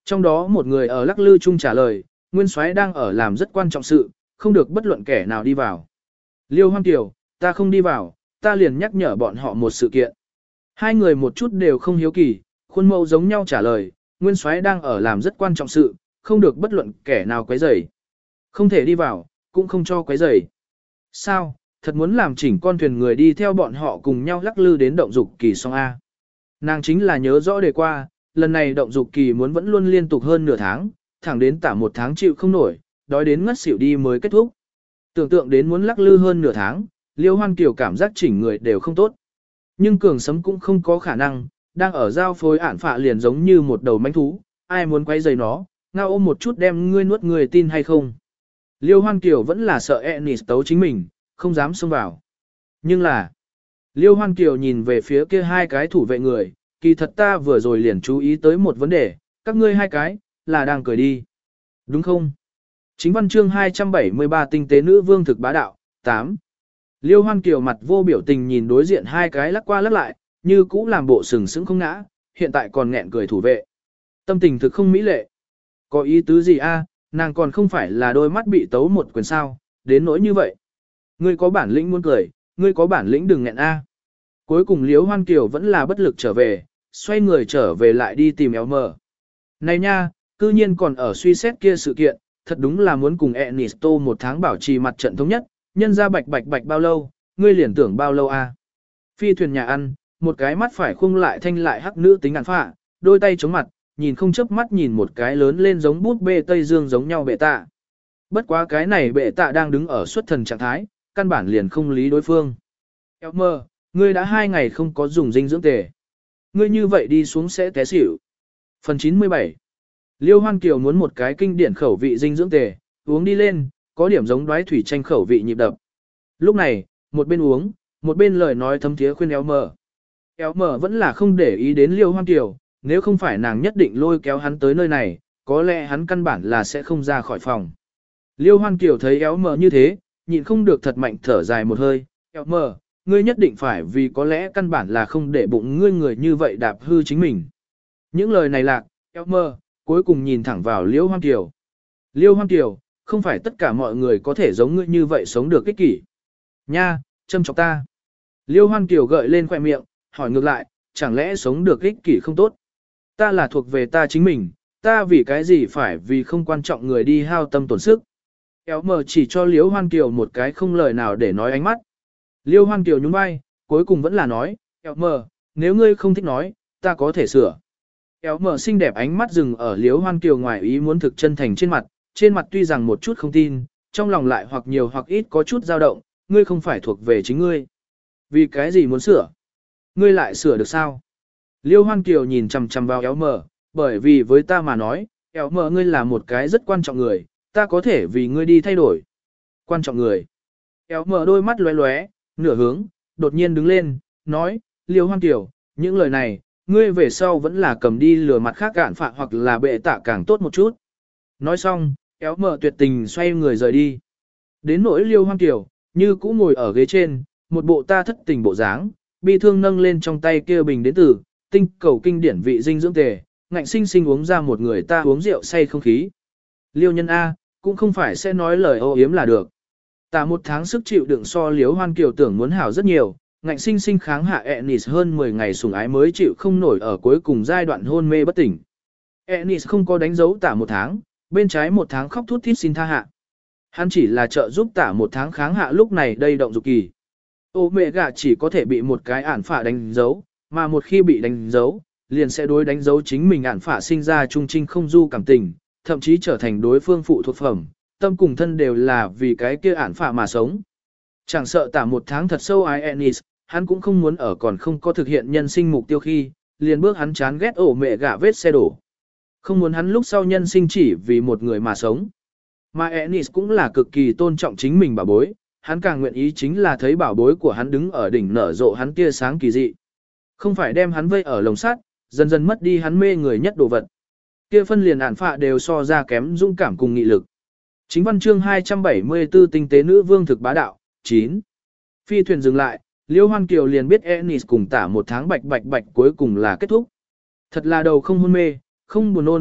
Trong đó một người ở lắc lư chung trả lời, Nguyên Soái đang ở làm rất quan trọng sự, không được bất luận kẻ nào đi vào. Liêu Hoan Kiều, ta không đi vào, ta liền nhắc nhở bọn họ một sự kiện. Hai người một chút đều không hiếu kỳ, khuôn mẫu giống nhau trả lời, Nguyên Soái đang ở làm rất quan trọng sự, không được bất luận kẻ nào quấy rầy. Không thể đi vào, cũng không cho quấy rầy. Sao, thật muốn làm chỉnh con thuyền người đi theo bọn họ cùng nhau lắc lư đến động dục kỳ song A. Nàng chính là nhớ rõ đề qua, lần này động dục kỳ muốn vẫn luôn liên tục hơn nửa tháng, thẳng đến tả một tháng chịu không nổi, đói đến ngất xỉu đi mới kết thúc. Tưởng tượng đến muốn lắc lư hơn nửa tháng, Liêu Hoan Kiều cảm giác chỉnh người đều không tốt. Nhưng cường sấm cũng không có khả năng, đang ở giao phối ản phạ liền giống như một đầu manh thú, ai muốn quay giày nó, ngao ôm một chút đem ngươi nuốt người tin hay không. Liêu Hoan Kiều vẫn là sợ Ennis tấu chính mình, không dám xông vào. Nhưng là, Liêu Hoan Kiều nhìn về phía kia hai cái thủ vệ người, kỳ thật ta vừa rồi liền chú ý tới một vấn đề, các ngươi hai cái, là đang cười đi. Đúng không? Chính văn chương 273 tinh tế nữ vương thực bá đạo, 8. Liêu Hoan Kiều mặt vô biểu tình nhìn đối diện hai cái lắc qua lắc lại, như cũ làm bộ sừng sững không ngã, hiện tại còn nghẹn cười thủ vệ. Tâm tình thực không mỹ lệ. Có ý tứ gì a? Nàng còn không phải là đôi mắt bị tấu một quyền sao, đến nỗi như vậy. Ngươi có bản lĩnh muốn cười, ngươi có bản lĩnh đừng nghẹn a. Cuối cùng Liêu Hoan Kiều vẫn là bất lực trở về, xoay người trở về lại đi tìm éo mờ. Này nha, cư nhiên còn ở suy xét kia sự kiện, thật đúng là muốn cùng Enisto một tháng bảo trì mặt trận thống nhất, nhân ra bạch bao lâu, ngươi liền tưởng bao lâu a? Phi thuyền nhà ăn, một cái mắt phải khung lại thanh lại hắc nữ tính ản phạ, đôi tay chống mặt, nhìn không chớp mắt nhìn một cái lớn lên giống bút bê Tây Dương giống nhau bệ tạ. Bất quá cái này bệ tạ đang đứng ở xuất thần trạng thái, căn bản liền không lý đối phương. Elmer, ngươi đã 2 ngày không có dùng dinh dưỡng tề. Ngươi như vậy đi xuống sẽ té xỉu. Phần 97. Liêu Hoan Kiều muốn một cái kinh điển khẩu vị dinh dưỡng tề, uống đi lên, có điểm giống đoái thủy tranh khẩu vị nhịp đập. Lúc này, một bên uống, một bên lời nói thấm thiế khuyên Elmer. Elmer vẫn là không để ý đến Liêu Hoan Kiều, nếu không phải nàng nhất định lôi kéo hắn tới nơi này, có lẽ hắn căn bản là sẽ không ra khỏi phòng. Liêu Hoan Kiều thấy Elmer như thế, nhịn không được thật mạnh thở dài một hơi. Elmer, ngươi nhất định phải vì có lẽ căn bản là không để bụng ngươi người như vậy đạp hư chính mình. Những lời này lạc, Elmer, cuối cùng nhìn thẳng vào Liêu Hoan Kiều. Liêu Hoan Kiều, không phải tất cả mọi người có thể giống ngươi như vậy sống được ích kỷ. Nha, châm chọc ta. Liêu Hoan Kiều gợi lên khỏe miệng, hỏi ngược lại, chẳng lẽ sống được ích kỷ không tốt? Ta là thuộc về ta chính mình, ta vì cái gì phải vì không quan trọng người đi hao tâm tổn sức. Kéo mờ chỉ cho Liêu Hoan Kiều một cái không lời nào để nói ánh mắt. Liêu Hoan Kiều nhún vai, cuối cùng vẫn là nói, kéo mờ, nếu ngươi không thích nói, ta có thể sửa. Kéo mờ xinh đẹp ánh mắt dừng ở Liêu Hoan Kiều ngoài ý muốn thực chân thành trên mặt tuy rằng một chút không tin, trong lòng lại hoặc nhiều hoặc ít có chút dao động, ngươi không phải thuộc về chính ngươi. Vì cái gì muốn sửa? Ngươi lại sửa được sao? Liêu Hoan Kiều nhìn chằm chằm vào éo mờ, bởi vì với ta mà nói, éo mờ ngươi là một cái rất quan trọng người, ta có thể vì ngươi đi thay đổi. Quan trọng người. Éo mờ đôi mắt lóe lóe, nửa hướng, đột nhiên đứng lên, nói, Liêu Hoan Kiều, những lời này, ngươi về sau vẫn là cầm đi lừa mặt khác cạn phạ hoặc là bệ tạ càng tốt một chút. Nói xong, éo mờ tuyệt tình xoay người rời đi. Đến nỗi Liêu Hoan Kiều, như cũ ngồi ở ghế trên, một bộ ta thất tình bộ dáng, bi thương nâng lên trong tay kia bình đến từ tinh cầu kinh điển vị dinh dưỡng tề, ngạnh sinh sinh uống ra một người ta uống rượu say không khí. Liêu nhân A, cũng không phải sẽ nói lời ô yếm là được. Ta một tháng sức chịu đựng so Liêu Hoan Kiều tưởng muốn hảo rất nhiều, ngạnh sinh sinh kháng hạ Ennis hơn 10 ngày sủng ái mới chịu không nổi ở cuối cùng giai đoạn hôn mê bất tỉnh. Ennis không có đánh dấu tả 1 tháng, bên trái 1 tháng khóc thút thít xin tha hạ. Hắn chỉ là trợ giúp tả 1 tháng kháng hạ lúc này đây động dục kỳ. Ô mẹ gà chỉ có thể bị một cái ản phả đánh dấu, mà một khi bị đánh dấu, liền sẽ đối đánh dấu chính mình ản phả sinh ra trung trinh không du cảm tình, thậm chí trở thành đối phương phụ thuộc phẩm, tâm cùng thân đều là vì cái kia ản phả mà sống. Chẳng sợ tả 1 tháng thật sâu ái Ennis, hắn cũng không muốn ở còn không có thực hiện nhân sinh mục tiêu khi, liền bước hắn chán ghét ổ mẹ gà vết xe đổ. Không muốn hắn lúc sau nhân sinh chỉ vì một người mà sống. Mà Ennis cũng là cực kỳ tôn trọng chính mình bảo bối, hắn càng nguyện ý chính là thấy bảo bối của hắn đứng ở đỉnh nở rộ hắn tia sáng kỳ dị. Không phải đem hắn vây ở lồng sắt, dần dần mất đi hắn mê người nhất đồ vật. Kia phân liền ản phạ đều so ra kém dũng cảm cùng nghị lực. Chính văn chương 274 tinh tế nữ vương thực bá đạo, 9. Phi thuyền dừng lại, Liêu Hoan Kiều liền biết Ennis cùng tả 1 tháng bạch cuối cùng là kết thúc. Thật là đầu không hôn mê, không buồn nôn,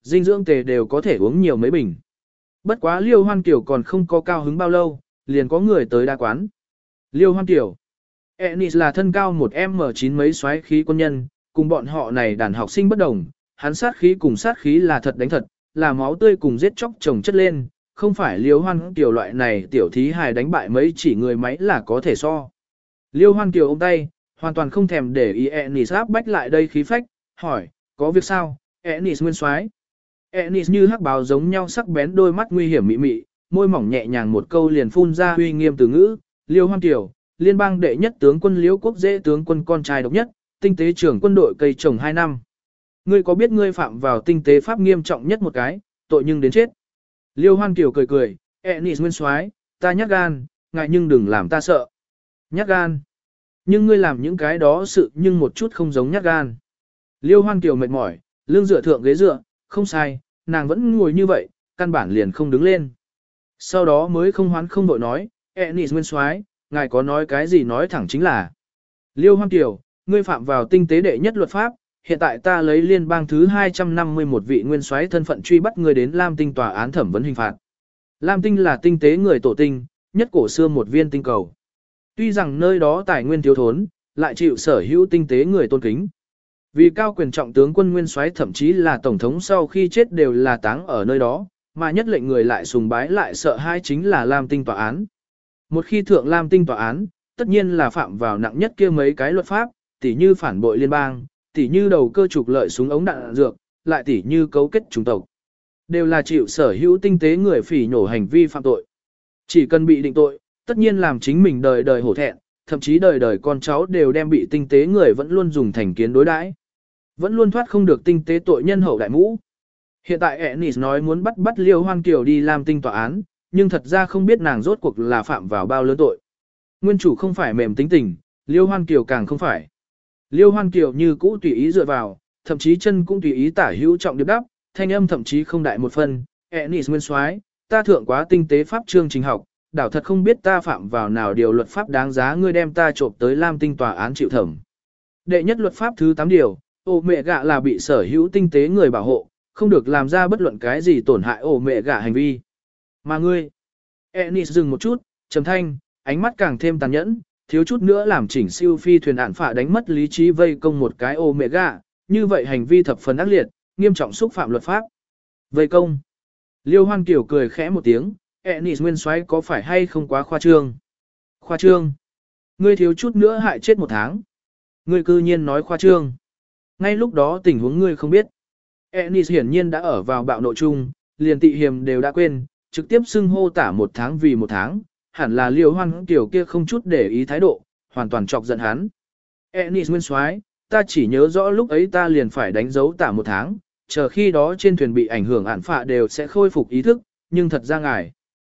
dinh dưỡng tề đều có thể uống nhiều mấy bình. Bất quá Liêu Hoan Kiều còn không có cao hứng bao lâu, liền có người tới đa quán. Liêu Hoan Kiều. Ennis là thân cao một M9 mấy xoáy khí quân nhân, cùng bọn họ này đàn học sinh bất đồng, hắn sát khí cùng sát khí là thật đánh thật, là máu tươi cùng giết chóc chồng chất lên, không phải Liêu Hoan Kiều loại này tiểu thí hài đánh bại mấy chỉ người máy là có thể so. Liêu Hoan Kiều ôm tay, hoàn toàn không thèm để ý Ennis áp bách lại đây khí phách, hỏi, có việc sao, Ennis nguyên soái. Ennis như hắc báo giống nhau sắc bén đôi mắt nguy hiểm mị mị, môi mỏng nhẹ nhàng một câu liền phun ra uy nghiêm từ ngữ, Liêu Hoan Kiều, liên bang đệ nhất tướng quân Liễu Quốc Dễ tướng quân con trai độc nhất, tinh tế trưởng quân đội cây trồng 2 năm. Ngươi có biết ngươi phạm vào tinh tế pháp nghiêm trọng nhất một cái, tội nhưng đến chết. Liêu Hoan Kiều cười cười, Ennis nguyên soái, ta nhát gan, ngại nhưng đừng làm ta sợ. Nhát gan. Nhưng ngươi làm những cái đó sự nhưng một chút không giống nhát gan. Liêu Hoan Kiều mệt mỏi, lưng dựa thượng ghế dựa, không sai, nàng vẫn ngồi như vậy, căn bản liền không đứng lên. Sau đó mới không hoán không đội nói, Ennis nguyên soái, ngài có nói cái gì nói thẳng chính là. Liêu Hoan Kiều, ngươi phạm vào tinh tế đệ nhất luật pháp, hiện tại ta lấy liên bang thứ 251 vị nguyên soái thân phận truy bắt ngươi đến Lam Tinh tòa án thẩm vấn hình phạt. Lam Tinh là tinh tế người tổ tinh, nhất cổ xưa một viên tinh cầu. Tuy rằng nơi đó tài nguyên thiếu thốn, lại chịu sở hữu tinh tế người tôn kính. Vì cao quyền trọng tướng quân nguyên soái thậm chí là tổng thống sau khi chết đều là táng ở nơi đó, mà nhất lệnh người lại sùng bái lại sợ hai chính là Lam Tinh tòa án. Một khi thượng Lam Tinh tòa án, tất nhiên là phạm vào nặng nhất kia mấy cái luật pháp, tỉ như phản bội liên bang, tỉ như đầu cơ trục lợi súng ống đạn dược, lại tỉ như cấu kết chủng tộc. Đều là chịu sở hữu tinh tế người phỉ nhổ hành vi phạm tội. Chỉ cần bị định tội, tất nhiên làm chính mình đời đời hổ thẹn, thậm chí đời đời con cháu đều đem bị tinh tế người vẫn luôn dùng thành kiến đối đãi, vẫn luôn thoát không được tinh tế tội nhân hậu đại mũ. Hiện tại Ennis nói muốn bắt Liêu Hoan Kiều đi làm tinh tòa án, nhưng thật ra không biết nàng rốt cuộc là phạm vào bao lớn tội. Nguyên chủ không phải mềm tính tình, Liêu Hoan Kiều càng không phải. Liêu Hoan Kiều như cũ tùy ý dựa vào, thậm chí chân cũng tùy ý tả hữu trọng điệp đắp, thanh âm thậm chí không đại một phần. Ennis nguyên soái, ta thượng quá tinh tế pháp chương trình học, đảo thật không biết ta phạm vào nào điều luật pháp đáng giá ngươi đem ta trộm tới Lam Tinh tòa án chịu thẩm. Đệ nhất luật pháp thứ 8 điều, ổ mẹ gạ là bị sở hữu tinh tế người bảo hộ, không được làm ra bất luận cái gì tổn hại ổ mẹ gạ hành vi. Mà ngươi, Ennis dừng một chút, trầm thanh, ánh mắt càng thêm tàn nhẫn, thiếu chút nữa làm chỉnh siêu phi thuyền ạn phạ đánh mất lý trí vây công một cái ổ mẹ gạ, như vậy hành vi thập phần ác liệt, nghiêm trọng xúc phạm luật pháp. Vây công. Liêu Hoan Kiều cười khẽ một tiếng, Ennis nguyên soái có phải hay không quá khoa trương? Khoa trương. Ngươi thiếu chút nữa hại chết 1 tháng. Ngươi cư nhiên nói khoa trương. Ngay lúc đó tình huống ngươi không biết. Ennis hiển nhiên đã ở vào bạo nội chung, liền tị hiềm đều đã quên, trực tiếp xưng hô tả 1 tháng vì 1 tháng, hẳn là Liêu Hoan Kiều kia không chút để ý thái độ, hoàn toàn chọc giận hắn. Ennis nguyên soái, ta chỉ nhớ rõ lúc ấy ta liền phải đánh dấu tả 1 tháng, chờ khi đó trên thuyền bị ảnh hưởng ản phạ đều sẽ khôi phục ý thức, nhưng thật ra ngài.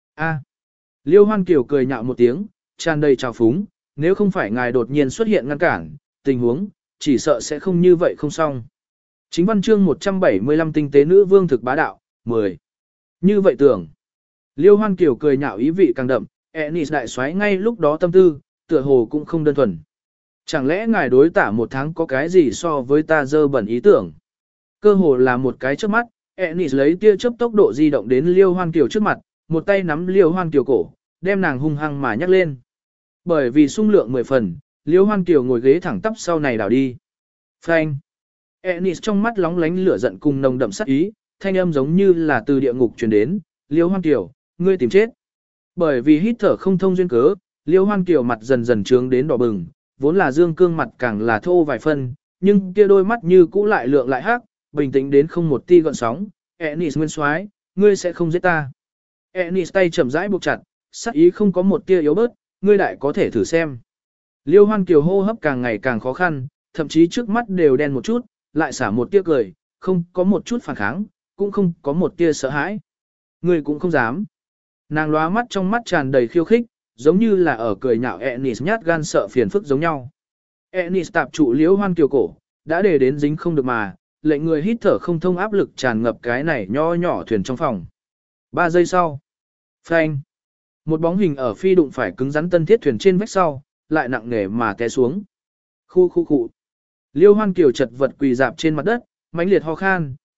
Liêu Hoan Kiều cười nhạo một tiếng, tràn đầy trào phúng, nếu không phải ngài đột nhiên xuất hiện ngăn cản, tình huống, chỉ sợ sẽ không như vậy không xong. Chính văn chương 175 tinh tế nữ vương thực bá đạo, 10. Như vậy tưởng. Liêu Hoan Kiều cười nhạo ý vị càng đậm, Ennis đại soái ngay lúc đó tâm tư, tựa hồ cũng không đơn thuần. Chẳng lẽ ngài đối tả 1 tháng có cái gì so với ta dơ bẩn ý tưởng? Cơ hồ là một cái chớp mắt, Ennis lấy tia chớp tốc độ di động đến Liêu Hoan Kiều trước mặt, một tay nắm Liêu Hoan Kiều cổ, đem nàng hung hăng mà nhắc lên. Bởi vì sung lượng 10 phần, Liêu Hoan Kiều ngồi ghế thẳng tắp sau này đảo đi. Phanh. Ennis trong mắt lóng lánh lửa giận cùng nồng đậm sát ý, thanh âm giống như là từ địa ngục truyền đến, Liêu Hoan Kiều, ngươi tìm chết. Bởi vì hít thở không thông duyên cớ, Liêu Hoan Kiều mặt dần dần trướng đến đỏ bừng, vốn là dương cương mặt càng là thô vài phân, nhưng kia đôi mắt như cũ lại lượng lại hắc, bình tĩnh đến không một ti gợn sóng. Ennis nguyên soái, ngươi sẽ không giết ta. Ennis tay chậm rãi buộc chặt, sát ý không có một tia yếu bớt, ngươi đại có thể thử xem. Liêu Hoan Kiều hô hấp càng ngày càng khó khăn, thậm chí trước mắt đều đen một chút, lại xả một tia cười, không có một chút phản kháng, cũng không có một tia sợ hãi. Ngươi cũng không dám. Nàng lóa mắt trong mắt tràn đầy khiêu khích, giống như là ở cười nhạo Ennis nhát gan sợ phiền phức giống nhau. Ennis tạp trụ Liêu Hoan Kiều cổ, đã để đến dính không được mà, lệnh người hít thở không thông áp lực tràn ngập cái này nho nhỏ thuyền trong phòng. 3 giây sau, phanh, một bóng hình ở phi đụng phải cứng rắn tân thiết thuyền trên vách sau, lại nặng nề mà té xuống. Khu. Liêu Hoan Kiều chật vật quỳ dạp trên mặt đất, mãnh liệt ho khan,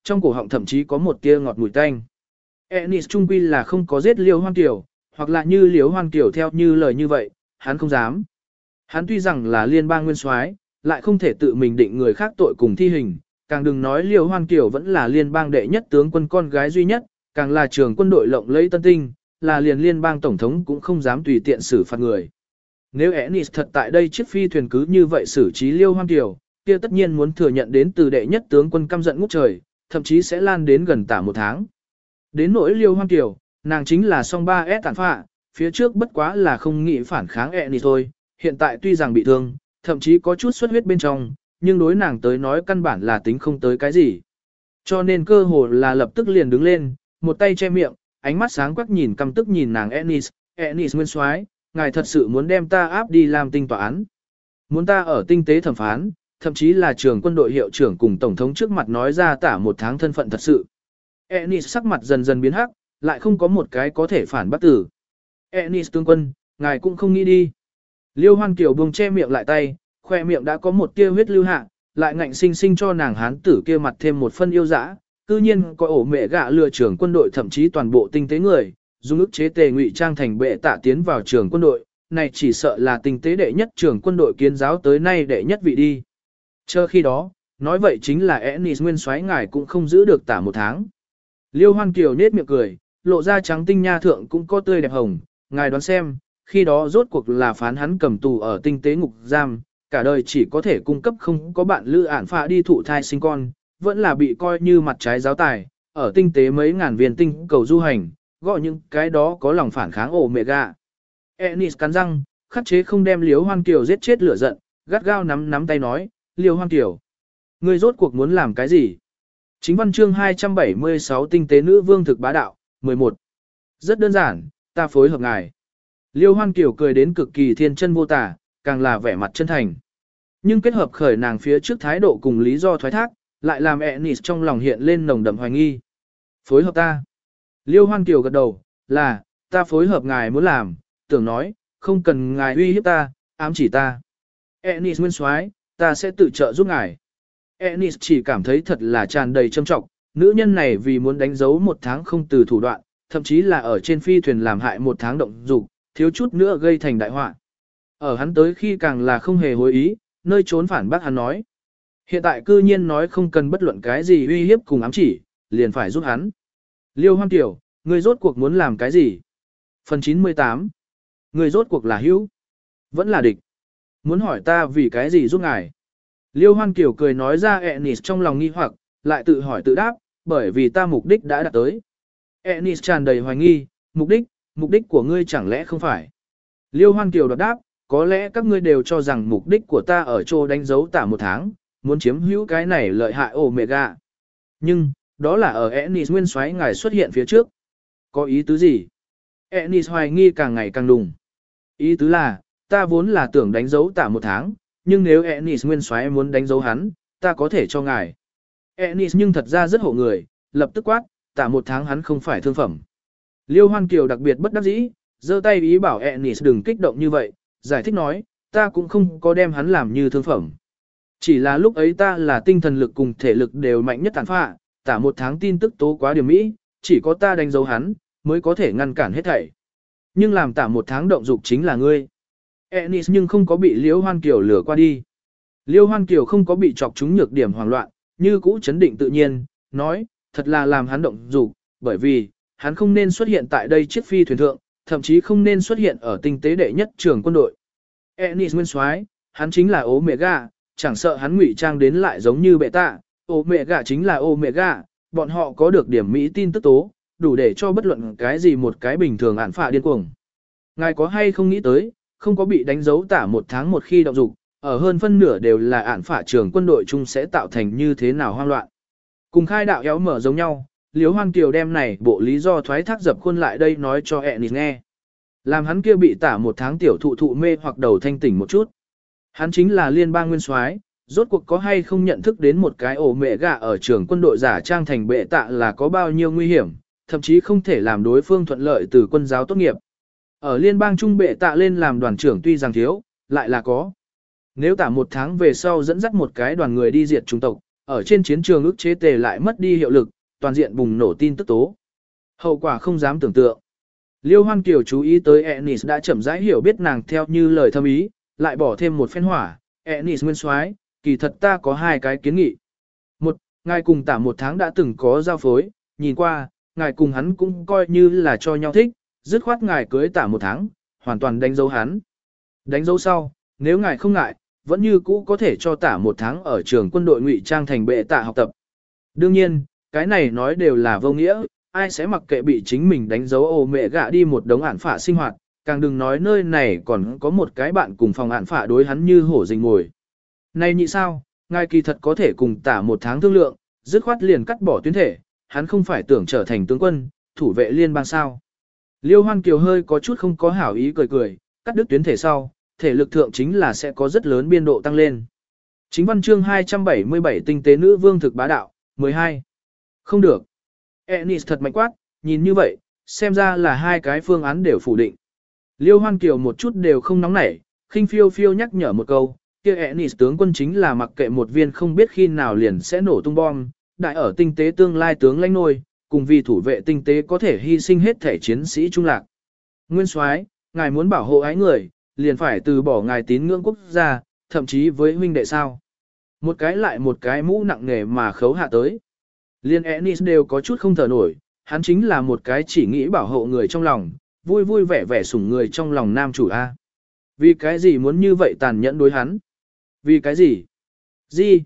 trong cổ họng thậm chí có một tia ngọt mùi tanh. Ennis trung quy là không có giết Liêu Hoan Kiều, hoặc là như Liêu Hoan Kiều theo như lời như vậy, hắn không dám. Hắn tuy rằng là liên bang nguyên soái, lại không thể tự mình định người khác tội cùng thi hình, càng đừng nói Liêu Hoan Kiều vẫn là liên bang đệ nhất tướng quân con gái duy nhất, càng là trường quân đội lộng lẫy tân tinh, là liền liên bang tổng thống cũng không dám tùy tiện xử phạt người. Nếu Ennis thật tại đây chiếc phi thuyền cứ như vậy xử trí Liêu Hoan Kiều, kia tất nhiên muốn thừa nhận đến từ đệ nhất tướng quân căm giận ngút trời, thậm chí sẽ lan đến gần tả một tháng. Đến nỗi Liêu Hoan Kiều, nàng chính là song 3S tàn phạ, phía trước bất quá là không nghĩ phản kháng Ennis thôi, hiện tại tuy rằng bị thương, thậm chí có chút xuất huyết bên trong, nhưng đối nàng tới nói căn bản là tính không tới cái gì. Cho nên cơ hồ là lập tức liền đứng lên, một tay che miệng, ánh mắt sáng quắc nhìn căm tức nhìn nàng Ennis, Ennis nguyên soái, ngài thật sự muốn đem ta áp đi làm tinh tòa án. Muốn ta ở tinh tế thẩm phán, thậm chí là trưởng quân đội hiệu trưởng cùng tổng thống trước mặt nói ra tả một tháng thân phận thật sự. Ennis sắc mặt dần dần biến hắc, lại không có một cái có thể phản bác tử. Ennis tướng quân, ngài cũng không nghĩ đi. Liêu Hoan Kiều buông che miệng lại tay, khoe miệng đã có một tia huyết lưu hạ, lại ngạnh sinh sinh cho nàng hán tử kia mặt thêm một phân yêu dã. Cư nhiên có ổ mẹ gạ lừa trưởng quân đội thậm chí toàn bộ tinh tế người, dùng ức chế tề ngụy trang thành bệ tạ tiến vào trường quân đội, này chỉ sợ là tinh tế đệ nhất trưởng quân đội kiến giáo tới nay đệ nhất vị đi. Chờ khi đó, nói vậy chính là Ennis nguyên soái ngài cũng không giữ được tả một tháng. Liêu Hoan Kiều nết miệng cười, lộ ra trắng tinh nha thượng cũng có tươi đẹp hồng, ngài đoán xem, khi đó rốt cuộc là phán hắn cầm tù ở tinh tế ngục giam, cả đời chỉ có thể cung cấp không có bạn lữ ản phạ đi thụ thai sinh con, vẫn là bị coi như mặt trái giáo tài, ở tinh tế mấy ngàn viên tinh cầu du hành, gọi những cái đó có lòng phản kháng ổ mẹ gà. Ennis cắn răng, khắc chế không đem Liêu Hoan Kiều giết chết lửa giận, gắt gao nắm tay nói, Liêu Hoan Kiều, ngươi rốt cuộc muốn làm cái gì? Chính văn chương 276 tinh tế nữ vương thực bá đạo, 11. Rất đơn giản, ta phối hợp ngài. Liêu Hoan Kiều cười đến cực kỳ thiên chân vô tả, càng là vẻ mặt chân thành. Nhưng kết hợp khởi nàng phía trước thái độ cùng lý do thoái thác, lại làm Ennis trong lòng hiện lên nồng đậm hoài nghi. Phối hợp ta. Liêu Hoan Kiều gật đầu, là, ta phối hợp ngài muốn làm, tưởng nói, không cần ngài uy hiếp ta, ám chỉ ta. Ennis nguyên soái, ta sẽ tự trợ giúp ngài. Ennis chỉ cảm thấy thật là tràn đầy châm trọng, nữ nhân này vì muốn đánh dấu một tháng không từ thủ đoạn, thậm chí là ở trên phi thuyền làm hại một tháng động dục, thiếu chút nữa gây thành đại họa. Ở hắn tới khi càng là không hề hối ý, nơi trốn phản bác hắn nói. Hiện tại cư nhiên nói không cần bất luận cái gì uy hiếp cùng ám chỉ, liền phải giúp hắn. Liêu Hoan Kiều, người rốt cuộc muốn làm cái gì? Phần 98. Người rốt cuộc là hữu, vẫn là địch. Muốn hỏi ta vì cái gì giúp ngài? Liêu Hoan Kiều cười nói ra Ennis trong lòng nghi hoặc, lại tự hỏi tự đáp, bởi vì ta mục đích đã đạt tới. Ennis tràn đầy hoài nghi, mục đích của ngươi chẳng lẽ không phải? Liêu Hoan Kiều đáp, có lẽ các ngươi đều cho rằng mục đích của ta ở chỗ đánh dấu tả một tháng, muốn chiếm hữu cái này lợi hại Omega. Nhưng, đó là ở Ennis nguyên soái ngài xuất hiện phía trước. Có ý tứ gì? Ennis hoài nghi càng ngày càng đùng. Ý tứ là, ta vốn là tưởng đánh dấu tả một tháng, nhưng nếu Ennis nguyên soái muốn đánh dấu hắn, ta có thể cho ngài. Ennis nhưng thật ra rất hộ người, lập tức quát, tả một tháng hắn không phải thương phẩm. Liêu Hoan Kiều đặc biệt bất đắc dĩ, giơ tay ý bảo Ennis đừng kích động như vậy, giải thích nói, ta cũng không có đem hắn làm như thương phẩm. Chỉ là lúc ấy ta là tinh thần lực cùng thể lực đều mạnh nhất tàn phạ, tả một tháng tin tức tố quá điểm mỹ, chỉ có ta đánh dấu hắn, mới có thể ngăn cản hết thảy. Nhưng làm tả một tháng động dục chính là ngươi. Ennis nhưng không có bị Liêu Hoan Kiều lừa qua đi. Liêu Hoan Kiều không có bị chọc trúng nhược điểm hoảng loạn, như cũ chấn định tự nhiên, nói, thật là làm hắn động dục, bởi vì, hắn không nên xuất hiện tại đây chiếc phi thuyền thượng, thậm chí không nên xuất hiện ở tinh tế đệ nhất trường quân đội. Ennis nguyên soái, hắn chính là Omega, chẳng sợ hắn ngụy trang đến lại giống như bệ tạ, Omega chính là Omega, bọn họ có được điểm mỹ tin tức tố, đủ để cho bất luận cái gì một cái bình thường ản phạ điên cuồng. Ngài có hay không nghĩ tới, không có bị đánh dấu tả một tháng một khi động dục, ở hơn phân nửa đều là ản phả trường quân đội chung sẽ tạo thành như thế nào hoang loạn. Cùng khai đạo éo mở giống nhau, Liêu Hoan Kiều đem này bộ lý do thoái thác dập khuôn lại đây nói cho Ennis nghe. Làm hắn kia bị tả một tháng tiểu thụ mê hoặc đầu thanh tỉnh một chút. Hắn chính là liên bang nguyên soái, rốt cuộc có hay không nhận thức đến một cái ổ mẹ gà ở trường quân đội giả trang thành bệ tạ là có bao nhiêu nguy hiểm, thậm chí không thể làm đối phương thuận lợi từ quân giáo tốt nghiệp. Ở liên bang trung bệ tạ lên làm đoàn trưởng tuy rằng thiếu, lại là có. Nếu tả một tháng về sau dẫn dắt một cái đoàn người đi diệt chủng tộc, ở trên chiến trường ức chế tề lại mất đi hiệu lực, toàn diện bùng nổ tin tức tố. Hậu quả không dám tưởng tượng. Liêu Hoan Kiều chú ý tới Ennis đã chậm rãi hiểu biết nàng theo như lời thâm ý, lại bỏ thêm một phen hỏa. Ennis nguyên soái, kỳ thật ta có hai cái kiến nghị. Một, ngài cùng Tả một tháng đã từng có giao phối, nhìn qua, ngài cùng hắn cũng coi như là cho nhau thích, dứt khoát ngài cưới Tả một tháng, hoàn toàn đánh dấu hắn. Đánh dấu sau, nếu ngài không ngại, vẫn như cũ có thể cho Tả một tháng ở trường quân đội ngụy trang thành bệ tạ học tập. Đương nhiên, cái này nói đều là vô nghĩa, ai sẽ mặc kệ bị chính mình đánh dấu ồ mẹ gạ đi một đống ản phả sinh hoạt, càng đừng nói nơi này còn có một cái bạn cùng phòng ản phả đối hắn như hổ rình mồi. Này nhị sao, ngài kỳ thật có thể cùng Tả một tháng thương lượng, dứt khoát liền cắt bỏ tuyến thể, hắn không phải tưởng trở thành tướng quân, thủ vệ liên bang sao. Liêu Hoan Kiều hơi có chút không có hảo ý cười cười, cắt đứt tuyến thể sau, thể lực thượng chính là sẽ có rất lớn biên độ tăng lên. Chính văn chương 277 tinh tế nữ vương thực bá đạo, 12. Không được. Ennis thật mạnh quát, nhìn như vậy, xem ra là hai cái phương án đều phủ định. Liêu Hoan Kiều một chút đều không nóng nảy, khinh phiêu phiêu nhắc nhở một câu, kia Ennis tướng quân chính là mặc kệ một viên không biết khi nào liền sẽ nổ tung bom, đại ở tinh tế tương lai tướng lãnh nôi, cùng vì thủ vệ tinh tế có thể hy sinh hết thể chiến sĩ trung lạc. Nguyên soái, ngài muốn bảo hộ ái người, liền phải từ bỏ ngài tín ngưỡng quốc gia, thậm chí với huynh đệ sao. Một cái lại một cái mũ nặng nề mà khấu hạ tới. Liên Ennis đều có chút không thở nổi, hắn chính là một cái chỉ nghĩ bảo hộ người trong lòng, vui vui vẻ vẻ sủng người trong lòng nam chủ A. Vì cái gì muốn như vậy tàn nhẫn đối hắn? Vì cái gì? Gì,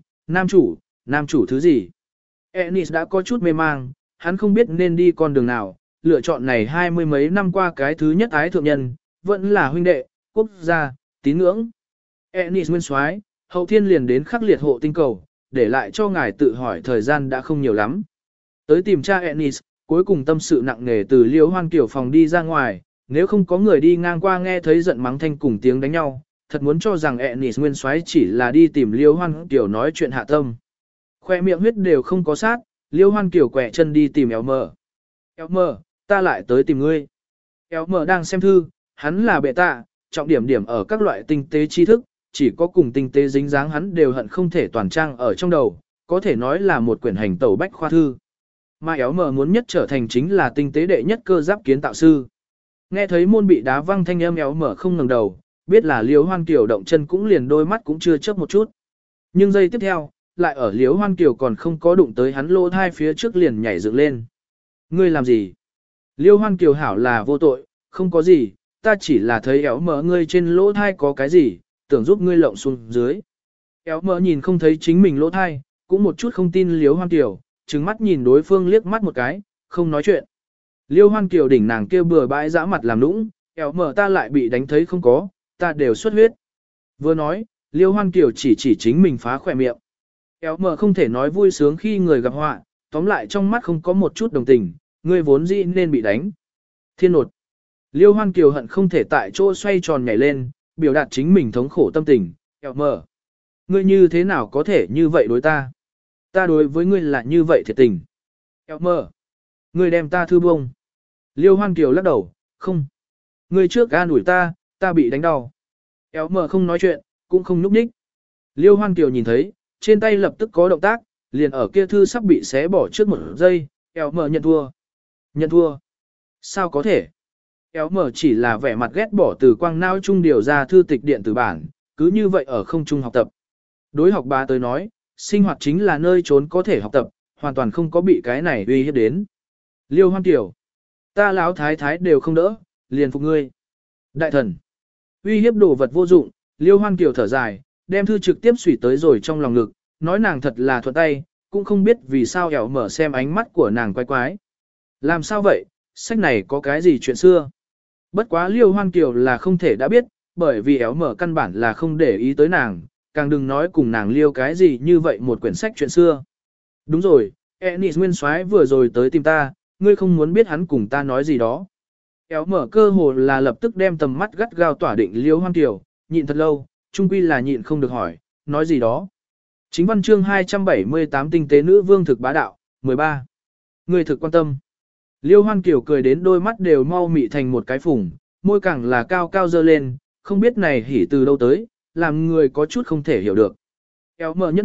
nam chủ thứ gì? Ennis đã có chút mê mang, hắn không biết nên đi con đường nào, lựa chọn này 20 mấy năm qua cái thứ nhất ái thượng nhân, vẫn là huynh đệ, quốc gia, tín ngưỡng. Ennis nguyên soái, hậu thiên liền đến khắc liệt hộ tinh cầu, để lại cho ngài tự hỏi thời gian đã không nhiều lắm. Tới tìm cha Ennis, cuối cùng tâm sự nặng nề từ Liêu Hoan Kiều phòng đi ra ngoài, nếu không có người đi ngang qua nghe thấy giận mắng thanh cùng tiếng đánh nhau, thật muốn cho rằng Ennis nguyên soái chỉ là đi tìm Liêu Hoan Kiều nói chuyện hạ tâm. Khoe miệng huyết đều không có sát, Liêu Hoan Kiều quẹ chân đi tìm Elmer. Elmer, ta lại tới tìm ngươi. Elmer đang xem thư, hắn là bệ tạ, trọng điểm ở các loại tinh tế tri thức, chỉ có cùng tinh tế dính dáng hắn đều hận không thể toàn trang ở trong đầu, có thể nói là một quyển hành tẩu bách khoa thư. Mà Elmer muốn nhất trở thành chính là tinh tế đệ nhất cơ giáp kiến tạo sư. Nghe thấy môn bị đá văng thanh âm Elmer không ngẩng đầu, biết là Liêu Hoan Kiều động chân cũng liền đôi mắt cũng chưa chớp một chút. Nhưng giây tiếp theo, lại ở Liêu Hoan Kiều còn không có đụng tới hắn lỗ thai phía trước liền nhảy dựng lên. Ngươi làm gì? Liêu Hoan Kiều hảo là vô tội, không có gì, ta chỉ là thấy éo mỡ ngươi trên lỗ thai có cái gì, tưởng giúp ngươi lộng xuống dưới. Éo mỡ nhìn không thấy chính mình lỗ thai, cũng một chút không tin Liêu Hoan Kiều, trừng mắt nhìn đối phương liếc mắt một cái, không nói chuyện. Liêu Hoan Kiều đỉnh nàng kêu bừa bãi dã mặt làm nũng, éo mỡ ta lại bị đánh thấy không có, ta đều xuất huyết. Vừa nói, Liêu Hoan Kiều chỉ chính mình phá khỏe miệng. Éo mỡ không thể nói vui sướng khi người gặp họa, tóm lại trong mắt không có một chút đồng tình, ngươi vốn dĩ nên bị đánh. Thiên nột. Liêu Hoan Kiều hận không thể tại chỗ xoay tròn nhảy lên, biểu đạt chính mình thống khổ tâm tình. Éo mỡ. Ngươi như thế nào có thể như vậy đối ta? Ta đối với ngươi là như vậy thiệt tình. Éo mỡ. Ngươi đem ta thư bông. Liêu Hoan Kiều lắc đầu, không. Ngươi trước an ủi ta bị đánh đau. Éo mỡ không nói chuyện, cũng không nhúc nhích. Liêu Hoan Kiều nhìn thấy, trên tay lập tức có động tác, liền ở kia thư sắp bị xé bỏ trước một giây, éo mỡ nhận thua. Nhận thua. Sao có thể? Éo mỡ chỉ là vẻ mặt ghét bỏ từ quang não trung điều ra thư tịch điện tử bản, cứ như vậy ở không trung học tập. Đối học bá tới nói, sinh hoạt chính là nơi trốn có thể học tập, hoàn toàn không có bị cái này uy hiếp đến. Liêu Hoan Kiều. Ta láo thái thái đều không đỡ, liền phục ngươi. Đại thần. Uy hiếp đồ vật vô dụng, Liêu Hoan Kiều thở dài, đem thư trực tiếp xủy tới rồi trong lòng ngực, nói nàng thật là thuận tay, cũng không biết vì sao éo mở xem ánh mắt của nàng quái quái. Làm sao vậy, sách này có cái gì chuyện xưa? Bất quá Liêu Hoan Kiều là không thể đã biết, bởi vì éo mở căn bản là không để ý tới nàng, càng đừng nói cùng nàng liêu cái gì như vậy một quyển sách chuyện xưa. Đúng rồi, Ennis nguyên soái vừa rồi tới tìm ta, ngươi không muốn biết hắn cùng ta nói gì đó. Éo mở cơ hồ là lập tức đem tầm mắt gắt gao tỏa định Liêu Hoan Kiều, nhịn thật lâu, chung quy là nhịn không được hỏi, nói gì đó. Chính văn chương 278 tinh tế nữ vương thực bá đạo, 13. Ngươi thực quan tâm. Liêu Hoan Kiều cười đến đôi mắt đều mau mị thành một cái phùng, môi càng là cao cao dơ lên, không biết này hỉ từ đâu tới, làm người có chút không thể hiểu được. Éo mờ nhẫn nhịn,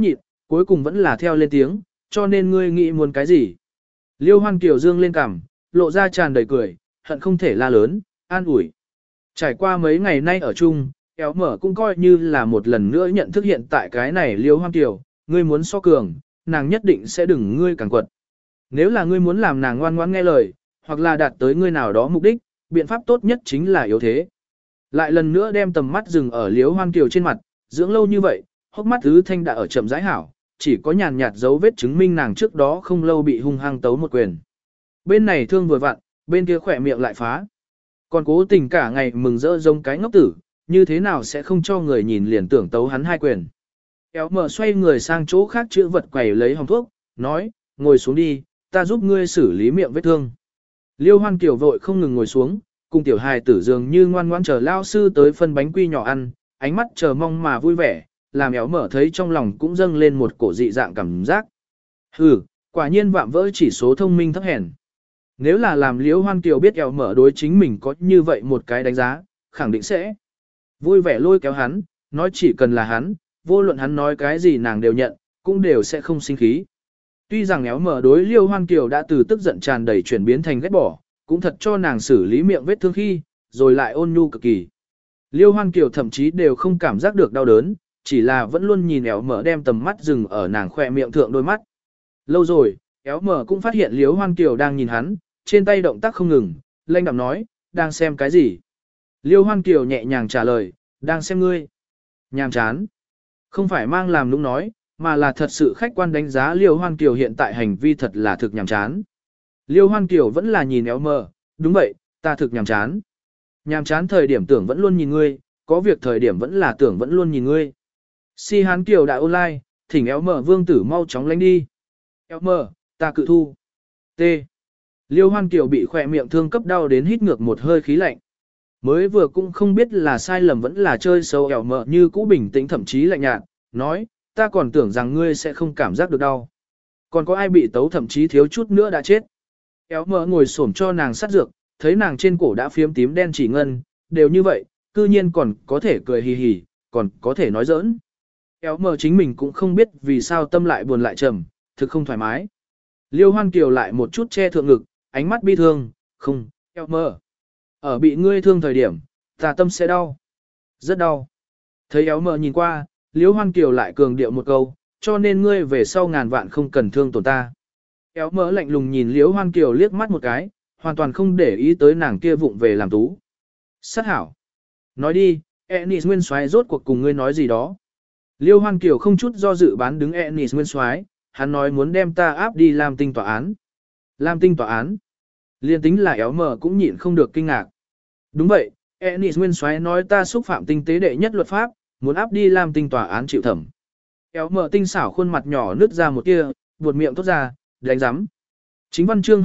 cuối cùng vẫn là theo lên tiếng, cho nên ngươi nghĩ muốn cái gì. Liêu Hoan Kiều dương lên cằm, lộ ra tràn đầy cười, hận không thể la lớn, an ủi. Trải qua mấy ngày nay ở chung, Éo Mở cũng coi như là một lần nữa nhận thức hiện tại cái này Liêu Hoan Kiều, ngươi muốn so cường, nàng nhất định sẽ đừng ngươi càng quật. Nếu là ngươi muốn làm nàng ngoan ngoãn nghe lời, hoặc là đạt tới ngươi nào đó mục đích, biện pháp tốt nhất chính là yếu thế. Lại lần nữa đem tầm mắt dừng ở Liêu Hoan Kiều trên mặt, dưỡng lâu như vậy, hốc mắt thứ thanh đã ở chậm rãi hảo, chỉ có nhàn nhạt dấu vết chứng minh nàng trước đó không lâu bị hung hăng tấu một quyền. Bên này thương vừa vặn, bên kia khỏe miệng lại phá. Còn cố tình cả ngày mừng rỡ giống cái ngốc tử, như thế nào sẽ không cho người nhìn liền tưởng tấu hắn hai quyền. Éo Mở xoay người sang chỗ khác chữa vật quầy lấy hồng thuốc, nói, ngồi xuống đi, ta giúp ngươi xử lý miệng vết thương. Liêu Hoan Kiều vội không ngừng ngồi xuống, cùng tiểu hài tử dường như ngoan ngoãn chờ lao sư tới phân bánh quy nhỏ ăn, ánh mắt chờ mong mà vui vẻ, làm Éo Mở thấy trong lòng cũng dâng lên một cổ dị dạng cảm giác. Hừ, quả nhiên vạm vỡ chỉ số thông minh thấp hèn. Nếu là làm Liêu Hoan Kiều biết Éo Mở đối chính mình có như vậy một cái đánh giá, khẳng định sẽ vui vẻ lôi kéo hắn, nói chỉ cần là hắn, vô luận hắn nói cái gì nàng đều nhận, cũng đều sẽ không sinh khí. Tuy rằng Éo Mở đối Liêu Hoan Kiều đã từ tức giận tràn đầy chuyển biến thành ghét bỏ, cũng thật cho nàng xử lý miệng vết thương khi, rồi lại ôn nhu cực kỳ. Liêu Hoan Kiều thậm chí đều không cảm giác được đau đớn, chỉ là vẫn luôn nhìn Éo Mở đem tầm mắt dừng ở nàng khỏe miệng thượng đôi mắt. Lâu rồi, Éo Mở cũng phát hiện Liêu Hoan Kiều đang nhìn hắn, trên tay động tác không ngừng, lanh đạm nói, đang xem cái gì? Liêu Hoan Kiều nhẹ nhàng trả lời, đang xem ngươi. Nhàm chán. Không phải mang làm nũng nói, mà là thật sự khách quan đánh giá Liêu Hoan Kiều hiện tại hành vi thật là thực nhàm chán. Liêu Hoan Kiều vẫn là nhìn Éo Mở, đúng vậy, ta thực nhàm chán. Nhàm chán thời điểm tưởng vẫn luôn nhìn ngươi, có việc thời điểm vẫn là tưởng vẫn luôn nhìn ngươi. Si Hán Kiều đã online, thỉnh Éo Mở vương tử mau chóng lánh đi. Éo Mở, ta cự thu. T. Liêu Hoan Kiều bị khỏe miệng thương cấp đau đến hít ngược một hơi khí lạnh. Mới vừa cũng không biết là sai lầm vẫn là chơi xấu Éo Mở như cũ bình tĩnh thậm chí lạnh nhạt, nói, ta còn tưởng rằng ngươi sẽ không cảm giác được đau. Còn có ai bị tấu thậm chí thiếu chút nữa đã chết. Éo Mở ngồi xổm cho nàng sát dược, thấy nàng trên cổ đã phiếm tím đen chỉ ngân, đều như vậy, cư nhiên còn có thể cười hì hì, còn có thể nói giỡn. Éo Mở chính mình cũng không biết vì sao tâm lại buồn lại trầm, thực không thoải mái. Liêu Hoan Kiều lại một chút che thượng ngực, ánh mắt bi thương, không, Éo Mở. Ở bị ngươi thương thời điểm, ta tâm sẽ đau. Rất đau. Thấy Éo Mở nhìn qua, Liêu Hoan Kiều lại cường điệu một câu, cho nên ngươi về sau ngàn vạn không cần thương tổn ta. Éo Mở lạnh lùng nhìn Liêu Hoan Kiều liếc mắt một cái, hoàn toàn không để ý tới nàng kia vụng về làm tú. Sát hảo. Nói đi, Ennis Nguyên Soái rốt cuộc cùng ngươi nói gì đó. Liêu Hoan Kiều không chút do dự bán đứng Ennis Nguyên Soái, hắn nói muốn đem ta áp đi làm tinh tòa án. Làm tinh tòa án. Liên tính là Éo Mở cũng nhịn không được kinh ngạc. Đúng vậy, Ennis Nguyên Soái nói ta xúc phạm tinh tế đệ nhất luật pháp, muốn áp đi làm tinh tòa án chịu thẩm. Éo Mở tinh xảo khuôn mặt nhỏ nứt ra một tia, buột miệng thốt ra, đánh giám. Chính văn chương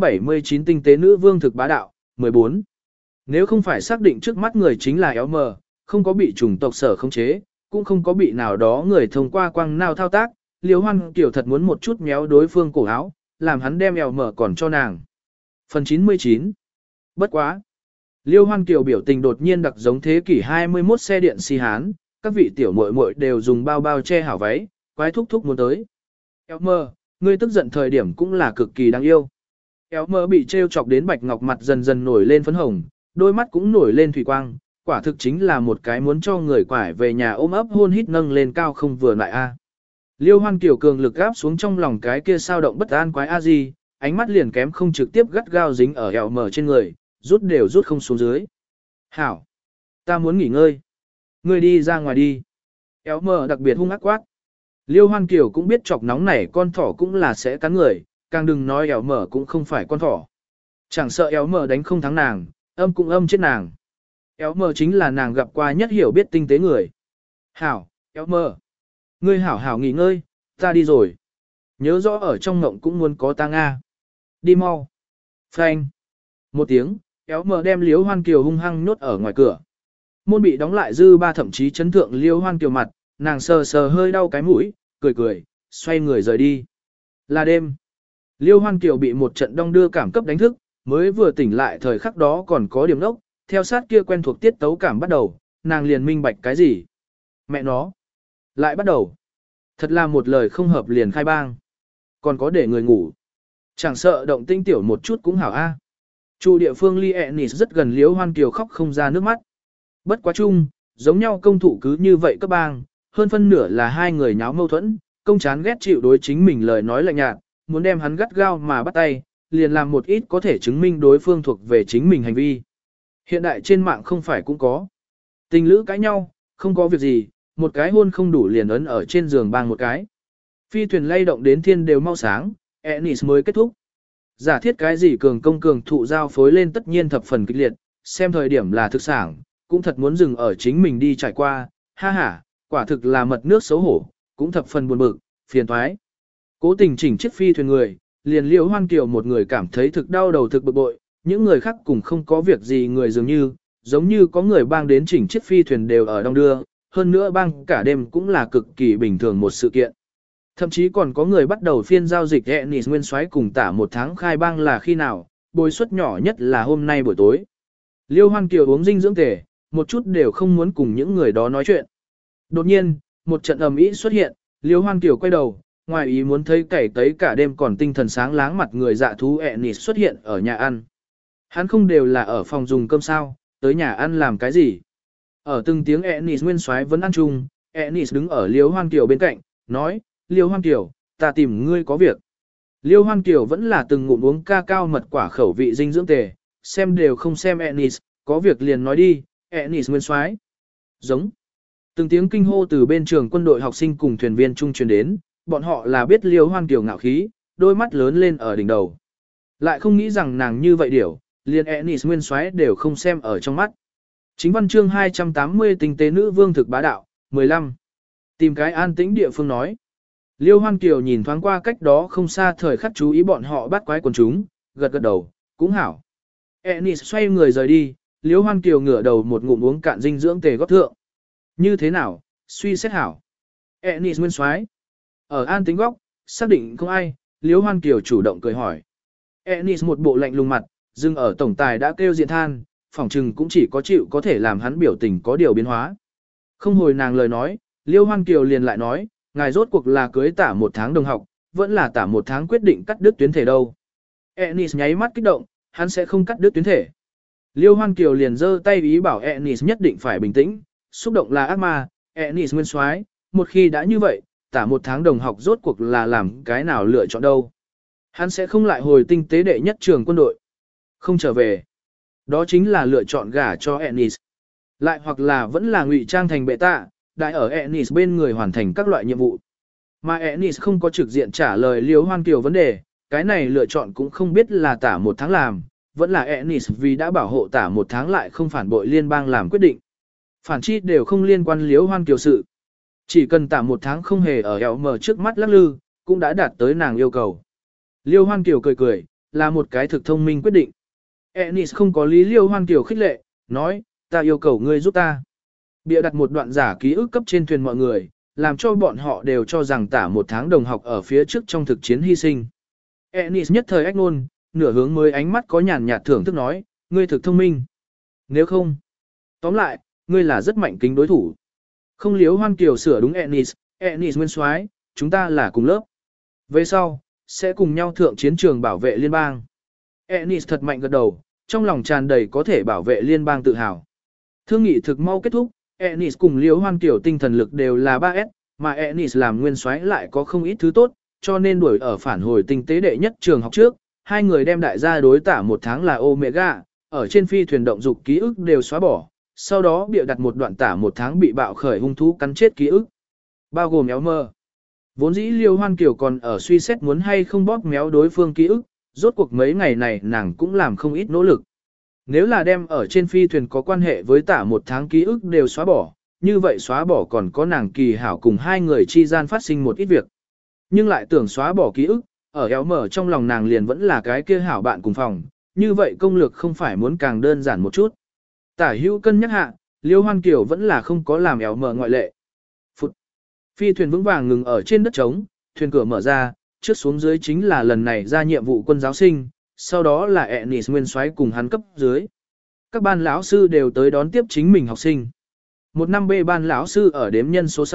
279 tinh tế nữ vương thực bá đạo, 14. Nếu không phải xác định trước mắt người chính là Éo Mở, không có bị chủng tộc sở khống chế, cũng không có bị nào đó người thông qua quăng nào thao tác, Liêu Hoan Kiều thật muốn một chút méo đối phương cổ áo, làm hắn đem Éo Mở còn cho nàng. Phần 99. Bất quá. Liêu Hoan Kiều biểu tình đột nhiên đặc giống thế kỷ 21 xe điện Si Hán, các vị tiểu muội muội đều dùng bao bao che hảo váy, quái thúc thúc muốn tới. Éo Mở, ngươi tức giận thời điểm cũng là cực kỳ đáng yêu. Éo Mở bị trêu chọc đến bạch ngọc mặt dần dần nổi lên phấn hồng, đôi mắt cũng nổi lên thủy quang, quả thực chính là một cái muốn cho người quải về nhà ôm ấp hôn hít nâng lên cao không vừa lại a. Liêu Hoan Kiều cường lực gáp xuống trong lòng cái kia sao động bất an quái a gì, ánh mắt liền kém không trực tiếp gắt gao dính ở Éo Mở trên người, rút đều rút không xuống dưới. Hảo, ta muốn nghỉ ngơi. Ngươi đi ra ngoài đi. Éo Mở đặc biệt hung ác quát. Liêu Hoan Kiều cũng biết chọc nóng này con thỏ cũng là sẽ cắn người, càng đừng nói Éo Mở cũng không phải con thỏ. Chẳng sợ Éo Mở đánh không thắng nàng, âm cũng âm chết nàng. Éo Mở chính là nàng gặp qua nhất hiểu biết tinh tế người. Hảo, Éo Mở. Ngươi hảo hảo nghỉ ngơi, ta đi rồi. Nhớ rõ ở trong ngộng cũng muốn có ta Nga. Đi mau. Phanh. Một tiếng, Éo Mở đem Liêu Hoan Kiều hung hăng nhốt ở ngoài cửa. Môn bị đóng lại dư ba thậm chí chấn thượng Liêu Hoan Kiều mặt, nàng sờ sờ hơi đau cái mũi, cười cười, xoay người rời đi. Là đêm. Liêu Hoan Kiều bị một trận đong đưa cảm cấp đánh thức, mới vừa tỉnh lại thời khắc đó còn có điểm đốc, theo sát kia quen thuộc tiết tấu cảm bắt đầu, nàng liền minh bạch cái gì. Mẹ nó. Lại bắt đầu. Thật là một lời không hợp liền khai bang. Còn có để người ngủ. Chẳng sợ động tinh tiểu một chút cũng hảo a. Chủ địa phương Ly Ennis rất gần Liễu Hoan Kiều khóc không ra nước mắt. Bất quá chung, giống nhau công thủ cứ như vậy các bang, hơn phân nửa là hai người nháo mâu thuẫn, công chán ghét chịu đối chính mình lời nói lạnh nhạt, muốn đem hắn gắt gao mà bắt tay, liền làm một ít có thể chứng minh đối phương thuộc về chính mình hành vi. Hiện đại trên mạng không phải cũng có. Tình lữ cãi nhau, không có việc gì, một cái hôn không đủ liền ấn ở trên giường bang một cái. Phi thuyền lay động đến thiên đều mau sáng, Ennis mới kết thúc. Giả thiết cái gì cường công cường thụ giao phối lên tất nhiên thập phần kịch liệt, xem thời điểm là thực sản, cũng thật muốn dừng ở chính mình đi trải qua, ha ha, quả thực là mật nước xấu hổ, cũng thập phần buồn bực, phiền toái. Cố tình chỉnh chiếc phi thuyền người, liền Liễu Hoan Kiều một người cảm thấy thực đau đầu thực bực bội, những người khác cùng không có việc gì người dường như, giống như có người bang đến chỉnh chiếc phi thuyền đều ở đông đưa, hơn nữa bang cả đêm cũng là cực kỳ bình thường một sự kiện. Thậm chí còn có người bắt đầu phiên giao dịch Ennis nguyên soái cùng tả một tháng khai bang là khi nào, bồi suất nhỏ nhất là hôm nay buổi tối. Liêu Hoan Kiều uống dinh dưỡng tề, một chút đều không muốn cùng những người đó nói chuyện. Đột nhiên, một trận ầm ĩ xuất hiện, Liêu Hoan Kiều quay đầu, ngoài ý muốn thấy cày tấy cả đêm còn tinh thần sáng láng mặt người dạ thú Ennis xuất hiện ở nhà ăn. Hắn không đều là ở phòng dùng cơm sao, tới nhà ăn làm cái gì? Ở từng tiếng Ennis nguyên soái vẫn ăn chung, Ennis đứng ở Liêu Hoan Kiều bên cạnh, nói, Liêu Hoan Kiều, ta tìm ngươi có việc. Liêu Hoan Kiều vẫn là từng ngụm uống ca cao mật quả khẩu vị dinh dưỡng tề, xem đều không xem Ennis, có việc liền nói đi, Ennis nguyên soái. Giống. Từng tiếng kinh hô từ bên trường quân đội học sinh cùng thuyền viên trung truyền đến, bọn họ là biết Liêu Hoan Kiều ngạo khí, đôi mắt lớn lên ở đỉnh đầu. Lại không nghĩ rằng nàng như vậy điểu, liền Ennis nguyên soái đều không xem ở trong mắt. Chính văn chương 280 tinh tế nữ vương thực bá đạo, 15. Tìm cái an tĩnh địa phương nói. Liêu Hoan Kiều nhìn thoáng qua cách đó không xa thời khắc chú ý bọn họ bắt quái quần chúng, gật gật đầu, cũng hảo. Ennis xoay người rời đi, Liêu Hoan Kiều ngửa đầu một ngụm uống cạn dinh dưỡng tề góp thượng. Như thế nào, suy xét hảo. Ennis nguyên soái. Ở an tĩnh góc, xác định không ai, Liêu Hoan Kiều chủ động cười hỏi. Ennis một bộ lạnh lùng mặt, dừng ở tổng tài đã kêu diện than, phỏng chừng cũng chỉ có chịu có thể làm hắn biểu tình có điều biến hóa. Không hồi nàng lời nói, Liêu Hoan Kiều liền lại nói, ngài rốt cuộc là cưới tả một tháng đồng học, vẫn là tả một tháng quyết định cắt đứt tuyến thể đâu. Ennis nháy mắt kích động, hắn sẽ không cắt đứt tuyến thể. Liêu Hoan Kiều liền giơ tay ý bảo Ennis nhất định phải bình tĩnh, xúc động là ác ma, Ennis nguyên soái, một khi đã như vậy, tả một tháng đồng học rốt cuộc là làm cái nào lựa chọn đâu. Hắn sẽ không lại hồi tinh tế đệ nhất trường quân đội. Không trở về. Đó chính là lựa chọn gả cho Ennis. Lại hoặc là vẫn là ngụy trang thành bệ tạ, đại ở Ennis bên người hoàn thành các loại nhiệm vụ. Mà Ennis không có trực diện trả lời Liêu Hoan Kiều vấn đề, cái này lựa chọn cũng không biết là tả một tháng làm, vẫn là Ennis vì đã bảo hộ tả một tháng lại không phản bội liên bang làm quyết định. Phản chi đều không liên quan Liêu Hoan Kiều sự. Chỉ cần tả một tháng không hề ở eo mờ trước mắt lắc lư, cũng đã đạt tới nàng yêu cầu. Liêu Hoan Kiều cười cười, là một cái thực thông minh quyết định. Ennis không có lý Liêu Hoan Kiều khích lệ, nói, ta yêu cầu ngươi giúp ta. Bịa đặt một đoạn giả ký ức cấp trên thuyền mọi người, làm cho bọn họ đều cho rằng tả một tháng đồng học ở phía trước trong thực chiến hy sinh. Ennis nhất thời ách nôn, nửa hướng mới ánh mắt có nhàn nhạt thưởng thức nói, ngươi thực thông minh. Nếu không, tóm lại, ngươi là rất mạnh kính đối thủ. Không Liêu Hoan Kiều sửa đúng Ennis, Ennis nguyên soái, chúng ta là cùng lớp. Về sau, sẽ cùng nhau thượng chiến trường bảo vệ liên bang. Ennis thật mạnh gật đầu, trong lòng tràn đầy có thể bảo vệ liên bang tự hào. Thương nghị thực mau kết thúc, Ennis cùng Liêu Hoan Kiều tinh thần lực đều là 3S, mà Ennis làm nguyên soái lại có không ít thứ tốt, cho nên đuổi ở phản hồi tinh tế đệ nhất trường học trước, hai người đem đại gia đối tả một tháng là Omega, ở trên phi thuyền động dục ký ức đều xóa bỏ, sau đó bịa đặt một đoạn tả một tháng bị bạo khởi hung thú cắn chết ký ức, bao gồm éo mơ. Vốn dĩ Liêu Hoan Kiều còn ở suy xét muốn hay không bóp méo đối phương ký ức, rốt cuộc mấy ngày này nàng cũng làm không ít nỗ lực. Nếu là đem ở trên phi thuyền có quan hệ với tả một tháng ký ức đều xóa bỏ, như vậy xóa bỏ còn có nàng Kỳ Hảo cùng hai người chi gian phát sinh một ít việc. Nhưng lại tưởng xóa bỏ ký ức, ở éo mở trong lòng nàng liền vẫn là cái kia hảo bạn cùng phòng, như vậy công lược không phải muốn càng đơn giản một chút. Tả hữu cân nhắc hạ, Liêu Hoan Kiều vẫn là không có làm éo mở ngoại lệ. Phụt. Phi thuyền vững vàng ngừng ở trên đất trống, thuyền cửa mở ra, trước xuống dưới chính là lần này ra nhiệm vụ quân giáo sinh, sau đó là Ennis nguyên soái cùng hắn cấp dưới. Các ban lão sư đều tới đón tiếp chính mình học sinh. Một năm B ban lão sư ở đếm nhân số sau,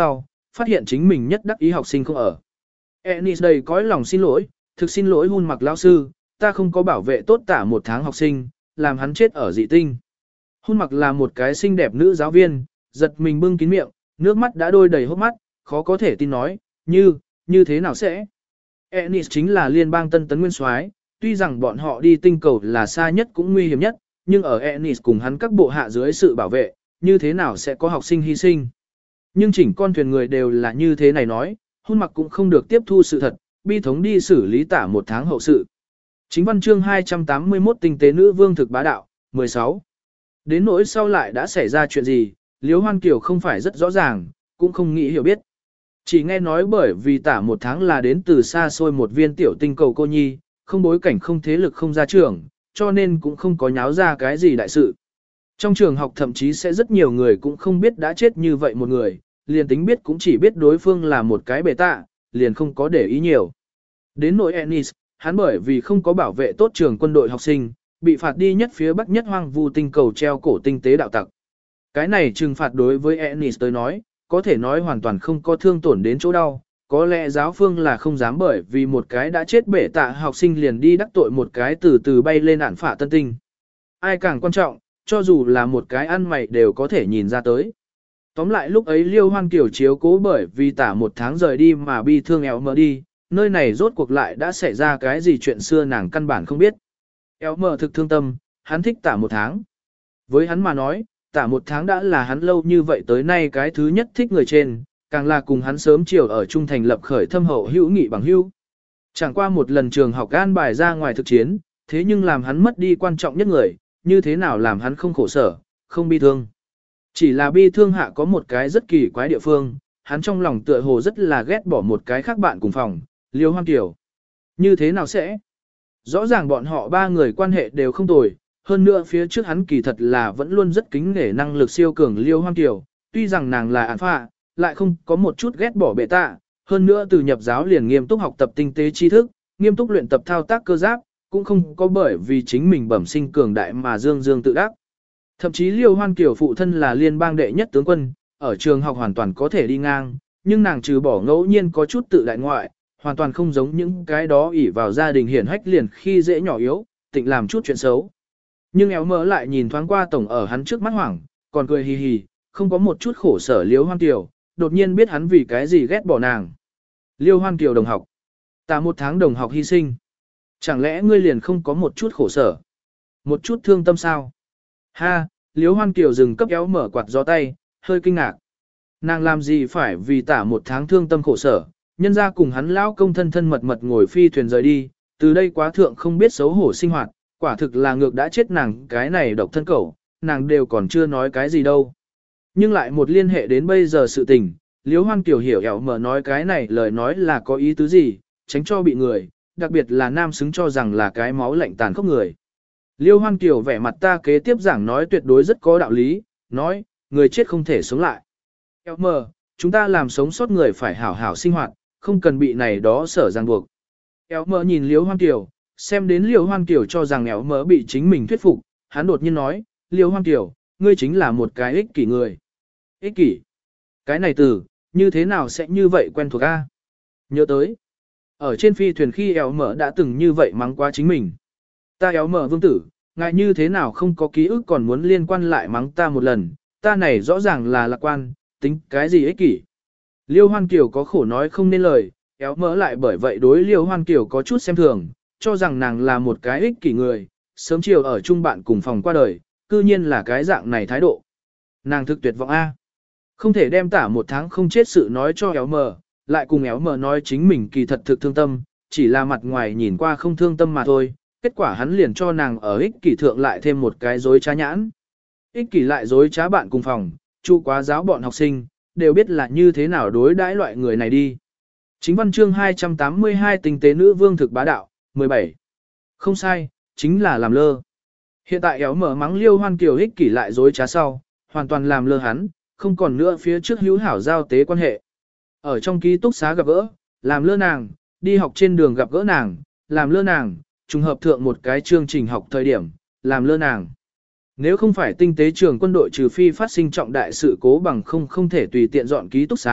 phát hiện chính mình nhất đắc ý học sinh không ở. Ennis đầy cõi lòng xin lỗi, thực xin lỗi Hun Mặc lão sư, ta không có bảo vệ tốt tả một tháng học sinh, làm hắn chết ở dị tinh. Hun Mặc là một cái xinh đẹp nữ giáo viên, giật mình bưng kín miệng, nước mắt đã đôi đầy hốc mắt, khó có thể tin nói, như thế nào sẽ? Ennis chính là liên bang tân tấn nguyên soái, tuy rằng bọn họ đi tinh cầu là xa nhất cũng nguy hiểm nhất, nhưng ở Ennis cùng hắn các bộ hạ dưới sự bảo vệ, như thế nào sẽ có học sinh hy sinh? Nhưng chỉnh con thuyền người đều là như thế này nói, Hun Mặc cũng không được tiếp thu sự thật, bi thống đi xử lý tả một tháng hậu sự. Chính văn chương 281 tinh tế nữ vương thực bá đạo, 16. Đến nỗi sau lại đã xảy ra chuyện gì, Liễu Hoan Kiều không phải rất rõ ràng, cũng không nghĩ hiểu biết. Chỉ nghe nói bởi vì tả một tháng là đến từ xa xôi một viên tiểu tinh cầu cô nhi, không bối cảnh không thế lực không ra trường, cho nên cũng không có nháo ra cái gì đại sự. Trong trường học thậm chí sẽ rất nhiều người cũng không biết đã chết như vậy một người, liền tính biết cũng chỉ biết đối phương là một cái bề tạ, liền không có để ý nhiều. Đến nỗi Ennis, hắn bởi vì không có bảo vệ tốt trường quân đội học sinh, bị phạt đi nhất phía bắc nhất hoang vu tinh cầu treo cổ tinh tế đạo tặc. Cái này trừng phạt đối với Ennis tới nói, có thể nói hoàn toàn không có thương tổn đến chỗ đau, có lẽ giáo phương là không dám bởi vì một cái đã chết bể tạ học sinh liền đi đắc tội một cái từ từ bay lên ản phả tân tinh. Ai càng quan trọng, cho dù là một cái ăn mày đều có thể nhìn ra tới. Tóm lại lúc ấy Liêu Hoan Kiều chiếu cố bởi vì tả một tháng rời đi mà bi thương éo mờ đi, nơi này rốt cuộc lại đã xảy ra cái gì chuyện xưa nàng căn bản không biết. Éo mờ thực thương tâm, hắn thích tả một tháng. Với hắn mà nói, tả một tháng đã là hắn lâu như vậy tới nay cái thứ nhất thích người trên, càng là cùng hắn sớm chiều ở trung thành lập khởi thâm hậu hữu nghị bằng hữu. Chẳng qua một lần trường học an bài ra ngoài thực chiến, thế nhưng làm hắn mất đi quan trọng nhất người, như thế nào làm hắn không khổ sở, không bi thương. Chỉ là bi thương hạ có một cái rất kỳ quái địa phương, hắn trong lòng tựa hồ rất là ghét bỏ một cái khác bạn cùng phòng, Liêu Hoan Kiều. Như thế nào sẽ? Rõ ràng bọn họ ba người quan hệ đều không tồi, hơn nữa phía trước hắn kỳ thật là vẫn luôn rất kính nể năng lực siêu cường Liêu Hoan Kiều, tuy rằng nàng là án phạ, lại không có một chút ghét bỏ bệ tạ, hơn nữa từ nhập giáo liền nghiêm túc học tập tinh tế tri thức, nghiêm túc luyện tập thao tác cơ giáp, cũng không có bởi vì chính mình bẩm sinh cường đại mà dương dương tự đắc. Thậm chí Liêu Hoan Kiều phụ thân là liên bang đệ nhất tướng quân, ở trường học hoàn toàn có thể đi ngang, nhưng nàng trừ bỏ ngẫu nhiên có chút tự đại ngoại, hoàn toàn không giống những cái đó ỷ vào gia đình hiển hách liền khi dễ nhỏ yếu, tịnh làm chút chuyện xấu. Nhưng éo mỡ lại nhìn thoáng qua tổng ở hắn trước mắt hoảng, còn cười hì hì, không có một chút khổ sở Liêu Hoan Kiều, đột nhiên biết hắn vì cái gì ghét bỏ nàng. Liêu Hoan Kiều đồng học, ta một tháng đồng học hy sinh. Chẳng lẽ ngươi liền không có một chút khổ sở? Một chút thương tâm sao? Ha, Liêu Hoan Kiều dừng cấp éo mở quạt gió tay, hơi kinh ngạc. Nàng làm gì phải vì tả một tháng thương tâm khổ sở, nhân ra cùng hắn lão công thân thân mật mật ngồi phi thuyền rời đi, từ đây quá thượng không biết xấu hổ sinh hoạt, quả thực là ngược đã chết nàng cái này độc thân cẩu, nàng đều còn chưa nói cái gì đâu. Nhưng lại một liên hệ đến bây giờ sự tình, Liêu Hoan Kiều hiểu éo mở nói cái này lời nói là có ý tứ gì, tránh cho bị người, đặc biệt là nam xứng cho rằng là cái máu lạnh tàn khốc người. Liêu Hoan Kiều vẻ mặt ta kế tiếp giảng nói tuyệt đối rất có đạo lý, nói, người chết không thể sống lại. Éo mờ, chúng ta làm sống sót người phải hảo hảo sinh hoạt, không cần bị này đó sở ràng buộc. Éo mờ nhìn Liêu Hoan Kiều, xem đến Liêu Hoan Kiều cho rằng éo mờ bị chính mình thuyết phục, hắn đột nhiên nói, Liêu Hoan Kiều, ngươi chính là một cái ích kỷ người. Ích kỷ? Cái này từ, như thế nào sẽ như vậy quen thuộc a? Nhớ tới, ở trên phi thuyền khi éo mờ đã từng như vậy mắng qua chính mình. Ta éo mờ vương tử, ngại như thế nào không có ký ức còn muốn liên quan lại mắng ta một lần, ta này rõ ràng là lạc quan, tính cái gì ích kỷ. Liêu Hoan Kiều có khổ nói không nên lời, éo mỡ lại bởi vậy đối Liêu Hoan Kiều có chút xem thường, cho rằng nàng là một cái ích kỷ người, sớm chiều ở chung bạn cùng phòng qua đời, cư nhiên là cái dạng này thái độ. Nàng thực tuyệt vọng A. Không thể đem tả một tháng không chết sự nói cho éo mờ, lại cùng éo mờ nói chính mình kỳ thật thực thương tâm, chỉ là mặt ngoài nhìn qua không thương tâm mà thôi, kết quả hắn liền cho nàng ở ích kỷ thượng lại thêm một cái dối trá nhãn. Ích kỷ lại dối trá bạn cùng phòng, chu quá giáo bọn học sinh, đều biết là như thế nào đối đãi loại người này đi. Chính văn chương 282 tinh tế nữ vương thực bá đạo, 17. Không sai, chính là làm lơ. Hiện tại éo mở mắng Liêu Hoan Kiều ích kỷ lại dối trá sau, hoàn toàn làm lơ hắn, không còn nữa phía trước hữu hảo giao tế quan hệ. Ở trong ký túc xá gặp gỡ, làm lơ nàng, đi học trên đường gặp gỡ nàng, làm lơ nàng, trùng hợp thượng một cái chương trình học thời điểm, làm lơ nàng. Nếu không phải tinh tế trường quân đội trừ phi phát sinh trọng đại sự cố bằng không thể tùy tiện dọn ký túc xá,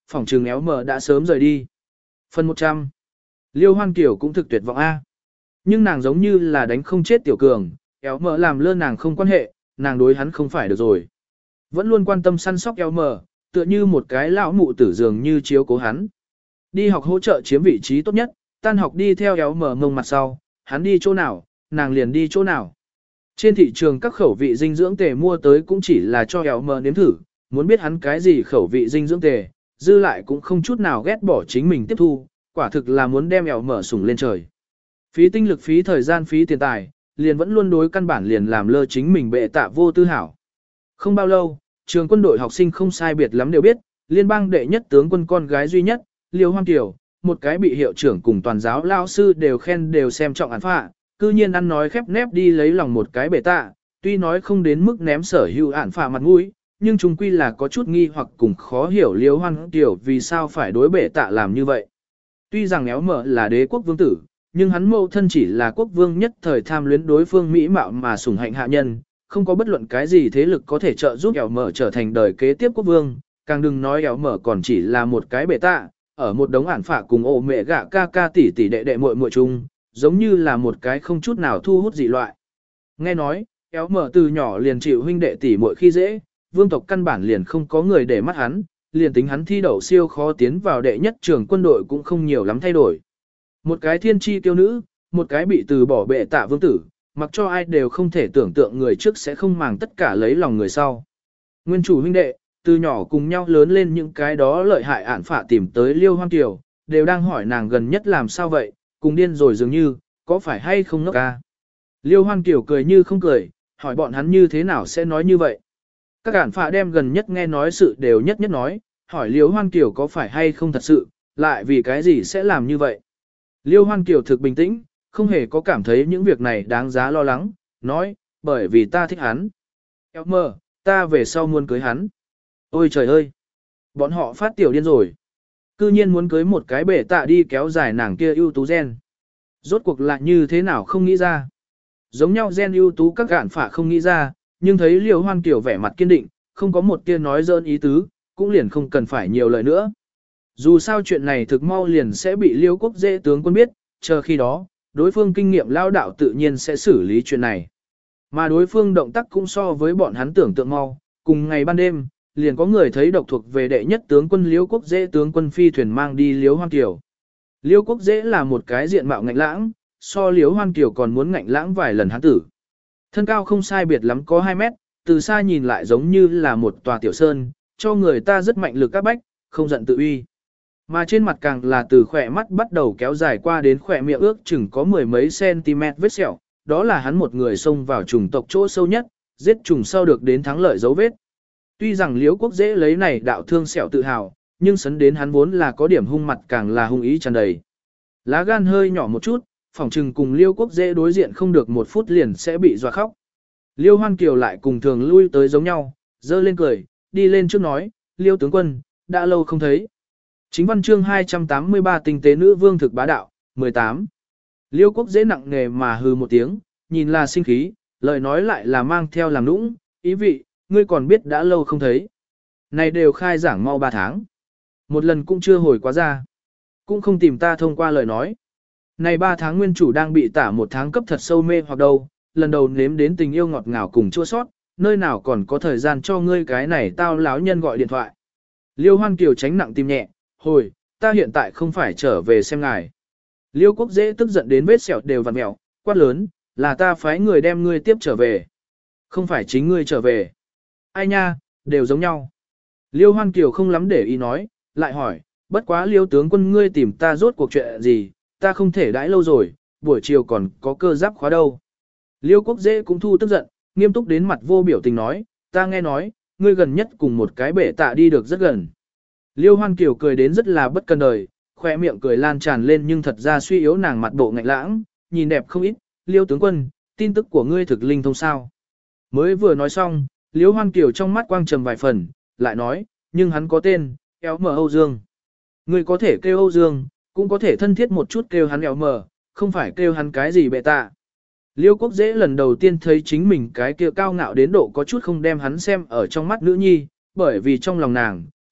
phỏng trừng éo mờ đã sớm rời đi. Phần 100. Liêu Hoan Kiều cũng thực tuyệt vọng A. Nhưng nàng giống như là đánh không chết tiểu cường, éo mờ làm lơ nàng không quan hệ, nàng đối hắn không phải được rồi. Vẫn luôn quan tâm săn sóc éo mờ, tựa như một cái lão mụ tử dường như chiếu cố hắn. Đi học hỗ trợ chiếm vị trí tốt nhất, tan học đi theo éo mờ ngông mặt sau, hắn đi chỗ nào, nàng liền đi chỗ nào. Trên thị trường các khẩu vị dinh dưỡng tề mua tới cũng chỉ là cho éo mờ nếm thử, muốn biết hắn cái gì khẩu vị dinh dưỡng tề, dư lại cũng không chút nào ghét bỏ chính mình tiếp thu, quả thực là muốn đem éo mờ sủng lên trời. Phí tinh lực phí thời gian phí tiền tài, liền vẫn luôn đối căn bản liền làm lơ chính mình bệ tạ vô tư hảo. Không bao lâu, trường quân đội học sinh không sai biệt lắm đều biết, liên bang đệ nhất tướng quân con gái duy nhất, Liêu Hoang Kiều, một cái bị hiệu trưởng cùng toàn giáo lao sư đều khen đều xem trọng án phạ, cư nhiên ăn nói khép nép đi lấy lòng một cái bệ tạ, tuy nói không đến mức ném sở hữu án phạ mặt mũi, nhưng chung quy là có chút nghi hoặc cùng khó hiểu Liêu Hoang Kiều vì sao phải đối bệ tạ làm như vậy. Tuy rằng éo mở là đế quốc vương tử, nhưng hắn mâu thân chỉ là quốc vương nhất thời tham luyến đối phương mỹ mạo mà sủng hạnh hạ nhân, không có bất luận cái gì thế lực có thể trợ giúp éo mở trở thành đời kế tiếp quốc vương, càng đừng nói éo mở còn chỉ là một cái bệ tạ, ở một đống ản phả cùng ổ mẹ gạ ca ca tỷ tỷ đệ đệ muội muội chung, giống như là một cái không chút nào thu hút dị loại. Nghe nói, éo mở từ nhỏ liền chịu huynh đệ tỷ muội khi dễ, vương tộc căn bản liền không có người để mắt hắn, liền tính hắn thi đậu siêu khó tiến vào đệ nhất trường quân đội cũng không nhiều lắm thay đổi. Một cái thiên chi tiêu nữ, một cái bị từ bỏ bệ tạ vương tử, mặc cho ai đều không thể tưởng tượng người trước sẽ không màng tất cả lấy lòng người sau. Nguyên chủ huynh đệ, từ nhỏ cùng nhau lớn lên những cái đó lợi hại ản phả tìm tới Liêu Hoang Kiều, đều đang hỏi nàng gần nhất làm sao vậy, cùng điên rồi dường như, có phải hay không ngốc ca. Liêu Hoang Kiều cười như không cười, hỏi bọn hắn như thế nào sẽ nói như vậy. Các ản phả đem gần nhất nghe nói sự đều nhất nhất nói, hỏi Liêu Hoang Kiều có phải hay không thật sự, lại vì cái gì sẽ làm như vậy. Liêu Hoan Kiều thực bình tĩnh, không hề có cảm thấy những việc này đáng giá lo lắng, nói, bởi vì ta thích hắn. Éo mơ, ta về sau muốn cưới hắn. Ôi trời ơi! Bọn họ phát tiểu điên rồi. Cư nhiên muốn cưới một cái bể tạ đi kéo dài nàng kia ưu tú gen. Rốt cuộc lại như thế nào không nghĩ ra. Giống nhau gen ưu tú các gạn phả không nghĩ ra, nhưng thấy Liêu Hoan Kiều vẻ mặt kiên định, không có một tia nói dơn ý tứ, cũng liền không cần phải nhiều lời nữa. Dù sao chuyện này thực mau liền sẽ bị Liêu quốc dễ tướng quân biết, chờ khi đó, đối phương kinh nghiệm lao đạo tự nhiên sẽ xử lý chuyện này. Mà đối phương động tác cũng so với bọn hắn tưởng tượng mau, cùng ngày ban đêm, liền có người thấy độc thuộc về đệ nhất tướng quân Liêu quốc dễ tướng quân phi thuyền mang đi Liêu Hoan Kiều. Liêu quốc dễ là một cái diện mạo ngạnh lãng, so Liêu Hoan Kiều còn muốn ngạnh lãng vài lần hắn tử. Thân cao không sai biệt lắm có 2 mét, từ xa nhìn lại giống như là một tòa tiểu sơn, cho người ta rất mạnh lực các bách, không giận tự uy. Mà trên mặt càng là từ khỏe mắt bắt đầu kéo dài qua đến khỏe miệng ước chừng có mười mấy cm vết sẹo, đó là hắn một người xông vào trùng tộc chỗ sâu nhất, giết trùng sau được đến thắng lợi dấu vết. Tuy rằng Liễu Quốc dễ lấy này đạo thương sẹo tự hào, nhưng sấn đến hắn vốn là có điểm hung mặt càng là hung ý tràn đầy. Lá gan hơi nhỏ một chút, phỏng chừng cùng Liễu Quốc dễ đối diện không được 1 phút liền sẽ bị dọa khóc. Liêu Hoan Kiều lại cùng thường lui tới giống nhau, dơ lên cười, đi lên trước nói, Liêu tướng quân, đã lâu không thấy. Chính văn chương 283 tinh tế nữ vương thực bá đạo, 18. Liêu Quốc dễ nặng nề mà hừ một tiếng, nhìn là sinh khí, lời nói lại là mang theo làm nũng, ý vị, ngươi còn biết đã lâu không thấy. Này đều khai giảng mau 3 tháng. Một lần cũng chưa hồi quá ra. Cũng không tìm ta thông qua lời nói. Này 3 tháng nguyên chủ đang bị tả 1 tháng cấp thật sâu mê hoặc đâu, lần đầu nếm đến tình yêu ngọt ngào cùng chua sót, nơi nào còn có thời gian cho ngươi cái này tao láo nhân gọi điện thoại. Liêu Hoan Kiều tránh nặng tim nhẹ, hồi, ta hiện tại không phải trở về xem ngài. Liêu Quốc dễ tức giận đến vết sẹo đều vặn mẹo, quát lớn, là ta phái người đem ngươi tiếp trở về. Không phải chính ngươi trở về. Ai nha, đều giống nhau. Liêu Hoan Kiều không lắm để ý nói, lại hỏi, bất quá Liêu tướng quân ngươi tìm ta rốt cuộc chuyện gì, ta không thể đãi lâu rồi, buổi chiều còn có cơ giáp khóa đâu. Liêu Quốc dễ cũng thu tức giận, nghiêm túc đến mặt vô biểu tình nói, ta nghe nói, ngươi gần nhất cùng một cái bể tạ đi được rất gần. Liêu Hoan Kiều cười đến rất là bất cần đời, khoe miệng cười lan tràn lên nhưng thật ra suy yếu nàng mặt bộ ngạnh lãng, nhìn đẹp không ít, Liêu tướng quân, tin tức của ngươi thực linh thông sao. Mới vừa nói xong, Liêu Hoan Kiều trong mắt quang trầm vài phần, lại nói, nhưng hắn có tên, Éo Mờ Âu Dương. Ngươi có thể kêu Âu Dương, cũng có thể thân thiết một chút kêu hắn Éo Mờ, không phải kêu hắn cái gì bệ tạ. Liêu Quốc dễ lần đầu tiên thấy chính mình cái kia cao ngạo đến độ có chút không đem hắn xem ở trong mắt nữ nhi, bởi vì trong lòng nàng,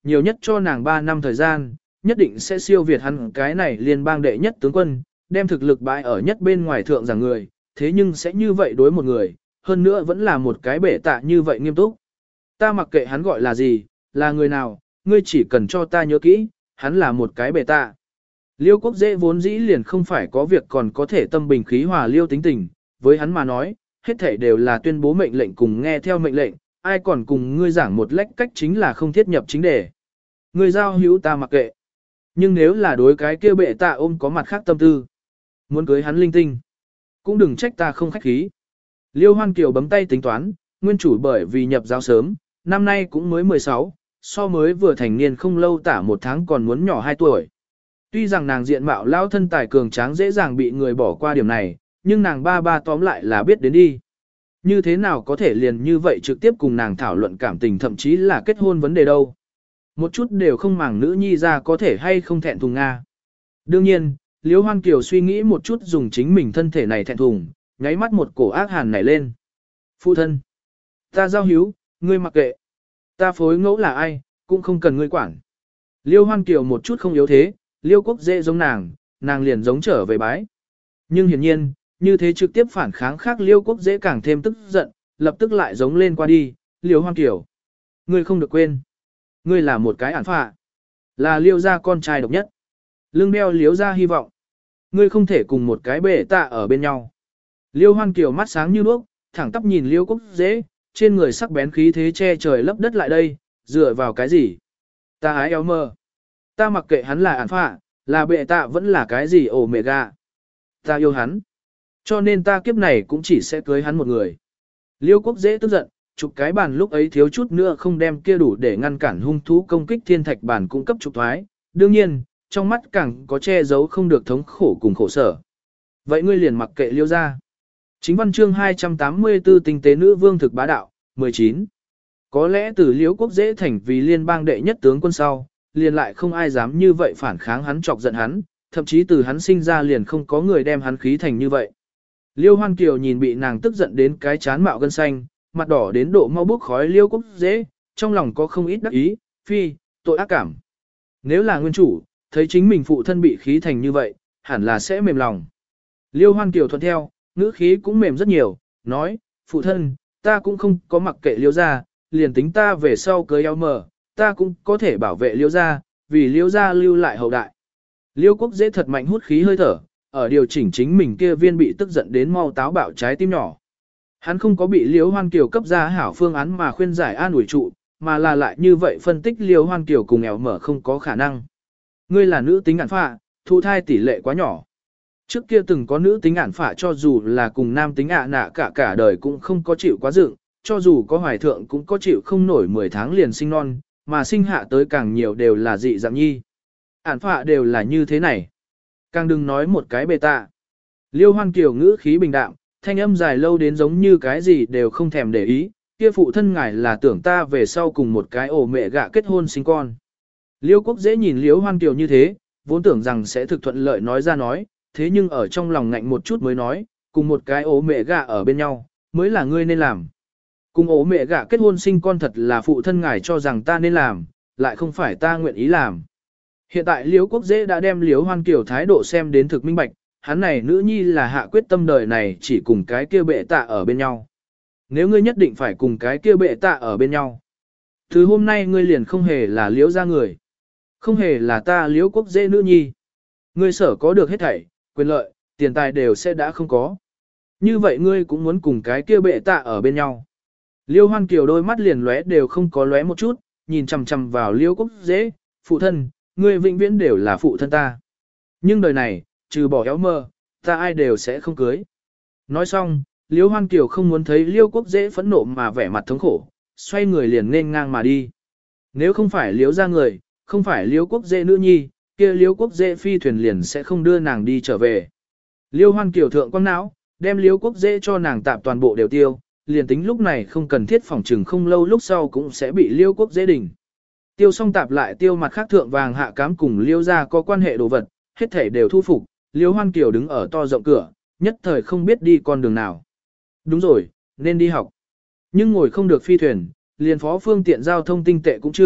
nhiều nhất cho nàng 3 năm thời gian, nhất định sẽ siêu việt hắn cái này liên bang đệ nhất tướng quân, đem thực lực bại ở nhất bên ngoài thượng giảng người, thế nhưng sẽ như vậy đối một người, hơn nữa vẫn là một cái bệ tạ như vậy nghiêm túc. Ta mặc kệ hắn gọi là gì, là người nào, ngươi chỉ cần cho ta nhớ kỹ, hắn là một cái bệ tạ. Liêu Quốc Dễ vốn dĩ liền không phải có việc còn có thể tâm bình khí hòa liêu tính tình, với hắn mà nói, hết thảy đều là tuyên bố mệnh lệnh cùng nghe theo mệnh lệnh, ai còn cùng ngươi giảng một lách cách chính là không thiết nhập chính đề. Ngươi giao hữu ta mặc kệ. Nhưng nếu là đối cái kia bệ tạ ôm có mặt khác tâm tư, muốn cưới hắn linh tinh, cũng đừng trách ta không khách khí. Liêu Hoan Kiều bấm tay tính toán, nguyên chủ bởi vì nhập giáo sớm, năm nay cũng mới 16, so mới vừa thành niên không lâu tả một tháng còn muốn nhỏ 2 tuổi. Tuy rằng nàng diện mạo lao thân tài cường tráng dễ dàng bị người bỏ qua điểm này, nhưng nàng ba tóm lại là biết đến đi. Như thế nào có thể liền như vậy trực tiếp cùng nàng thảo luận cảm tình thậm chí là kết hôn vấn đề đâu. Một chút đều không màng nữ nhi ra có thể hay không thẹn thùng Nga. Đương nhiên, Liễu Hoan Kiều suy nghĩ một chút dùng chính mình thân thể này thẹn thùng, nháy mắt một cổ ác hàn nảy lên. Phụ thân, ta giao hiếu, ngươi mặc kệ. Ta phối ngẫu là ai, cũng không cần ngươi quản. Liêu Hoan Kiều một chút không yếu thế, Liêu Quốc Dễ giống nàng liền giống trở về bái. Nhưng hiển nhiên, như thế trực tiếp phản kháng khác Liêu Quốc Dễ càng thêm tức giận, lập tức lại giống lên qua đi, Liêu Hoan Kiều. Ngươi không được quên. Ngươi là một cái ản phạ. Là Liêu gia con trai độc nhất. Lưng đeo Liêu gia hy vọng. Ngươi không thể cùng một cái bệ tạ ở bên nhau. Liêu Hoan Kiều mắt sáng như đuốc, thẳng tắp nhìn Liêu Quốc Dễ, trên người sắc bén khí thế che trời lấp đất lại đây, dựa vào cái gì? Ta ái eo mơ. Ta mặc kệ hắn là ản phạ, là bệ tạ vẫn là cái gì ổ mẹ gà. Ta yêu hắn. Cho nên ta kiếp này cũng chỉ sẽ cưới hắn một người. Liêu Quốc Dễ tức giận, chụp cái bàn lúc ấy thiếu chút nữa không đem kia đủ để ngăn cản hung thú công kích thiên thạch bàn cung cấp trục thoái. Đương nhiên, trong mắt càng có che giấu không được thống khổ cùng khổ sở. Vậy ngươi liền mặc kệ Liêu ra. Chính văn chương 284 tinh tế nữ vương thực bá đạo, 19. Có lẽ từ Liễu Quốc Dễ thành vì liên bang đệ nhất tướng quân sau, liền lại không ai dám như vậy phản kháng hắn chọc giận hắn, thậm chí từ hắn sinh ra liền không có người đem hắn khí thành như vậy. Liêu Hoan Kiều nhìn bị nàng tức giận đến cái chán mạo gân xanh, mặt đỏ đến độ mau bốc khói Liêu Quốc Dễ, trong lòng có không ít đắc ý, phi, tội ác cảm. Nếu là nguyên chủ, thấy chính mình phụ thân bị khí thành như vậy, hẳn là sẽ mềm lòng. Liêu Hoan Kiều thuận theo, ngữ khí cũng mềm rất nhiều, nói, phụ thân, ta cũng không có mặc kệ Liêu gia, liền tính ta về sau cưới eo mờ, ta cũng có thể bảo vệ Liêu gia, vì Liêu gia lưu lại hậu đại. Liêu Quốc Dễ thật mạnh hút khí hơi thở, ở điều chỉnh chính mình kia viên bị tức giận đến mau táo bạo trái tim nhỏ. Hắn không có bị Liêu Hoan Kiều cấp ra hảo phương án mà khuyên giải an ủi trụ, mà là lại như vậy phân tích Liêu Hoan Kiều cùng eo mở không có khả năng. Ngươi là nữ tính ản phạ, thụ thai tỷ lệ quá nhỏ. Trước kia từng có nữ tính ản phạ cho dù là cùng nam tính nạ cả đời cũng không có chịu quá dựng, cho dù có hoài thượng cũng có chịu không nổi 10 tháng liền sinh non, mà sinh hạ tới càng nhiều đều là dị dạng nhi. Ản phạ đều là như thế này. Càng đừng nói một cái bề tạ. Liêu Hoan Kiều ngữ khí bình đạm, thanh âm dài lâu đến giống như cái gì đều không thèm để ý, kia phụ thân ngài là tưởng ta về sau cùng một cái ổ mẹ gạ kết hôn sinh con. Liêu Quốc Dễ nhìn Liêu Hoan Kiều như thế, vốn tưởng rằng sẽ thực thuận lợi nói ra nói, thế nhưng ở trong lòng ngạnh một chút mới nói, cùng một cái ổ mẹ gạ ở bên nhau, mới là ngươi nên làm. Cùng ổ mẹ gạ kết hôn sinh con thật là phụ thân ngài cho rằng ta nên làm, lại không phải ta nguyện ý làm. Hiện tại Liễu Quốc Dễ đã đem Liễu Hoan Kiều thái độ xem đến thực minh bạch, hắn này nữ nhi là hạ quyết tâm đời này chỉ cùng cái kia bệ tạ ở bên nhau. Nếu ngươi nhất định phải cùng cái kia bệ tạ ở bên nhau, từ hôm nay ngươi liền không hề là Liễu gia người, không hề là ta Liễu Quốc Dễ nữ nhi. Ngươi sở có được hết thảy, quyền lợi, tiền tài đều sẽ đã không có. Như vậy ngươi cũng muốn cùng cái kia bệ tạ ở bên nhau. Liêu Hoan Kiều đôi mắt liền lóe đều không có lóe một chút, nhìn chằm chằm vào Liêu Quốc Dễ, phụ thân, ngươi vĩnh viễn đều là phụ thân ta. Nhưng đời này, trừ bỏ éo mơ, ta ai đều sẽ không cưới. Nói xong, Liêu Hoan Kiều không muốn thấy Liêu Quốc Dễ phẫn nộ mà vẻ mặt thống khổ, xoay người liền nên ngang mà đi. Nếu không phải Liêu ra người, không phải Liêu Quốc Dễ nữ nhi, kia Liêu Quốc Dễ phi thuyền liền sẽ không đưa nàng đi trở về. Liêu Hoan Kiều thượng quang não, đem Liêu Quốc Dễ cho nàng tạm toàn bộ đều tiêu, liền tính lúc này không cần thiết phòng trừng không lâu lúc sau cũng sẽ bị Liêu Quốc Dễ đỉnh. Tiêu xong tạp lại tiêu mặt khác thượng vàng hạ cám cùng Liêu ra có quan hệ đồ vật, hết thể đều thu phục, Liêu Hoan Kiều đứng ở to rộng cửa, nhất thời không biết đi con đường nào. Đúng rồi, nên đi học. Nhưng ngồi không được phi thuyền, liền phó phương tiện giao thông tinh tệ cũng chưa,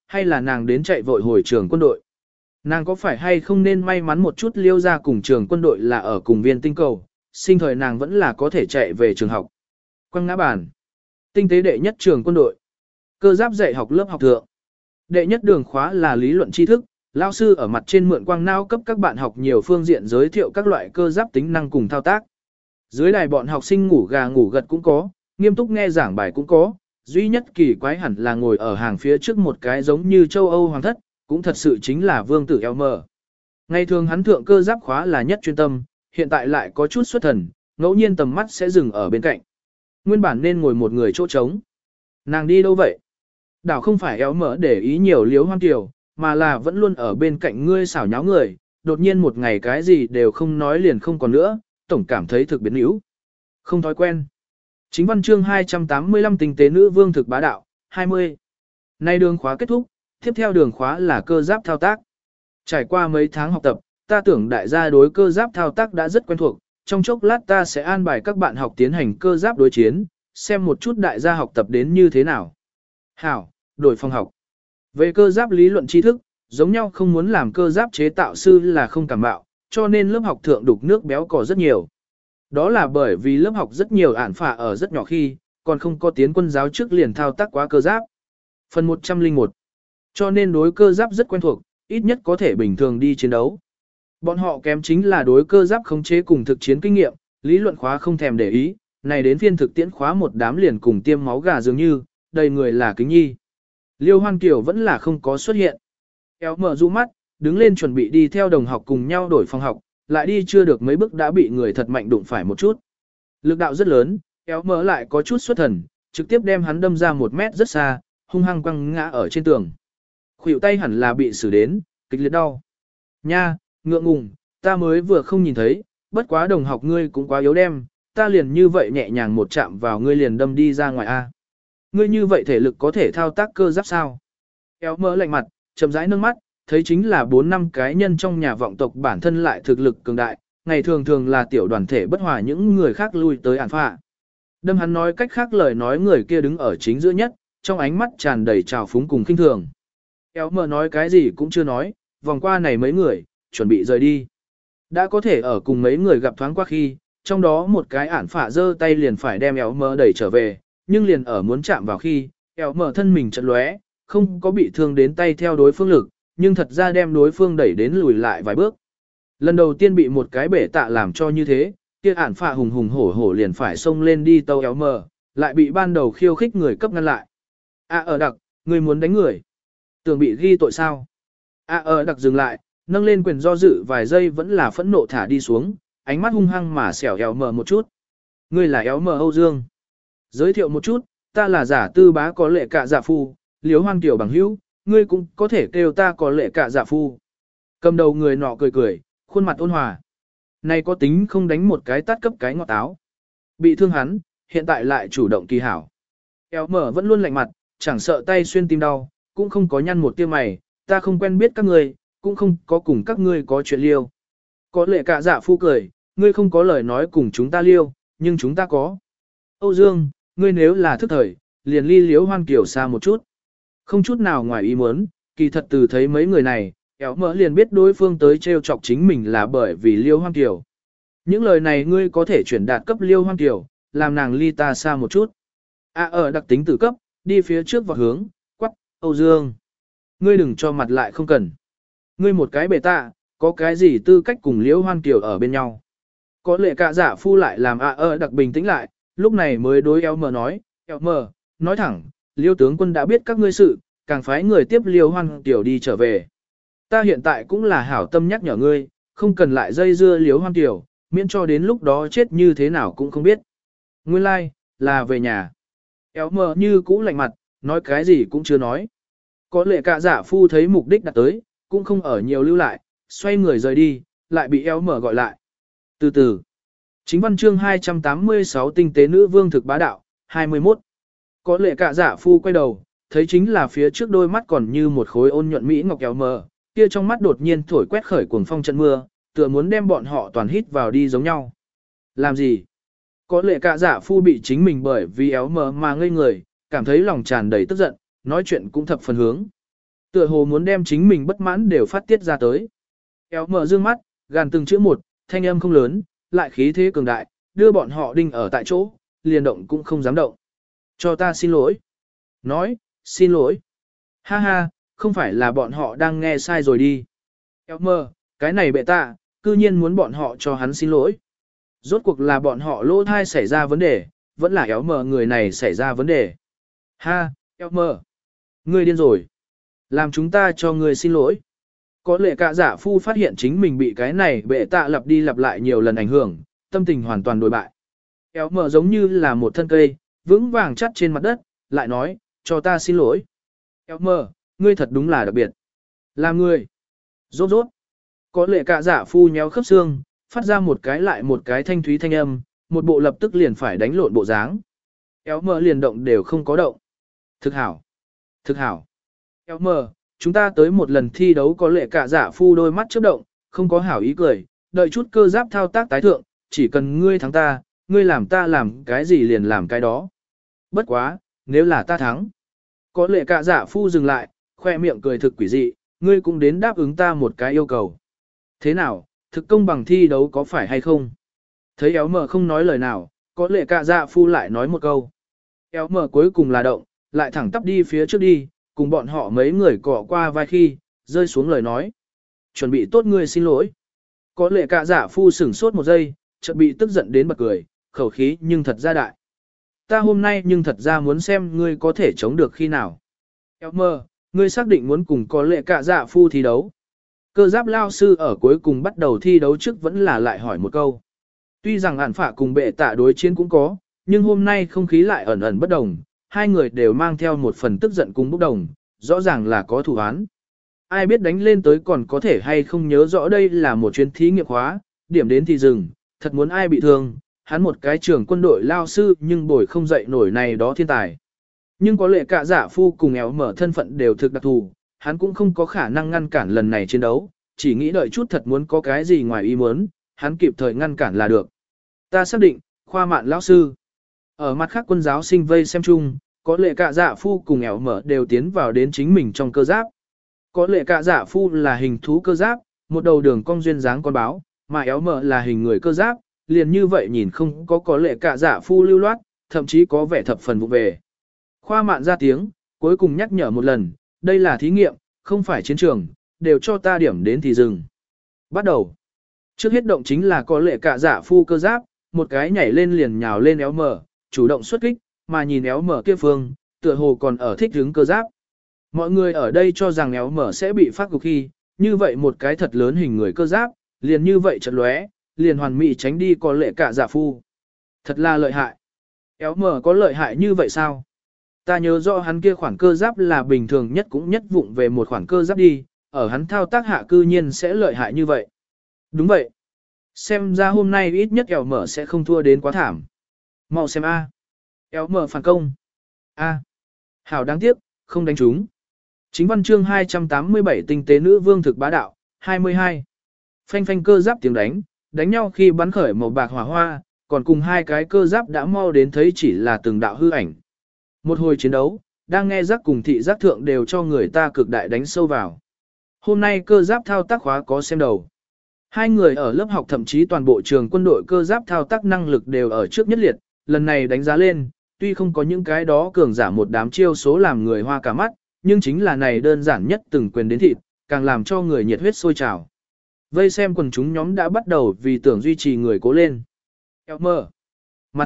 hay là nàng đến chạy vội hồi trường quân đội. Nàng có phải hay không nên may mắn một chút Liêu ra cùng trường quân đội là ở cùng viên tinh cầu, sinh thời nàng vẫn là có thể chạy về trường học. Quăng ngã bàn. Tinh tế đệ nhất trường quân đội. Cơ giáp dạy học lớp học thượng. Đệ nhất đường khóa là lý luận tri thức, lao sư ở mặt trên mượn quang não cấp các bạn học nhiều phương diện giới thiệu các loại cơ giáp tính năng cùng thao tác. Dưới đài bọn học sinh ngủ gà ngủ gật cũng có, nghiêm túc nghe giảng bài cũng có, duy nhất kỳ quái hẳn là ngồi ở hàng phía trước một cái giống như châu Âu hoàng thất, cũng thật sự chính là vương tử Elmer. Ngày thường hắn thượng cơ giáp khóa là nhất chuyên tâm, hiện tại lại có chút xuất thần, ngẫu nhiên tầm mắt sẽ dừng ở bên cạnh. Nguyên bản nên ngồi một người chỗ trống. Nàng đi đâu vậy? Đảo không phải Elmer để ý nhiều Liếu Hoan Kiều, mà là vẫn luôn ở bên cạnh ngươi xảo nháo người, đột nhiên một ngày cái gì đều không nói liền không còn nữa, tổng cảm thấy thực biến yếu. Không thói quen. Chính văn chương 285 tinh tế nữ vương thực bá đạo, 20. Nay đường khóa kết thúc, tiếp theo đường khóa là cơ giáp thao tác. Trải qua mấy tháng học tập, ta tưởng đại gia đối cơ giáp thao tác đã rất quen thuộc, trong chốc lát ta sẽ an bài các bạn học tiến hành cơ giáp đối chiến, xem một chút đại gia học tập đến như thế nào. Hảo, đổi phòng học. Về cơ giáp lý luận tri thức, giống nhau không muốn làm cơ giáp chế tạo sư là không cảm bạo, cho nên lớp học thượng đục nước béo cò rất nhiều. Đó là bởi vì lớp học rất nhiều ản phả ở rất nhỏ khi, còn không có tiến quân giáo trước liền thao tác quá cơ giáp. Phần 101. Cho nên đối cơ giáp rất quen thuộc, ít nhất có thể bình thường đi chiến đấu. Bọn họ kém chính là đối cơ giáp khống chế cùng thực chiến kinh nghiệm, lý luận khóa không thèm để ý, này đến phiên thực tiễn khóa một đám liền cùng tiêm máu gà dường như, đầy người là kính nhi. Liêu Hoan Kiều vẫn là không có xuất hiện. Kéo mở du mắt, đứng lên chuẩn bị đi theo đồng học cùng nhau đổi phòng học, lại đi chưa được mấy bước đã bị người thật mạnh đụng phải một chút. Lực đạo rất lớn, kéo mở lại có chút xuất thần, trực tiếp đem hắn đâm ra 1 mét rất xa, hung hăng quăng ngã ở trên tường. Khuỷu tay hẳn là bị xử đến, kịch liệt đau. Nha, ngượng ngùng, ta mới vừa không nhìn thấy, bất quá đồng học ngươi cũng quá yếu đem, ta liền như vậy nhẹ nhàng một chạm vào ngươi liền đâm đi ra ngoài a. Ngươi như vậy thể lực có thể thao tác cơ giáp sao? Kéo mỡ lạnh mặt, chậm rãi nước mắt, thấy chính là 4 năm cái nhân trong nhà vọng tộc bản thân lại thực lực cường đại, ngày thường thường là tiểu đoàn thể bất hòa những người khác lui tới ản phạ. Đâm hắn nói cách khác lời nói người kia đứng ở chính giữa nhất, trong ánh mắt tràn đầy trào phúng cùng khinh thường. Kéo mỡ nói cái gì cũng chưa nói, vòng qua này mấy người, chuẩn bị rời đi. Đã có thể ở cùng mấy người gặp thoáng qua khi, trong đó một cái ản phạ giơ tay liền phải đem éo mỡ đẩy trở về, nhưng liền ở muốn chạm vào khi, éo mỡ thân mình chật lóe, không có bị thương đến tay theo đối phương lực, nhưng thật ra đem đối phương đẩy đến lùi lại vài bước. Lần đầu tiên bị một cái bể tạ làm cho như thế, kia ản phạ hùng hùng hổ hổ liền phải xông lên đi tâu éo mỡ, lại bị ban đầu khiêu khích người cấp ngăn lại. Ở đặc, người muốn đánh người. Tưởng bị ghi tội sao? Ở đặc dừng lại, nâng lên quyền do dự vài giây vẫn là phẫn nộ thả đi xuống, ánh mắt hung hăng mà xẻo éo mờ một chút. Ngươi là éo mờ Âu Dương. Giới thiệu một chút, ta là giả tư bá có lệ cạ dạ phu, Liếu Hoan Kiều bằng hữu, ngươi cũng có thể kêu ta có lệ cạ dạ phu. Cầm đầu người nọ cười cười, khuôn mặt ôn hòa. Này có tính không đánh một cái tát cấp cái ngọt táo. Bị thương hắn, hiện tại lại chủ động kỳ hảo. Éo mờ vẫn luôn lạnh mặt, chẳng sợ tay xuyên tim đau, cũng không có nhăn một tia mày, ta không quen biết các ngươi, cũng không có cùng các ngươi có chuyện liêu. Có lệ cạ dạ phu cười, ngươi không có lời nói cùng chúng ta liêu, nhưng chúng ta có. Âu Dương, ngươi nếu là thức thời, liền ly Liếu Hoan Kiều xa một chút. Không chút nào ngoài ý muốn, kỳ thật từ thấy mấy người này, éo mỡ liền biết đối phương tới trêu chọc chính mình là bởi vì Liêu Hoan Kiều. Những lời này ngươi có thể chuyển đạt cấp Liêu Hoan Kiều, làm nàng ly ta xa một chút. Ở đặc tính tử cấp, đi phía trước vào hướng, quắc, Âu Dương. Ngươi đừng cho mặt lại không cần. Ngươi một cái bề tạ, có cái gì tư cách cùng Liễu Hoan Kiều ở bên nhau. Có lệ cả giả phu lại làm đặc bình tĩnh lại, lúc này mới đối eo mờ nói, eo mờ, nói thẳng, Liêu tướng quân đã biết các ngươi sự, càng phái người tiếp Liêu Hoan Kiều đi trở về. Ta hiện tại cũng là hảo tâm nhắc nhở ngươi, không cần lại dây dưa Liêu Hoan Kiều, miễn cho đến lúc đó chết như thế nào cũng không biết. Nguyên lai, like, là về nhà. Eo mờ như cũ lạnh mặt, nói cái gì cũng chưa nói. Có lệ cả giả phu thấy mục đích đặt tới, cũng không ở nhiều lưu lại, xoay người rời đi, lại bị eo mở gọi lại. Từ từ, chính văn chương 286 tinh tế nữ vương thực bá đạo, 21. Có lệ cả giả phu quay đầu, thấy chính là phía trước đôi mắt còn như một khối ôn nhuận mỹ ngọc eo mở, kia trong mắt đột nhiên thổi quét khởi cuồng phong trận mưa, tựa muốn đem bọn họ toàn hít vào đi giống nhau. Làm gì? Có lệ cả giả phu bị chính mình bởi vì éo mở mà ngây người, cảm thấy lòng tràn đầy tức giận, nói chuyện cũng thập phần hướng. Tựa hồ muốn đem chính mình bất mãn đều phát tiết ra tới. Kéo mở dương mắt, gàn từng chữ một, thanh âm không lớn, lại khí thế cường đại, đưa bọn họ đinh ở tại chỗ, liền động cũng không dám động. Cho ta xin lỗi. Nói, xin lỗi. Ha ha, không phải là bọn họ đang nghe sai rồi đi. Kéo mơ, cái này bệ tạ, cư nhiên muốn bọn họ cho hắn xin lỗi. Rốt cuộc là bọn họ lỗ thai xảy ra vấn đề, vẫn là éo mờ người này xảy ra vấn đề. Ha, éo mờ. Ngươi điên rồi. Làm chúng ta cho ngươi xin lỗi. Có lẽ cả giả phu phát hiện chính mình bị cái này bệ tạ lặp đi lặp lại nhiều lần ảnh hưởng, tâm tình hoàn toàn đổi bại. Éo mờ giống như là một thân cây, vững vàng chắt trên mặt đất, lại nói, cho ta xin lỗi. Éo mờ, ngươi thật đúng là đặc biệt. Làm ngươi. Rốt rốt. Có lẽ cả giả phu nhéo khớp xương, phát ra một cái lại một cái thanh thúy thanh âm, một bộ lập tức liền phải đánh lộn bộ dáng. Éo mờ liền động đều không có động. Thực hảo. Thực hảo. Éo mờ, chúng ta tới một lần thi đấu có lẽ cả giả phu đôi mắt chớp động, không có hảo ý cười, đợi chút cơ giáp thao tác tái thượng, chỉ cần ngươi thắng ta làm cái gì liền làm cái đó. Bất quá, nếu là ta thắng. Có lẽ cả giả phu dừng lại, khoe miệng cười thực quỷ dị, ngươi cũng đến đáp ứng ta một cái yêu cầu. Thế nào, thực công bằng thi đấu có phải hay không? Thấy éo mờ không nói lời nào, có lẽ cả dạ phu lại nói một câu. Éo mờ cuối cùng là động, lại thẳng tắp đi phía trước đi, cùng bọn họ mấy người cọ qua vai khi, rơi xuống lời nói. Chuẩn bị tốt ngươi xin lỗi. Có lẽ cả dạ phu sửng sốt một giây, chợt bị tức giận đến bật cười, khẩu khí nhưng thật ra đại. Ta hôm nay nhưng thật ra muốn xem ngươi có thể chống được khi nào. Éo mờ, ngươi xác định muốn cùng có lẽ cả dạ phu thi đấu. Cơ giáp lao sư ở cuối cùng bắt đầu thi đấu trước vẫn là lại hỏi một câu. Tuy rằng ản phả cùng bệ tạ đối chiến cũng có, nhưng hôm nay không khí lại ẩn ẩn bất đồng, hai người đều mang theo một phần tức giận cùng bốc đồng, rõ ràng là có thù án. Ai biết đánh lên tới còn có thể hay không nhớ rõ đây là một chuyến thí nghiệm khóa, điểm đến thì dừng, thật muốn ai bị thương, hắn một cái trưởng quân đội lao sư nhưng bồi không dậy nổi này đó thiên tài. Nhưng có lẽ cả giả phu cùng éo mở thân phận đều thực đặc thù, hắn cũng không có khả năng ngăn cản lần này chiến đấu, chỉ nghĩ đợi chút thật muốn có cái gì ngoài ý muốn, hắn kịp thời ngăn cản là được. Ta xác định, khoa mạn lão sư. Ở mặt khác quân giáo sinh vây xem chung, có lẽ cả dạ phu cùng éo mở đều tiến vào đến chính mình trong cơ giáp. Có lẽ cả dạ phu là hình thú cơ giáp, một đầu đường cong duyên dáng con báo, mà éo mở là hình người cơ giáp, liền như vậy nhìn không có lẽ cả dạ phu lưu loát, thậm chí có vẻ thập phần vụ về. Khoa mạn ra tiếng, cuối cùng nhắc nhở một lần, đây là thí nghiệm, không phải chiến trường, đều cho ta điểm đến thì dừng. Bắt đầu. Trước hết động chính là có lẽ cả giả phu cơ giáp, một cái nhảy lên liền nhào lên éo mở, chủ động xuất kích, mà nhìn éo mở kia phương, tựa hồ còn ở thích hứng cơ giáp. Mọi người ở đây cho rằng éo mở sẽ bị phát gục khi, như vậy một cái thật lớn hình người cơ giáp, liền như vậy chật lóe, liền hoàn mỹ tránh đi có lẽ cả giả phu. Thật là lợi hại. Éo mở có lợi hại như vậy sao? Ta nhớ rõ hắn kia khoản cơ giáp là bình thường nhất cũng nhất vụng về một khoản cơ giáp đi, ở hắn thao tác hạ cư nhiên sẽ lợi hại như vậy. Đúng vậy. Xem ra hôm nay ít nhất éo mở sẽ không thua đến quá thảm. Mau xem A. Éo mở phản công. A. Hảo đáng tiếc, không đánh trúng. Chính văn chương 287 tinh tế nữ vương thực bá đạo, 22. Phanh phanh cơ giáp tiếng đánh nhau khi bắn khởi màu bạc hỏa hoa, còn cùng hai cái cơ giáp đã mau đến thấy chỉ là từng đạo hư ảnh. Một hồi chiến đấu, đang nghe giác cùng thị giác thượng đều cho người ta cực đại đánh sâu vào. Hôm nay cơ giáp thao tác khóa có xem đầu. Hai người ở lớp học thậm chí toàn bộ trường quân đội cơ giáp thao tác năng lực đều ở trước nhất liệt, lần này đánh giá lên, tuy không có những cái đó cường giả một đám chiêu số làm người hoa cả mắt, nhưng chính là này đơn giản nhất từng quyền đến thịt, càng làm cho người nhiệt huyết sôi trào. Vây xem quần chúng nhóm đã bắt đầu vì tưởng duy trì người cố lên. Eo mơ. Mặt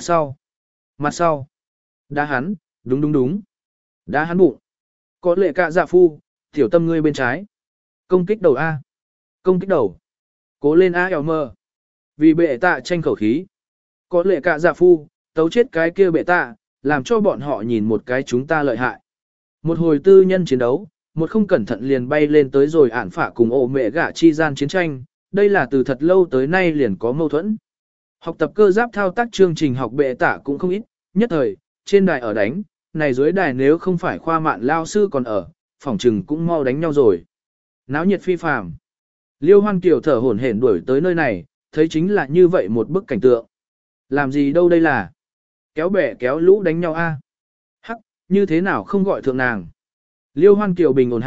sau. Đá hắn, đúng. Đá hắn bụng. Có lẽ cả dạ phu, tiểu tâm ngươi bên trái. Công kích đầu A. Công kích đầu. Cố lên A eo mơ. Vì bệ tạ tranh khẩu khí. Có lẽ cả dạ phu, tấu chết cái kia bệ tạ, làm cho bọn họ nhìn một cái chúng ta lợi hại. Một hồi tư nhân chiến đấu, một không cẩn thận liền bay lên tới rồi ản phả cùng ổ mẹ gả chi gian chiến tranh, đây là từ thật lâu tới nay liền có mâu thuẫn. Học tập cơ giáp thao tác chương trình học bệ tạ cũng không ít, nhất thời, trên đài ở đánh, này dưới đài nếu không phải khoa mạn lao sư còn ở, phỏng trừng cũng mau đánh nhau rồi. Náo nhiệt phi phàm. Liêu Hoan Kiều thở hổn hển đuổi tới nơi này, thấy chính là như vậy một bức cảnh tượng. Làm gì đâu đây là? Kéo bè kéo lũ đánh nhau a. Hắc, như thế nào không gọi thượng nàng? Liêu Hoan Kiều bình ổn hạ,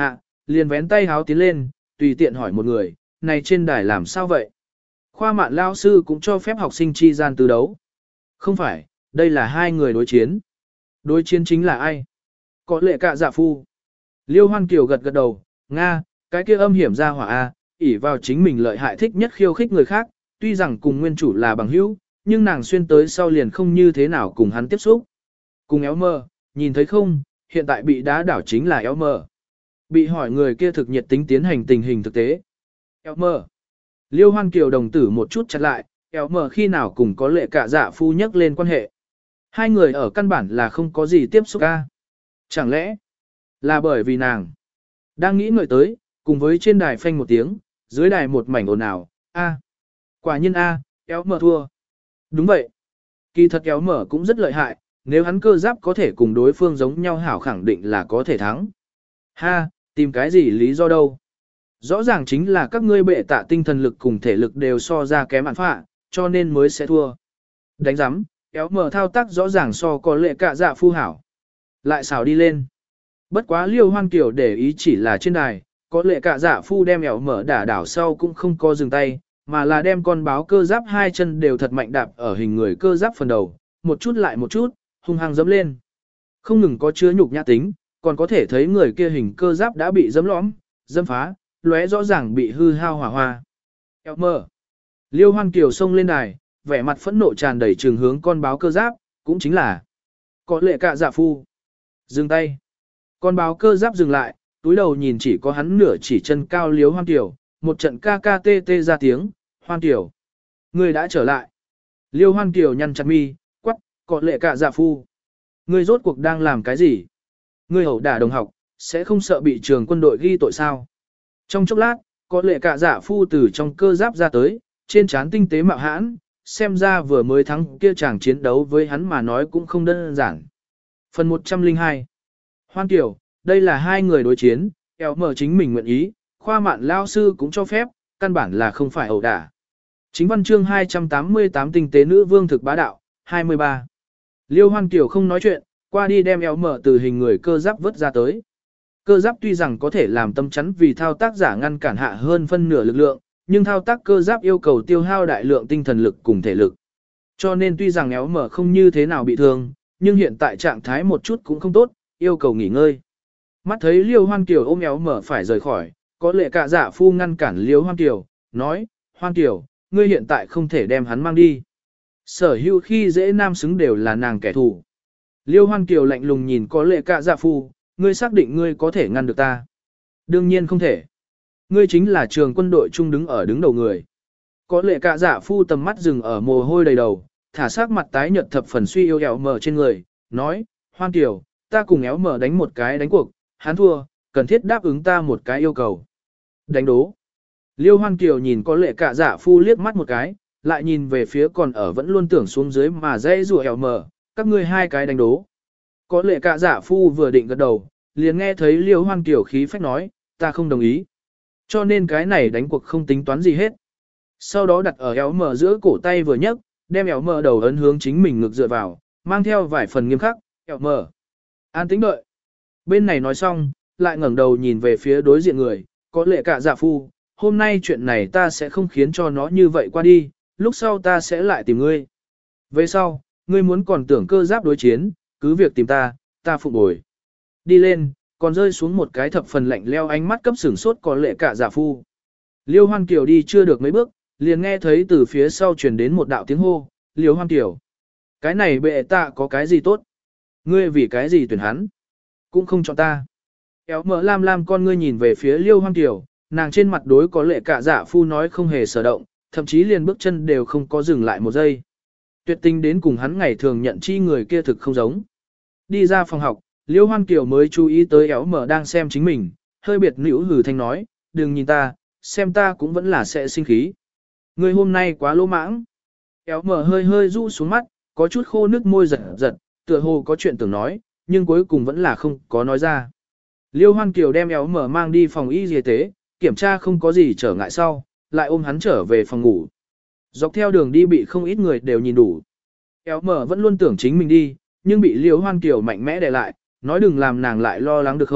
liền vén tay háo tiến lên, tùy tiện hỏi một người, này trên đài làm sao vậy? Khoa mạn lao sư cũng cho phép học sinh chi gian từ đấu. Không phải, đây là hai người đối chiến. Đối chiến chính là ai? Có lệ cả dạ phu. Liêu Hoan Kiều gật gật đầu, Nga, cái kia âm hiểm ra hỏa A, ỷ vào chính mình lợi hại thích nhất khiêu khích người khác, tuy rằng cùng nguyên chủ là bằng hữu, nhưng nàng xuyên tới sau liền không như thế nào cùng hắn tiếp xúc. Cùng éo mờ, nhìn thấy không, hiện tại bị đá đảo chính là éo mờ. Bị hỏi người kia thực nhiệt tính tiến hành tình hình thực tế. Éo mờ. Liêu Hoan Kiều đồng tử một chút chặt lại, éo mờ khi nào cùng có lệ cả dạ phu nhắc lên quan hệ. Hai người ở căn bản là không có gì tiếp xúc ca. Chẳng lẽ là bởi vì nàng đang nghĩ ngợi tới, cùng với trên đài phanh một tiếng, dưới đài một mảnh ồn ào, a. Quả nhiên a, éo mờ thua. Đúng vậy. Kỳ thật éo mờ cũng rất lợi hại, nếu hắn cơ giáp có thể cùng đối phương giống nhau hảo khẳng định là có thể thắng. Ha, tìm cái gì lý do đâu. Rõ ràng chính là các ngươi bệ tạ tinh thần lực cùng thể lực đều so ra kém án phạ, cho nên mới sẽ thua. Đánh giám, éo mờ thao tác rõ ràng so có lệ cả dạ phu hảo. Lại xào đi lên. Bất quá Liêu Hoan Kiều để ý chỉ là trên đài, có lệ cả dạ phu đem éo mờ đả đảo sau cũng không có dừng tay, mà là đem con báo cơ giáp hai chân đều thật mạnh đạp ở hình người cơ giáp phần đầu, một chút lại một chút, hung hăng dẫm lên. Không ngừng có chứa nhục nhã tính, còn có thể thấy người kia hình cơ giáp đã bị dẫm lõm, dẫm phá, lóe rõ ràng bị hư hao hỏa hoa. Éo mờ. Liêu Hoan Kiều xông lên đài, vẻ mặt phẫn nộ tràn đầy trường hướng con báo cơ giáp, cũng chính là có lệ cả dạ phu. Dừng tay. Con báo cơ giáp dừng lại, túi đầu nhìn chỉ có hắn nửa chỉ chân cao Liêu Hoan Kiều, một trận KKTT ra tiếng, Hoan Kiều. Người đã trở lại. Liêu Hoan Kiều nhăn chặt mi, quắc, có lệ cả dạ phu. Người rốt cuộc đang làm cái gì? Người ẩu đả đồng học, sẽ không sợ bị trường quân đội ghi tội sao? Trong chốc lát, có lệ cả dạ phu từ trong cơ giáp ra tới, trên trán tinh tế mạo hãn, xem ra vừa mới thắng kia chàng chiến đấu với hắn mà nói cũng không đơn giản. Phần 102 Hoan Kiều, đây là hai người đối chiến, éo mờ chính mình nguyện ý, khoa mạn lao sư cũng cho phép, căn bản là không phải ẩu đả. Chính văn chương 288 tinh tế nữ vương thực bá đạo, 23. Liêu Hoan Kiều không nói chuyện, qua đi đem éo mờ từ hình người cơ giáp vớt ra tới. Cơ giáp tuy rằng có thể làm tâm chắn vì thao tác giả ngăn cản hạ hơn phân nửa lực lượng, nhưng thao tác cơ giáp yêu cầu tiêu hao đại lượng tinh thần lực cùng thể lực. Cho nên tuy rằng éo mờ không như thế nào bị thương, nhưng hiện tại trạng thái một chút cũng không tốt, yêu cầu nghỉ ngơi. Mắt thấy Liêu Hoan Kiều ôm éo mờ phải rời khỏi, có lệ cả dạ phu ngăn cản Liêu Hoan Kiều, nói, Hoan Kiều, ngươi hiện tại không thể đem hắn mang đi. Sở hữu khi dễ nam xứng đều là nàng kẻ thù. Liêu Hoan Kiều lạnh lùng nhìn có lệ cả dạ phu, ngươi xác định ngươi có thể ngăn được ta. Đương nhiên không thể. Ngươi chính là trường quân đội trung đứng ở đứng đầu người. Có lệ cả dạ phu tầm mắt dừng ở mồ hôi đầy đầu, thả sắc mặt tái nhợt thập phần suy yếu éo mờ trên người, nói, Hoan Kiều, ta cùng éo mờ đánh một cái đánh cuộc, hắn thua, cần thiết đáp ứng ta một cái yêu cầu. Đánh đố. Liêu Hoan Kiều nhìn có lệ cả dạ phu liếc mắt một cái, lại nhìn về phía còn ở vẫn luôn tưởng xuống dưới mà dễ rùa éo mờ, các ngươi hai cái đánh đố. Có lệ cả dạ phu vừa định gật đầu, liền nghe thấy Liêu Hoan Kiều khí phách nói, ta không đồng ý. Cho nên cái này đánh cuộc không tính toán gì hết. Sau đó đặt ở éo mờ giữa cổ tay vừa nhấc, đem éo mờ đầu ấn hướng chính mình ngược dựa vào, mang theo vài phần nghiêm khắc, éo mờ. An tĩnh đợi. Bên này nói xong, lại ngẩng đầu nhìn về phía đối diện người, có lệ cả dạ phu, hôm nay chuyện này ta sẽ không khiến cho nó như vậy qua đi, lúc sau ta sẽ lại tìm ngươi. Về sau, ngươi muốn còn tưởng cơ giáp đối chiến, cứ việc tìm ta, ta phục bồi. Đi lên, còn rơi xuống một cái thập phần lạnh leo ánh mắt cấp sửng sốt có lệ cả dạ phu. Liêu Hoan Kiều đi chưa được mấy bước, liền nghe thấy từ phía sau truyền đến một đạo tiếng hô, Liêu Hoan Kiều. Cái này bệ tạ có cái gì tốt? Ngươi vì cái gì tuyển hắn? Cũng không chọn ta. Éo mở lam con ngươi nhìn về phía Liêu Hoan Kiều, nàng trên mặt đối có lệ cả dạ phu nói không hề sở động, thậm chí liền bước chân đều không có dừng lại một giây. Tuyệt tình đến cùng hắn ngày thường nhận chi người kia thực không giống. Đi ra phòng học, Liêu Hoan Kiều mới chú ý tới éo mở đang xem chính mình, hơi biệt nữ hử thanh nói, đừng nhìn ta, xem ta cũng vẫn là sẽ sinh khí. Người hôm nay quá lỗ mãng. Éo mở hơi hơi rũ xuống mắt, có chút khô nước môi giật giật, tựa hồ có chuyện tưởng nói, nhưng cuối cùng vẫn là không có nói ra. Liêu Hoan Kiều đem éo mở mang đi phòng y y tế, kiểm tra không có gì trở ngại sau, lại ôm hắn trở về phòng ngủ. Dọc theo đường đi bị không ít người đều nhìn đủ. Éo mở vẫn luôn tưởng chính mình đi, nhưng bị Liêu Hoan Kiều mạnh mẽ đè lại, nói đừng làm nàng lại lo lắng được không,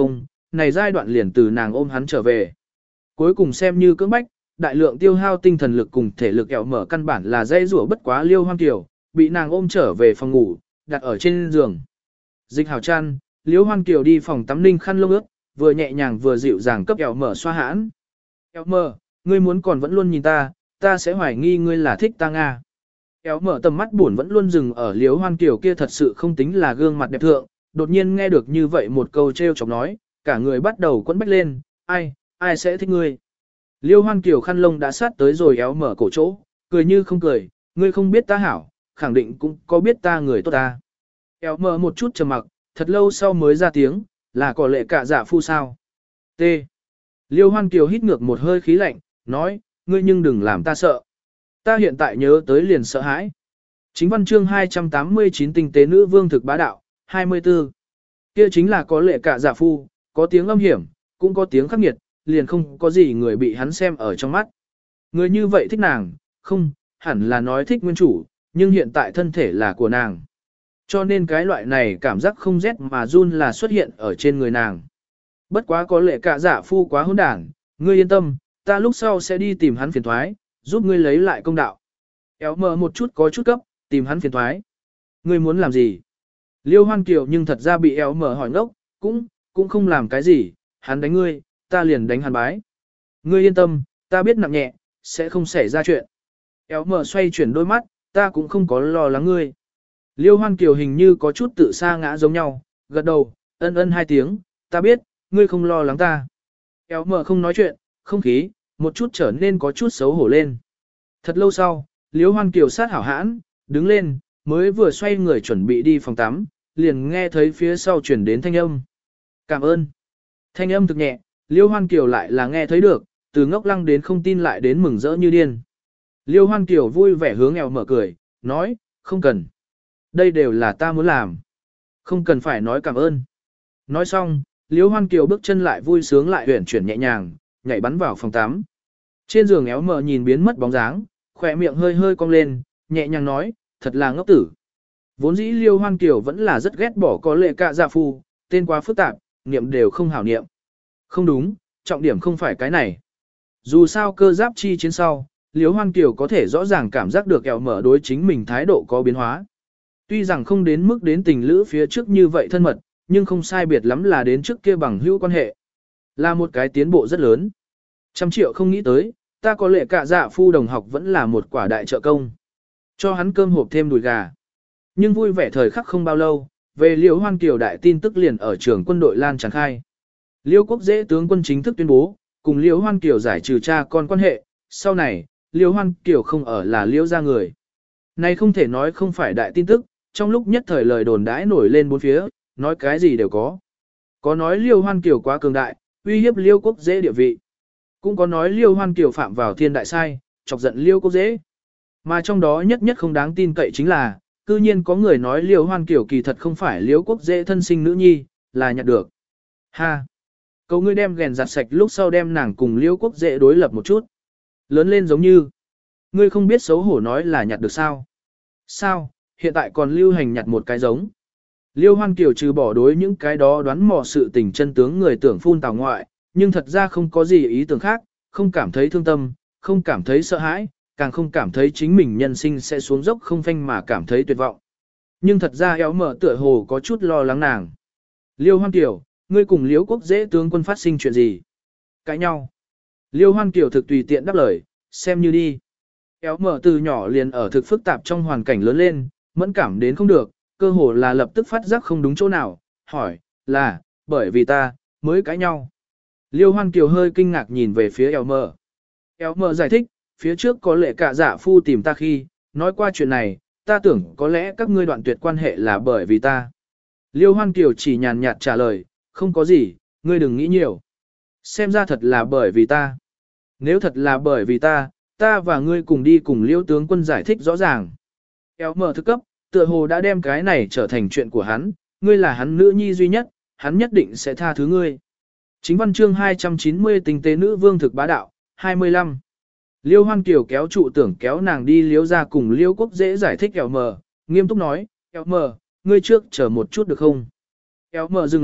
này giai đoạn liền từ nàng ôm hắn trở về. Cuối cùng xem như cưỡng bách, đại lượng tiêu hao tinh thần lực cùng thể lực eo mở căn bản là dây rủa bất quá Liêu Hoang Kiều, bị nàng ôm trở về phòng ngủ, đặt ở trên giường. Dịch hào chăn, Liêu Hoang Kiều đi phòng tắm ninh khăn lông ướt, vừa nhẹ nhàng vừa dịu dàng cấp eo mở xoa hãn. Eo mở, ngươi muốn còn vẫn luôn nhìn ta sẽ hoài nghi ngươi là thích ta Nga. Eo mở tầm mắt buồn vẫn luôn dừng ở Liêu Hoang Kiều kia thật sự không tính là gương mặt đẹp thượng, đột nhiên nghe được như vậy một câu trêu chọc nói, cả người bắt đầu quẫn bách lên, ai sẽ thích ngươi. Liêu Hoan Kiều khăn lông đã sát tới rồi éo mở cổ chỗ, cười như không cười, ngươi không biết ta hảo, khẳng định cũng có biết ta người tốt ta. Éo mở một chút trầm mặc, thật lâu sau mới ra tiếng, là có lệ cả dạ phu sao. T. Liêu Hoan Kiều hít ngược một hơi khí lạnh, nói, ngươi nhưng đừng làm ta sợ. Ta hiện tại nhớ tới liền sợ hãi. Chính văn chương 289 tinh tế nữ vương thực bá đạo, 24. Kia chính là có lệ cả dạ phu, có tiếng âm hiểm, cũng có tiếng khắc nghiệt, liền không có gì người bị hắn xem ở trong mắt. Người như vậy thích nàng, không, hẳn là nói thích nguyên chủ, nhưng hiện tại thân thể là của nàng. Cho nên cái loại này cảm giác không rét mà run là xuất hiện ở trên người nàng. Bất quá có lệ cả dạ phu quá hỗn đản, ngươi yên tâm, ta lúc sau sẽ đi tìm hắn phiền thoái, giúp ngươi lấy lại công đạo. Éo mờ một chút có chút cấp, tìm hắn phiền thoái. Ngươi muốn làm gì? Liêu Hoan Kiều nhưng thật ra bị éo mờ hỏi ngốc, cũng không làm cái gì, hắn đánh ngươi, ta liền đánh hắn bái. Ngươi yên tâm, ta biết nặng nhẹ, sẽ không xảy ra chuyện. Éo mờ xoay chuyển đôi mắt, ta cũng không có lo lắng ngươi. Liêu Hoan Kiều hình như có chút tự sa ngã giống nhau, gật đầu, ân hai tiếng, ta biết, ngươi không lo lắng ta. Éo mờ không nói chuyện, không khí, một chút trở nên có chút xấu hổ lên. Thật lâu sau, Liêu Hoan Kiều sát hảo hãn, đứng lên, mới vừa xoay người chuẩn bị đi phòng tắm, liền nghe thấy phía sau chuyển đến thanh âm. Cảm ơn. Thanh âm thực nhẹ, Liêu Hoan Kiều lại là nghe thấy được, từ ngốc lăng đến không tin lại đến mừng rỡ như điên. Liêu Hoan Kiều vui vẻ hướng eo mở cười, nói, không cần. Đây đều là ta muốn làm. Không cần phải nói cảm ơn. Nói xong, Liêu Hoan Kiều bước chân lại vui sướng lại huyển chuyển nhẹ nhàng, nhảy bắn vào phòng tắm. Trên giường éo mở nhìn biến mất bóng dáng, khỏe miệng hơi hơi cong lên, nhẹ nhàng nói, thật là ngốc tử. Vốn dĩ Liêu Hoan Kiều vẫn là rất ghét bỏ có lệ cạ dạ phu, tên quá phức tạp, niệm đều không hảo niệm. Không đúng, trọng điểm không phải cái này. Dù sao cơ giáp chi chiến sau, Liêu Hoan Kiều có thể rõ ràng cảm giác được eo mở đối chính mình thái độ có biến hóa. Tuy rằng không đến mức đến tình lữ phía trước như vậy thân mật, nhưng không sai biệt lắm là đến trước kia bằng hữu quan hệ. Là một cái tiến bộ rất lớn. 100 triệu không nghĩ tới, ta có lệ cạ dạ phu đồng học vẫn là một quả đại trợ công. Cho hắn cơm hộp thêm đùi gà. Nhưng vui vẻ thời khắc không bao lâu, về Liêu Hoan Kiều đại tin tức liền ở trường quân đội lan tràn khai. Liêu Quốc Dễ tướng quân chính thức tuyên bố, cùng Liêu Hoan Kiều giải trừ cha con quan hệ, sau này, Liêu Hoan Kiều không ở là Liêu gia người. Này không thể nói không phải đại tin tức, trong lúc nhất thời lời đồn đãi nổi lên bốn phía, nói cái gì đều có. Có nói Liêu Hoan Kiều quá cường đại, uy hiếp Liêu Quốc Dễ địa vị. Cũng có nói Liêu Hoan Kiều phạm vào thiên đại sai, chọc giận Liêu Quốc Dễ. Mà trong đó nhất không đáng tin cậy chính là, cư nhiên có người nói Liêu Hoan Kiều kỳ thật không phải Liêu Quốc Dễ thân sinh nữ nhi, là nhặt được. Ha! Cầu ngươi đem ghèn giặt sạch lúc sau đem nàng cùng Liêu Quốc Dễ đối lập một chút. Lớn lên giống như, ngươi không biết xấu hổ nói là nhặt được sao. Sao, hiện tại còn lưu hành nhặt một cái giống. Liêu Hoan Kiều trừ bỏ đối những cái đó đoán mò sự tình chân tướng người tưởng phun tào ngoại, nhưng thật ra không có gì ý tưởng khác, không cảm thấy thương tâm, không cảm thấy sợ hãi, càng không cảm thấy chính mình nhân sinh sẽ xuống dốc không phanh mà cảm thấy tuyệt vọng. Nhưng thật ra éo mở tựa hồ có chút lo lắng nàng. Liêu Hoan Kiều, ngươi cùng Liêu Quốc Dễ tướng quân phát sinh chuyện gì? Cãi nhau. Liêu Hoan Kiều thực tùy tiện đáp lời, xem như đi. Éo mở từ nhỏ liền ở thực phức tạp trong hoàn cảnh lớn lên, mẫn cảm đến không được, cơ hồ là lập tức phát giác không đúng chỗ nào, hỏi, là, bởi vì ta, mới cãi nhau. Liêu Hoan Kiều hơi kinh ngạc nhìn về phía éo mở. Éo mở giải thích, phía trước có lệ cả dạ phu tìm ta khi, nói qua chuyện này, ta tưởng có lẽ các ngươi đoạn tuyệt quan hệ là bởi vì ta. Liêu Hoan Kiều chỉ nhàn nhạt trả lời, không có gì, ngươi đừng nghĩ nhiều. Xem ra thật là bởi vì ta. Nếu thật là bởi vì ta và ngươi cùng đi cùng Liêu tướng quân giải thích rõ ràng. Éo mở thức cấp, tựa hồ đã đem cái này trở thành chuyện của hắn, ngươi là hắn nữ nhi duy nhất, hắn nhất định sẽ tha thứ ngươi. Chính văn chương 290 tinh tế nữ vương thực bá đạo, 25. Liêu Hoan Kiều kéo trụ tưởng kéo nàng đi Liêu ra cùng Liêu Quốc Dễ giải thích éo mở, nghiêm túc nói, éo mở, ngươi trước chờ một chút được không? Éo mở dừng lại,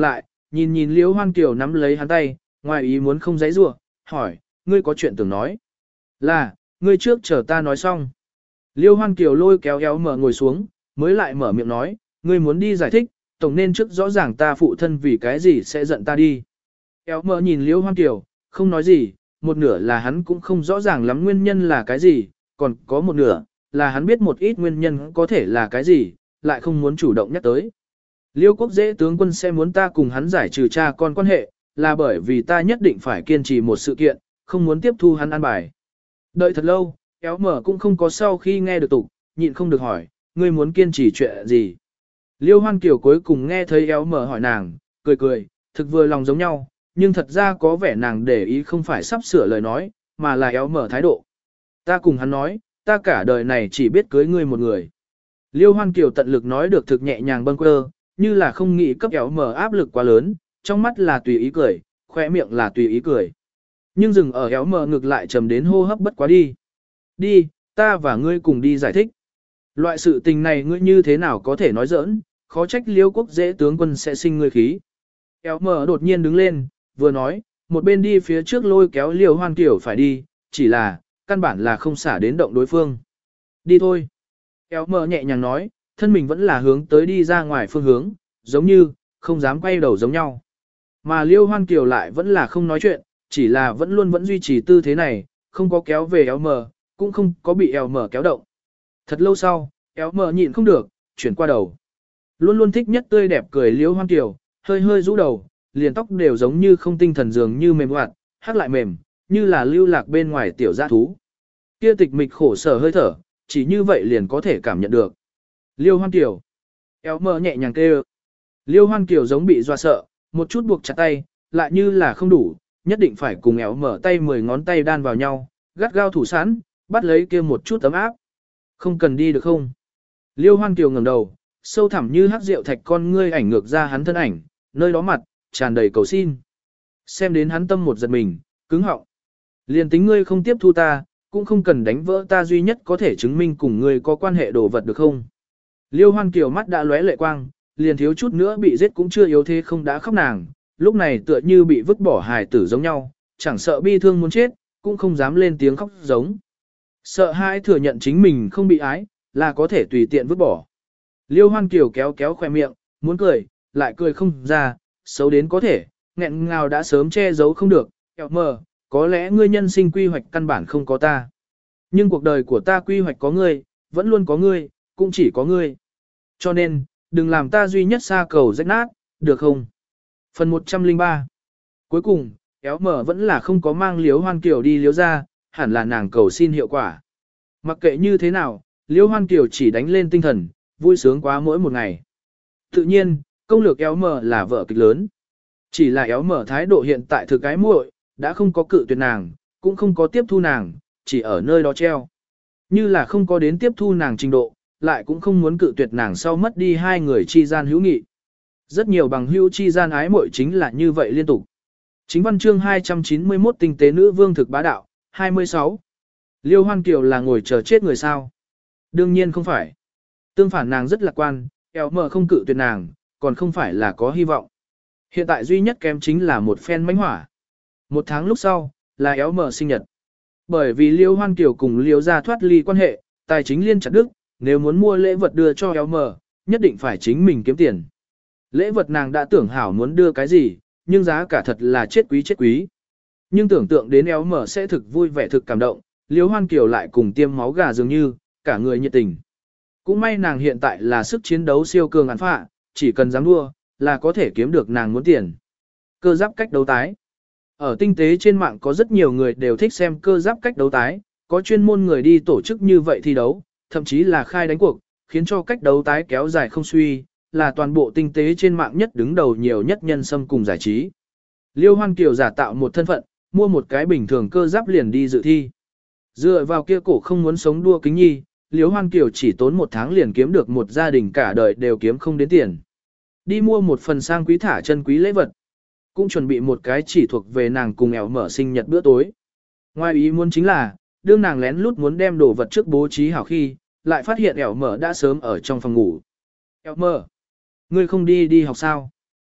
nhìn nhìn Liễu Hoan Kiều nắm lấy hắn tay, ngoài ý muốn không giãy giụa, hỏi, ngươi có chuyện tưởng nói. Là, ngươi trước chờ ta nói xong. Liễu Hoan Kiều lôi kéo éo mở ngồi xuống, mới lại mở miệng nói, ngươi muốn đi giải thích, tổng nên trước rõ ràng ta phụ thân vì cái gì sẽ giận ta đi. Éo mở nhìn Liễu Hoan Kiều, không nói gì, một nửa là hắn cũng không rõ ràng lắm nguyên nhân là cái gì, còn có một nửa là hắn biết một ít nguyên nhân có thể là cái gì, lại không muốn chủ động nhắc tới. Liêu Quốc Dễ tướng quân sẽ muốn ta cùng hắn giải trừ cha con quan hệ, là bởi vì ta nhất định phải kiên trì một sự kiện, không muốn tiếp thu hắn an bài. Đợi thật lâu, éo mở cũng không có sau khi nghe được tục, nhịn không được hỏi, ngươi muốn kiên trì chuyện gì. Liêu Hoan Kiều cuối cùng nghe thấy éo mở hỏi nàng, cười cười, thực vừa lòng giống nhau, nhưng thật ra có vẻ nàng để ý không phải sắp sửa lời nói, mà là éo mở thái độ. Ta cùng hắn nói, ta cả đời này chỉ biết cưới ngươi một người. Liêu Hoan Kiều tận lực nói được thực nhẹ nhàng bâng quơ, như là không nghĩ cấp éo mở áp lực quá lớn, trong mắt là tùy ý cười, khỏe miệng là tùy ý cười. Nhưng dừng ở éo mở ngực lại trầm đến hô hấp bất quá đi. Đi, ta và ngươi cùng đi giải thích. Loại sự tình này ngươi như thế nào có thể nói giỡn, khó trách Liêu Quốc Dễ tướng quân sẽ sinh ngươi khí. Éo mở đột nhiên đứng lên, vừa nói, một bên đi phía trước lôi kéo Liêu Hoan Kiều phải đi, chỉ là, căn bản là không xả đến động đối phương. Đi thôi. Éo mở nhẹ nhàng nói, thân mình vẫn là hướng tới đi ra ngoài phương hướng, giống như, không dám quay đầu giống nhau. Mà Liêu Hoan Kiều lại vẫn là không nói chuyện, chỉ là vẫn duy trì tư thế này, không có kéo về éo mở, cũng không có bị éo mở kéo động. Thật lâu sau, éo mở nhịn không được, chuyển qua đầu. Luôn luôn thích nhất tươi đẹp cười Liêu Hoan Kiều, hơi hơi rũ đầu, liền tóc đều giống như không tinh thần dường như mềm hoạt, hát lại mềm, như là lưu lạc bên ngoài tiểu dã thú. Kia tịch mịch khổ sở hơi thở, chỉ như vậy liền có thể cảm nhận được. Liêu Hoan Kiều. Éo mở nhẹ nhàng kêu. Liêu Hoan Kiều giống bị dọa sợ, một chút buộc chặt tay, lại như là không đủ, nhất định phải cùng éo mở tay 10 ngón tay đan vào nhau, gắt gao thủ sẵn, bắt lấy kia một chút ấm áp. Không cần đi được không? Liêu Hoan Kiều ngẩng đầu, sâu thẳm như hắc rượu thạch con ngươi ảnh ngược ra hắn thân ảnh, nơi đó mặt, tràn đầy cầu xin. Xem đến hắn tâm một giật mình, cứng họng. Liền tính ngươi không tiếp thu ta, cũng không cần đánh vỡ ta duy nhất có thể chứng minh cùng ngươi có quan hệ đồ vật được không? Liêu Hoan Kiều mắt đã lóe lệ quang, liền thiếu chút nữa bị giết cũng chưa yếu thế không đã khóc nàng, lúc này tựa như bị vứt bỏ hài tử giống nhau, chẳng sợ bi thương muốn chết, cũng không dám lên tiếng khóc giống. Sợ hãi thừa nhận chính mình không bị ái, là có thể tùy tiện vứt bỏ. Liêu Hoan Kiều kéo kéo khoe miệng, muốn cười, lại cười không ra, xấu đến có thể, nghẹn ngào đã sớm che giấu không được, kẹo mờ, có lẽ ngươi nhân sinh quy hoạch căn bản không có ta. Nhưng cuộc đời của ta quy hoạch có ngươi, vẫn luôn có ngươi, cũng chỉ có ngươi. Cho nên, đừng làm ta duy nhất xa cầu rách nát, được không? Phần 103. Cuối cùng, kéo mở vẫn là không có mang Liêu Hoan Kiều đi Liêu ra, hẳn là nàng cầu xin hiệu quả. Mặc kệ như thế nào, Liêu Hoan Kiều chỉ đánh lên tinh thần, vui sướng quá mỗi một ngày. Tự nhiên, công lược éo mở là vở kịch lớn. Chỉ là éo mở thái độ hiện tại thực cái muội, đã không có cự tuyệt nàng, cũng không có tiếp thu nàng, chỉ ở nơi đó treo. Như là không có đến tiếp thu nàng trình độ, lại cũng không muốn cự tuyệt nàng sau mất đi hai người chi gian hữu nghị. Rất nhiều bằng hữu chi gian ái muội chính là như vậy liên tục. Chính văn chương 291 tinh tế nữ vương thực bá đạo, 26. Liêu Hoan Kiều là ngồi chờ chết người sao? Đương nhiên không phải. Tương phản nàng rất lạc quan, éo mở không cự tuyệt nàng, còn không phải là có hy vọng. Hiện tại duy nhất kém chính là một phen mánh hỏa. Một tháng lúc sau, là éo mở sinh nhật. Bởi vì Liêu Hoan Kiều cùng Liêu gia thoát ly quan hệ, tài chính liên chặt đứt, nếu muốn mua lễ vật đưa cho éo mở, nhất định phải chính mình kiếm tiền. Lễ vật nàng đã tưởng hảo muốn đưa cái gì, nhưng giá cả thật là chết quý. Nhưng tưởng tượng đến éo mở sẽ thực vui vẻ thực cảm động, Liêu Hoan Kiều lại cùng tiêm máu gà dường như, cả người nhiệt tình. Cũng may nàng hiện tại là sức chiến đấu siêu cường án phạ, chỉ cần dám đua, là có thể kiếm được nàng muốn tiền. Cơ giáp cách đấu tái. Ở tinh tế trên mạng có rất nhiều người đều thích xem cơ giáp cách đấu tái, có chuyên môn người đi tổ chức như vậy thi đấu, thậm chí là khai đánh cuộc, khiến cho cách đấu tái kéo dài không suy, là toàn bộ tinh tế trên mạng nhất đứng đầu nhiều nhất nhân xâm cùng giải trí. Liêu Hoan Kiều giả tạo một thân phận, mua một cái bình thường cơ giáp liền đi dự thi. Dựa vào kia cổ không muốn sống đua kính nhi, Liêu Hoan Kiều chỉ tốn một tháng liền kiếm được một gia đình cả đời đều kiếm không đến tiền. Đi mua một phần sang quý thả chân quý lễ vật. Cũng chuẩn bị một cái chỉ thuộc về nàng cùng éo mở sinh nhật bữa tối. Ngoài ý muốn chính là, đương nàng lén lút muốn đem đồ vật trước bố trí hảo khi, lại phát hiện éo mở đã sớm ở trong phòng ngủ. Éo mở, ngươi không đi học sao?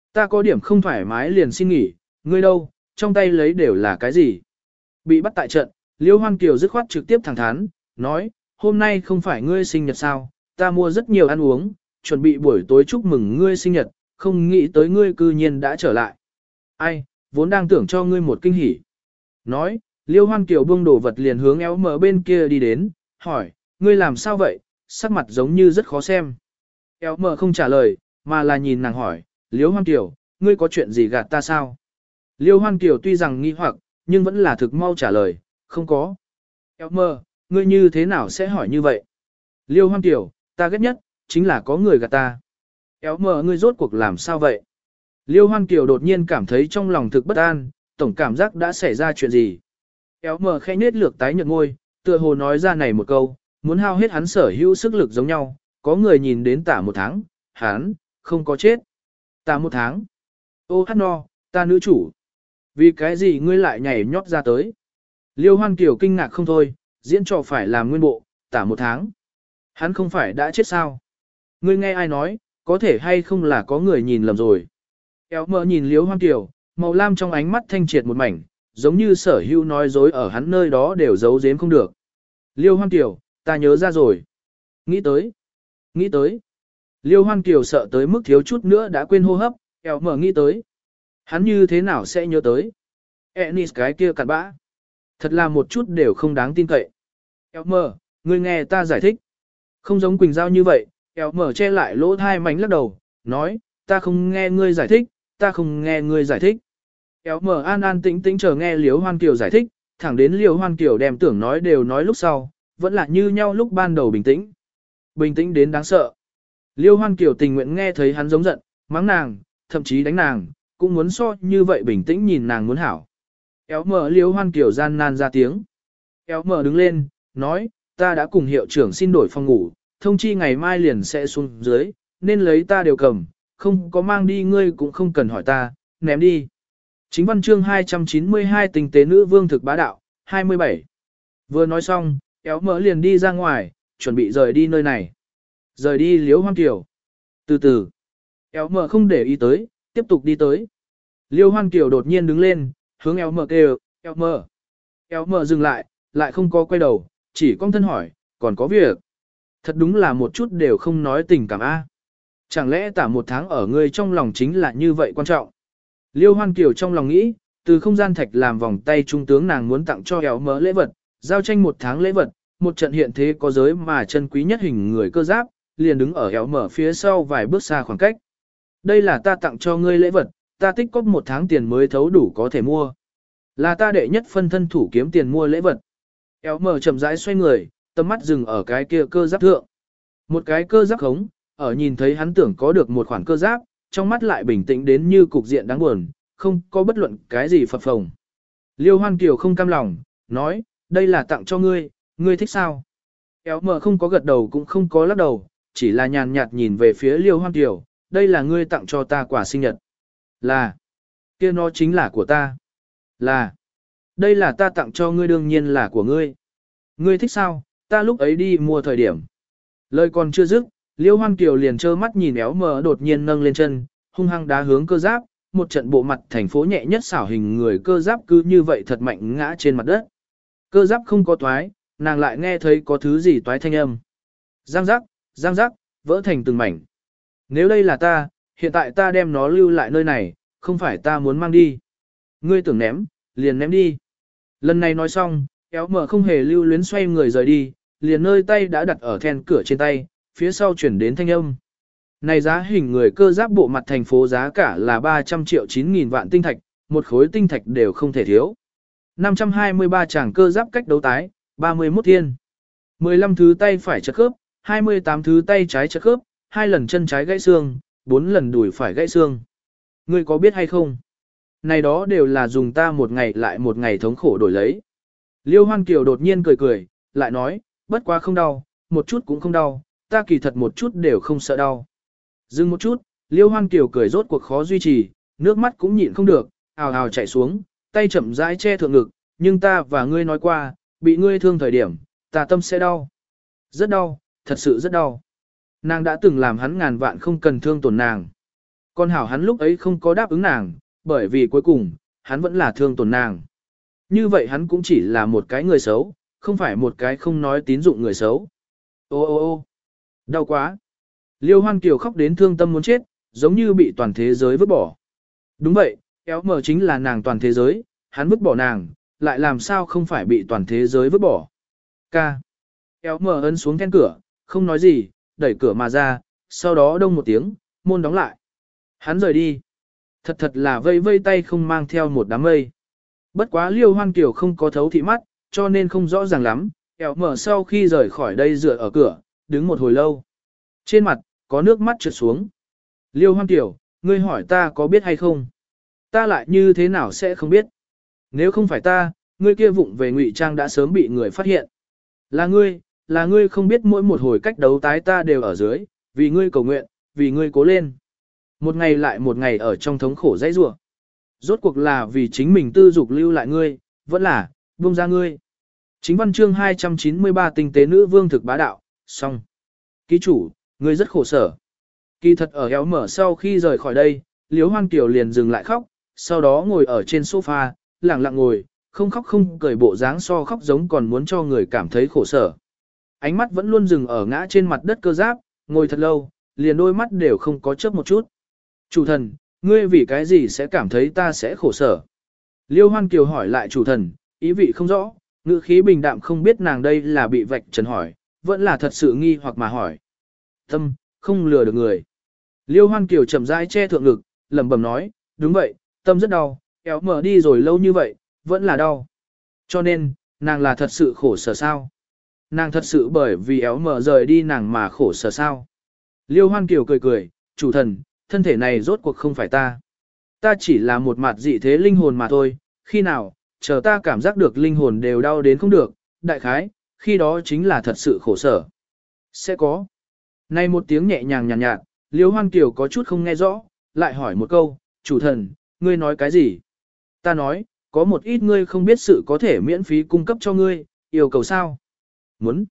Ta có điểm không thoải mái liền xin nghỉ, ngươi đâu, trong tay lấy đều là cái gì? Bị bắt tại trận, Liêu Hoan Kiều dứt khoát trực tiếp thẳng thắn, nói, hôm nay không phải ngươi sinh nhật sao, ta mua rất nhiều ăn uống, chuẩn bị buổi tối chúc mừng ngươi sinh nhật, không nghĩ tới ngươi cư nhiên đã trở lại. Ai, vốn đang tưởng cho ngươi một kinh hỉ. Nói, Liêu Hoan Kiều buông đồ vật liền hướng éo mở bên kia đi đến, hỏi, ngươi làm sao vậy, sắc mặt giống như rất khó xem. Éo mở không trả lời, mà là nhìn nàng hỏi, Liêu Hoan Kiều, ngươi có chuyện gì gạt ta sao? Liêu Hoan Kiều tuy rằng nghi hoặc, nhưng vẫn là thực mau trả lời, không có. Éo mở, ngươi như thế nào sẽ hỏi như vậy? Liêu Hoan Kiều, ta ghét nhất, chính là có người gạt ta. Éo mở ngươi rốt cuộc làm sao vậy? Liêu Hoan Kiều đột nhiên cảm thấy trong lòng thực bất an, tổng cảm giác đã xảy ra chuyện gì. Éo mở khẽ nết lược tái nhợt ngôi, tựa hồ nói ra này một câu, muốn hao hết hắn sở hữu sức lực giống nhau, có người nhìn đến tả một tháng, hắn, không có chết. Tả một tháng. Ô hát no, ta nữ chủ. Vì cái gì ngươi lại nhảy nhót ra tới? Liêu Hoan Kiều kinh ngạc không thôi, diễn trò phải làm nguyên bộ, tả một tháng. Hắn không phải đã chết sao? Ngươi nghe ai nói, có thể hay không là có người nhìn lầm rồi. Éo mơ nhìn Liêu Hoan Kiều, màu lam trong ánh mắt thanh triệt một mảnh, giống như sở hữu nói dối ở hắn nơi đó đều giấu giếm không được. Liêu Hoan Kiều, ta nhớ ra rồi. Nghĩ tới. Liêu Hoan Kiều sợ tới mức thiếu chút nữa đã quên hô hấp, éo mơ nghĩ tới. Hắn như thế nào sẽ nhớ tới? Ennis cái kia cặn bã. Thật là một chút đều không đáng tin cậy. Éo mơ, ngươi nghe ta giải thích. Không giống Quỳnh Giao như vậy, éo mơ che lại lỗ thai mảnh lắc đầu, nói, ta không nghe ngươi giải thích, ta không nghe ngươi giải thích. Éo mờ an an tĩnh tĩnh chờ nghe Liễu Hoan Kiều giải thích, thẳng đến Liễu Hoan Kiều đem tưởng nói đều nói lúc sau, vẫn là như nhau lúc ban đầu bình tĩnh. Bình tĩnh đến đáng sợ. Liễu Hoan Kiều tình nguyện nghe thấy hắn giống giận, mắng nàng, thậm chí đánh nàng, cũng muốn so như vậy bình tĩnh nhìn nàng muốn hảo. Éo mờ Liễu Hoan Kiều gian nan ra tiếng. Éo mờ đứng lên, nói, ta đã cùng hiệu trưởng xin đổi phòng ngủ, thông chi ngày mai liền sẽ xuống dưới, nên lấy ta đều cầm, không có mang đi ngươi cũng không cần hỏi ta, ném đi. Chính văn chương 292 tình tế nữ vương thực bá đạo, 27. Vừa nói xong, éo mỡ liền đi ra ngoài, chuẩn bị rời đi nơi này. Rời đi Liễu Hoan Kiều. Từ từ, éo mỡ không để ý tới, tiếp tục đi tới. Liễu Hoan Kiều đột nhiên đứng lên, hướng éo mỡ kêu, éo mỡ. Éo mỡ dừng lại, lại không có quay đầu, chỉ cong thân hỏi, còn có việc. Thật đúng là một chút đều không nói tình cảm a. Chẳng lẽ tả một tháng ở ngươi trong lòng chính là như vậy quan trọng? Liêu Hoan Kiều trong lòng nghĩ, từ không gian thạch làm vòng tay trung tướng nàng muốn tặng cho éo mỡ lễ vật, giao tranh một tháng lễ vật, một trận hiện thế có giới mà chân quý nhất hình người cơ giáp, liền đứng ở éo mỡ phía sau vài bước xa khoảng cách. Đây là ta tặng cho ngươi lễ vật, ta tích cóp một tháng tiền mới thấu đủ có thể mua. Là ta đệ nhất phân thân thủ kiếm tiền mua lễ vật. Éo mỡ chậm rãi xoay người, tầm mắt dừng ở cái kia cơ giáp thượng. Một cái cơ giáp khống, ở nhìn thấy hắn tưởng có được một khoản cơ giáp, trong mắt lại bình tĩnh đến như cục diện đáng buồn, không có bất luận cái gì phập phồng. Liêu Hoan Kiều không cam lòng, nói, đây là tặng cho ngươi, ngươi thích sao? Éo mờ không có gật đầu cũng không có lắc đầu, chỉ là nhàn nhạt nhìn về phía Liêu Hoan Kiều, đây là ngươi tặng cho ta quà sinh nhật. Là, kia nó chính là của ta. Là, đây là ta tặng cho ngươi đương nhiên là của ngươi. Ngươi thích sao, ta lúc ấy đi mua thời điểm. Lời còn chưa dứt, Liêu Hoan Kiều liền trơ mắt nhìn éo mờ đột nhiên nâng lên chân, hung hăng đá hướng cơ giáp, một trận bộ mặt thành phố nhẹ nhất xảo hình người cơ giáp cứ như vậy thật mạnh ngã trên mặt đất. Cơ giáp không có toái, nàng lại nghe thấy có thứ gì toái thanh âm. Giang rắc, vỡ thành từng mảnh. Nếu đây là ta, hiện tại ta đem nó lưu lại nơi này, không phải ta muốn mang đi. Ngươi tưởng ném, liền ném đi. Lần này nói xong, éo mờ không hề lưu luyến xoay người rời đi, liền nơi tay đã đặt ở then cửa trên tay, phía sau chuyển đến thanh âm. Này giá hình người cơ giáp bộ mặt thành phố giá cả là 300 triệu 9.000 vạn tinh thạch, một khối tinh thạch đều không thể thiếu. 523 tràng cơ giáp cách đấu tái, 31 thiên. 15 thứ tay phải chật khớp, 28 thứ tay trái chật khớp, 2 lần chân trái gãy xương, 4 lần đùi phải gãy xương. Ngươi có biết hay không? Này đó đều là dùng ta một ngày lại một ngày thống khổ đổi lấy. Liêu Hoan Kiều đột nhiên cười cười, lại nói, bất quá không đau, một chút cũng không đau, ta kỳ thật một chút đều không sợ đau. Dừng một chút, Liêu Hoan Kiều cười rốt cuộc khó duy trì, nước mắt cũng nhịn không được, ào ào chảy xuống, tay chậm rãi che thượng ngực, nhưng ta và ngươi nói qua, bị ngươi thương thời điểm, ta tâm sẽ đau. Rất đau, thật sự rất đau. Nàng đã từng làm hắn ngàn vạn không cần thương tổn nàng. Còn hảo hắn lúc ấy không có đáp ứng nàng, bởi vì cuối cùng, hắn vẫn là thương tổn nàng. Như vậy hắn cũng chỉ là một cái người xấu, không phải một cái không nói tín dụng người xấu. Ô ô ô đau quá. Liêu Hoan Kiều khóc đến thương tâm muốn chết, giống như bị toàn thế giới vứt bỏ. Đúng vậy, éo mờ chính là nàng toàn thế giới, hắn vứt bỏ nàng, lại làm sao không phải bị toàn thế giới vứt bỏ. Ca. Éo mờ ấn xuống then cửa, không nói gì, đẩy cửa mà ra, sau đó đông một tiếng, môn đóng lại. Hắn rời đi. Thật thật là vây vây tay không mang theo một đám mây. Bất quá Liêu Hoan Kiều không có thấu thị mắt, cho nên không rõ ràng lắm, éo mờ sau khi rời khỏi đây dựa ở cửa, đứng một hồi lâu. Trên mặt, có nước mắt trượt xuống. Liêu Hoan Kiều, ngươi hỏi ta có biết hay không? Ta lại như thế nào sẽ không biết? Nếu không phải ta, ngươi kia vụng về ngụy trang đã sớm bị người phát hiện. Là ngươi không biết mỗi một hồi cách đấu tái ta đều ở dưới, vì ngươi cầu nguyện, vì ngươi cố lên. Một ngày lại một ngày ở trong thống khổ dãy rủa. Rốt cuộc là vì chính mình tư dục lưu lại ngươi, vẫn là, buông ra ngươi. Chính văn chương 293 tinh tế nữ vương thực bá đạo, xong. Ký chủ, ngươi rất khổ sở. Kỳ thật ở éo mở sau khi rời khỏi đây, Liễu Hoan Kiều liền dừng lại khóc, sau đó ngồi ở trên sofa, lặng lặng ngồi, không khóc không cười bộ dáng so khóc giống còn muốn cho người cảm thấy khổ sở. Ánh mắt vẫn luôn dừng ở ngã trên mặt đất cơ giáp, ngồi thật lâu, liền đôi mắt đều không có chớp một chút. Chủ thần, ngươi vì cái gì sẽ cảm thấy ta sẽ khổ sở? Liêu Hoan Kiều hỏi lại chủ thần, ý vị không rõ, ngữ khí bình đạm không biết nàng đây là bị vạch trần hỏi, vẫn là thật sự nghi hoặc mà hỏi. Tâm, không lừa được người. Liêu Hoan Kiều chậm rãi che thượng ngực, lẩm bẩm nói, đúng vậy, tâm rất đau, éo mở đi rồi lâu như vậy, vẫn là đau. Cho nên, nàng là thật sự khổ sở sao? Nàng thật sự bởi vì éo mở rời đi nàng mà khổ sở sao? Liêu Hoan Kiều cười cười, chủ thần, thân thể này rốt cuộc không phải ta. Ta chỉ là một mặt dị thế linh hồn mà thôi, khi nào, chờ ta cảm giác được linh hồn đều đau đến không được, đại khái, khi đó chính là thật sự khổ sở. Sẽ có. Nay một tiếng nhẹ nhàng nhàn nhạt, Liêu Hoan Kiều có chút không nghe rõ, lại hỏi một câu, chủ thần, ngươi nói cái gì? Ta nói, có một ít ngươi không biết sự có thể miễn phí cung cấp cho ngươi, yêu cầu sao? Muốn.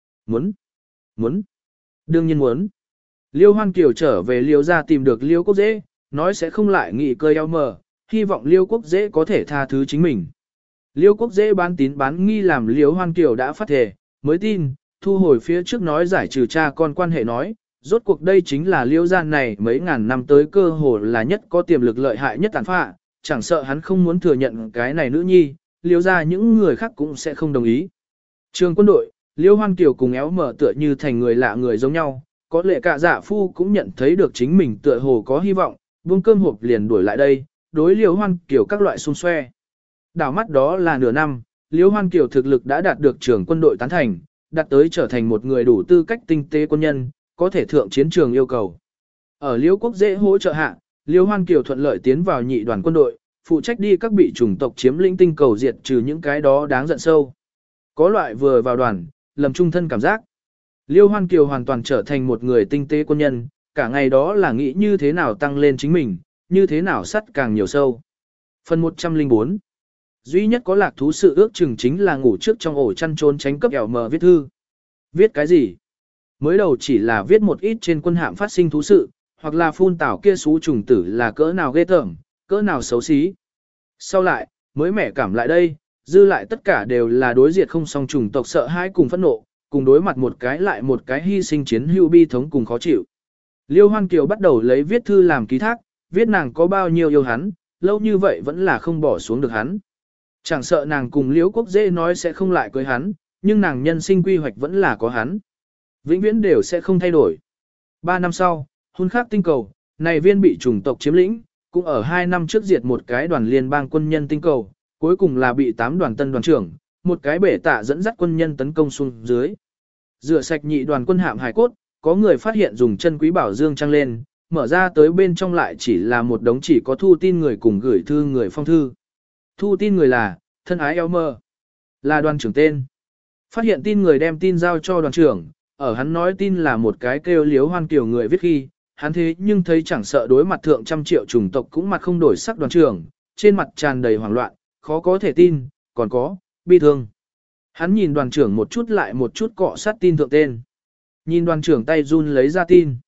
Đương nhiên muốn. Liêu Hoan Kiều trở về Liêu ra tìm được Liêu Quốc Dễ, nói sẽ không lại nghị cơi eo mờ, hy vọng Liêu Quốc Dễ có thể tha thứ chính mình. Liêu Quốc Dễ bán tín bán nghi làm Liêu Hoan Kiều đã phát thể, mới tin, thu hồi phía trước nói giải trừ cha con quan hệ nói, rốt cuộc đây chính là Liêu gian này mấy ngàn năm tới cơ hồ là nhất có tiềm lực lợi hại nhất tàn phạ, chẳng sợ hắn không muốn thừa nhận cái này nữ nhi, Liêu ra những người khác cũng sẽ không đồng ý. Trường quân đội, Liêu Hoan Kiều cùng éo mở tựa như thành người lạ người giống nhau, có lẽ cả dạ phu cũng nhận thấy được chính mình tựa hồ có hy vọng, buông cơm hộp liền đuổi lại đây, đối Liêu Hoan Kiều các loại xung xoe. Đảo mắt đó là nửa năm, Liêu Hoan Kiều thực lực đã đạt được trưởng quân đội tán thành, đạt tới trở thành một người đủ tư cách tinh tế quân nhân, có thể thượng chiến trường yêu cầu. Ở Liêu Quốc Dễ hỗ trợ hạ, Liêu Hoan Kiều thuận lợi tiến vào nhị đoàn quân đội, phụ trách đi các bị chủng tộc chiếm lĩnh tinh cầu diệt trừ những cái đó đáng giận sâu. Có loại vừa vào đoàn, lầm trung thân cảm giác. Liêu Hoan Kiều hoàn toàn trở thành một người tinh tế quân nhân, cả ngày đó là nghĩ như thế nào tăng lên chính mình, như thế nào sắt càng nhiều sâu. Phần 104 duy nhất có lạc thú sự ước chừng chính là ngủ trước trong ổ chăn trốn tránh cấp ẻo mờ viết thư. Viết cái gì? Mới đầu chỉ là viết một ít trên quân hạm phát sinh thú sự, hoặc là phun tảo kia xú trùng tử là cỡ nào ghê tởm, cỡ nào xấu xí. Sau lại, mới mẻ cảm lại đây, dư lại tất cả đều là đối diệt không song chủng tộc sợ hãi cùng phẫn nộ, cùng đối mặt một cái lại một cái hy sinh chiến hữu bi thống cùng khó chịu. Liêu Hoan Kiều bắt đầu lấy viết thư làm ký thác, viết nàng có bao nhiêu yêu hắn, lâu như vậy vẫn là không bỏ xuống được hắn. Chẳng sợ nàng cùng Liễu Quốc Dễ nói sẽ không lại cưới hắn, nhưng nàng nhân sinh quy hoạch vẫn là có hắn. Vĩnh viễn đều sẽ không thay đổi. 3 năm sau, hôn khắc tinh cầu, này viên bị chủng tộc chiếm lĩnh, cũng ở 2 năm trước diệt một cái đoàn liên bang quân nhân tinh cầu, cuối cùng là bị 8 đoàn tân đoàn trưởng, một cái bể tạ dẫn dắt quân nhân tấn công xuống dưới. Rửa sạch nhị đoàn quân hạm hải cốt, có người phát hiện dùng chân quý bảo dương trăng lên, mở ra tới bên trong lại chỉ là một đống chỉ có thu tin người cùng gửi thư người phong thư. Thu tin người là, thân ái Elmer, là đoàn trưởng tên. Phát hiện tin người đem tin giao cho đoàn trưởng, ở hắn nói tin là một cái kêu Liếu Hoan Kiều người viết khi, hắn thế nhưng thấy chẳng sợ đối mặt thượng trăm triệu chủng tộc cũng mặt không đổi sắc đoàn trưởng, trên mặt tràn đầy hoảng loạn, khó có thể tin, còn có, bi thương. Hắn nhìn đoàn trưởng một chút lại một chút cọ sát tin thượng tên. Nhìn đoàn trưởng tay run lấy ra tin.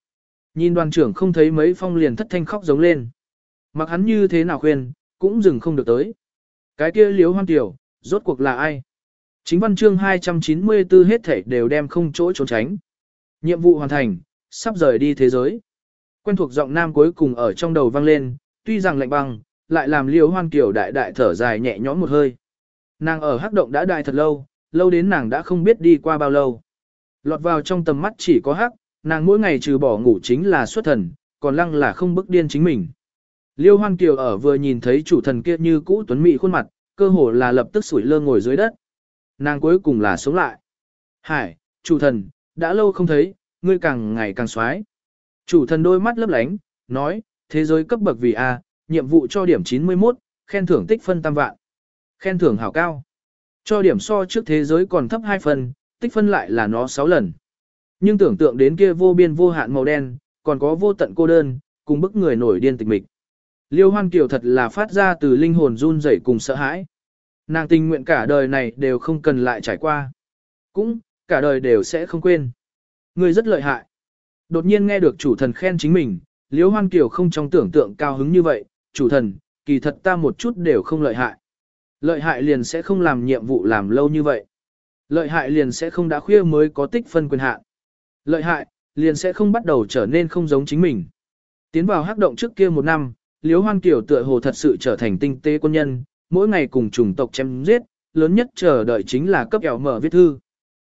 Nhìn đoàn trưởng không thấy mấy phong liền thất thanh khóc giống lên. Mặc hắn như thế nào khuyên, cũng dừng không được tới. Cái kia Liễu Hoan Kiều, rốt cuộc là ai? Chính văn chương 294 hết thảy đều đem không chỗ trốn tránh. Nhiệm vụ hoàn thành, sắp rời đi thế giới. Quen thuộc giọng nam cuối cùng ở trong đầu vang lên, tuy rằng lạnh băng, lại làm Liễu Hoan Kiều đại đại thở dài nhẹ nhõm một hơi. Nàng ở hắc động đã đại thật lâu, lâu đến nàng đã không biết đi qua bao lâu. Lọt vào trong tầm mắt chỉ có hắc, nàng mỗi ngày trừ bỏ ngủ chính là xuất thần, còn lăng là không bức điên chính mình. Liêu Hoan Kiều ở vừa nhìn thấy chủ thần kia như cũ tuấn mỹ khuôn mặt, cơ hồ là lập tức sủi lơ ngồi dưới đất. Nàng cuối cùng là sống lại. Hải, chủ thần, đã lâu không thấy, ngươi càng ngày càng xoái. Chủ thần đôi mắt lấp lánh, nói, thế giới cấp bậc vì A, nhiệm vụ cho điểm 91, khen thưởng tích phân tam vạn. Khen thưởng hảo cao. Cho điểm so trước thế giới còn thấp 2 phần, tích phân lại là nó 6 lần. Nhưng tưởng tượng đến kia vô biên vô hạn màu đen, còn có vô tận cô đơn, cùng bức người nổi điên tịch mịch. Liêu Hoan Kiều thật là phát ra từ linh hồn run rẩy cùng sợ hãi. Nàng tình nguyện cả đời này đều không cần lại trải qua. Cũng, cả đời đều sẽ không quên. Người rất lợi hại. Đột nhiên nghe được chủ thần khen chính mình, Liêu Hoan Kiều không trong tưởng tượng cao hứng như vậy. Chủ thần, kỳ thật ta một chút đều không lợi hại. Lợi hại liền sẽ không làm nhiệm vụ làm lâu như vậy. Lợi hại liền sẽ không đã khuya mới có tích phân quyền hạn. Lợi hại, liền sẽ không bắt đầu trở nên không giống chính mình. Tiến vào hắc động trước kia một năm, Liễu Hoan Kiều tựa hồ thật sự trở thành tinh tế quân nhân, mỗi ngày cùng chủng tộc chém giết, lớn nhất chờ đợi chính là cấp ẻo mở viết thư.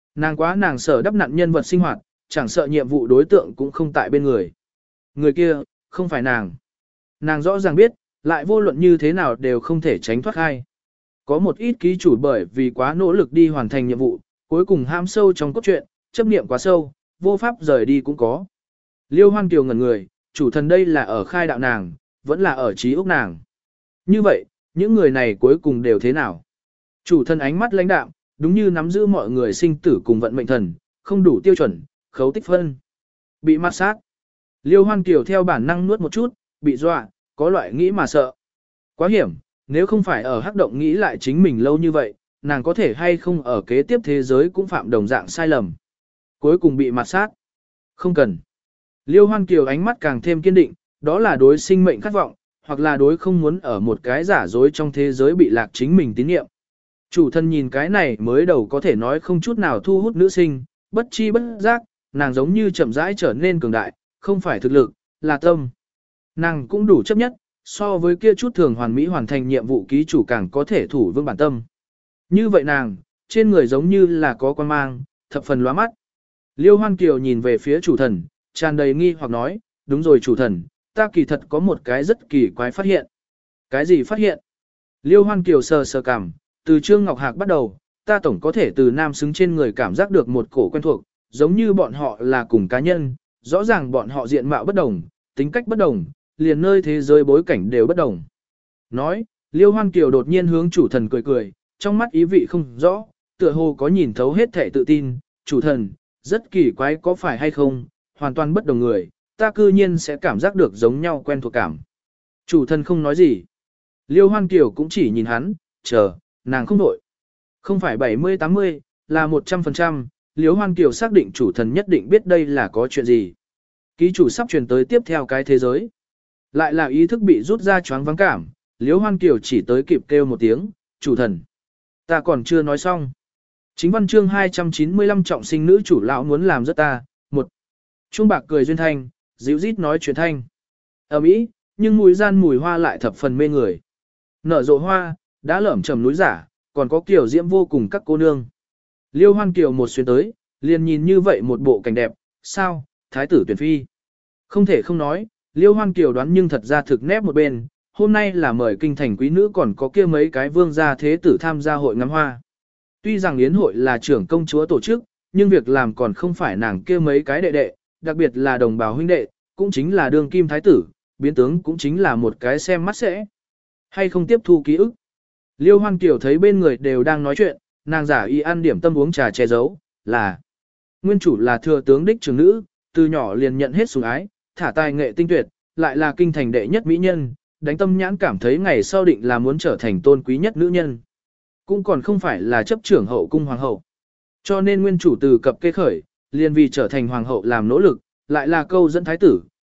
Nàng sợ đắp nặn nhân vật sinh hoạt, chẳng sợ nhiệm vụ đối tượng cũng không tại bên người. Người kia, không phải nàng. Nàng rõ ràng biết, lại vô luận như thế nào đều không thể tránh thoát khai. Có một ít ký chủ bởi vì quá nỗ lực đi hoàn thành nhiệm vụ, cuối cùng ham sâu trong cốt truyện, chấp niệm quá sâu, vô pháp rời đi cũng có. Liêu Hoan Kiều ngẩn người, chủ thần đây là ở khai đạo nàng, vẫn là ở trí ốc nàng. Như vậy, những người này cuối cùng đều thế nào? Chủ thần ánh mắt lãnh đạm, đúng như nắm giữ mọi người sinh tử cùng vận mệnh thần, không đủ tiêu chuẩn, khấu tích phân. Bị mát sát. Liêu Hoan Kiều theo bản năng nuốt một chút, bị dọa, có loại nghĩ mà sợ. Quá hiểm, nếu không phải ở hắc động nghĩ lại chính mình lâu như vậy, nàng có thể hay không ở kế tiếp thế giới cũng phạm đồng dạng sai lầm. Cuối cùng bị mạt sát. Không cần. Liêu Hoan Kiều ánh mắt càng thêm kiên định, đó là đối sinh mệnh khát vọng, hoặc là đối không muốn ở một cái giả dối trong thế giới bị lạc chính mình tín nhiệm. Chủ thân nhìn cái này mới đầu có thể nói không chút nào thu hút nữ sinh, bất chi bất giác, nàng giống như chậm rãi trở nên cường đại, không phải thực lực, là tâm. Nàng cũng đủ chấp nhất, so với kia chút thường hoàn mỹ hoàn thành nhiệm vụ ký chủ càng có thể thủ vương bản tâm. Như vậy nàng, trên người giống như là có quan mang, thập phần lóa mắt. Liêu Hoan Kiều nhìn về phía chủ thần, tràn đầy nghi hoặc nói, đúng rồi chủ thần, ta kỳ thật có một cái rất kỳ quái phát hiện. Cái gì phát hiện? Liêu Hoan Kiều sờ sờ cảm, từ Trương Ngọc Hạc bắt đầu, ta tổng có thể từ nam xứng trên người cảm giác được một cổ quen thuộc, giống như bọn họ là cùng cá nhân, rõ ràng bọn họ diện mạo bất đồng, tính cách bất đồng, liền nơi thế giới bối cảnh đều bất đồng. Nói, Liêu Hoan Kiều đột nhiên hướng chủ thần cười cười, trong mắt ý vị không rõ, tựa hồ có nhìn thấu hết thể tự tin, chủ thần, rất kỳ quái có phải hay không, hoàn toàn bất đồng người, ta cư nhiên sẽ cảm giác được giống nhau quen thuộc cảm. Chủ thần không nói gì. Liêu Hoan Kiều cũng chỉ nhìn hắn, chờ, nàng không đổi. Không phải 70-80, là 100%, Liêu Hoan Kiều xác định chủ thần nhất định biết đây là có chuyện gì. Ký chủ sắp truyền tới tiếp theo cái thế giới. Lại là ý thức bị rút ra choáng vắng cảm, Liêu Hoan Kiều chỉ tới kịp kêu một tiếng, chủ thần. Ta còn chưa nói xong. Chính văn chương 295 trọng sinh nữ chủ lão muốn làm rất ta. Một. Trung bạc cười duyên thanh, dịu rít nói chuyện thanh. Mỹ, nhưng mùi gian mùi hoa lại thập phần mê người. Nở rộ hoa, đã lởm chầm núi giả, còn có kiểu diễm vô cùng các cô nương. Liêu Hoan Kiều một xuyên tới, liền nhìn như vậy một bộ cảnh đẹp, sao, thái tử tuyển phi. Không thể không nói, Liêu Hoan Kiều đoán nhưng thật ra thực nép một bên, hôm nay là mời kinh thành quý nữ còn có kia mấy cái vương gia thế tử tham gia hội ngắm hoa. Tuy rằng yến hội là trưởng công chúa tổ chức, nhưng việc làm còn không phải nàng kia mấy cái đệ đệ, đặc biệt là đồng bào huynh đệ, cũng chính là đương kim thái tử, biến tướng cũng chính là một cái xem mắt sẽ. Hay không tiếp thu ký ức. Liêu Hoan Kiều thấy bên người đều đang nói chuyện, nàng giả y ăn điểm tâm uống trà che giấu, là nguyên chủ là thừa tướng đích trưởng nữ, từ nhỏ liền nhận hết sủng ái, thả tài nghệ tinh tuyệt, lại là kinh thành đệ nhất mỹ nhân, đánh tâm nhãn cảm thấy ngày sau định là muốn trở thành tôn quý nhất nữ nhân. Cũng còn không phải là chấp trưởng hậu cung hoàng hậu. Cho nên nguyên chủ từ cập kê khởi, liền vì trở thành hoàng hậu làm nỗ lực, lại là câu dẫn thái tử,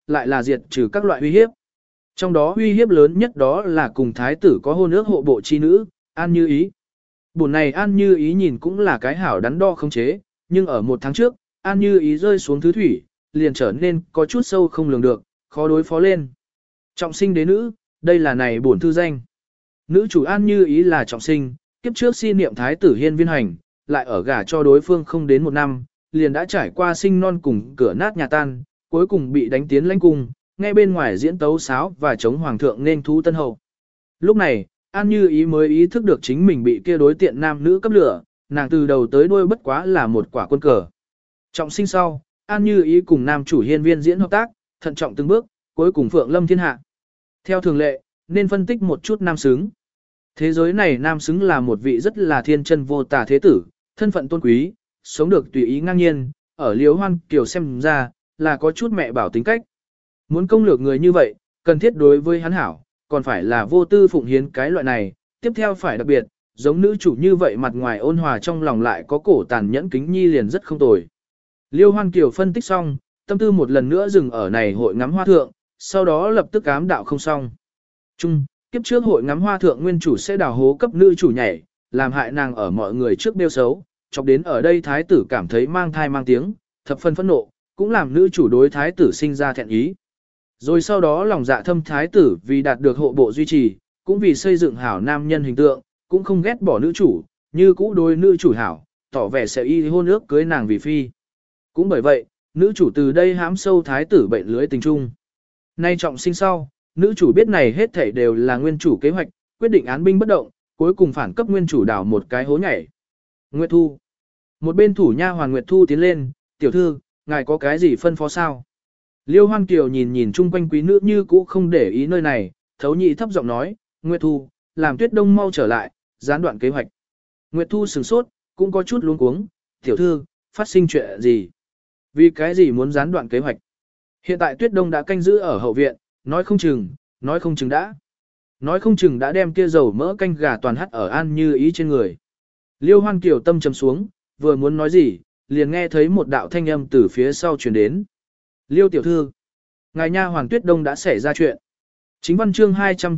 lại là diệt trừ các loại uy hiếp. Trong đó uy hiếp lớn nhất đó là cùng thái tử có hôn ước hộ bộ chi nữ, An Như Ý. Bổn này An Như Ý nhìn cũng là cái hảo đắn đo không chế, nhưng ở một tháng trước, An Như Ý rơi xuống thứ thủy, liền trở nên có chút sâu không lường được, khó đối phó lên. Trọng sinh đế nữ, đây là này bổn thư danh. Nữ chủ An Như Ý là trọng sinh, kiếp trước si niệm thái tử hiên viên hành, lại ở gả cho đối phương không đến một năm, liền đã trải qua sinh non cùng cửa nát nhà tan, cuối cùng bị đánh tiến lãnh cung, ngay bên ngoài diễn tấu sáo và chống hoàng thượng nên thú tân hậu. Lúc này, An Như Ý mới ý thức được chính mình bị kia đối tiện nam nữ cấp lửa, nàng từ đầu tới đuôi bất quá là một quả quân cờ. Trọng sinh sau, An Như Ý cùng nam chủ hiên viên diễn hợp tác, thận trọng từng bước, cuối cùng phượng lâm thiên hạ. Theo thường lệ, nên phân tích một chút nam xứng. Thế giới này nam xứng là một vị rất là thiên chân vô tà thế tử, thân phận tôn quý, sống được tùy ý ngang nhiên, ở Liễu Hoan Kiều xem ra, là có chút mẹ bảo tính cách. Muốn công lược người như vậy, cần thiết đối với hắn hảo, còn phải là vô tư phụng hiến cái loại này, tiếp theo phải đặc biệt, giống nữ chủ như vậy mặt ngoài ôn hòa trong lòng lại có cổ tàn nhẫn kính nhi liền rất không tồi. Liêu Hoan Kiều phân tích xong, tâm tư một lần nữa dừng ở này hội ngắm hoa thượng, sau đó lập tức ám đạo không xong. Kiếp trước hội ngắm hoa thượng nguyên chủ sẽ đào hố cấp nữ chủ nhảy, làm hại nàng ở mọi người trước đeo xấu, chọc đến ở đây thái tử cảm thấy mang thai mang tiếng, thập phân phẫn nộ, cũng làm nữ chủ đối thái tử sinh ra thẹn ý. Rồi sau đó lòng dạ thâm thái tử vì đạt được hộ bộ duy trì, cũng vì xây dựng hảo nam nhân hình tượng, cũng không ghét bỏ nữ chủ, như cũ đối nữ chủ hảo, tỏ vẻ sẽ y hôn ước cưới nàng vì phi. Cũng bởi vậy, nữ chủ từ đây hãm sâu thái tử bệnh lưới tình trung. Nay trọng sinh sau, nữ chủ biết này hết thảy đều là nguyên chủ kế hoạch, quyết định án binh bất động, cuối cùng phản cấp nguyên chủ đảo một cái hố nhảy. Nguyệt Thu. Một bên thủ nha hoàn Nguyệt Thu tiến lên, tiểu thư, ngài có cái gì phân phó sao? Liêu Hoan Kiều nhìn nhìn chung quanh quý nữ như cũ không để ý nơi này, thấu nhị thấp giọng nói, Nguyệt Thu, làm Tuyết Đông mau trở lại, gián đoạn kế hoạch. Nguyệt Thu sửng sốt, cũng có chút luống cuống, tiểu thư, phát sinh chuyện gì? Vì cái gì muốn gián đoạn kế hoạch? Hiện tại Tuyết Đông đã canh giữ ở hậu viện, nói không chừng đã đem kia dầu mỡ canh gà toàn hắt ở An Như Ý trên người. Liêu Hoan Kiều tâm trầm xuống, vừa muốn nói gì, liền nghe thấy một đạo thanh âm từ phía sau truyền đến. Liêu tiểu thư, ngài nha hoàng Tuyết Đông đã xảy ra chuyện. Chính văn chương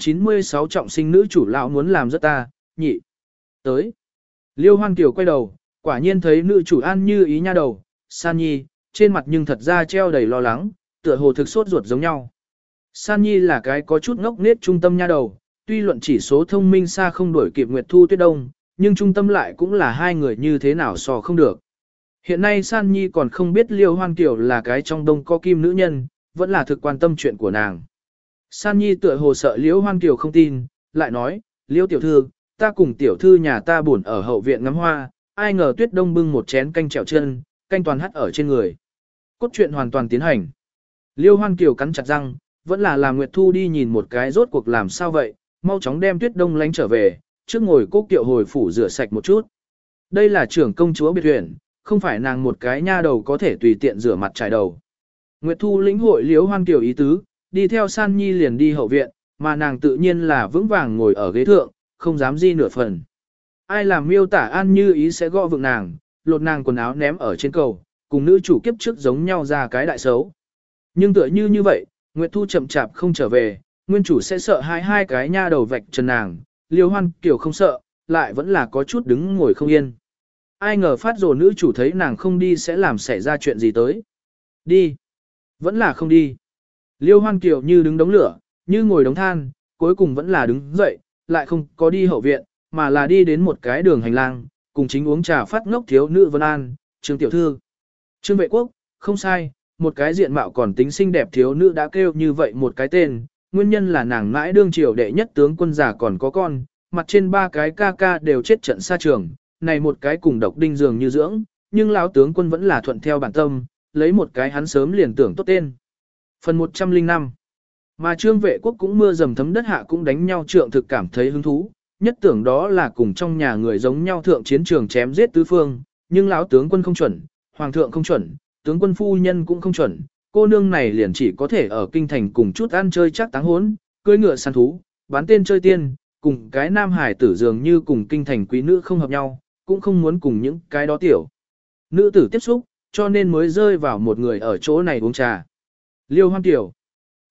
296 trọng sinh nữ chủ lão muốn làm rất ta, nhị. Tới. Liêu Hoan Kiều quay đầu, quả nhiên thấy nữ chủ An Như Ý nha đầu, San Nhi, trên mặt nhưng thật ra treo đầy lo lắng, tựa hồ thực sốt ruột giống nhau. San Nhi là cái có chút ngốc nghếch trung tâm nha đầu, tuy luận chỉ số thông minh xa không đuổi kịp Nguyệt Thu Tuyết Đông, nhưng trung tâm lại cũng là hai người như thế nào so không được. Hiện nay San Nhi còn không biết Liêu Hoan Kiều là cái trong đông có kim nữ nhân, vẫn là thực quan tâm chuyện của nàng. San Nhi tựa hồ sợ Liêu Hoan Kiều không tin, lại nói, Liêu tiểu thư, ta cùng tiểu thư nhà ta buồn ở hậu viện ngắm hoa, ai ngờ Tuyết Đông bưng một chén canh chèo chân, canh toàn hắt ở trên người. Cốt truyện hoàn toàn tiến hành. Liêu Hoan Kiều cắn chặt răng, vẫn là làm Nguyệt Thu đi nhìn một cái rốt cuộc làm sao vậy, mau chóng đem Tuyết Đông lánh trở về, trước ngồi cố kiệu hồi phủ rửa sạch một chút. Đây là trưởng công chúa biệt huyện, không phải nàng một cái nha đầu có thể tùy tiện rửa mặt trải đầu. Nguyệt Thu lĩnh hội Liễu Hoan Kiều ý tứ, đi theo San Nhi liền đi hậu viện, mà nàng tự nhiên là vững vàng ngồi ở ghế thượng, không dám di nửa phần. Ai làm miêu tả An Như Ý sẽ gõ vượng nàng, lột nàng quần áo ném ở trên cầu, cùng nữ chủ kiếp trước giống nhau ra cái đại xấu. Nhưng tựa như vậy, Nguyệt Thu chậm chạp không trở về, nguyên chủ sẽ sợ hai cái nha đầu vạch chân nàng, Liêu Hoan Kiều không sợ, lại vẫn là có chút đứng ngồi không yên. Ai ngờ phát rồ nữ chủ thấy nàng không đi sẽ làm xảy ra chuyện gì tới. Đi. Vẫn là không đi. Liêu Hoan Kiều như đứng đống lửa, như ngồi đống than, cuối cùng vẫn là đứng dậy, lại không có đi hậu viện, mà là đi đến một cái đường hành lang, cùng chính uống trà phát ngốc thiếu nữ Vân An, Trương Tiểu Thư. Trương Vệ Quốc, không sai, một cái diện mạo còn tính xinh đẹp thiếu nữ đã kêu như vậy một cái tên, nguyên nhân là nàng mãi đương triều đệ nhất tướng quân già còn có con, mặt trên ba cái ca ca đều chết trận xa trường, này một cái cùng độc đinh dường như dưỡng, nhưng lão tướng quân vẫn là thuận theo bản tâm, lấy một cái hắn sớm liền tưởng tốt tên. Phần 105. Mà Trương Vệ Quốc cũng mưa dầm thấm đất hạ cũng đánh nhau trượng thực cảm thấy hứng thú, nhất tưởng đó là cùng trong nhà người giống nhau thượng chiến trường chém giết tứ phương, nhưng lão tướng quân không chuẩn, hoàng thượng không chuẩn, tướng quân phu nhân cũng không chuẩn, cô nương này liền chỉ có thể ở kinh thành cùng chút ăn chơi chắc táng hốn, cưỡi ngựa săn thú, bán tên chơi tiên, cùng cái nam hải tử dường như cùng kinh thành quý nữ không hợp nhau, cũng không muốn cùng những cái đó tiểu nữ tử tiếp xúc, cho nên mới rơi vào một người ở chỗ này uống trà. Liêu Hoan Kiều,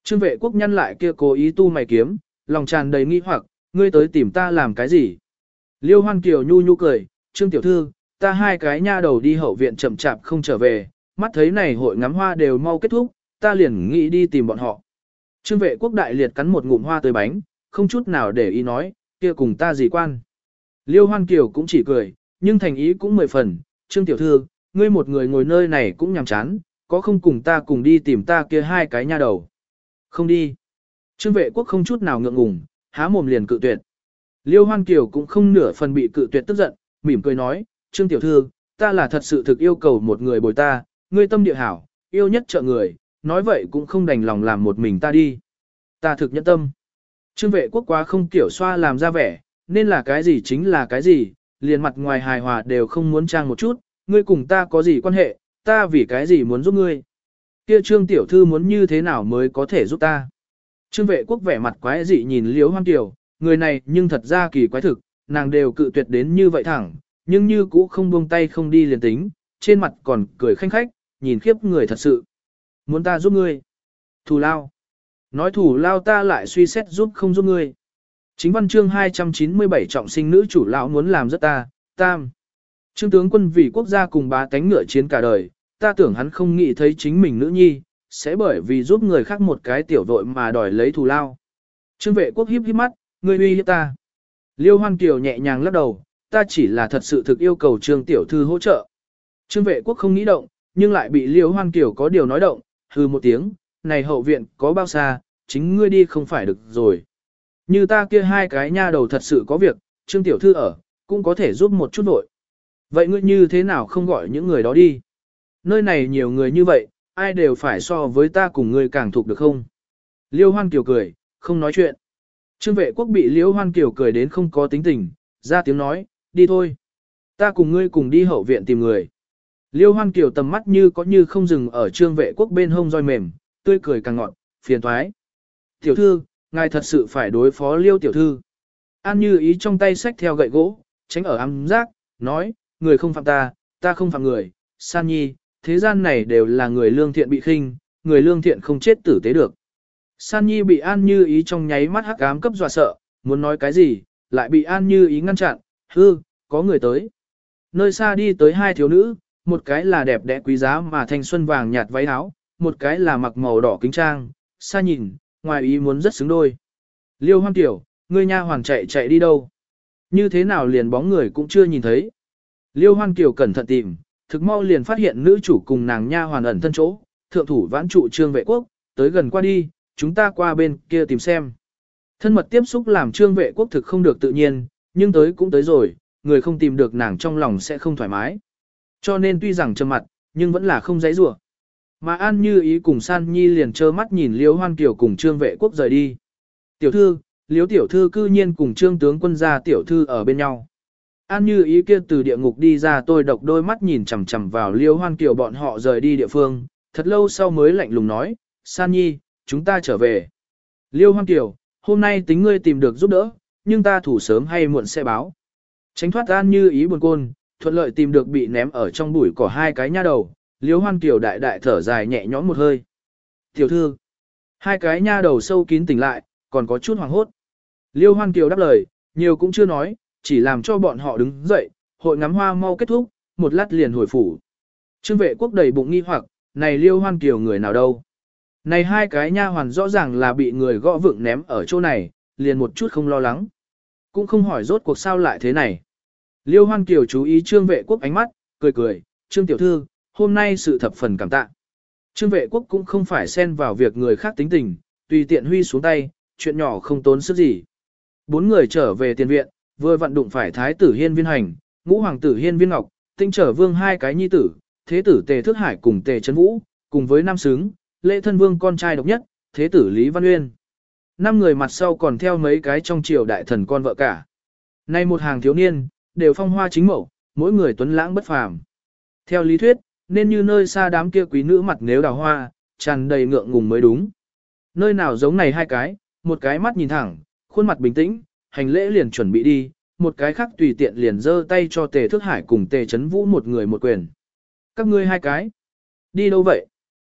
Trương Vệ Quốc nhăn lại kia cố ý tu mày kiếm, lòng tràn đầy nghi hoặc, ngươi tới tìm ta làm cái gì? Liêu Hoan Kiều nhu nhu cười, Trương tiểu thư, ta hai cái nha đầu đi hậu viện chậm chạp không trở về, mắt thấy này hội ngắm hoa đều mau kết thúc, ta liền nghĩ đi tìm bọn họ. Trương Vệ Quốc đại liệt cắn một ngụm hoa tươi bánh, không chút nào để ý nói, kia cùng ta gì quan. Liêu Hoan Kiều cũng chỉ cười, nhưng thành ý cũng 10 phần, Trương tiểu thư, ngươi một người ngồi nơi này cũng nhàm chán, có không cùng ta cùng đi tìm ta kia hai cái nha đầu. Không đi. Trương Vệ Quốc không chút nào ngượng ngùng, há mồm liền cự tuyệt. Liêu Hoan Kiều cũng không nửa phần bị cự tuyệt tức giận, mỉm cười nói, Trương tiểu thư, ta là thật sự thực yêu cầu một người bồi ta, ngươi tâm địa hảo, yêu nhất trợ người, nói vậy cũng không đành lòng làm một mình ta đi. Ta thực nhẫn tâm. Trương Vệ Quốc quá không kiểu xoa làm ra vẻ, nên là cái gì chính là cái gì, liền mặt ngoài hài hòa đều không muốn trang một chút, ngươi cùng ta có gì quan hệ, ta vì cái gì muốn giúp ngươi. Kia Trương tiểu thư muốn như thế nào mới có thể giúp ta. Trương Vệ Quốc vẻ mặt quái dị nhìn Liễu Hoan Kiều, người này nhưng thật ra kỳ quái thực, nàng đều cự tuyệt đến như vậy thẳng, nhưng như cũ không buông tay không đi liền tính, trên mặt còn cười khanh khách, nhìn khiếp người thật sự. Muốn ta giúp ngươi. Thù lao. Nói thù lao ta lại suy xét giúp không giúp ngươi. Chính văn chương 297 trọng sinh nữ chủ lão muốn làm rất ta, tam. Trương tướng quân vì quốc gia cùng bá tánh ngựa chiến cả đời, ta tưởng hắn không nghĩ thấy chính mình nữ nhi, sẽ bởi vì giúp người khác một cái tiểu vội mà đòi lấy thù lao. Trương Vệ Quốc híp híp mắt, ngươi uy hiếp ta. Liêu Hoan Kiều nhẹ nhàng lắc đầu, ta chỉ là thật sự thực yêu cầu Trương tiểu thư hỗ trợ. Trương Vệ Quốc không nghĩ động, nhưng lại bị Liêu Hoan Kiều có điều nói động, hừ một tiếng, này hậu viện có bao xa, chính ngươi đi không phải được rồi. Như ta kia hai cái nha đầu thật sự có việc, Trương tiểu thư ở, cũng có thể giúp một chút vội. Vậy ngươi như thế nào không gọi những người đó đi? Nơi này nhiều người như vậy, ai đều phải so với ta cùng ngươi càng thuộc được không? Liêu Hoan Kiều cười, không nói chuyện. Trương Vệ Quốc bị Liêu Hoan Kiều cười đến không có tính tình, ra tiếng nói, đi thôi. Ta cùng ngươi cùng đi hậu viện tìm người. Liêu Hoan Kiều tầm mắt như có như không dừng ở Trương Vệ Quốc bên hông roi mềm, tươi cười càng ngọt, phiền toái. Tiểu thư, ngài thật sự phải đối phó Liêu tiểu thư. An Như Ý trong tay xách theo gậy gỗ, tránh ở ám giác, nói, người không phạm ta, ta không phạm người, San Nhi, thế gian này đều là người lương thiện bị khinh, người lương thiện không chết tử tế được. San Nhi bị An Như Ý trong nháy mắt hắc ám cấp dọa sợ, muốn nói cái gì, lại bị An Như Ý ngăn chặn, hư, có người tới. Nơi xa đi tới hai thiếu nữ, một cái là đẹp đẽ quý giá mà thanh xuân vàng nhạt váy áo, một cái là mặc màu đỏ kính trang, xa nhìn, ngoài ý muốn rất xứng đôi. Liêu Hoan Tiểu, ngươi nha hoàng chạy đi đâu? Như thế nào liền bóng người cũng chưa nhìn thấy. Liêu Hoan Kiều cẩn thận tìm, thực mau liền phát hiện nữ chủ cùng nàng nha hoàn ẩn thân chỗ, thượng thủ vãn trụ Trương Vệ Quốc, tới gần qua đi, chúng ta qua bên kia tìm xem. Thân mật tiếp xúc làm Trương Vệ Quốc thực không được tự nhiên, nhưng tới cũng tới rồi, người không tìm được nàng trong lòng sẽ không thoải mái. Cho nên tuy rằng trầm mặt, nhưng vẫn là không dãy rủa. Mà An Như Ý cùng San Nhi liền trơ mắt nhìn Liêu Hoan Kiều cùng Trương Vệ Quốc rời đi. Tiểu thư, Liêu tiểu thư cư nhiên cùng Trương tướng quân gia tiểu thư ở bên nhau. An Như Ý kia từ địa ngục đi ra, tôi độc đôi mắt nhìn chằm chằm vào Liêu Hoan Kiều bọn họ rời đi địa phương, thật lâu sau mới lạnh lùng nói, San Nhi, chúng ta trở về. Liêu Hoan Kiều, hôm nay tính ngươi tìm được giúp đỡ, nhưng ta thủ sớm hay muộn sẽ báo. Tránh thoát An Như Ý buồn côn, thuận lợi tìm được bị ném ở trong bụi cỏ hai cái nha đầu, Liêu Hoan Kiều đại đại thở dài nhẹ nhõm một hơi. Tiểu thư, hai cái nha đầu sâu kín tỉnh lại, còn có chút hoảng hốt. Liêu Hoan Kiều đáp lời, nhiều cũng chưa nói, chỉ làm cho bọn họ đứng dậy, hội ngắm hoa mau kết thúc, một lát liền hồi phủ. Trương Vệ Quốc đầy bụng nghi hoặc, này Liêu Hoan Kiều người nào đâu? Này hai cái nha hoàn rõ ràng là bị người gõ vựng ném ở chỗ này, liền một chút không lo lắng. Cũng không hỏi rốt cuộc sao lại thế này. Liêu Hoan Kiều chú ý Trương Vệ Quốc ánh mắt, cười cười, Trương tiểu thư, hôm nay sự thập phần cảm tạ. Trương Vệ Quốc cũng không phải xen vào việc người khác tính tình, tùy tiện huy xuống tay, chuyện nhỏ không tốn sức gì. Bốn người trở về tiền viện, vừa vận đụng phải thái tử Hiên Viên Hành, ngũ hoàng tử Hiên Viên Ngọc, tinh trở vương hai cái nhi tử, thế tử Tề Thước Hải cùng Tề Trấn Vũ, cùng với nam xứng, lễ thân vương con trai độc nhất, thế tử Lý Văn Uyên. Năm người mặt sau còn theo mấy cái trong triều đại thần con vợ cả. Nay một hàng thiếu niên, đều phong hoa chính mẫu, mỗi người tuấn lãng bất phàm. Theo lý thuyết, nên như nơi xa đám kia quý nữ mặt nếu đào hoa, tràn đầy ngượng ngùng mới đúng. Nơi nào giống này hai cái, một cái mắt nhìn thẳng, khuôn mặt bình tĩnh, hành lễ liền chuẩn bị đi, một cái khác tùy tiện liền giơ tay cho Tề Thước Hải cùng Tề Trấn Vũ một người một quyền. Các ngươi hai cái, đi đâu vậy?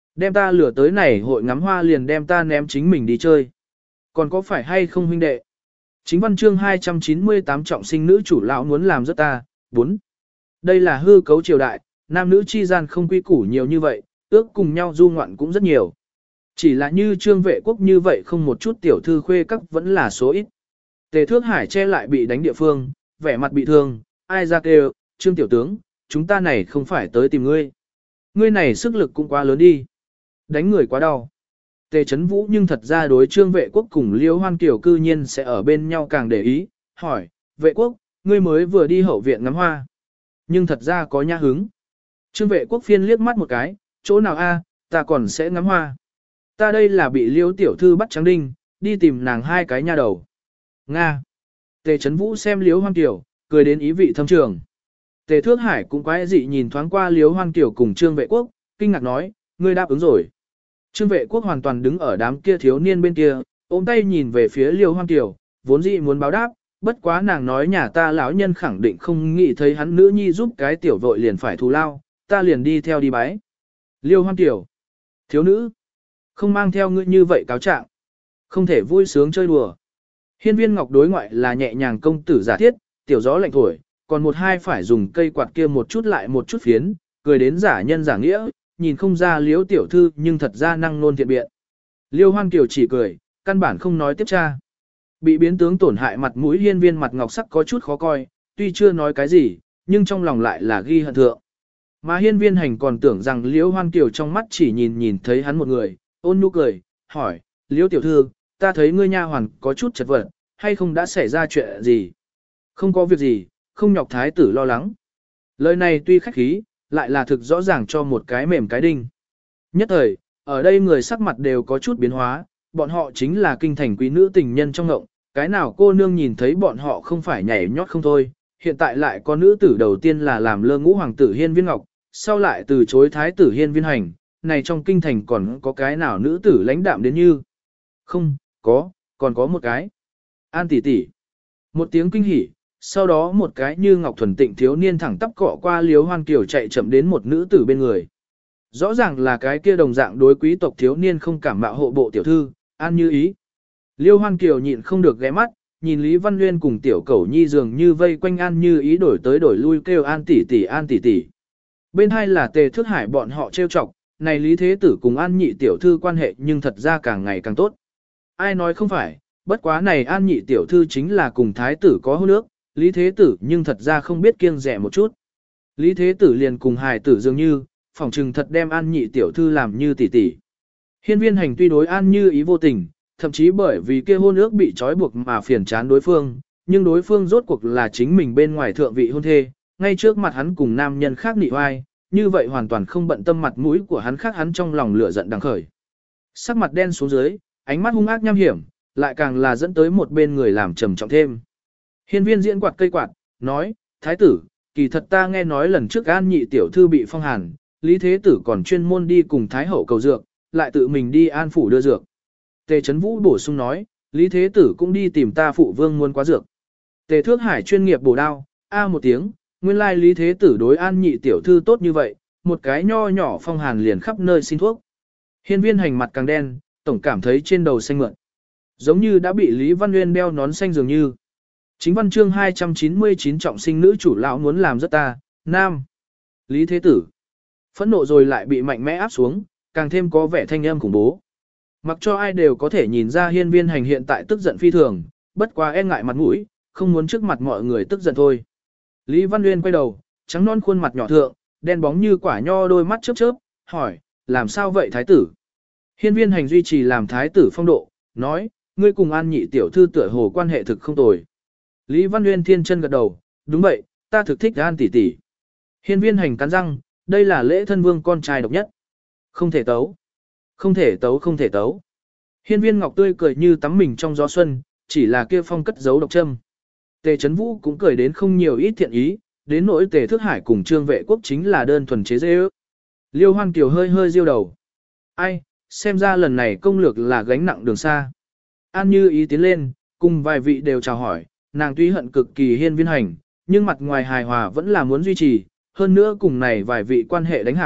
Đem ta lừa tới này hội ngắm hoa liền đem ta ném chính mình đi chơi. Còn có phải hay không huynh đệ? Chính văn chương 298 trọng sinh nữ chủ lão muốn làm rất ta. 4. Đây là hư cấu triều đại, nam nữ chi gian không quy củ nhiều như vậy, ước cùng nhau du ngoạn cũng rất nhiều. Chỉ là như Trương Vệ Quốc như vậy không một chút tiểu thư khuê các vẫn là số ít. Tề Thước Hải che lại bị đánh địa phương, vẻ mặt bị thương, ai ra kêu, Trương tiểu tướng, chúng ta này không phải tới tìm ngươi. Ngươi này sức lực cũng quá lớn đi. Đánh người quá đau. Tề Chấn Vũ nhưng thật ra đối Trương Vệ Quốc cùng Liêu Hoan Kiều cư nhiên sẽ ở bên nhau càng để ý, hỏi, Vệ Quốc, ngươi mới vừa đi hậu viện ngắm hoa. Nhưng thật ra có nhã hứng. Trương Vệ Quốc phiên liếc mắt một cái, chỗ nào a, ta còn sẽ ngắm hoa. Ta đây là bị Liêu tiểu thư bắt trắng đinh, đi tìm nàng hai cái nha đầu. Nga. Tề Chấn Vũ xem Liêu Hoan Kiều, cười đến ý vị thâm trường. Tề Thước Hải cũng quái dị nhìn thoáng qua Liêu Hoan Kiều cùng Trương Vệ Quốc, kinh ngạc nói, ngươi đáp ứng rồi. Trương Vệ Quốc hoàn toàn đứng ở đám kia thiếu niên bên kia, ôm tay nhìn về phía Liêu Hoan Kiều, vốn dĩ muốn báo đáp, bất quá nàng nói nhà ta lão nhân khẳng định không nghĩ thấy hắn nữ nhi giúp cái tiểu vội liền phải thù lao, ta liền đi theo đi bái. Liêu Hoan Kiều, thiếu nữ, không mang theo ngươi như vậy cáo trạng, không thể vui sướng chơi đùa. Hiên Viên Ngọc đối ngoại là nhẹ nhàng công tử giả thiết, tiểu gió lạnh thổi, còn một hai phải dùng cây quạt kia một chút lại một chút phiến, cười đến giả nhân giả nghĩa, nhìn không ra Liêu tiểu thư nhưng thật ra năng nôn thiện biện. Liêu Hoan Kiều chỉ cười, căn bản không nói tiếp tra. Bị biến tướng tổn hại mặt mũi Hiên Viên mặt ngọc sắc có chút khó coi, tuy chưa nói cái gì, nhưng trong lòng lại là ghi hận thượng. Mà Hiên Viên Hành còn tưởng rằng Liêu Hoan Kiều trong mắt chỉ nhìn thấy hắn một người, ôn nhu cười, hỏi, Liêu tiểu thư, ta thấy ngươi nha hoàn có chút chật vật, hay không đã xảy ra chuyện gì? Không có việc gì, không nhọc thái tử lo lắng. Lời này tuy khách khí, lại là thực rõ ràng cho một cái mềm cái đinh. Nhất thời, ở đây người sắc mặt đều có chút biến hóa, bọn họ chính là kinh thành quý nữ tình nhân trong ngộng, cái nào cô nương nhìn thấy bọn họ không phải nhảy nhót không thôi, hiện tại lại có nữ tử đầu tiên là làm lơ ngũ hoàng tử Hiên Viên Ngọc, sau lại từ chối thái tử Hiên Viên Hành, này trong kinh thành còn có cái nào nữ tử lãnh đạm đến như. Không, còn có một cái. An tỷ tỷ. Một tiếng kinh hỉ, sau đó một cái như ngọc thuần tịnh thiếu niên thẳng tắp cọ qua Liêu Hoan Kiều chạy chậm đến một nữ tử bên người. Rõ ràng là cái kia đồng dạng đối quý tộc thiếu niên không cảm mạo hộ bộ tiểu thư, An Như Ý. Liêu Hoan Kiều nhịn không được ghé mắt, nhìn Lý Văn Nguyên cùng tiểu cẩu nhi dường như vây quanh An Như Ý đổi tới đổi lui kêu An tỷ tỷ An tỷ tỷ. Bên hai là Tề Thước Hải bọn họ trêu chọc, này Lý Thế Tử cùng An nhị tiểu thư quan hệ nhưng thật ra càng ngày càng tốt. Ai nói không phải, bất quá này An nhị tiểu thư chính là cùng thái tử có hôn ước, Lý Thế Tử nhưng thật ra không biết kiêng rẻ một chút. Lý Thế Tử liền cùng hài tử dường như, phỏng trừng thật đem An nhị tiểu thư làm như tỷ tỷ. Hiên Viên Hành tuy đối An Như Ý vô tình, thậm chí bởi vì kia hôn ước bị trói buộc mà phiền chán đối phương, nhưng đối phương rốt cuộc là chính mình bên ngoài thượng vị hôn thê, ngay trước mặt hắn cùng nam nhân khác nị oai, như vậy hoàn toàn không bận tâm mặt mũi của hắn khác hắn trong lòng lửa giận đằng khởi. Sắc mặt đen xuống dưới, ánh mắt hung ác nham hiểm, lại càng là dẫn tới một bên người làm trầm trọng thêm. Hiên Viên diễn quạt cây quạt, nói, thái tử, kỳ thật ta nghe nói lần trước An nhị tiểu thư bị phong hàn, Lý Thế Tử còn chuyên môn đi cùng Thái Hậu cầu dược, lại tự mình đi An phủ đưa dược. Tề Chấn Vũ bổ sung nói, Lý Thế Tử cũng đi tìm ta phụ vương muốn quá dược. Tề Thước Hải chuyên nghiệp bổ đao, một tiếng, nguyên lai Lý Thế Tử đối An nhị tiểu thư tốt như vậy, một cái nho nhỏ phong hàn liền khắp nơi xin thuốc. Hiên Viên Hành mặt càng đen, tổng cảm thấy trên đầu xanh mượn. Giống như đã bị Lý Văn Nguyên đeo nón xanh dường như. Chính văn chương 299 trọng sinh nữ chủ lão muốn làm rất ta, nam. Lý Thế Tử. Phẫn nộ rồi lại bị mạnh mẽ áp xuống, càng thêm có vẻ thanh âm khủng bố. Mặc cho ai đều có thể nhìn ra Hiên Viên Hành hiện tại tức giận phi thường, bất quá e ngại mặt mũi, không muốn trước mặt mọi người tức giận thôi. Lý Văn Nguyên quay đầu, trắng non khuôn mặt nhỏ thượng, đen bóng như quả nho đôi mắt chớp chớp, hỏi, làm sao vậy thái tử? Hiên Viên Hành duy trì làm thái tử phong độ, nói, ngươi cùng An nhị tiểu thư tựa hồ quan hệ thực không tồi. Lý Văn Nguyên thiên chân gật đầu, đúng vậy, ta thực thích An tỷ tỷ. Hiên Viên Hành cắn răng, đây là lễ thân vương con trai độc nhất. Không thể tấu. Không thể tấu không thể tấu. Hiên Viên Ngọc tươi cười như tắm mình trong gió xuân, chỉ là kia phong cất giấu độc châm. Tề Chấn Vũ cũng cười đến không nhiều ít thiện ý, đến nỗi Tề Thước Hải cùng Trương Vệ Quốc chính là đơn thuần chế dễ ước. Liêu Hoan Kiều hơi hơi diêu đầu. Ai, xem ra lần này công lược là gánh nặng đường xa. An Như Ý tiến lên, cùng vài vị đều chào hỏi, nàng tuy hận cực kỳ Hiên Viên Hành, nhưng mặt ngoài hài hòa vẫn là muốn duy trì, hơn nữa cùng này vài vị quan hệ đánh hảo,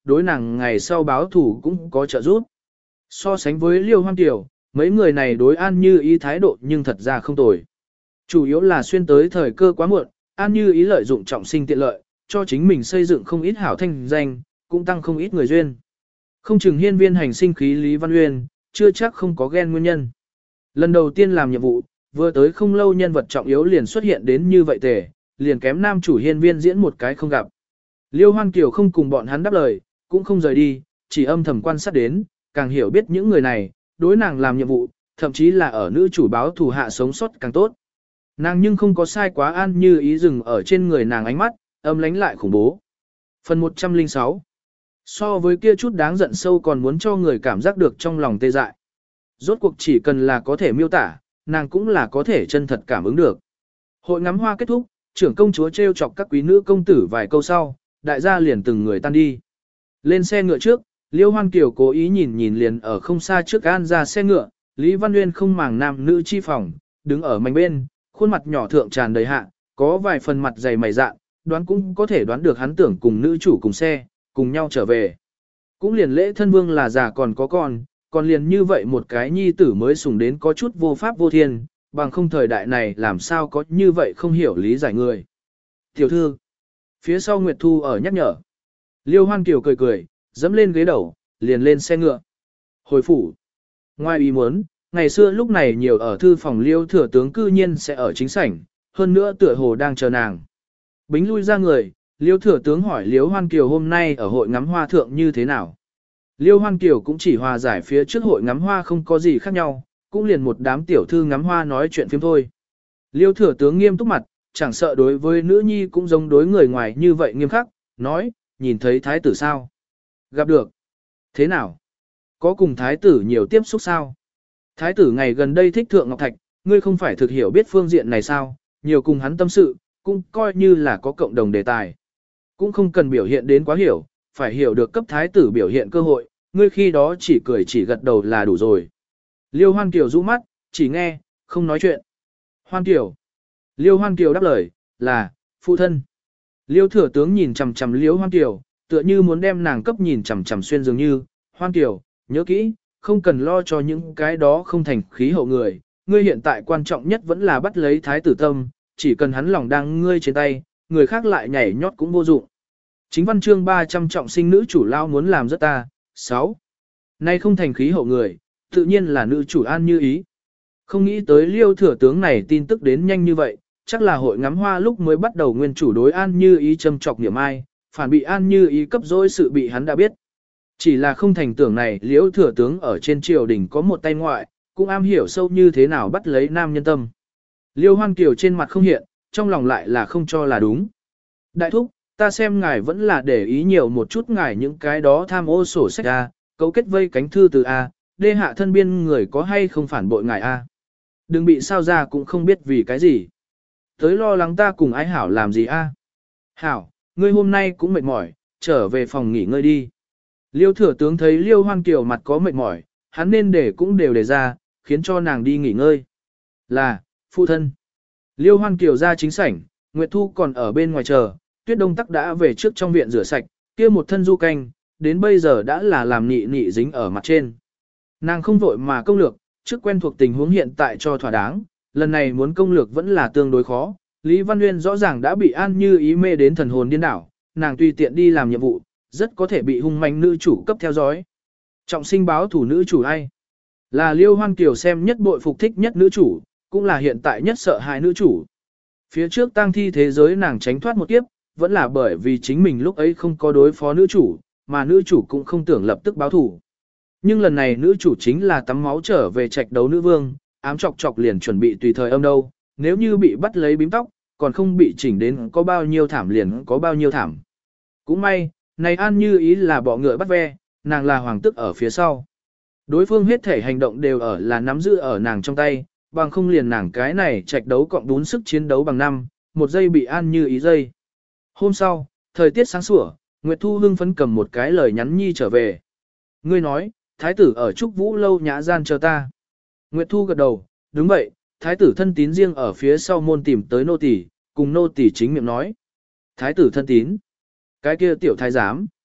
đối nàng ngày sau báo thủ cũng có trợ giúp. So sánh với Liêu Hoan Kiều, mấy người này đối An Như Ý thái độ nhưng thật ra không tồi. Chủ yếu là xuyên tới thời cơ quá muộn, An Như Ý lợi dụng trọng sinh tiện lợi, cho chính mình xây dựng không ít hảo thanh danh, cũng tăng không ít người duyên. Không chừng hiên viên hành sinh khí Lý Văn Uyên, chưa chắc không có ghen nguyên nhân. Lần đầu tiên làm nhiệm vụ, vừa tới không lâu nhân vật trọng yếu liền xuất hiện đến như vậy tề, liền kém nam chủ hiên viên diễn một cái không gặp. Liêu Hoan Kiều không cùng bọn hắn đáp lời, cũng không rời đi, chỉ âm thầm quan sát đến, càng hiểu biết những người này, đối nàng làm nhiệm vụ, thậm chí là ở nữ chủ báo thù hạ sống sót càng tốt. Nàng nhưng không có sai quá An Như Ý dừng ở trên người nàng ánh mắt, âm lánh lại khủng bố. Phần 106. So với kia chút đáng giận sâu còn muốn cho người cảm giác được trong lòng tê dại. Rốt cuộc chỉ cần là có thể miêu tả, nàng cũng là có thể chân thật cảm ứng được. Hội ngắm hoa kết thúc, trưởng công chúa trêu chọc các quý nữ công tử vài câu sau, đại gia liền từng người tan đi. Lên xe ngựa trước, Liêu Hoan Kiều cố ý nhìn nhìn liền ở không xa trước An ra xe ngựa, Lý Văn Uyên không màng nam nữ chi phòng, đứng ở mảnh bên, khuôn mặt nhỏ thượng tràn đầy hạ, có vài phần mặt dày mày dạn, đoán cũng có thể đoán được hắn tưởng cùng nữ chủ cùng xe, cùng nhau trở về. Cũng liền lễ thân vương là già còn có còn liền như vậy một cái nhi tử mới sủng đến có chút vô pháp vô thiên, bằng không thời đại này làm sao có như vậy không hiểu lý giải người. Tiểu thư, phía sau Nguyệt Thu ở nhắc nhở. Liêu Hoan Kiều cười cười, dẫm lên ghế đầu, liền lên xe ngựa. Hồi phủ. Ngoài ý muốn, ngày xưa lúc này nhiều ở thư phòng Liêu thừa tướng cư nhiên sẽ ở chính sảnh, hơn nữa tựa hồ đang chờ nàng. Bính lui ra người, Liêu thừa tướng hỏi Liêu Hoan Kiều hôm nay ở hội ngắm hoa thượng như thế nào. Liêu Hoan Kiều cũng chỉ hòa giải phía trước hội ngắm hoa không có gì khác nhau, cũng liền một đám tiểu thư ngắm hoa nói chuyện phim thôi. Liêu thừa tướng nghiêm túc mặt, chẳng sợ đối với nữ nhi cũng giống đối người ngoài như vậy nghiêm khắc, nói, nhìn thấy thái tử sao? Gặp được. Thế nào? Có cùng thái tử nhiều tiếp xúc sao? Thái tử ngày gần đây thích thượng Ngọc Thạch, ngươi không phải thực hiểu biết phương diện này sao? Nhiều cùng hắn tâm sự, cũng coi như là có cộng đồng đề tài. Cũng không cần biểu hiện đến quá hiểu, phải hiểu được cấp thái tử biểu hiện cơ hội, ngươi khi đó chỉ cười chỉ gật đầu là đủ rồi. Liêu Hoan Kiều rũ mắt, chỉ nghe, không nói chuyện. Hoan Kiều. Liêu Hoan Kiều đáp lời, là, phụ thân. Liêu thừa tướng nhìn chằm chằm Liêu Hoan Kiều, tựa như muốn đem nàng cấp nhìn chằm chằm xuyên dường như, Hoan Kiều, nhớ kỹ, không cần lo cho những cái đó không thành khí hậu người, ngươi hiện tại quan trọng nhất vẫn là bắt lấy thái tử tâm, chỉ cần hắn lòng đang ngươi trên tay, người khác lại nhảy nhót cũng vô dụng. Chính văn chương 300 trọng sinh nữ chủ lao muốn làm rất ta. 6. Nay không thành khí hậu người, tự nhiên là nữ chủ An Như Ý. Không nghĩ tới Liêu thừa tướng này tin tức đến nhanh như vậy, chắc là hội ngắm hoa lúc mới bắt đầu nguyên chủ đối An Như Ý châm chọc niệm ai, phản bị An Như Ý cấp dối sự bị hắn đã biết. Chỉ là không thành tưởng này Liêu thừa tướng ở trên triều đình có một tay ngoại, cũng am hiểu sâu như thế nào bắt lấy nam nhân tâm. Liêu Hoan Kiều trên mặt không hiện, trong lòng lại là không cho là đúng. Đại thúc, ta xem ngài vẫn là để ý nhiều một chút ngài những cái đó tham ô sổ sách A, cấu kết vây cánh thư từ A, đê hạ thân biên người có hay không phản bội ngài A. Đừng bị sao ra cũng không biết vì cái gì. Tới lo lắng ta cùng ái Hảo làm gì A. Hảo, ngươi hôm nay cũng mệt mỏi, trở về phòng nghỉ ngơi đi. Liêu thừa tướng thấy Liêu Hoan Kiều mặt có mệt mỏi, hắn nên để cũng đều để ra, khiến cho nàng đi nghỉ ngơi. Là, phụ thân. Liêu Hoan Kiều ra chính sảnh, Nguyệt Thu còn ở bên ngoài chờ, Tuyết Đông Tắc đã về trước trong viện rửa sạch, kia một thân du canh, đến bây giờ đã là làm nị nị dính ở mặt trên. Nàng không vội mà công lược, trước quen thuộc tình huống hiện tại cho thỏa đáng, lần này muốn công lược vẫn là tương đối khó. Lý Văn Nguyên rõ ràng đã bị An Như Ý mê đến thần hồn điên đảo, nàng tùy tiện đi làm nhiệm vụ, rất có thể bị hung manh nữ chủ cấp theo dõi. Trọng sinh báo thủ nữ chủ ai? Là Liêu Hoan Kiều xem nhất bội phục thích nhất nữ chủ, cũng là hiện tại nhất sợ hãi nữ chủ. Phía trước tang thi thế giới nàng tránh thoát một kiếp, vẫn là bởi vì chính mình lúc ấy không có đối phó nữ chủ, mà nữ chủ cũng không tưởng lập tức báo thủ. Nhưng lần này nữ chủ chính là tắm máu trở về trạch đấu nữ vương, ám chọc chọc liền chuẩn bị tùy thời âm đâu, nếu như bị bắt lấy bím tóc, còn không bị chỉnh đến có bao nhiêu thảm liền có bao nhiêu thảm. Cũng may, này An Như Ý là bọ ngựa bắt ve, nàng là hoàng tức ở phía sau. Đối phương hết thể hành động đều ở là nắm giữ ở nàng trong tay, bằng không liền nàng cái này trạch đấu cộng 4 sức chiến đấu bằng 5, một giây bị An Như Ý dây. Hôm sau, thời tiết sáng sủa, Nguyệt Thu hưng phấn cầm một cái lời nhắn nhi trở về. Ngươi nói, thái tử ở Trúc Vũ lâu nhã gian chờ ta. Nguyệt Thu gật đầu, đúng vậy, thái tử thân tín riêng ở phía sau môn tìm tới nô tỳ, cùng nô tỳ chính miệng nói. Thái tử thân tín? Cái kia tiểu thái giám.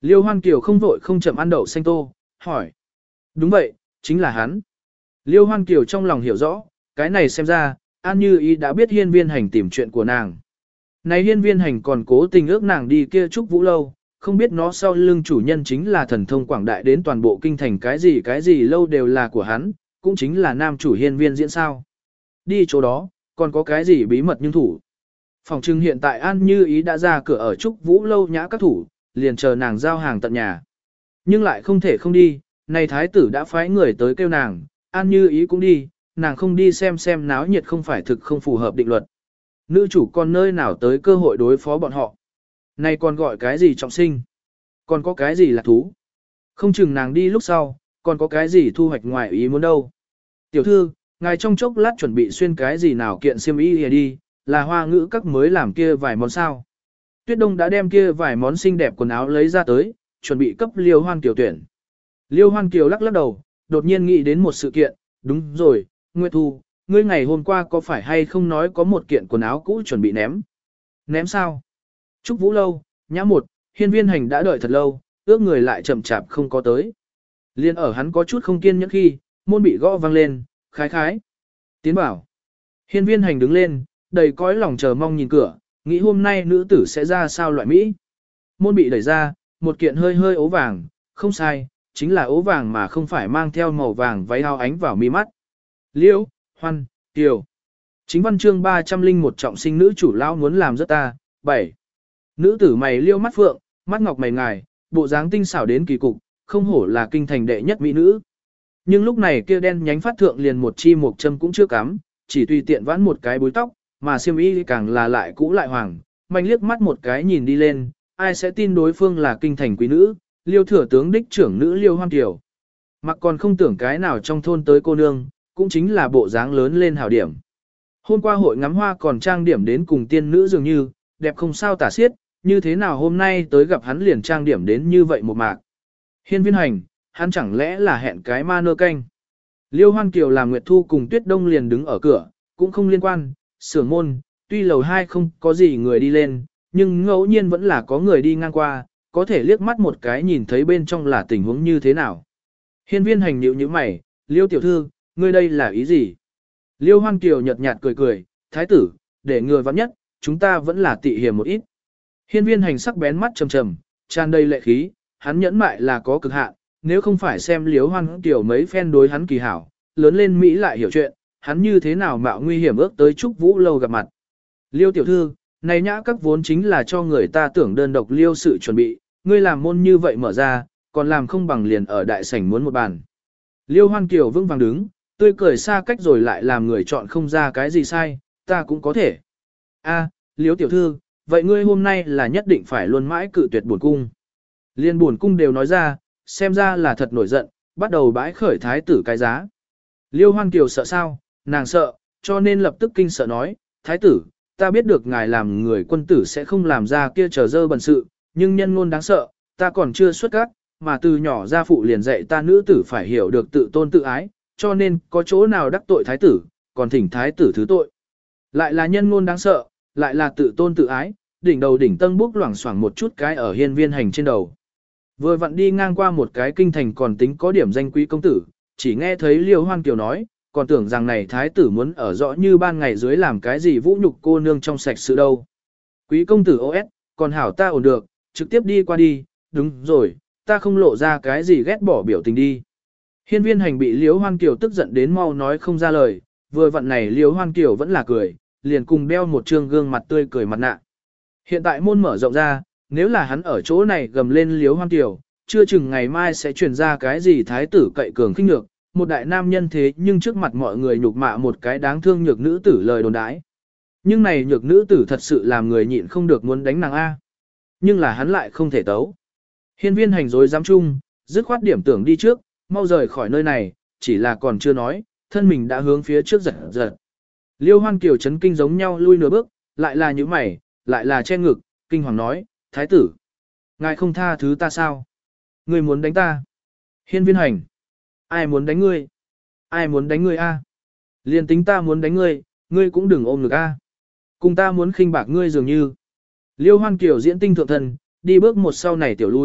Liêu Hoan Kiều không vội không chậm ăn đậu xanh tô, hỏi. Đúng vậy, chính là hắn. Liêu Hoan Kiều trong lòng hiểu rõ, cái này xem ra, An Như Ý đã biết hiên viên hành tìm chuyện của nàng. Này hiên viên hành còn cố tình ước nàng đi kia Trúc Vũ Lâu, không biết nó sau lưng chủ nhân chính là thần thông quảng đại đến toàn bộ kinh thành cái gì lâu đều là của hắn, cũng chính là nam chủ hiên viên diễn sao. Đi chỗ đó, còn có cái gì bí mật nhưng thủ. Phòng trưng hiện tại An Như Ý đã ra cửa ở Trúc Vũ Lâu nhã các thủ, liền chờ nàng giao hàng tận nhà. Nhưng lại không thể không đi, này thái tử đã phái người tới kêu nàng, An Như Ý cũng đi, nàng không đi xem náo nhiệt không phải thực không phù hợp định luật. Nữ chủ còn nơi nào tới cơ hội đối phó bọn họ. Này còn gọi cái gì trọng sinh? Còn có cái gì là thú? Không chừng nàng đi lúc sau, còn có cái gì thu hoạch ngoài ý muốn đâu. Tiểu thư, ngài trong chốc lát chuẩn bị xuyên cái gì nào kiện xiêm y đi, là hoa ngữ các mới làm kia vài món sao. Tuyết Đông đã đem kia vài món xinh đẹp quần áo lấy ra tới, chuẩn bị cấp Liêu Hoan Kiều tuyển. Liêu Hoan Kiều lắc lắc đầu, đột nhiên nghĩ đến một sự kiện, đúng rồi, Nguyệt Thu, ngươi ngày hôm qua có phải hay không nói có một kiện quần áo cũ chuẩn bị ném? Ném sao? Trúc Vũ Lâu, nhã một, hiên viên hành đã đợi thật lâu, ước người lại chậm chạp không có tới. Liên ở hắn có chút không kiên nhẫn khi, môn bị gõ vang lên, khái khái. Tiến bảo. Hiên viên hành đứng lên, đầy cõi lòng chờ mong nhìn cửa, nghĩ hôm nay nữ tử sẽ ra sao loại Mỹ. Môn bị đẩy ra, một kiện hơi hơi ố vàng, không sai, chính là ố vàng mà không phải mang theo màu vàng váy áo ánh vào mi mắt. Liễu, Hoan, Kiều. Chính văn chương 301 trọng sinh nữ chủ lão muốn làm rất ta. 7. Nữ tử mày liêu mắt phượng, mắt ngọc mày ngài, bộ dáng tinh xảo đến kỳ cục, không hổ là kinh thành đệ nhất mỹ nữ. Nhưng lúc này kia đen nhánh phát thượng liền một chi một châm cũng chưa cắm, chỉ tùy tiện vãn một cái búi tóc, mà xiêm y càng là lại cũ lại hoàng, manh liếc mắt một cái nhìn đi lên, ai sẽ tin đối phương là kinh thành quý nữ, Liêu thừa tướng đích trưởng nữ Liêu Hoan Kiều. Mặc còn không tưởng cái nào trong thôn tới cô nương, cũng chính là bộ dáng lớn lên hảo điểm. Hôm qua hội ngắm hoa còn trang điểm đến cùng tiên nữ dường như, đẹp không sao tả xiết, như thế nào hôm nay tới gặp hắn liền trang điểm đến như vậy một mạc. Hiên viên hành, hắn chẳng lẽ là hẹn cái ma nơ canh. Liêu Hoan Kiều làm Nguyệt Thu cùng Tuyết Đông liền đứng ở cửa, cũng không liên quan, sưởng môn, tuy lầu 2 không có gì người đi lên, nhưng ngẫu nhiên vẫn là có người đi ngang qua, có thể liếc mắt một cái nhìn thấy bên trong là tình huống như thế nào. Hiên viên hành nhíu như mày, Liêu tiểu thư, ngươi đây là ý gì? Liêu Hoan Kiều nhợt nhạt cười cười, thái tử, để ngừa vắng nhất, chúng ta vẫn là tị hiểm một ít. Hiên viên hành sắc bén mắt trầm trầm, tràn đầy lệ khí, hắn nhẫn mại là có cực hạn, nếu không phải xem Liêu Hoan Kiều mấy phen đối hắn kỳ hảo, lớn lên Mỹ lại hiểu chuyện, hắn như thế nào mạo nguy hiểm ước tới Trúc Vũ Lâu gặp mặt. Liêu tiểu thư, này nhã các vốn chính là cho người ta tưởng đơn độc liêu sự chuẩn bị, ngươi làm môn như vậy mở ra, còn làm không bằng liền ở đại sảnh muốn một bàn. Liêu Hoan Kiều vững vàng đứng, tươi cười xa cách rồi lại làm người chọn không ra cái gì sai, ta cũng có thể. A, Liêu tiểu thư, vậy ngươi hôm nay là nhất định phải luôn mãi cự tuyệt buồn cung. Liên buồn cung đều nói ra, xem ra là thật nổi giận, bắt đầu bãi khởi thái tử cái giá. Liêu Hoan Kiều sợ sao, nàng sợ, cho nên lập tức kinh sợ nói, thái tử, ta biết được ngài làm người quân tử sẽ không làm ra kia trở dơ bẩn sự, nhưng nhân ngôn đáng sợ, ta còn chưa xuất các, mà từ nhỏ gia phụ liền dạy ta nữ tử phải hiểu được tự tôn tự ái, cho nên có chỗ nào đắc tội thái tử, còn thỉnh thái tử thứ tội. Lại là nhân ngôn đáng sợ, lại là tự tôn tự ái, đỉnh đầu đỉnh tân bốc loảng xoảng một chút cái ở hiên viên hành trên đầu. Vừa vặn đi ngang qua một cái kinh thành còn tính có điểm danh quý công tử, chỉ nghe thấy Liêu Hoan Kiều nói, còn tưởng rằng này thái tử muốn ở rõ như ban ngày dưới làm cái gì vũ nhục cô nương trong sạch sự đâu. Quý công tử OS, còn hảo ta ổn được, trực tiếp đi qua đi, đúng rồi, ta không lộ ra cái gì ghét bỏ biểu tình đi. Hiên viên hành bị Liêu Hoan Kiều tức giận đến mau nói không ra lời, vừa vặn này Liêu Hoan Kiều vẫn là cười, liền cùng đeo một trương gương mặt tươi cười mặt nạ. Hiện tại môn mở rộng ra, nếu là hắn ở chỗ này gầm lên Liêu Hoan Kiều, chưa chừng ngày mai sẽ truyền ra cái gì thái tử cậy cường khinh nhược, một đại nam nhân thế nhưng trước mặt mọi người nhục mạ một cái đáng thương nhược nữ tử lời đồn đãi. Nhưng này nhược nữ tử thật sự làm người nhịn không được muốn đánh nàng A. Nhưng là hắn lại không thể tấu. Hiên viên hành dối dám chung, dứt khoát điểm tưởng đi trước, mau rời khỏi nơi này, chỉ là còn chưa nói, thân mình đã hướng phía trước giật giật. Liêu Hoan Kiều chấn kinh giống nhau lui nửa bước, lại là những mày, lại là che ngực, kinh hoàng nói, thái tử, ngài không tha thứ ta sao? Ngươi muốn đánh ta? Hiên viên hành, ai muốn đánh ngươi? Ai muốn đánh ngươi a? Liên tính ta muốn đánh ngươi, ngươi cũng đừng ôm ngực a. Cùng ta muốn khinh bạc ngươi dường như. Liêu Hoan Kiều diễn tinh thượng thần, đi bước một sau này tiểu lui,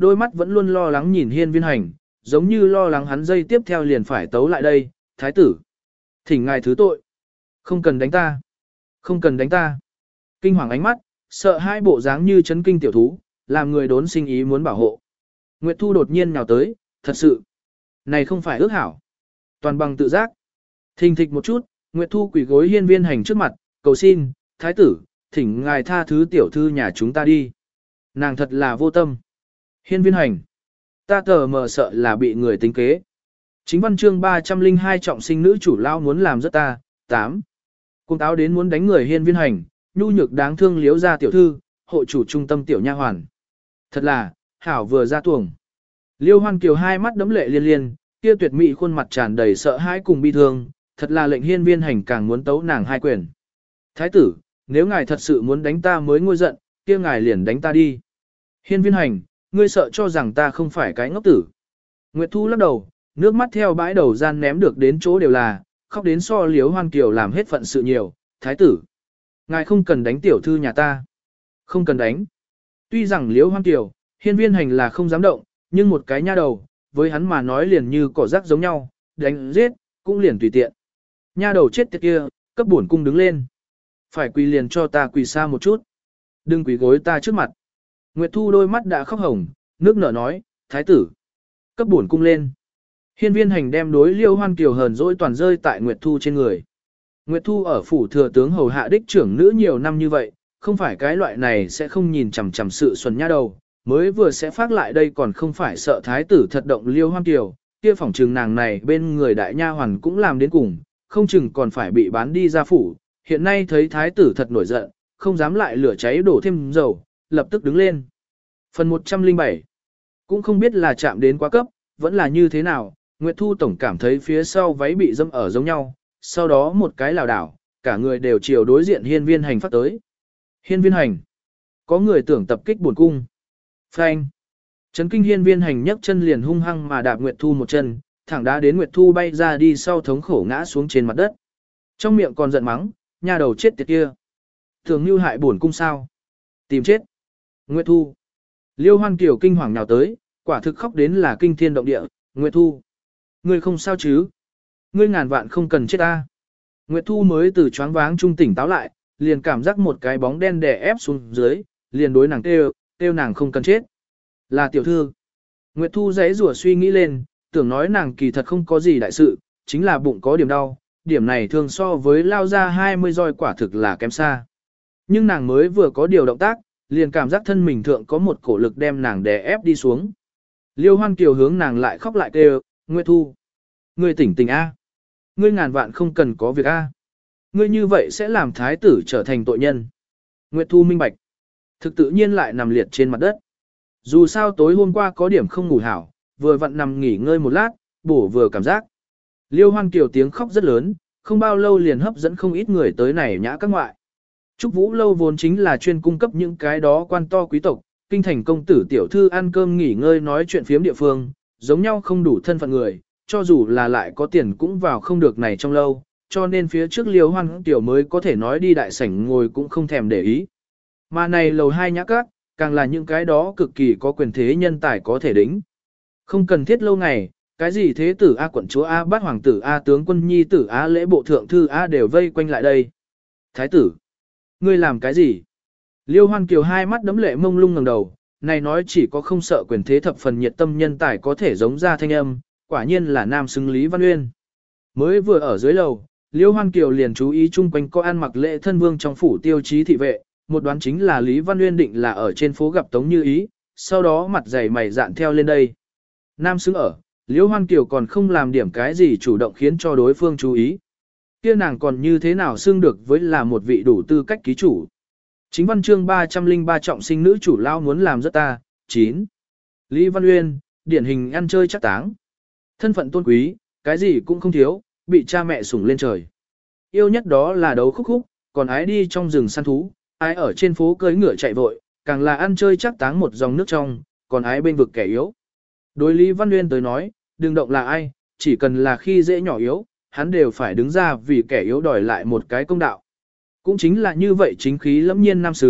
đôi mắt vẫn luôn lo lắng nhìn hiên viên hành, giống như lo lắng hắn dây tiếp theo liền phải tấu lại đây, thái tử. Thỉnh ngài thứ tội. Không cần đánh ta. Không cần đánh ta. Kinh hoàng ánh mắt, sợ hai bộ dáng như chấn kinh tiểu thú, làm người đốn sinh ý muốn bảo hộ. Nguyệt Thu đột nhiên nhào tới, thật sự. Này không phải ước hảo. Toàn bằng tự giác. Thình thịch một chút, Nguyệt Thu quỳ gối hiên viên hành trước mặt, cầu xin, thái tử, thỉnh ngài tha thứ tiểu thư nhà chúng ta đi. Nàng thật là vô tâm. Hiên viên hành. Ta tờ mờ sợ là bị người tính kế. Chính văn chương 302 trọng sinh nữ chủ lao muốn làm rất ta, 8. Cung táo đến muốn đánh người hiên viên hành, nhu nhược đáng thương liếu ra tiểu thư, hộ chủ trung tâm tiểu nha hoàn. Thật là, hảo vừa ra tuồng. Liêu Hoan Kiều hai mắt đấm lệ liên liên, kia tuyệt mỹ khuôn mặt tràn đầy sợ hãi cùng bi thương, thật là lệnh hiên viên hành càng muốn tấu nàng hai quyền. Thái tử, nếu ngài thật sự muốn đánh ta mới ngôi giận, kia ngài liền đánh ta đi. Hiên viên hành, ngươi sợ cho rằng ta không phải cái ngốc tử. Nguyệt Thu lắc đầu, nước mắt theo bãi đầu gian ném được đến chỗ đều là, khóc đến so Liêu Hoan Kiều làm hết phận sự nhiều. Thái tử, ngài không cần đánh tiểu thư nhà ta. Không cần đánh. Tuy rằng Liêu Hoan Kiều, hiên viên hành là không dám động, nhưng một cái nha đầu, với hắn mà nói liền như cỏ rác giống nhau, đánh giết, cũng liền tùy tiện. Nha đầu chết tiệt kia, cấp bổn cung đứng lên. Phải quỳ liền cho ta quỳ xa một chút. Đừng quỳ gối ta trước mặt. Nguyệt Thu đôi mắt đã khóc hồng, nước nở nói, thái tử, cấp bổn cung lên. Hiên viên hành đem đối Liêu Hoan Kiều hờn dỗi toàn rơi tại Nguyệt Thu trên người. Nguyệt Thu ở phủ thừa tướng hầu hạ đích trưởng nữ nhiều năm như vậy, không phải cái loại này sẽ không nhìn chằm chằm sự xuân nha đầu, mới vừa sẽ phát lại đây còn không phải sợ thái tử thật động Liêu Hoan Kiều, kia phỏng trừng nàng này bên người đại nha hoàn cũng làm đến cùng, không chừng còn phải bị bán đi ra phủ. Hiện nay thấy thái tử thật nổi giận, không dám lại lửa cháy đổ thêm dầu, lập tức đứng lên. Phần 107 cũng không biết là chạm đến quá cấp, vẫn là như thế nào, Nguyệt Thu tổng cảm thấy phía sau váy bị dâm ở giống nhau, sau đó một cái lảo đảo, cả người đều chiều đối diện hiên viên hành phát tới. Hiên viên hành, có người tưởng tập kích bổn cung. Phanh. Trấn kinh hiên viên hành nhấc chân liền hung hăng mà đạp Nguyệt Thu một chân, thẳng đá đến Nguyệt Thu bay ra đi sau thống khổ ngã xuống trên mặt đất. Trong miệng còn giận mắng, nha đầu chết tiệt kia. Thường như hại bổn cung sao. Tìm chết. Nguyệt Thu. Liêu Hoan Kiều kinh hoàng nào tới, quả thực khóc đến là kinh thiên động địa. Nguyệt Thu. Ngươi không sao chứ. Ngươi ngàn vạn không cần chết ta. Nguyệt Thu mới từ choáng váng trung tỉnh táo lại, liền cảm giác một cái bóng đen đè ép xuống dưới, liền đối nàng kêu nàng không cần chết. Là tiểu thư. Nguyệt Thu giãy rủa suy nghĩ lên, tưởng nói nàng kỳ thật không có gì đại sự, chính là bụng có điểm đau, điểm này thường so với lao ra 20 roi quả thực là kém xa. Nhưng nàng mới vừa có điều động tác, liền cảm giác thân mình thượng có một cổ lực đem nàng đè ép đi xuống. Liêu Hoan Kiều hướng nàng lại khóc lại kêu, Nguyệt Thu. Ngươi tỉnh tỉnh A. Ngươi ngàn vạn không cần có việc A. Ngươi như vậy sẽ làm thái tử trở thành tội nhân. Nguyệt Thu minh bạch. Thực tự nhiên lại nằm liệt trên mặt đất. Dù sao tối hôm qua có điểm không ngủ hảo, vừa vặn nằm nghỉ ngơi một lát, bổ vừa cảm giác. Liêu Hoan Kiều tiếng khóc rất lớn, không bao lâu liền hấp dẫn không ít người tới này nhã các ngoại. Trúc Vũ lâu vốn chính là chuyên cung cấp những cái đó quan to quý tộc, kinh thành công tử tiểu thư ăn cơm nghỉ ngơi nói chuyện phiếm địa phương, giống nhau không đủ thân phận người, cho dù là lại có tiền cũng vào không được này trong lâu, cho nên phía trước Liêu Hoan Kiều mới có thể nói đi đại sảnh ngồi cũng không thèm để ý. Mà này lầu hai nhã các, càng là những cái đó cực kỳ có quyền thế nhân tài có thể đính. Không cần thiết lâu ngày, cái gì thế tử A quận chúa A bát hoàng tử A tướng quân nhi tử A lễ bộ thượng thư A đều vây quanh lại đây. Thái tử, ngươi làm cái gì? Liêu Hoan Kiều hai mắt đấm lệ mông lung ngẩng đầu, này nói chỉ có không sợ quyền thế thập phần nhiệt tâm nhân tài có thể giống ra thanh âm, quả nhiên là nam xứng Lý Văn Uyên. Mới vừa ở dưới lầu, Liêu Hoan Kiều liền chú ý chung quanh có ăn mặc lễ thân vương trong phủ tiêu chí thị vệ, một đoán chính là Lý Văn Uyên định là ở trên phố gặp Tống Như Ý, sau đó mặt dày mày dạn theo lên đây. Nam xứng ở, Liêu Hoan Kiều còn không làm điểm cái gì chủ động khiến cho đối phương chú ý. Kia nàng còn như thế nào xưng được với là một vị đủ tư cách ký chủ. Chính văn chương 303 trọng sinh nữ chủ lao muốn làm rất ta, 9. Lý Văn Uyên, điển hình ăn chơi chắc táng. Thân phận tôn quý, cái gì cũng không thiếu, bị cha mẹ sủng lên trời. Yêu nhất đó là đấu khúc khúc, còn ái đi trong rừng săn thú, ái ở trên phố cưỡi ngựa chạy vội, càng là ăn chơi chắc táng một dòng nước trong, còn ái bên vực kẻ yếu. Đối Lý Văn Uyên tới nói, đừng động là ai, chỉ cần là khi dễ nhỏ yếu, hắn đều phải đứng ra vì kẻ yếu đòi lại một cái công đạo. Cũng chính là như vậy chính khí lẫm nhiên nam xứng,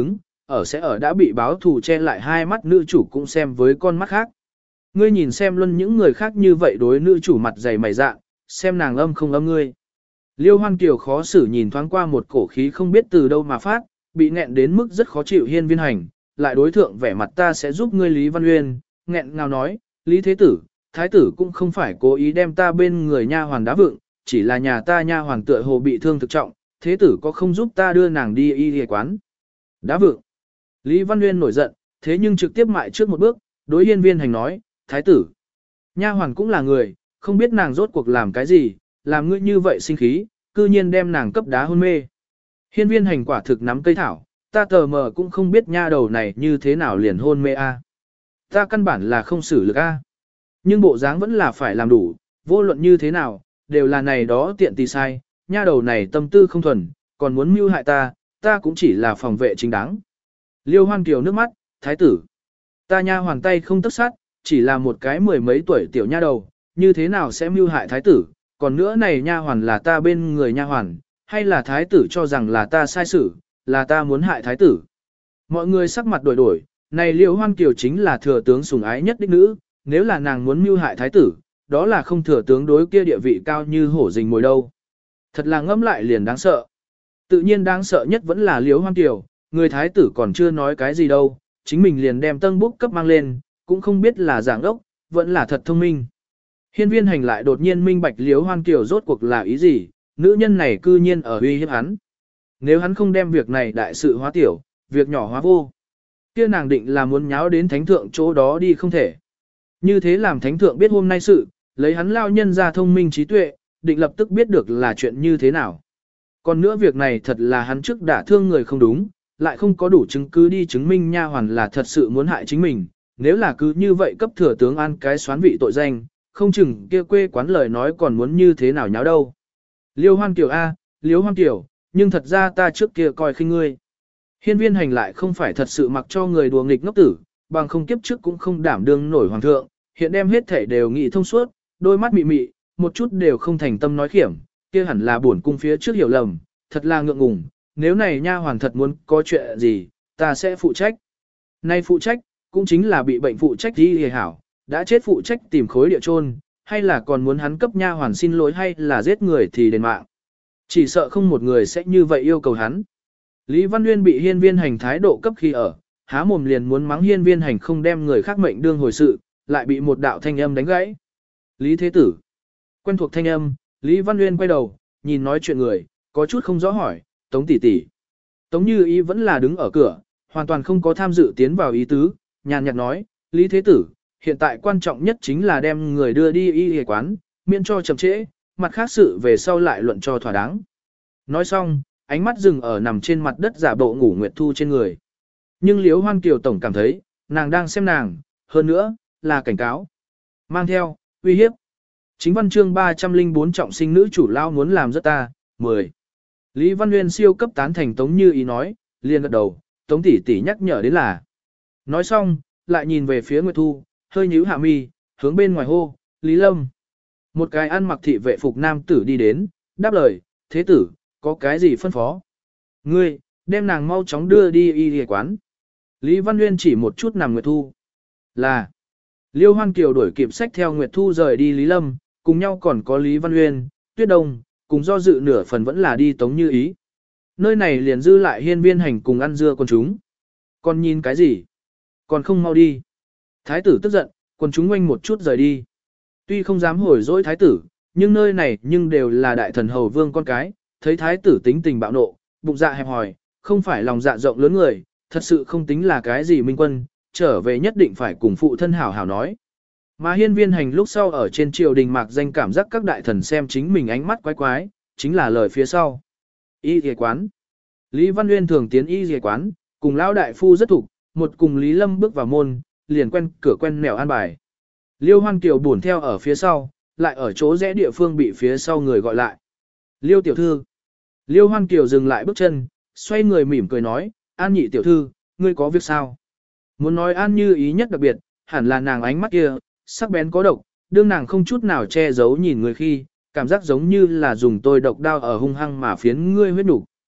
sẽ ở đã bị báo thù che lại hai mắt nữ chủ cũng xem với con mắt khác. Ngươi nhìn xem luôn những người khác như vậy đối nữ chủ mặt dày mày dạ, xem nàng âm không âm ngươi. Liêu Hoan Kiều khó xử nhìn thoáng qua một cổ khí không biết từ đâu mà phát, bị nghẹn đến mức rất khó chịu Hiên Viên Hành, lại đối thượng vẻ mặt ta sẽ giúp ngươi Lý Văn Uyên, nghẹn ngào nói, Lý Thế Tử, Thái Tử cũng không phải cố ý đem ta bên người nha hoàn đá vựng, chỉ là nhà ta nha hoàn tựa hồ bị thương thực trọng, Thế Tử có không giúp ta đưa nàng đi y y quán. Đá vựng. Lý Văn Uyên nổi giận, thế nhưng trực tiếp mại trước một bước, đối Hiên Viên Hành nói, Thái Tử, nha hoàn cũng là người, không biết nàng rốt cuộc làm cái gì, làm ngươi như vậy sinh khí, cư nhiên đem nàng cấp đá hôn mê. Hiên Viên Hành quả thực nắm cây thảo, ta tờ mờ cũng không biết nha đầu này như thế nào liền hôn mê a. Ta căn bản là không xử lực a. Nhưng bộ dáng vẫn là phải làm đủ, vô luận như thế nào, đều là này đó tiện tì sai, nha đầu này tâm tư không thuần, còn muốn mưu hại ta, ta cũng chỉ là phòng vệ chính đáng. Liêu Hoan Kiều nước mắt, Thái Tử, ta nha hoàn tay không tức sát, chỉ là một cái mười mấy tuổi tiểu nha đầu, như thế nào sẽ mưu hại Thái Tử, còn nữa này nha hoàn là ta bên người nha hoàn, hay là Thái Tử cho rằng là ta sai xử, là ta muốn hại Thái Tử. Mọi người sắc mặt đổi đổi, này Liêu Hoan Kiều chính là thừa tướng sủng ái nhất đích nữ, nếu là nàng muốn mưu hại Thái Tử, đó là không thừa tướng đối kia địa vị cao như hổ rình mồi đâu. Thật là ngẫm lại liền đáng sợ. Tự nhiên đáng sợ nhất vẫn là Liêu Hoan Kiều, người Thái Tử còn chưa nói cái gì đâu, chính mình liền đem tân búc cấp mang lên, cũng không biết là giảng ốc, vẫn là thật thông minh. Hiên Viên Hành lại đột nhiên minh bạch Liêu Hoan Kiều rốt cuộc là ý gì, nữ nhân này cư nhiên ở uy hiếp hắn. Nếu hắn không đem việc này đại sự hóa tiểu, việc nhỏ hóa vô, kia nàng định là muốn nháo đến thánh thượng chỗ đó đi không thể. Như thế làm thánh thượng biết hôm nay sự, lấy hắn lao nhân ra thông minh trí tuệ, định lập tức biết được là chuyện như thế nào. Còn nữa việc này thật là hắn trước đã thương người không đúng, lại không có đủ chứng cứ đi chứng minh nha hoàn là thật sự muốn hại chính mình. Nếu là cứ như vậy cấp thừa tướng an cái xoán vị tội danh, không chừng kia quê quán lời nói còn muốn như thế nào nháo đâu. Liêu Hoan Kiều a, Liêu Hoan Kiều, nhưng thật ra ta trước kia coi khinh ngươi. Hiên Viên Hành lại không phải thật sự mặc cho người đùa nghịch ngốc tử, bằng không kiếp trước cũng không đảm đương nổi hoàng thượng, hiện đem hết thể đều nghĩ thông suốt, đôi mắt mị mị, một chút đều không thành tâm nói khiểm, kia hẳn là buồn cung phía trước hiểu lầm, thật là ngượng ngùng, nếu này nha hoàn thật muốn có chuyện gì, ta sẽ phụ trách. Nay phụ trách, cũng chính là bị bệnh phụ trách đi hề hảo, đã chết phụ trách tìm khối địa chôn, hay là còn muốn hắn cấp nha hoàn xin lỗi hay là giết người thì đền mạng. Chỉ sợ không một người sẽ như vậy yêu cầu hắn. Lý Văn Uyên bị Hiên Viên Hành thái độ cấp khi ở, há mồm liền muốn mắng Hiên Viên Hành không đem người khác mệnh đương hồi sự, lại bị một đạo thanh âm đánh gãy. Lý Thế Tử. Quen thuộc thanh âm, Lý Văn Uyên quay đầu, nhìn nói chuyện người, có chút không rõ hỏi, Tống tỷ tỷ. Tống Như Ý vẫn là đứng ở cửa, hoàn toàn không có tham dự tiến vào ý tứ, nhàn nhạt nói, Lý Thế Tử, hiện tại quan trọng nhất chính là đem người đưa đi y y quán, miễn cho chậm trễ, mặt khác sự về sau lại luận cho thỏa đáng. Nói xong, ánh mắt dừng ở nằm trên mặt đất giả bộ ngủ Nguyệt Thu trên người. Nhưng Liễu Hoan Kiều tổng cảm thấy, nàng đang xem nàng, hơn nữa, là cảnh cáo. Mang theo, uy hiếp. Chính văn chương 304 trọng sinh nữ chủ lao muốn làm rất ta, 10. Lý Văn Nguyên siêu cấp tán thành Tống Như Ý nói, liền gật đầu, Tống tỷ tỷ nhắc nhở đến là. Nói xong, lại nhìn về phía Nguyệt Thu, hơi nhíu hạ mi, hướng bên ngoài hô, Lý Lâm. Một cái ăn mặc thị vệ phục nam tử đi đến, đáp lời, thế tử, có cái gì phân phó? Ngươi, đem nàng mau chóng đưa đi y y quán. Lý Văn Nguyên chỉ một chút nằm Nguyệt Thu. Là, Liêu Hoan Kiều đuổi kịp sách theo Nguyệt Thu rời đi Lý Lâm, cùng nhau còn có Lý Văn Nguyên, Tuyết Đông, cùng do dự nửa phần vẫn là đi Tống Như Ý. Nơi này liền dư lại Hiên Viên Hành cùng ăn dưa con chúng. Còn nhìn cái gì? Còn không mau đi. Thái tử tức giận, quần chúng quanh một chút rời đi. Tuy không dám hồi dỗi thái tử, nhưng nơi này nhưng đều là đại thần hầu vương con cái, thấy thái tử tính tình bạo nộ, bụng dạ hẹp hòi, không phải lòng dạ rộng lớn người, thật sự không tính là cái gì minh quân, trở về nhất định phải cùng phụ thân hảo hảo nói. Mà Hiên Viên Hành lúc sau ở trên triều đình mạc danh cảm giác các đại thần xem chính mình ánh mắt quái quái, chính là lời phía sau. Y y quán. Lý Văn Nguyên thường tiến y y quán, cùng lão đại phu rất thục, một cùng Lý Lâm bước vào môn, liền quen cửa quen mèo an bài. Liêu Hoan Kiều buồn theo ở phía sau, lại ở chỗ rẽ địa phương bị phía sau người gọi lại. Liêu tiểu thư. Liêu Hoan Kiều dừng lại bước chân, xoay người mỉm cười nói, An nhị tiểu thư, ngươi có việc sao? Muốn nói An Như Ý nhất đặc biệt, hẳn là nàng ánh mắt kia, sắc bén có độc, đương nàng không chút nào che giấu nhìn người khi, cảm giác giống như là dùng tôi độc đao ở hung hăng mà phiến ngươi huyết đủ.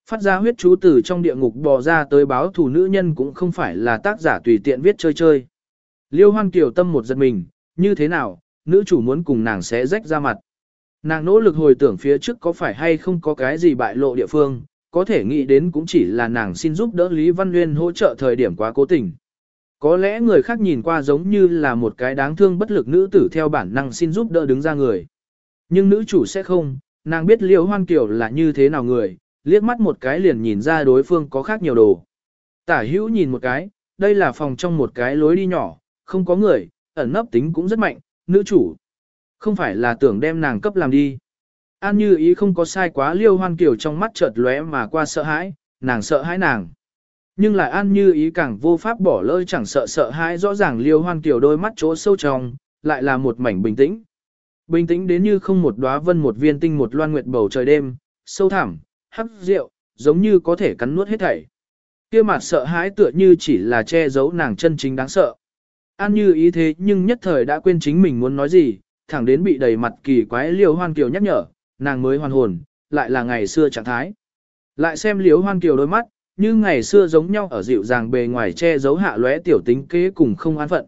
Phát ra huyết chú từ trong địa ngục bò ra tới báo thù nữ nhân cũng không phải là tác giả tùy tiện viết chơi chơi. Liêu Hoan Kiều tâm một giật mình, như thế nào, nữ chủ muốn cùng nàng sẽ rách ra mặt. Nàng nỗ lực hồi tưởng phía trước có phải hay không có cái gì bại lộ địa phương, có thể nghĩ đến cũng chỉ là nàng xin giúp đỡ Lý Văn Nguyên hỗ trợ thời điểm quá cố tình. Có lẽ người khác nhìn qua giống như là một cái đáng thương bất lực nữ tử theo bản năng xin giúp đỡ đứng ra người. Nhưng nữ chủ sẽ không, nàng biết Liêu Hoan Kiều là như thế nào người, liếc mắt một cái liền nhìn ra đối phương có khác nhiều đồ. Tả hữu nhìn một cái, đây là phòng trong một cái lối đi nhỏ, không có người, ẩn nấp tính cũng rất mạnh, nữ chủ. Không phải là tưởng đem nàng cấp làm đi. An Như Ý không có sai quá, Liêu Hoan Kiều trong mắt chợt lóe mà qua sợ hãi, nàng sợ hãi nàng. Nhưng lại An Như Ý càng vô pháp bỏ lỡ, chẳng sợ hãi, rõ ràng Liêu Hoan Kiều đôi mắt chỗ sâu trong, lại là một mảnh bình tĩnh. Bình tĩnh đến như không một đóa vân một viên tinh một loan nguyệt bầu trời đêm, sâu thẳm, hắc rượu, giống như có thể cắn nuốt hết thảy. Kia mặt sợ hãi tựa như chỉ là che giấu nàng chân chính đáng sợ. An Như Ý thế nhưng nhất thời đã quên chính mình muốn nói gì, thẳng đến bị đầy mặt kỳ quái Liêu Hoan Kiều nhắc nhở, nàng mới hoàn hồn, lại là ngày xưa trạng thái. Lại xem Liêu Hoan Kiều đôi mắt, như ngày xưa giống nhau ở dịu dàng bề ngoài che giấu hạ lóe tiểu tính kế cùng không an phận,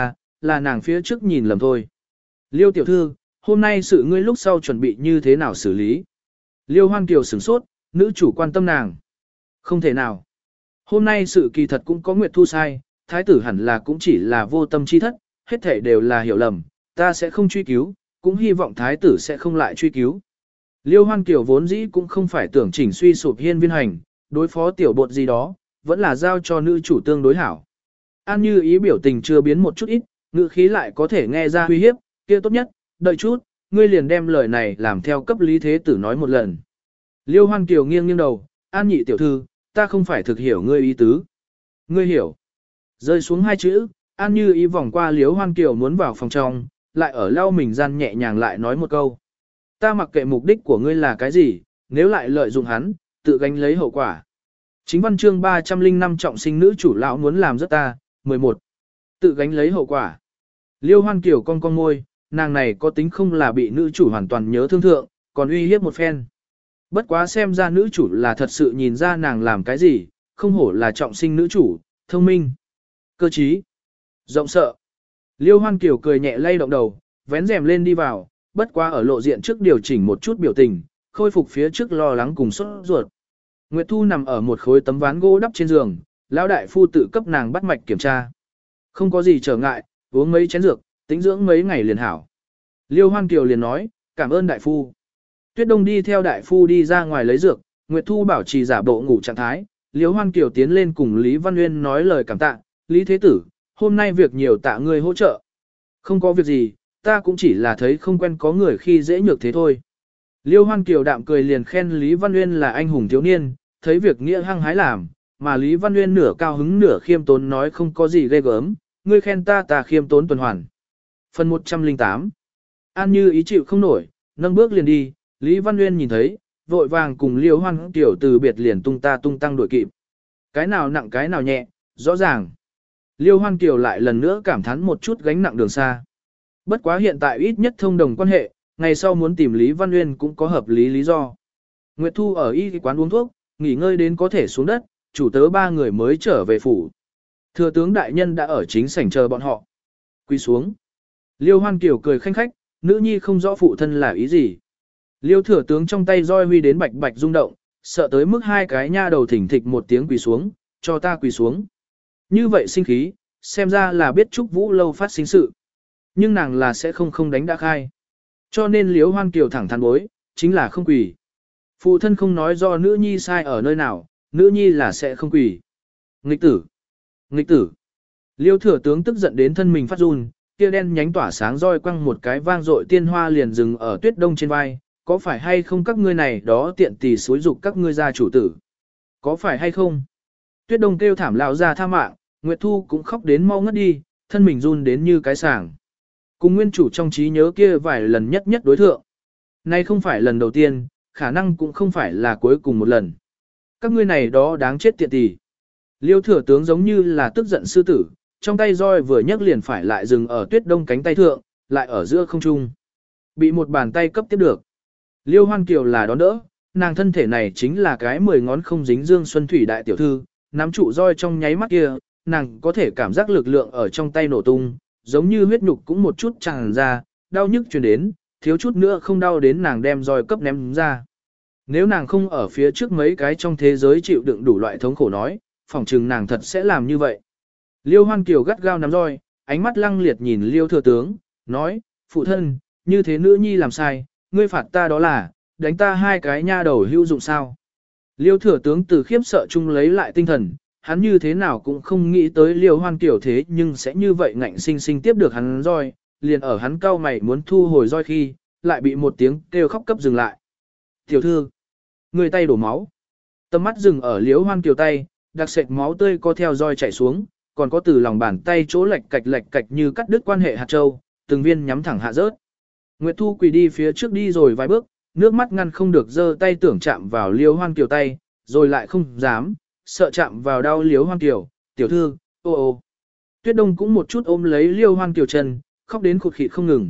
là nàng phía trước nhìn lầm thôi. Liêu tiểu thư, hôm nay sự ngươi lúc sau chuẩn bị như thế nào xử lý? Liêu Hoan Kiều sửng sốt, nữ chủ quan tâm nàng. Không thể nào. Hôm nay sự kỳ thật cũng có Nguyệt Thu sai, thái tử hẳn là cũng chỉ là vô tâm chi thất, hết thể đều là hiểu lầm, ta sẽ không truy cứu, cũng hy vọng thái tử sẽ không lại truy cứu. Liêu Hoan Kiều vốn dĩ cũng không phải tưởng chỉnh suy sụp hiên viên hành, đối phó tiểu bột gì đó, vẫn là giao cho nữ chủ tương đối hảo. An Như Ý biểu tình chưa biến một chút ít, ngữ khí lại có thể nghe ra uy hiếp, kia tốt nhất, đợi chút, ngươi liền đem lời này làm theo cấp lý thế tử nói một lần. Liêu Hoan Kiều nghiêng nghiêng đầu, An nhị tiểu thư, ta không phải thực hiểu ngươi ý tứ. Ngươi hiểu. Rơi xuống hai chữ, An Như Ý vòng qua Liêu Hoan Kiều muốn vào phòng trong, lại ở lau mình gian nhẹ nhàng lại nói một câu. Ta mặc kệ mục đích của ngươi là cái gì, nếu lại lợi dụng hắn, tự gánh lấy hậu quả. Chính văn chương 305 trọng sinh nữ chủ lão muốn làm rất ta, 11. Tự gánh lấy hậu quả. Liêu Hoan Kiều cong cong môi, nàng này có tính không là bị nữ chủ hoàn toàn nhớ thương thượng, còn uy hiếp một phen. Bất quá xem ra nữ chủ là thật sự nhìn ra nàng làm cái gì, không hổ là trọng sinh nữ chủ, thông minh, cơ trí, rộng sợ. Liêu Hoan Kiều cười nhẹ lay động đầu, vén rèm lên đi vào, bất quá ở lộ diện trước điều chỉnh một chút biểu tình, khôi phục phía trước lo lắng cùng sốt ruột. Nguyệt Thu nằm ở một khối tấm ván gỗ đắp trên giường, lão đại phu tự cấp nàng bắt mạch kiểm tra. Không có gì trở ngại, uống mấy chén dược, tĩnh dưỡng mấy ngày liền hảo. Liêu Hoan Kiều liền nói, cảm ơn đại phu. Tuyết Đông đi theo đại phu đi ra ngoài lấy dược, Nguyệt Thu bảo trì giả bộ ngủ trạng thái. Liêu Hoan Kiều tiến lên cùng Lý Văn Nguyên nói lời cảm tạ, Lý Thế Tử, hôm nay việc nhiều tạ ngươi hỗ trợ. Không có việc gì, ta cũng chỉ là thấy không quen có người khi dễ nhược thế thôi. Liêu Hoan Kiều đạm cười liền khen Lý Văn Nguyên là anh hùng thiếu niên, thấy việc nghĩa hăng hái làm, mà Lý Văn Nguyên nửa cao hứng nửa khiêm tốn nói không có gì ghê gớm, ngươi khen ta khiêm tốn tuần hoàn. Phần 108. An Như Ý chịu không nổi, nâng bước liền đi, Lý Văn Nguyên nhìn thấy, vội vàng cùng Liêu Hoan Kiều từ biệt liền tung tăng đuổi kịp. Cái nào nặng cái nào nhẹ, rõ ràng. Liêu Hoan Kiều lại lần nữa cảm thán một chút gánh nặng đường xa. Bất quá hiện tại ít nhất thông đồng quan hệ, ngày sau muốn tìm Lý Văn Nguyên cũng có hợp lý lý do. Nguyệt Thu ở y quán uống thuốc, nghỉ ngơi đến có thể xuống đất, chủ tớ ba người mới trở về phủ. Thừa tướng đại nhân đã ở chính sảnh chờ bọn họ. Quy xuống. Liêu Hoan Kiều cười khanh khách, nữ nhi không rõ phụ thân là ý gì. Liêu thừa tướng trong tay roi huy đến bạch bạch rung động, sợ tới mức hai cái nha đầu thỉnh thịch một tiếng quỳ xuống, cho ta quỳ xuống. Như vậy sinh khí, xem ra là biết Trúc Vũ lâu phát sinh sự. Nhưng nàng là sẽ không đánh đã khai. Cho nên Liêu Hoan Kiều thẳng thắn bối, chính là không quỳ. Phụ thân không nói do nữ nhi sai ở nơi nào, nữ nhi là sẽ không quỳ. Nghịch tử! Nghịch tử! Liêu thừa tướng tức giận đến thân mình phát run, kia đen nhánh tỏa sáng roi quăng một cái vang dội tiên hoa liền dừng ở Tuyết Đông trên vai, có phải hay không các ngươi này đó tiện tỳ xúi dục các ngươi ra chủ tử? Có phải hay không? Tuyết Đông kêu thảm lão ra tha mạng, Nguyệt Thu cũng khóc đến mau ngất đi, thân mình run đến như cái sàng. Cùng nguyên chủ trong trí nhớ kia vài lần nhất đối thượng. Nay không phải lần đầu tiên, khả năng cũng không phải là cuối cùng một lần. Các ngươi này đó đáng chết tiện tỳ. Liêu thừa tướng giống như là tức giận sư tử, trong tay roi vừa nhấc liền phải lại dừng ở Tuyết Đông cánh tay thượng, lại ở giữa không trung. Bị một bàn tay cấp tiếp được. Liêu Hoan Kiều là đón đỡ, nàng thân thể này chính là cái 10 ngón không dính dương xuân thủy đại tiểu thư, nắm trụ roi trong nháy mắt kia, nàng có thể cảm giác lực lượng ở trong tay nổ tung, giống như huyết nhục cũng một chút tràn ra, đau nhức truyền đến, thiếu chút nữa không đau đến nàng đem roi cấp ném ra. Nếu nàng không ở phía trước mấy cái trong thế giới chịu đựng đủ loại thống khổ nói, phỏng chừng nàng thật sẽ làm như vậy. Liêu Hoan Kiều gắt gao nắm roi, ánh mắt lăng liệt nhìn Liêu thừa tướng, nói, phụ thân, như thế nữ nhi làm sai, ngươi phạt ta đó là, đánh ta hai cái nha đầu hữu dụng sao. Liêu thừa tướng từ khiếp sợ chung lấy lại tinh thần, hắn như thế nào cũng không nghĩ tới Liêu Hoan Kiều thế nhưng sẽ như vậy ngạnh sinh sinh tiếp được hắn roi, liền ở hắn cau mày muốn thu hồi roi khi, lại bị một tiếng kêu khóc cấp dừng lại. Tiểu thư, người tay đổ máu. Tầm mắt dừng ở Liêu Hoan Kiều tay, đặc sệt máu tươi có theo roi chảy xuống, còn có từ lòng bàn tay chỗ lệch cạch như cắt đứt quan hệ hạt châu, từng viên nhắm thẳng hạ rớt. Nguyệt Thu quỳ đi phía trước đi rồi vài bước, nước mắt ngăn không được giơ tay tưởng chạm vào Liêu Hoan Kiều tay, rồi lại không dám, sợ chạm vào đau Liêu Hoan Kiều, tiểu thư, ô ô. Tuyết Đông cũng một chút ôm lấy Liêu Hoan Kiều chân, khóc đến khụt khịt không ngừng,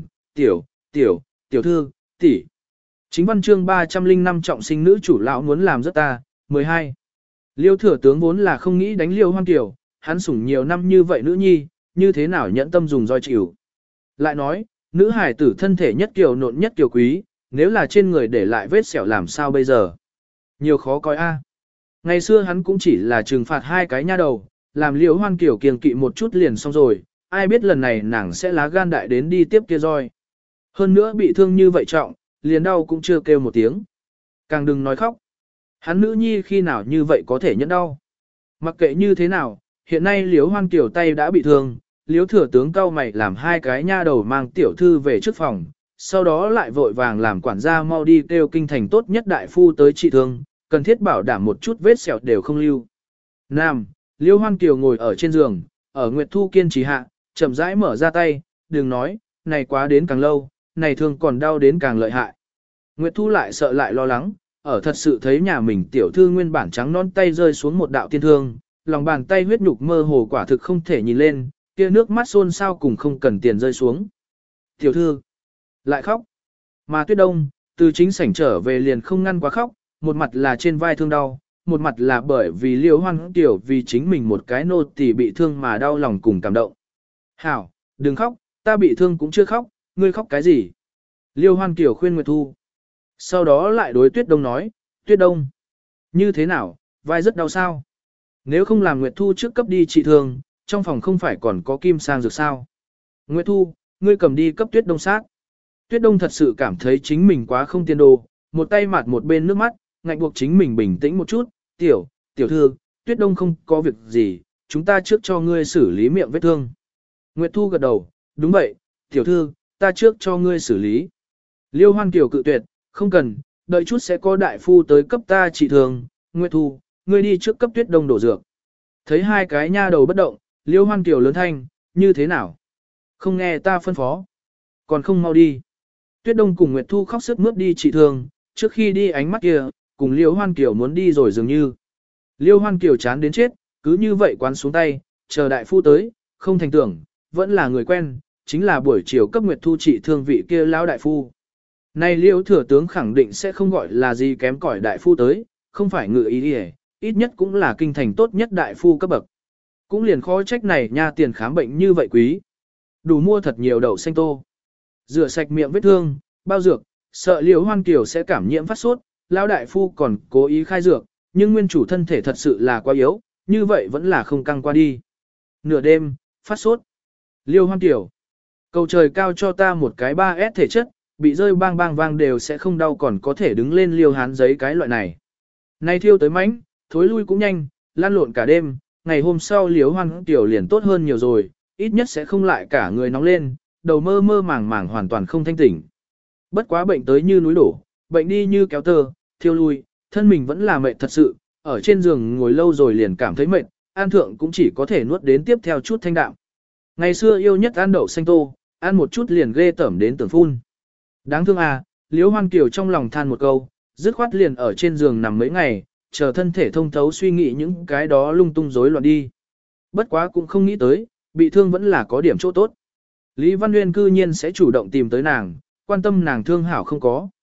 tiểu thư, tỷ. Chính văn chương 305 trọng sinh nữ chủ lão muốn làm rất ta, 12. Liêu thừa tướng vốn là không nghĩ đánh Liêu Hoan Kiều, hắn sủng nhiều năm như vậy nữ nhi, như thế nào nhẫn tâm dùng roi chịu. Lại nói, nữ hải tử thân thể nhất kiều nộn nhất kiều quý, nếu là trên người để lại vết sẹo làm sao bây giờ. Nhiều khó coi a. Ngày xưa hắn cũng chỉ là trừng phạt hai cái nha đầu, làm Liêu Hoan Kiều kiêng kỵ một chút liền xong rồi, ai biết lần này nàng sẽ lá gan đại đến đi tiếp kia roi. Hơn nữa bị thương như vậy trọng, liền đau cũng chưa kêu một tiếng. Càng đừng nói khóc. Hắn nữ nhi khi nào như vậy có thể nhẫn đau. Mặc kệ như thế nào, hiện nay Liêu Hoan Kiều tay đã bị thương, Liêu thừa tướng cau mày làm hai cái nha đầu mang tiểu thư về trước phòng, sau đó lại vội vàng làm quản gia mau đi kêu kinh thành tốt nhất đại phu tới trị thương, cần thiết bảo đảm một chút vết sẹo đều không lưu. Nam, Liêu Hoan Kiều ngồi ở trên giường, ở Nguyệt Thu kiên trì hạ, chậm rãi mở ra tay, đừng nói, này quá đến càng lâu, này thương còn đau đến càng lợi hại. Nguyệt Thu lại sợ lại lo lắng, ở thật sự thấy nhà mình tiểu thư nguyên bản trắng non tay rơi xuống một đạo tiên thương, lòng bàn tay huyết nhục mơ hồ quả thực không thể nhìn lên, kia nước mắt xôn sao cùng không cần tiền rơi xuống. Tiểu thư lại khóc. Mà Tuyết Đông, từ chính sảnh trở về liền không ngăn quá khóc, một mặt là trên vai thương đau, một mặt là bởi vì Liêu Hoan Kiều vì chính mình một cái nô tỳ bị thương mà đau lòng cùng cảm động. Hảo, đừng khóc, ta bị thương cũng chưa khóc, ngươi khóc cái gì? Liêu Hoan Kiều khuyên Nguyệt Thu. Sau đó lại đối Tuyết Đông nói, Tuyết Đông, như thế nào, vai rất đau sao? Nếu không làm Nguyệt Thu trước cấp đi trị thương, trong phòng không phải còn có kim sang dược sao? Nguyệt Thu, ngươi cầm đi cấp Tuyết Đông sát. Tuyết Đông thật sự cảm thấy chính mình quá không tiên đồ, một tay mặt một bên nước mắt, ngạnh buộc chính mình bình tĩnh một chút, tiểu thư, Tuyết Đông không có việc gì, chúng ta trước cho ngươi xử lý miệng vết thương. Nguyệt Thu gật đầu, đúng vậy, tiểu thư, ta trước cho ngươi xử lý. Liêu Hoan Kiều cự tuyệt, không cần, đợi chút sẽ có đại phu tới cấp ta trị thương, Nguyệt Thu, ngươi đi trước cấp Tuyết Đông đổ dược. Thấy hai cái nha đầu bất động, Liêu Hoan Kiều lớn thanh, như thế nào? Không nghe ta phân phó. Còn không mau đi. Tuyết Đông cùng Nguyệt Thu khóc sướt mướt đi trị thương, trước khi đi ánh mắt kia, cùng Liêu Hoan Kiều muốn đi rồi dường như. Liêu Hoan Kiều chán đến chết, cứ như vậy quán xuống tay, chờ đại phu tới, không thành tưởng, vẫn là người quen, chính là buổi chiều cấp Nguyệt Thu trị thương vị kia lão đại phu. Này Liêu thừa tướng khẳng định sẽ không gọi là gì kém cỏi đại phu tới, không phải ngự ý đi, ít nhất cũng là kinh thành tốt nhất đại phu cấp bậc. Cũng liền khó trách này nha tiền khám bệnh như vậy quý. Đủ mua thật nhiều đậu xanh tô. Rửa sạch miệng vết thương, bao dược, sợ Liêu Hoan Kiều sẽ cảm nhiễm phát sốt, lão đại phu còn cố ý khai dược, nhưng nguyên chủ thân thể thật sự là quá yếu, như vậy vẫn là không căng qua đi. Nửa đêm, phát sốt. Liêu Hoan Kiều, cầu trời cao cho ta một cái 3S thể chất, bị rơi bang bang vang đều sẽ không đau còn có thể đứng lên liêu hán giấy cái loại này. Này thiêu tới mánh, thối lui cũng nhanh, lan lộn cả đêm, ngày hôm sau Liêu Hoan Kiều liền tốt hơn nhiều rồi, ít nhất sẽ không lại cả người nóng lên, đầu mơ mơ màng màng hoàn toàn không thanh tỉnh. Bất quá bệnh tới như núi đổ, bệnh đi như kéo tơ, thiêu lui, thân mình vẫn là mệt thật sự, ở trên giường ngồi lâu rồi liền cảm thấy mệt, ăn thượng cũng chỉ có thể nuốt đến tiếp theo chút thanh đạm. Ngày xưa yêu nhất ăn đậu xanh tô, ăn một chút liền ghê tởm đến tưởng phun. Đáng thương à, Liêu Hoan Kiều trong lòng than một câu, dứt khoát liền ở trên giường nằm mấy ngày, chờ thân thể thông thấu suy nghĩ những cái đó lung tung rối loạn đi. Bất quá cũng không nghĩ tới, bị thương vẫn là có điểm chỗ tốt. Lý Văn Nguyên cư nhiên sẽ chủ động tìm tới nàng, quan tâm nàng thương hảo không có.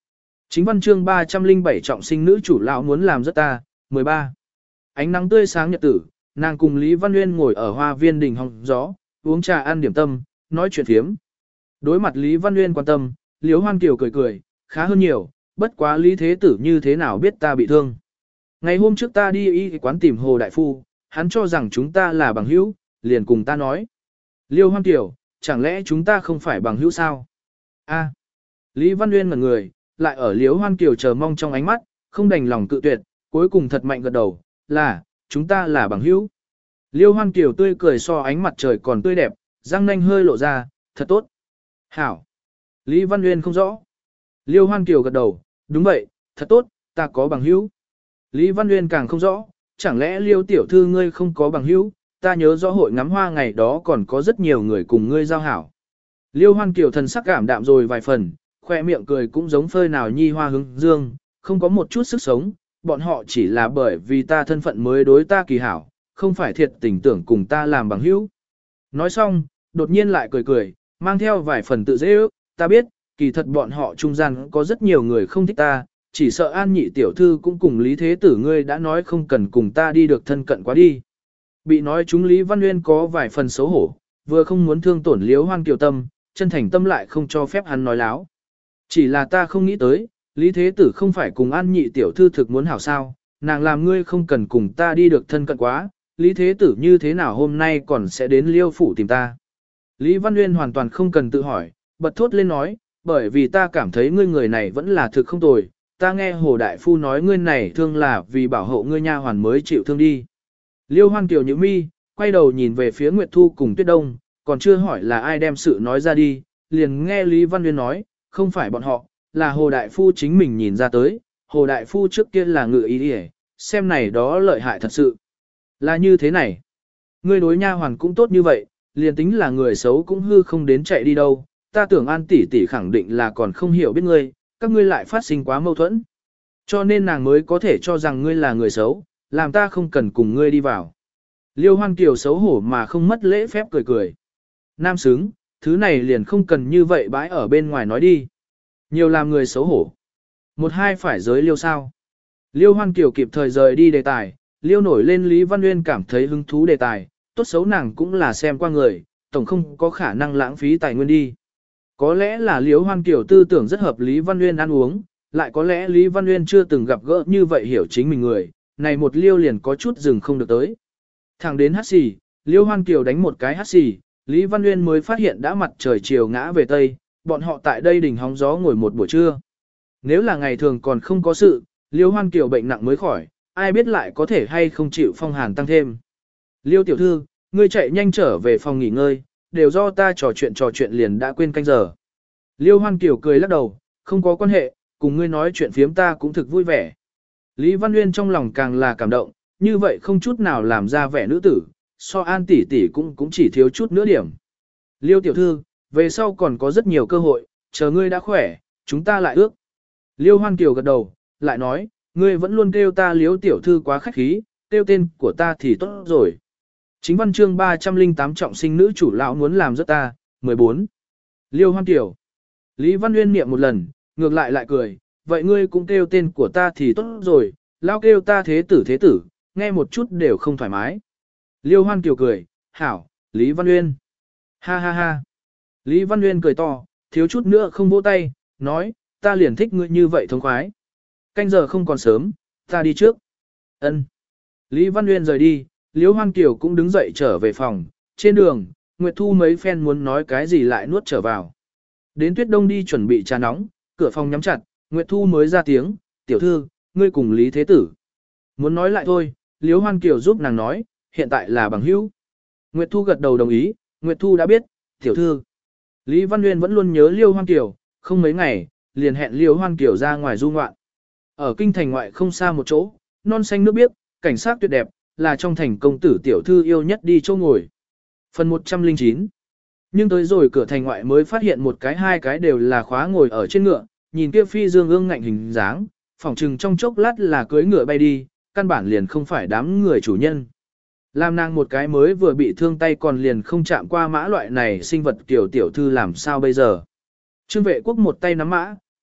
Chính văn chương 307 trọng sinh nữ chủ lão muốn làm rất ta, 13. Ánh nắng tươi sáng nhật tử, nàng cùng Lý Văn Nguyên ngồi ở hoa viên đình hóng gió, uống trà ăn điểm tâm, nói chuyện phiếm. Đối mặt Lý Văn Nguyên quan tâm, Liễu Hoan Kiều cười cười, khá hơn nhiều, bất quá Lý Thế Tử như thế nào biết ta bị thương. Ngày hôm trước ta đi y quán tìm Hồ Đại Phu, hắn cho rằng chúng ta là bằng hữu, liền cùng ta nói. Liễu Hoan Kiều, chẳng lẽ chúng ta không phải bằng hữu sao? A. Lý Văn Nguyên ngẩn người, lại ở Liễu Hoan Kiều chờ mong trong ánh mắt, không đành lòng cự tuyệt, cuối cùng thật mạnh gật đầu, là, chúng ta là bằng hữu. Liễu Hoan Kiều tươi cười so ánh mặt trời còn tươi đẹp, răng nanh hơi lộ ra, thật tốt. Hảo. Lý Văn Nguyên không rõ. Liễu Hoan Kiều gật đầu, đúng vậy, thật tốt, ta có bằng hữu. Lý Văn Nguyên càng không rõ, chẳng lẽ Liễu tiểu thư ngươi không có bằng hữu, ta nhớ rõ hội ngắm hoa ngày đó còn có rất nhiều người cùng ngươi giao hảo. Liễu Hoan Kiều thần sắc cảm đạm rồi vài phần, khoe miệng cười cũng giống phơi nào nhi hoa hướng dương, không có một chút sức sống, bọn họ chỉ là bởi vì ta thân phận mới đối ta kỳ hảo, không phải thiệt tình tưởng cùng ta làm bằng hữu. Nói xong, đột nhiên lại cười cười, mang theo vài phần tự dễ ước, ta biết, kỳ thật bọn họ trung gian có rất nhiều người không thích ta, chỉ sợ An Nhị tiểu thư cũng cùng Lý Thế Tử ngươi đã nói không cần cùng ta đi được thân cận quá đi. Bị nói chúng Lý Văn Nguyên có vài phần xấu hổ, vừa không muốn thương tổn Liễu Hoan Kiều tâm, chân thành tâm lại không cho phép hắn nói láo. Chỉ là ta không nghĩ tới, Lý Thế Tử không phải cùng An Nhị tiểu thư thực muốn hảo sao, nàng làm ngươi không cần cùng ta đi được thân cận quá, Lý Thế Tử như thế nào hôm nay còn sẽ đến Liêu phủ tìm ta. Lý Văn Nguyên hoàn toàn không cần tự hỏi, bật thốt lên nói, bởi vì ta cảm thấy ngươi người này vẫn là thực không tồi, ta nghe Hồ Đại Phu nói ngươi này thương là vì bảo hộ ngươi nha hoàn mới chịu thương đi. Liêu Hoan Kiều nhíu mi, quay đầu nhìn về phía Nguyệt Thu cùng Tuyết Đông, còn chưa hỏi là ai đem sự nói ra đi, liền nghe Lý Văn Nguyên nói, không phải bọn họ, là Hồ Đại Phu chính mình nhìn ra tới, Hồ Đại Phu trước kia là ngự ý đi xem này đó lợi hại thật sự. Là như thế này, ngươi đối nha hoàn cũng tốt như vậy, liền tính là người xấu cũng hư không đến chạy đi đâu, ta tưởng An tỷ tỷ khẳng định là còn không hiểu biết ngươi, các ngươi lại phát sinh quá mâu thuẫn. Cho nên nàng mới có thể cho rằng ngươi là người xấu, làm ta không cần cùng ngươi đi vào. Liêu Hoan Kiều xấu hổ mà không mất lễ phép cười cười. Nam xứng, thứ này liền không cần như vậy bãi ở bên ngoài nói đi. Nhiều làm người xấu hổ. Một hai phải giới Liêu sao. Liêu Hoan Kiều kịp thời rời đi đề tài, Liêu nổi lên Lý Văn Nguyên cảm thấy hứng thú đề tài, tốt xấu nàng cũng là xem qua người, tổng không có khả năng lãng phí tài nguyên đi. Có lẽ là Liêu Hoan Kiều tư tưởng rất hợp Lý Văn Nguyên ăn uống, lại có lẽ Lý Văn Nguyên chưa từng gặp gỡ như vậy hiểu chính mình người, này một Liêu liền có chút dừng không được tới. Thẳng đến hát xì, Liêu Hoan Kiều đánh một cái hát xì, Lý Văn Nguyên mới phát hiện đã mặt trời chiều ngã về Tây, bọn họ tại đây đỉnh hóng gió ngồi một buổi trưa. Nếu là ngày thường còn không có sự, Liêu Hoan Kiều bệnh nặng mới khỏi, ai biết lại có thể hay không chịu phong hàn tăng thêm. Liêu tiểu thư, ngươi chạy nhanh trở về phòng nghỉ ngơi, đều do ta trò chuyện liền đã quên canh giờ. Liêu Hoan Kiều cười lắc đầu, không có quan hệ, cùng ngươi nói chuyện phiếm ta cũng thực vui vẻ. Lý Văn Nguyên trong lòng càng là cảm động, như vậy không chút nào làm ra vẻ nữ tử, so An tỷ tỷ cũng chỉ thiếu chút nữa điểm. Liêu tiểu thư, về sau còn có rất nhiều cơ hội, chờ ngươi đã khỏe, chúng ta lại ước. Liêu Hoan Kiều gật đầu, lại nói, ngươi vẫn luôn kêu ta Liêu tiểu thư quá khách khí, kêu tên của ta thì tốt rồi. Chính văn chương 308 trọng sinh nữ chủ lão muốn làm rất ta, 14. Liêu Hoan Kiều. Lý Văn Nguyên niệm một lần, ngược lại cười, vậy ngươi cũng kêu tên của ta thì tốt rồi, lão kêu ta thế tử, nghe một chút đều không thoải mái. Liêu Hoan Kiều cười, hảo, Lý Văn Nguyên. Ha ha ha. Lý Văn Nguyên cười to, thiếu chút nữa không vỗ tay, nói, ta liền thích ngươi như vậy thống khoái. Canh giờ không còn sớm, ta đi trước. Ân. Lý Văn Nguyên rời đi, Liêu Hoan Kiều cũng đứng dậy trở về phòng, trên đường, Nguyệt Thu mấy phen muốn nói cái gì lại nuốt trở vào. Đến Tuyết Đông đi chuẩn bị trà nóng, cửa phòng nhắm chặt, Nguyệt Thu mới ra tiếng, tiểu thư, ngươi cùng Lý Thế Tử. Muốn nói lại thôi, Liêu Hoan Kiều giúp nàng nói, hiện tại là bằng hữu. Nguyệt Thu gật đầu đồng ý, Nguyệt Thu đã biết, tiểu thư. Lý Văn Nguyên vẫn luôn nhớ Liêu Hoan Kiều, không mấy ngày, liền hẹn Liêu Hoan Kiều ra ngoài du ngoạn. Ở kinh thành ngoại không xa một chỗ, non xanh nước biếc, cảnh sát tuyệt đẹp, là trong thành công tử tiểu thư yêu nhất đi chỗ ngồi. Phần 109. Nhưng tới rồi cửa thành ngoại mới phát hiện một cái hai cái đều là khóa ngồi ở trên ngựa, nhìn kia phi dương ương ngạnh hình dáng, phỏng chừng trong chốc lát là cưới ngựa bay đi, căn bản liền không phải đám người chủ nhân. Làm nàng một cái mới vừa bị thương tay còn liền không chạm qua mã loại này sinh vật tiểu thư làm sao bây giờ. Trương Vệ Quốc một tay nắm mã,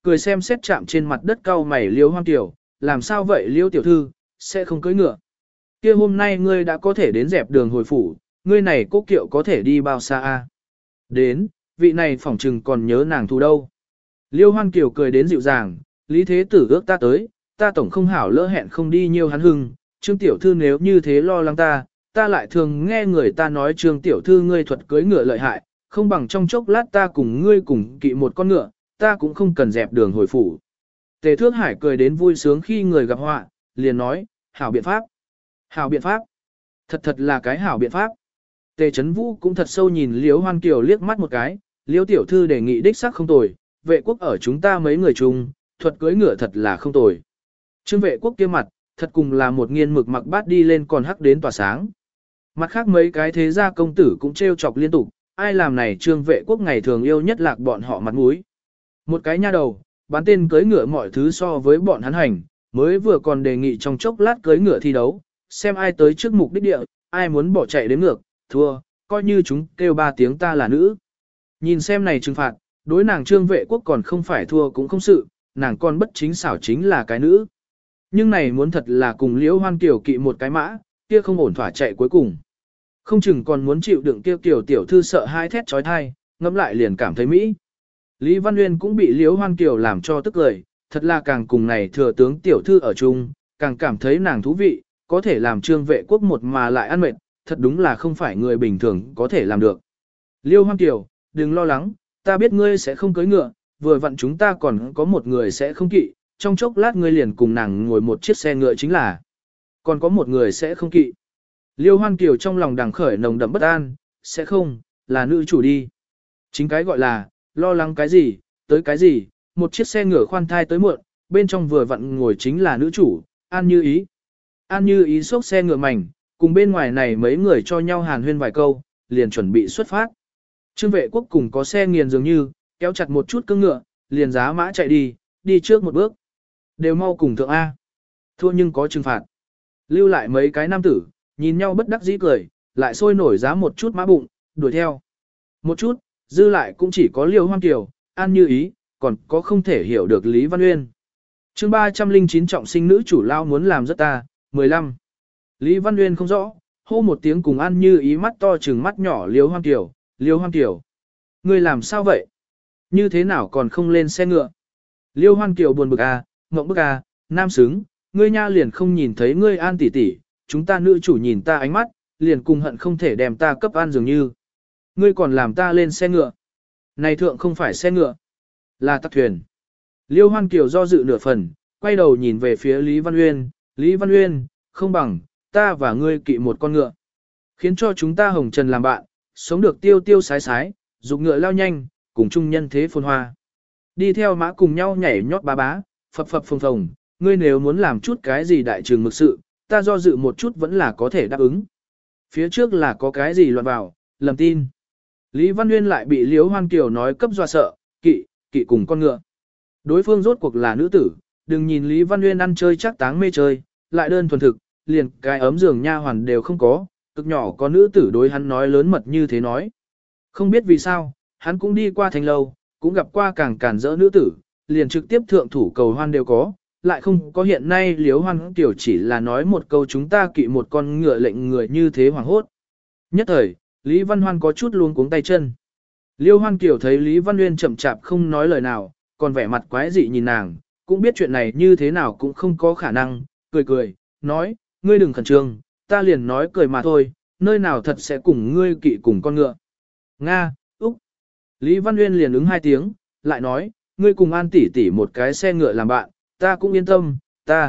cười xem xét chạm trên mặt đất cau mày Liêu Hoang Kiều, làm sao vậy Liêu tiểu thư, sẽ không cưỡi ngựa. Kia hôm nay ngươi đã có thể đến dẹp đường hồi phủ, ngươi này cố kiệu có thể đi bao xa a? Đến, vị này phỏng trừng còn nhớ nàng thù đâu. Liêu Hoan Kiều cười đến dịu dàng, Lý Thế Tử ước ta tới, ta tổng không hảo lỡ hẹn không đi nhiều hắn hưng, Trương tiểu thư nếu như thế lo lắng ta lại thường nghe người ta nói Trương tiểu thư ngươi thuật cưới ngựa lợi hại, không bằng trong chốc lát ta cùng ngươi cùng kỵ một con ngựa, ta cũng không cần dẹp đường hồi phủ. Tề Thước Hải cười đến vui sướng khi người gặp họa, liền nói, hảo biện pháp. Hảo biện pháp. Thật là cái hảo biện pháp. Tề Chấn Vũ cũng thật sâu nhìn Liễu Hoan Kiều liếc mắt một cái, Liễu tiểu thư đề nghị đích xác không tồi, vệ quốc ở chúng ta mấy người chung, thuật cưới ngựa thật là không tồi. Trương vệ quốc kia mặt, thật cùng là một nghiên mực mặc bát đi lên còn hắc đến tỏa sáng. Mặt khác mấy cái thế gia công tử cũng trêu chọc liên tục, ai làm này Trương vệ quốc ngày thường yêu nhất lạc bọn họ mặt mũi. Một cái nha đầu, bán tên cưới ngựa mọi thứ so với bọn hắn hành, mới vừa còn đề nghị trong chốc lát cưới ngựa thi đấu, xem ai tới trước mục đích địa, ai muốn bỏ chạy đến ngược, thua, coi như chúng kêu 3 tiếng ta là nữ. Nhìn xem này trừng phạt, đối nàng Trương vệ quốc còn không phải thua cũng không sự, nàng còn bất chính xảo chính là cái nữ. Nhưng này muốn thật là cùng Liễu Hoan Kiều kỵ một cái mã, kia không ổn thỏa chạy cuối cùng. Không chừng còn muốn chịu đựng kia Kiều tiểu thư sợ hai thét trói thai, ngẫm lại liền cảm thấy mỹ. Lý Văn Nguyên cũng bị Liễu Hoan Kiều làm cho tức cười, thật là càng cùng này thừa tướng tiểu thư ở chung, càng cảm thấy nàng thú vị, có thể làm Trương vệ quốc một mà lại ăn mệt, thật đúng là không phải người bình thường có thể làm được. Liêu Hoan Kiều, đừng lo lắng, ta biết ngươi sẽ không cưới ngựa, vừa vặn chúng ta còn có một người sẽ không kỵ, trong chốc lát ngươi liền cùng nàng ngồi một chiếc xe ngựa chính là. Còn có một người sẽ không kỵ. Liêu Hoan Kiều trong lòng đằng khởi nồng đậm bất an, sẽ không, là nữ chủ đi. Chính cái gọi là, lo lắng cái gì, tới cái gì, một chiếc xe ngựa khoan thai tới muộn, bên trong vừa vặn ngồi chính là nữ chủ, An Như Ý. An Như Ý xốc xe ngựa mảnh, cùng bên ngoài này mấy người cho nhau hàn huyên vài câu, liền chuẩn bị xuất phát. Trương vệ quốc cùng có xe nghiền dường như, kéo chặt một chút cương ngựa, liền giá mã chạy đi trước một bước. Đều mau cùng thượng A. Thua nhưng có trừng phạt. Lưu lại mấy cái nam tử, nhìn nhau bất đắc dĩ cười, lại sôi nổi giá một chút mã bụng, đuổi theo. Một chút, dư lại cũng chỉ có Liêu Hoan Kiều, An Như Ý, còn có không thể hiểu được Lý Văn Uyên. Chương 309 trọng sinh nữ chủ lao muốn làm rất ta, 15. Lý Văn Uyên không rõ, hô một tiếng cùng An Như Ý mắt to trừng mắt nhỏ Liêu Hoan Kiều, Liêu Hoan Kiều. Ngươi làm sao vậy? Như thế nào còn không lên xe ngựa? Liêu Hoan Kiều buồn bực à, ngộng bức à, nam xứng, ngươi nha liền không nhìn thấy ngươi An tỷ tỷ, chúng ta nữ chủ nhìn ta ánh mắt, liền cùng hận không thể đem ta cấp An dường như. Ngươi còn làm ta lên xe ngựa. Này thượng không phải xe ngựa, là tắc thuyền. Liêu Hoan Kiều do dự nửa phần, quay đầu nhìn về phía Lý Văn Uyên, Lý Văn Uyên, không bằng, ta và ngươi kỵ một con ngựa. Khiến cho chúng ta hồng trần làm bạn, sống được tiêu tiêu sái sái, dục ngựa lao nhanh, cùng chung nhân thế phồn hoa. Đi theo mã cùng nhau nhảy nhót bá bá, phập phập phồng phồng, ngươi nếu muốn làm chút cái gì đại trường mực sự, ta do dự một chút vẫn là có thể đáp ứng. Phía trước là có cái gì loạn vào, lầm tin. Lý Văn Uyên lại bị Liễu Hoan Kiều nói cấp dọa sợ, kỵ cùng con ngựa. Đối phương rốt cuộc là nữ tử, đừng nhìn Lý Văn Uyên ăn chơi chắc táng mê chơi, lại đơn thuần thực, liền cái ấm giường nha hoàn đều không có, cực nhỏ có nữ tử đối hắn nói lớn mật như thế nói. Không biết vì sao, hắn cũng đi qua thành lâu, cũng gặp qua càng cản rỡ nữ tử, liền trực tiếp thượng thủ cầu hoan đều có, lại không có hiện nay Liễu Hoan Kiều chỉ là nói một câu chúng ta kỵ một con ngựa lệnh người như thế hoảng hốt. Nhất thời, Lý Văn Hoan có chút luống cuống tay chân. Liêu Hoan Kiều thấy Lý Văn Uyên chậm chạp không nói lời nào, còn vẻ mặt quái dị nhìn nàng, cũng biết chuyện này như thế nào cũng không có khả năng, cười, nói, ngươi đừng khẩn trương, ta liền nói cười mà thôi, nơi nào thật sẽ cùng ngươi kỵ cùng con ngựa. Nga, Úc. Lý Văn Uyên liền ứng 2 tiếng, lại nói, ngươi cùng An tỷ tỷ một cái xe ngựa làm bạn, ta cũng yên tâm,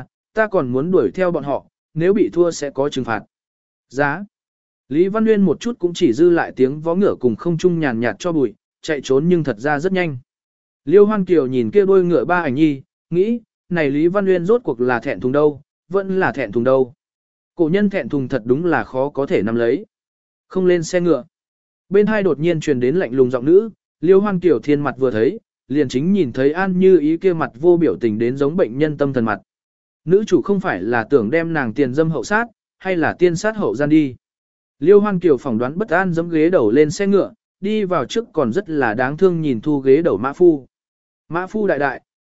ta còn muốn đuổi theo bọn họ, nếu bị thua sẽ có trừng phạt. Giá. Lý Văn Uyên một chút cũng chỉ dư lại tiếng vó ngựa cùng không trung nhàn nhạt cho bụi, chạy trốn nhưng thật ra rất nhanh. Liêu Hoan Kiều nhìn kia đôi ngựa ba ảnh nhi, nghĩ, này Lý Văn Uyên rốt cuộc là thẹn thùng đâu, vẫn là thẹn thùng đâu. Cổ nhân thẹn thùng thật đúng là khó có thể nắm lấy. Không lên xe ngựa. Bên hai đột nhiên truyền đến lạnh lùng giọng nữ, Liêu Hoan Kiều thiên mặt vừa thấy, liền chính nhìn thấy An Như Ý kia mặt vô biểu tình đến giống bệnh nhân tâm thần mặt. Nữ chủ không phải là tưởng đem nàng tiền dâm hậu sát, hay là tiên sát hậu gian đi. Liêu Hoan Kiều phỏng đoán bất an giẫm ghế đầu lên xe ngựa, đi vào trước còn rất là đáng thương nhìn thu ghế đầu mã phu. Mã phu đại đại,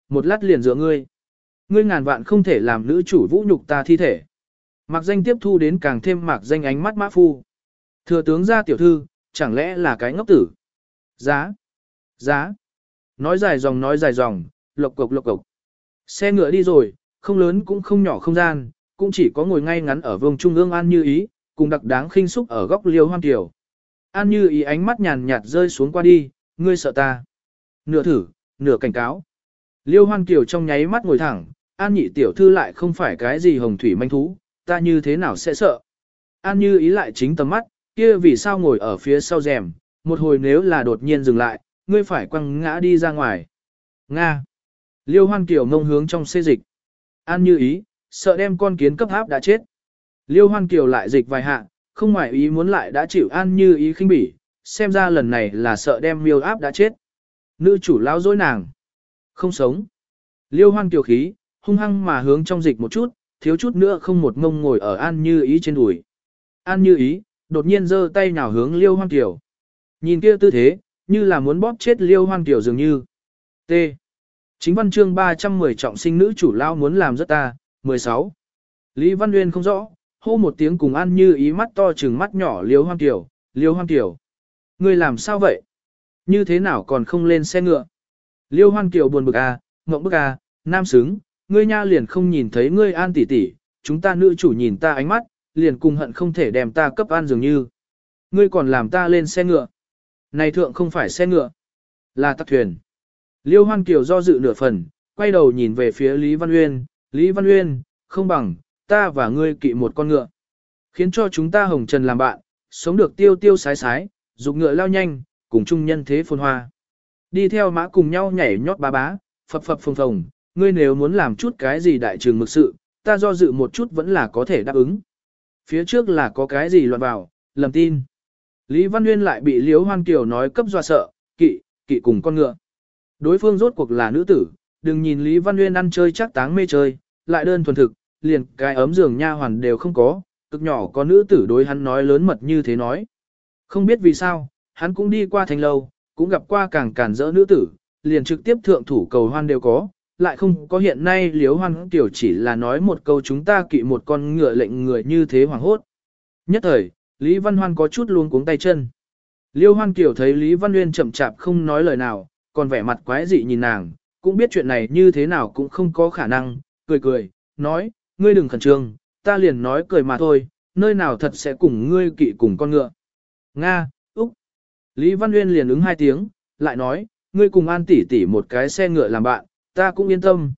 một lát liền dựa ngươi. Ngươi ngàn vạn không thể làm nữ chủ vũ nhục ta thi thể. Mạc danh tiếp thu đến càng thêm mạc danh ánh mắt mã phu. Thừa tướng gia tiểu thư, chẳng lẽ là cái ngốc tử? Giá! Giá! Nói dài dòng, lộc cộc lộc cộc. Xe ngựa đi rồi, không lớn cũng không nhỏ không gian, cũng chỉ có ngồi ngay ngắn ở vùng trung ương An Như Ý, cùng đặc đáng khinh xúc ở góc Liêu Hoan Kiều. An Như Ý ánh mắt nhàn nhạt rơi xuống qua đi, ngươi sợ ta. Nửa thử, nửa cảnh cáo. Liêu Hoan Kiều trong nháy mắt ngồi thẳng, An nhị tiểu thư lại không phải cái gì hồng thủy manh thú, ta như thế nào sẽ sợ. An Như Ý lại chính tầm mắt, kia vì sao ngồi ở phía sau rèm, một hồi nếu là đột nhiên dừng lại, ngươi phải quăng ngã đi ra ngoài. Nga. Liêu Hoan Kiều ngông hướng trong xê dịch. An Như Ý, sợ đem con kiến cấp áp đã chết. Liêu Hoan Kiều lại dịch vài hạ, không ngoại ý muốn lại đã chịu An Như Ý khinh bỉ, xem ra lần này là sợ đem miêu áp đã chết. Nữ chủ lao dối nàng. Không sống. Liêu Hoan Kiều khí, hung hăng mà hướng trong dịch một chút, thiếu chút nữa không một ngông ngồi ở An Như Ý trên đùi. An Như Ý, đột nhiên giơ tay nhào hướng Liêu Hoan Kiều. Nhìn kia tư thế, như là muốn bóp chết Liêu Hoan Kiều dường như. T. Chính văn chương 310 trọng sinh nữ chủ lao muốn làm rất ta, 16. Lý Văn Uyên không rõ, hô một tiếng cùng An Như Ý mắt to trừng mắt nhỏ Liêu Hoan Kiều, Liêu Hoan Kiều. Ngươi làm sao vậy? Như thế nào còn không lên xe ngựa? Liêu Hoan Kiều buồn bực à, ngộng bức à, nam xứng, ngươi nha liền không nhìn thấy ngươi An tỷ tỷ, chúng ta nữ chủ nhìn ta ánh mắt, liền cùng hận không thể đem ta cấp an dường như. Ngươi còn làm ta lên xe ngựa. Này thượng không phải xe ngựa, là tắc thuyền. Liêu Hoan Kiều do dự nửa phần, quay đầu nhìn về phía Lý Văn Uyên, Lý Văn Uyên, không bằng, ta và ngươi kỵ một con ngựa. Khiến cho chúng ta hồng trần làm bạn, sống được tiêu tiêu sái sái, dục ngựa lao nhanh, cùng chung nhân thế phồn hoa. Đi theo mã cùng nhau nhảy nhót bá bá, phập phập phồng phồng, ngươi nếu muốn làm chút cái gì đại trường mực sự, ta do dự một chút vẫn là có thể đáp ứng. Phía trước là có cái gì loạn vào, lầm tin. Lý Văn Nguyên lại bị Liễu Hoan Kiều nói cấp dọa sợ, kỵ cùng con ngựa. Đối phương rốt cuộc là nữ tử, đừng nhìn Lý Văn Nguyên ăn chơi chắc táng mê chơi, lại đơn thuần thực, liền cái ấm giường nha hoàn đều không có, cực nhỏ có nữ tử đối hắn nói lớn mật như thế nói. Không biết vì sao, hắn cũng đi qua thành lâu, cũng gặp qua càng cản rỡ nữ tử, liền trực tiếp thượng thủ cầu hoan đều có, lại không có hiện nay Liễu Hoan Kiều chỉ là nói một câu chúng ta kỵ một con ngựa lệnh người như thế hoảng hốt. Nhất thời, Lý Văn Hoan có chút luống cuống tay chân. Liêu Hoan Kiều thấy Lý Văn Nguyên chậm chạp không nói lời nào, còn vẻ mặt quái dị nhìn nàng, cũng biết chuyện này như thế nào cũng không có khả năng, cười, nói, ngươi đừng khẩn trương, ta liền nói cười mà thôi, nơi nào thật sẽ cùng ngươi kỵ cùng con ngựa. Nga, Úc. Lý Văn Nguyên liền ứng hai tiếng, lại nói, ngươi cùng An tỷ tỷ một cái xe ngựa làm bạn, ta cũng yên tâm,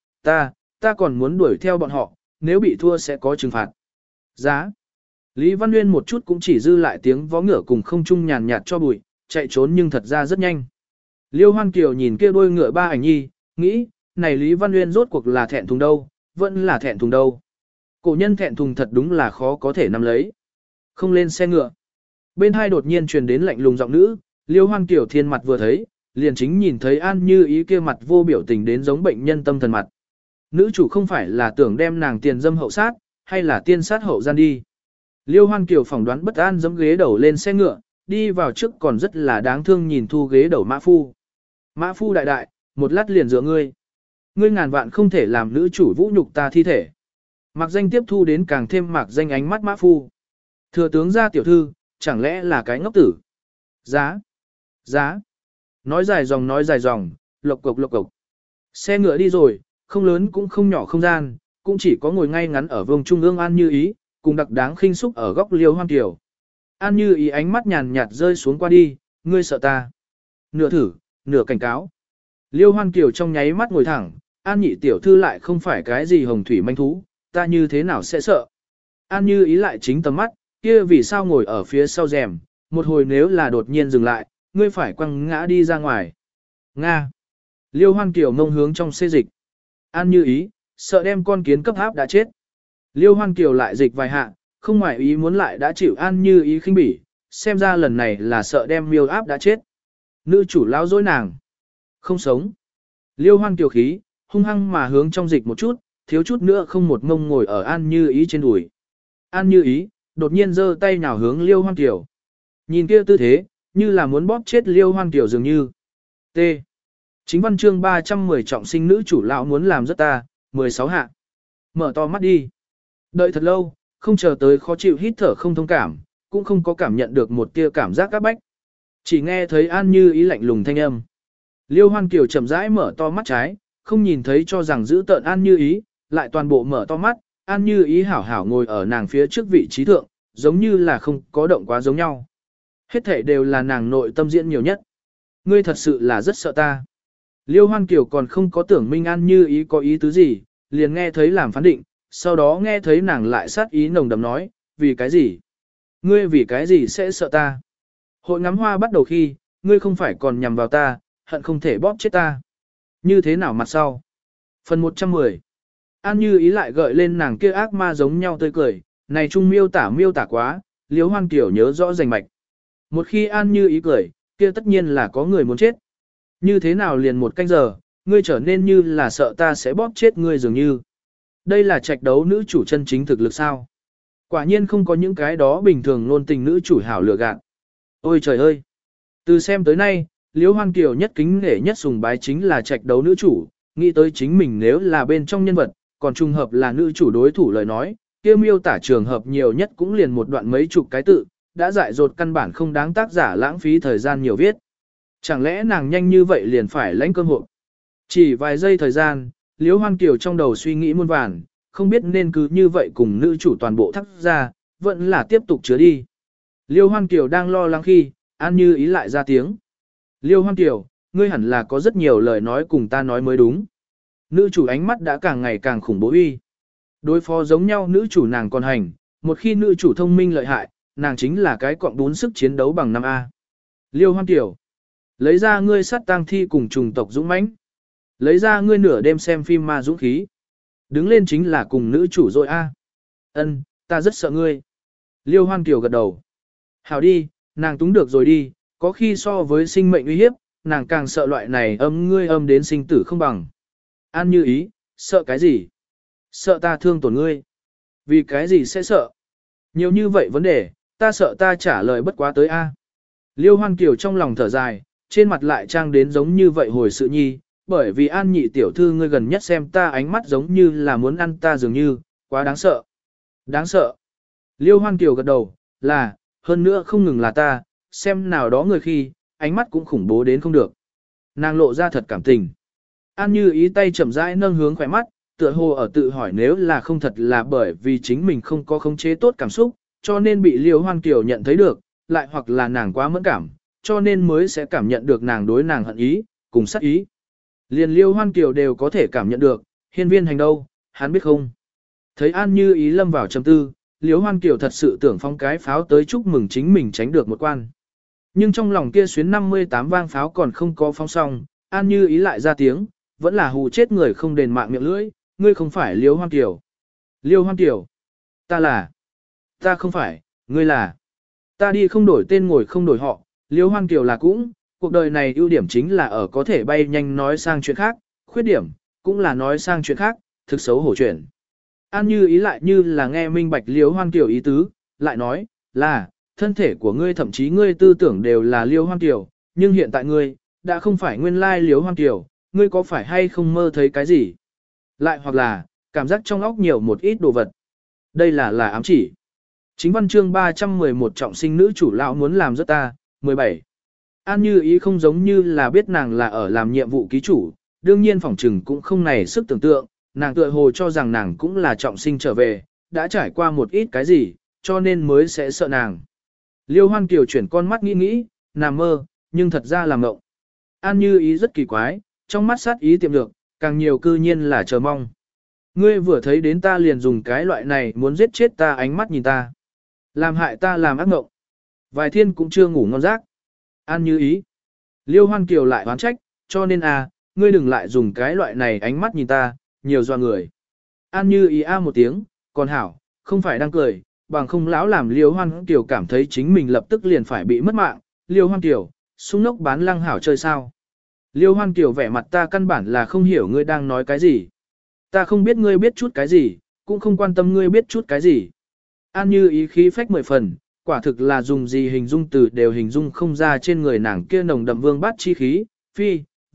ta còn muốn đuổi theo bọn họ, nếu bị thua sẽ có trừng phạt. Giá. Lý Văn Nguyên một chút cũng chỉ dư lại tiếng vó ngựa cùng không trung nhàn nhạt cho bụi, chạy trốn nhưng thật ra rất nhanh. Liêu Hoan Kiều nhìn kia đôi ngựa ba ảnh nhi, nghĩ, này Lý Văn Nguyên rốt cuộc là thẹn thùng đâu, vẫn là thẹn thùng đâu. Cổ nhân thẹn thùng thật đúng là khó có thể nắm lấy. Không lên xe ngựa. Bên hai đột nhiên truyền đến lạnh lùng giọng nữ, Liêu Hoan Kiều thiên mặt vừa thấy, liền chính nhìn thấy An Như Ý kia mặt vô biểu tình đến giống bệnh nhân tâm thần mặt. Nữ chủ không phải là tưởng đem nàng tiền dâm hậu sát, hay là tiên sát hậu gian đi. Liêu Hoan Kiều phỏng đoán bất an giẫm ghế đầu lên xe ngựa, đi vào trước còn rất là đáng thương nhìn thu ghế đầu mã phu. Mã phu đại đại, một lát liền dựa ngươi. Ngươi ngàn vạn không thể làm nữ chủ vũ nhục ta thi thể. Mạc danh tiếp thu đến càng thêm mạc danh ánh mắt mã phu. Thừa tướng gia tiểu thư, chẳng lẽ là cái ngốc tử? Giá. Nói dài dòng, lộc cộc. Xe ngựa đi rồi, không lớn cũng không nhỏ không gian, cũng chỉ có ngồi ngay ngắn ở vùng trung ương An Như Ý, cùng đặc đáng khinh xúc ở góc Liêu Hoan Kiều. An Như Ý ánh mắt nhàn nhạt rơi xuống qua đi, ngươi sợ ta. Nửa thử, nửa cảnh cáo. Liêu Hoan Kiều trong nháy mắt ngồi thẳng, An nhị tiểu thư lại không phải cái gì hồng thủy manh thú, ta như thế nào sẽ sợ. An Như Ý lại chính tầm mắt, kia vì sao ngồi ở phía sau rèm, một hồi nếu là đột nhiên dừng lại, ngươi phải quăng ngã đi ra ngoài. Nga. Liêu Hoan Kiều ngông hướng trong xê dịch. An Như Ý, sợ đem con kiến cấp áp đã chết. Liêu Hoan Kiều lại dịch vài hạ, không ngoại ý muốn lại đã chịu An Như Ý khinh bỉ, xem ra lần này là sợ đem miêu áp đã chết. Nữ chủ lao dối nàng. Không sống. Liêu Hoan Kiều khí, hung hăng mà hướng trong dịch một chút, thiếu chút nữa không một ngông ngồi ở An Như Ý trên đùi. An Như Ý, đột nhiên giơ tay nhào hướng Liêu Hoan Kiều. Nhìn kia tư thế, như là muốn bóp chết Liêu Hoan Kiều dường như. T. Chính văn chương 310 trọng sinh nữ chủ lão muốn làm rất ta, 16 hạ. Mở to mắt đi. Đợi thật lâu, không chờ tới khó chịu hít thở không thông cảm, cũng không có cảm nhận được một tia cảm giác áp bách. Chỉ nghe thấy An Như Ý lạnh lùng thanh âm. Liêu Hoan Kiều chậm rãi mở to mắt trái, không nhìn thấy cho rằng giữ tợn An Như Ý, lại toàn bộ mở to mắt, An Như Ý hảo hảo ngồi ở nàng phía trước vị trí thượng, giống như là không có động quá giống nhau. Hết thể đều là nàng nội tâm diễn nhiều nhất. Ngươi thật sự là rất sợ ta. Liêu Hoan Kiều còn không có tưởng Minh An Như Ý có ý tứ gì, liền nghe thấy làm phán định, sau đó nghe thấy nàng lại sát ý nồng đậm nói, vì cái gì? Ngươi vì cái gì sẽ sợ ta? Hội ngắm hoa bắt đầu khi, ngươi không phải còn nhằm vào ta, hận không thể bóp chết ta. Như thế nào mặt sau? Phần 110. An Như Ý lại gợi lên nàng kia ác ma giống nhau tươi cười, này chung miêu tả quá, Liêu Hoan Kiều nhớ rõ rành mạch. Một khi An Như Ý cười, kia tất nhiên là có người muốn chết. Như thế nào liền một canh giờ, ngươi trở nên như là sợ ta sẽ bóp chết ngươi dường như. Đây là trạch đấu nữ chủ chân chính thực lực sao? Quả nhiên không có những cái đó bình thường luôn tình nữ chủ hảo lựa gạt. Ôi trời ơi! Từ xem tới nay, Liễu Hoan Kiều nhất kính nể nhất sùng bái chính là trạch đấu nữ chủ, nghĩ tới chính mình nếu là bên trong nhân vật, còn trùng hợp là nữ chủ đối thủ lời nói, kia miêu tả trường hợp nhiều nhất cũng liền một đoạn mấy chục cái tự, đã dại dột căn bản không đáng tác giả lãng phí thời gian nhiều viết. Chẳng lẽ nàng nhanh như vậy liền phải lãnh cơm hộp? Chỉ vài giây thời gian, Liễu Hoan Kiều trong đầu suy nghĩ muôn vàn, không biết nên cứ như vậy cùng nữ chủ toàn bộ thắt ra, vẫn là tiếp tục chứa đi. Liêu Hoan Kiều đang lo lắng khi, An Như Ý lại ra tiếng. Liêu Hoan Kiều, ngươi hẳn là có rất nhiều lời nói cùng ta nói mới đúng. Nữ chủ ánh mắt đã càng ngày càng khủng bố uy. Đối phó giống nhau nữ chủ nàng còn hành, một khi nữ chủ thông minh lợi hại, nàng chính là cái quạng đún sức chiến đấu bằng 5A. Liêu Hoan Kiều, lấy ra ngươi sát tang thi cùng trùng tộc dũng mãnh, lấy ra ngươi nửa đêm xem phim ma dũng khí. Đứng lên chính là cùng nữ chủ rồi A. Ân, ta rất sợ ngươi. Liêu Hoan Kiều gật đầu. Hảo đi, nàng túng được rồi đi, có khi so với sinh mệnh uy hiếp, nàng càng sợ loại này ngươi âm đến sinh tử không bằng. An Như Ý, sợ cái gì? Sợ ta thương tổn ngươi. Vì cái gì sẽ sợ? Nhiều như vậy vấn đề, ta sợ ta trả lời bất quá tới A. Liêu Hoan Kiều trong lòng thở dài, trên mặt lại trang đến giống như vậy hồi sự nhi, bởi vì An nhị tiểu thư ngươi gần nhất xem ta ánh mắt giống như là muốn ăn ta dường như, quá đáng sợ. Đáng sợ. Liêu Hoan Kiều gật đầu, là, hơn nữa không ngừng là ta, xem nào đó người khi, ánh mắt cũng khủng bố đến không được. Nàng lộ ra thật cảm tình. An Như Ý tay chậm rãi nâng hướng khỏe mắt, tựa hồ ở tự hỏi nếu là không thật là bởi vì chính mình không có khống chế tốt cảm xúc, cho nên bị Liêu Hoan Kiều nhận thấy được, lại hoặc là nàng quá mẫn cảm, cho nên mới sẽ cảm nhận được nàng đối nàng hận ý, cùng sát ý. Liền Liêu Hoan Kiều đều có thể cảm nhận được, hiên viên hành đâu, hắn biết không. Thấy An Như Ý lâm vào trầm tư, Liêu Hoan Kiều thật sự tưởng phóng cái pháo tới chúc mừng chính mình tránh được một quan. Nhưng trong lòng kia xuyến 58 vang pháo còn không có phóng xong, An Như Ý lại ra tiếng, vẫn là hù chết người không đền mạng miệng lưỡi, ngươi không phải Liêu Hoan Kiều. Liêu Hoan Kiều, ta không phải, ngươi là. Ta đi không đổi tên ngồi không đổi họ, Liêu Hoan Kiều là cũng, cuộc đời này ưu điểm chính là ở có thể bay nhanh nói sang chuyện khác, khuyết điểm, cũng là nói sang chuyện khác, thực xấu hổ chuyện. An Như Ý lại như là nghe minh bạch Liêu Hoan Kiều ý tứ, lại nói, là, thân thể của ngươi thậm chí ngươi tư tưởng đều là Liêu Hoan Kiều, nhưng hiện tại ngươi, đã không phải nguyên lai Liêu Hoan Kiều, ngươi có phải hay không mơ thấy cái gì? Lại hoặc là, cảm giác trong óc nhiều một ít đồ vật. Đây là ám chỉ. Chính văn chương 311 trọng sinh nữ chủ lão muốn làm rất ta, 17. An Như Ý không giống như là biết nàng là ở làm nhiệm vụ ký chủ, đương nhiên phỏng trừng cũng không này sức tưởng tượng, nàng tựa hồ cho rằng nàng cũng là trọng sinh trở về, đã trải qua một ít cái gì, cho nên mới sẽ sợ nàng. Liêu Hoan Kiều chuyển con mắt nghĩ, nằm mơ, nhưng thật ra là mộng. An Như Ý rất kỳ quái, trong mắt sát ý tiềm được, càng nhiều cư nhiên là chờ mong. Ngươi vừa thấy đến ta liền dùng cái loại này muốn giết chết ta ánh mắt nhìn ta. Làm hại ta làm ác mộng. Vài thiên cũng chưa ngủ ngon giấc. An Như Ý. Liêu Hoan Kiều lại oán trách, cho nên ngươi đừng lại dùng cái loại này ánh mắt nhìn ta, nhiều doa người. An Như Ý một tiếng, còn hảo, không phải đang cười, bằng không lão làm Liêu Hoan Kiều cảm thấy chính mình lập tức liền phải bị mất mạng. Liêu Hoan Kiều, sung nốc bán lăng hảo chơi sao? Liêu Hoan Kiều vẻ mặt ta căn bản là không hiểu ngươi đang nói cái gì. Ta không biết ngươi biết chút cái gì, cũng không quan tâm ngươi biết chút cái gì. An Như Ý khí phách 10 phần, quả thực là dùng gì hình dung từ đều hình dung không ra trên người nàng kia nồng đậm vương bát chi khí,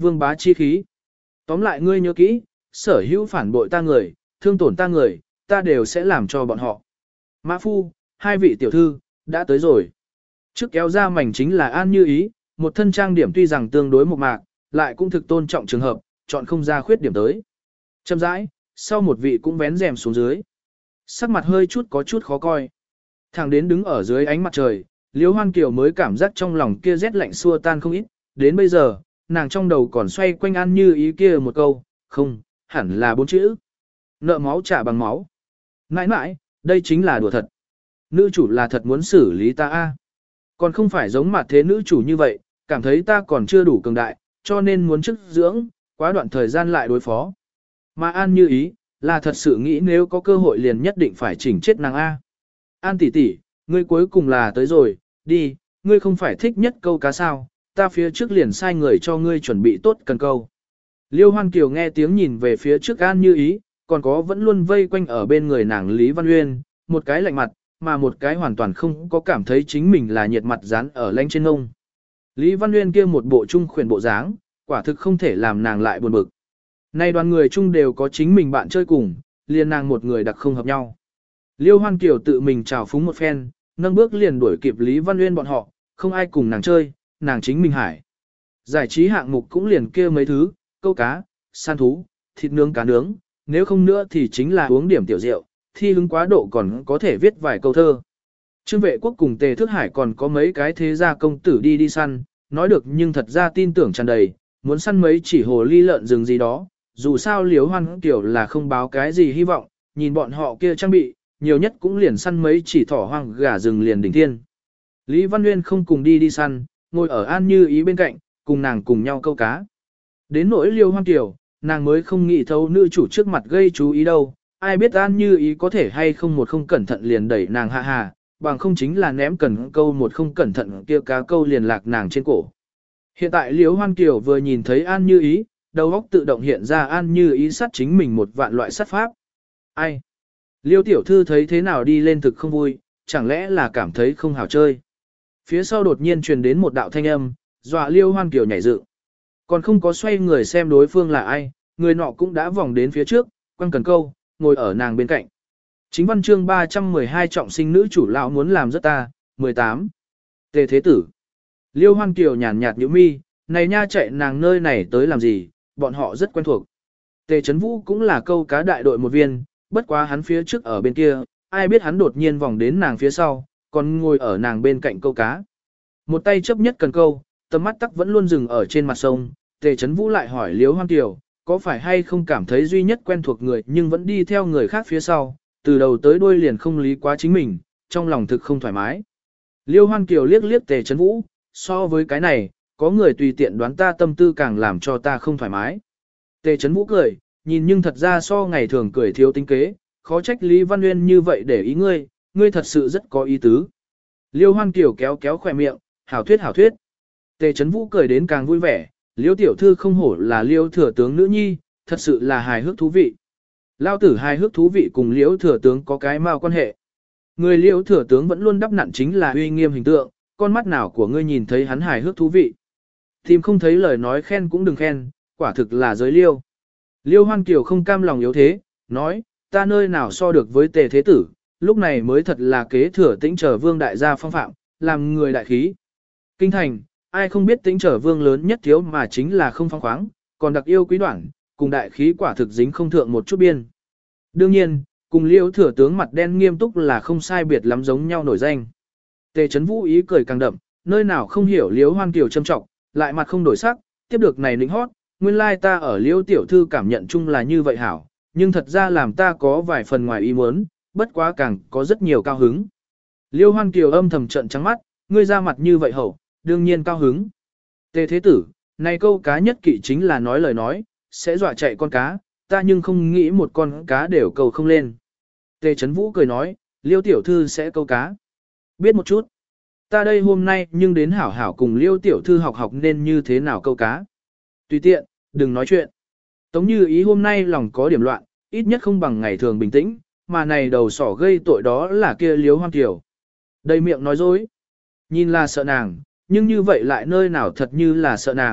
vương bá chi khí. Tóm lại ngươi nhớ kỹ, sở hữu phản bội ta người, thương tổn ta người, ta đều sẽ làm cho bọn họ. Mã phu, hai vị tiểu thư, đã tới rồi. Trước kéo ra mảnh chính là An Như Ý, một thân trang điểm tuy rằng tương đối mộc mạc, lại cũng thực tôn trọng trường hợp, chọn không ra khuyết điểm tới. Chậm rãi, sau một vị cũng vén rèm xuống dưới. Sắc mặt hơi chút có chút khó coi. Thẳng đến đứng ở dưới ánh mặt trời, Liễu Hoan Kiều mới cảm giác trong lòng kia rét lạnh xua tan không ít, đến bây giờ, nàng trong đầu còn xoay quanh An Như Ý kia một câu, không, hẳn là 4 chữ. Nợ máu trả bằng máu. Mãi mãi, đây chính là đùa thật. Nữ chủ là thật muốn xử lý ta a, còn không phải giống mặt thế nữ chủ như vậy, cảm thấy ta còn chưa đủ cường đại, cho nên muốn chức dưỡng, quá đoạn thời gian lại đối phó. Mà An Như Ý, là thật sự nghĩ nếu có cơ hội liền nhất định phải chỉnh chết nàng A. An tỷ tỷ, ngươi cuối cùng là tới rồi, đi, ngươi không phải thích nhất câu cá sao, ta phía trước liền sai người cho ngươi chuẩn bị tốt cần câu. Liêu Hoan Kiều nghe tiếng nhìn về phía trước An Như Ý, còn có vẫn luôn vây quanh ở bên người nàng Lý Văn Uyên, một cái lạnh mặt, mà một cái hoàn toàn không có cảm thấy chính mình là nhiệt mặt dán ở lanh trên ngông. Lý Văn Uyên kia một bộ trung khuyển bộ dáng, quả thực không thể làm nàng lại buồn bực. Nay đoàn người chung đều có chính mình bạn chơi cùng, liền nàng một người đặc không hợp nhau. Liêu Hoan Kiều tự mình chào phúng một phen, nâng bước liền đuổi kịp Lý Văn Uyên bọn họ, không ai cùng nàng chơi, nàng chính mình hải. Giải trí hạng mục cũng liền kia mấy thứ, câu cá, săn thú, thịt nướng cá nướng, nếu không nữa thì chính là uống điểm tiểu rượu, thi hứng quá độ còn có thể viết vài câu thơ. Trương Vệ Quốc cùng Tề Thức Hải còn có mấy cái thế gia công tử đi săn, nói được nhưng thật ra tin tưởng tràn đầy, muốn săn mấy chỉ hồ ly lợn rừng gì đó, dù sao Liễu Hoan Kiều là không báo cái gì hy vọng, nhìn bọn họ kia trang bị, nhiều nhất cũng liền săn mấy chỉ thỏ hoang gà rừng liền đỉnh thiên. Lý Văn Nguyên không cùng đi săn, ngồi ở An Như Ý bên cạnh, cùng nàng cùng nhau câu cá. Đến nỗi Liễu Hoan Kiều, nàng mới không nghĩ thấu nữ chủ trước mặt gây chú ý đâu, ai biết An Như Ý có thể hay không một không cẩn thận liền đẩy nàng hạ hà, bằng không chính là ném cần câu một không cẩn thận kia cá câu liền lạc nàng trên cổ. Hiện tại Liễu Hoan Kiều vừa nhìn thấy An Như Ý, đầu óc tự động hiện ra An Như Ý sát chính mình một vạn loại sát pháp. Ai? Liêu tiểu thư thấy thế nào đi lên thực không vui, chẳng lẽ là cảm thấy không hào chơi. Phía sau đột nhiên truyền đến một đạo thanh âm, dọa Liêu Hoan Kiều nhảy dựng. Còn không có xoay người xem đối phương là ai, người nọ cũng đã vòng đến phía trước, quăng cần câu, ngồi ở nàng bên cạnh. Chính văn chương 312 trọng sinh nữ chủ lão muốn làm rất ta, 18. Tề Thế Tử. Liêu Hoan Kiều nhàn nhạt nhíu mi, này nha chạy nàng nơi này tới làm gì, bọn họ rất quen thuộc. Tề Chấn Vũ cũng là câu cá đại đội một viên, bất quá hắn phía trước ở bên kia, ai biết hắn đột nhiên vòng đến nàng phía sau, còn ngồi ở nàng bên cạnh câu cá. Một tay chấp nhất cần câu, tầm mắt tắc vẫn luôn dừng ở trên mặt sông, Tề Chấn Vũ lại hỏi Liêu Hoan Kiều, có phải hay không cảm thấy duy nhất quen thuộc người nhưng vẫn đi theo người khác phía sau, từ đầu tới đuôi liền không lý quá chính mình, trong lòng thực không thoải mái. Liêu Hoan Kiều liếc liếc Tề Chấn Vũ, so với cái này, có người tùy tiện đoán ta tâm tư càng làm cho ta không thoải mái. Tề Chấn Vũ cười, nhìn nhưng thật ra so ngày thường cười thiếu tính kế, khó trách Lý Văn Nguyên như vậy để ý ngươi, ngươi thật sự rất có ý tứ. Liêu Hoan Kiều kéo kéo khỏe miệng, hảo thuyết hảo thuyết. Tề Chấn Vũ cười đến càng vui vẻ, Liêu tiểu thư không hổ là Liêu thừa tướng nữ nhi, thật sự là hài hước thú vị. Lao tử hài hước thú vị cùng Liêu thừa tướng có cái mao quan hệ. Người Liêu thừa tướng vẫn luôn đắp nặn chính là uy nghiêm hình tượng, con mắt nào của ngươi nhìn thấy hắn hài hước thú vị. Tìm không thấy lời nói khen cũng đừng khen, quả thực là giới Liêu. Liêu Hoan Kiều không cam lòng yếu thế, nói, ta nơi nào so được với Tề Thế Tử, lúc này mới thật là kế thừa Tĩnh Trở Vương đại gia phong phạm, làm người đại khí. Kinh thành, ai không biết Tĩnh Trở Vương lớn nhất thiếu mà chính là không phong khoáng, còn đặc yêu quý đoạn, cùng đại khí quả thực dính không thượng một chút biên. Đương nhiên, cùng Liêu thừa tướng mặt đen nghiêm túc là không sai biệt lắm giống nhau nổi danh. Tề Chấn Vũ ý cười càng đậm, nơi nào không hiểu Liêu Hoan Kiều châm trọng, lại mặt không đổi sắc, tiếp được này lĩnh hót, nguyên lai ta ở Liêu tiểu thư cảm nhận chung là như vậy hảo, nhưng thật ra làm ta có vài phần ngoài ý muốn, bất quá càng có rất nhiều cao hứng. Liêu Hoan Kiều âm thầm trợn trắng mắt, ngươi ra mặt như vậy hậu, đương nhiên cao hứng. Tề Thế Tử, này câu cá nhất kỵ chính là nói lời nói, sẽ dọa chạy con cá, ta nhưng không nghĩ một con cá đều câu không lên. Tề Chấn Vũ cười nói, Liêu tiểu thư sẽ câu cá. Biết một chút. Ta đây hôm nay nhưng đến hảo hảo cùng Liêu tiểu thư học học nên như thế nào câu cá. Tùy tiện, đừng nói chuyện. Tống Như Ý hôm nay lòng có điểm loạn, ít nhất không bằng ngày thường bình tĩnh, mà này đầu sỏ gây tội đó là kia Liêu Hoan Kiều. Đầy miệng nói dối. Nhìn là sợ nàng, nhưng như vậy lại nơi nào thật như là sợ nàng,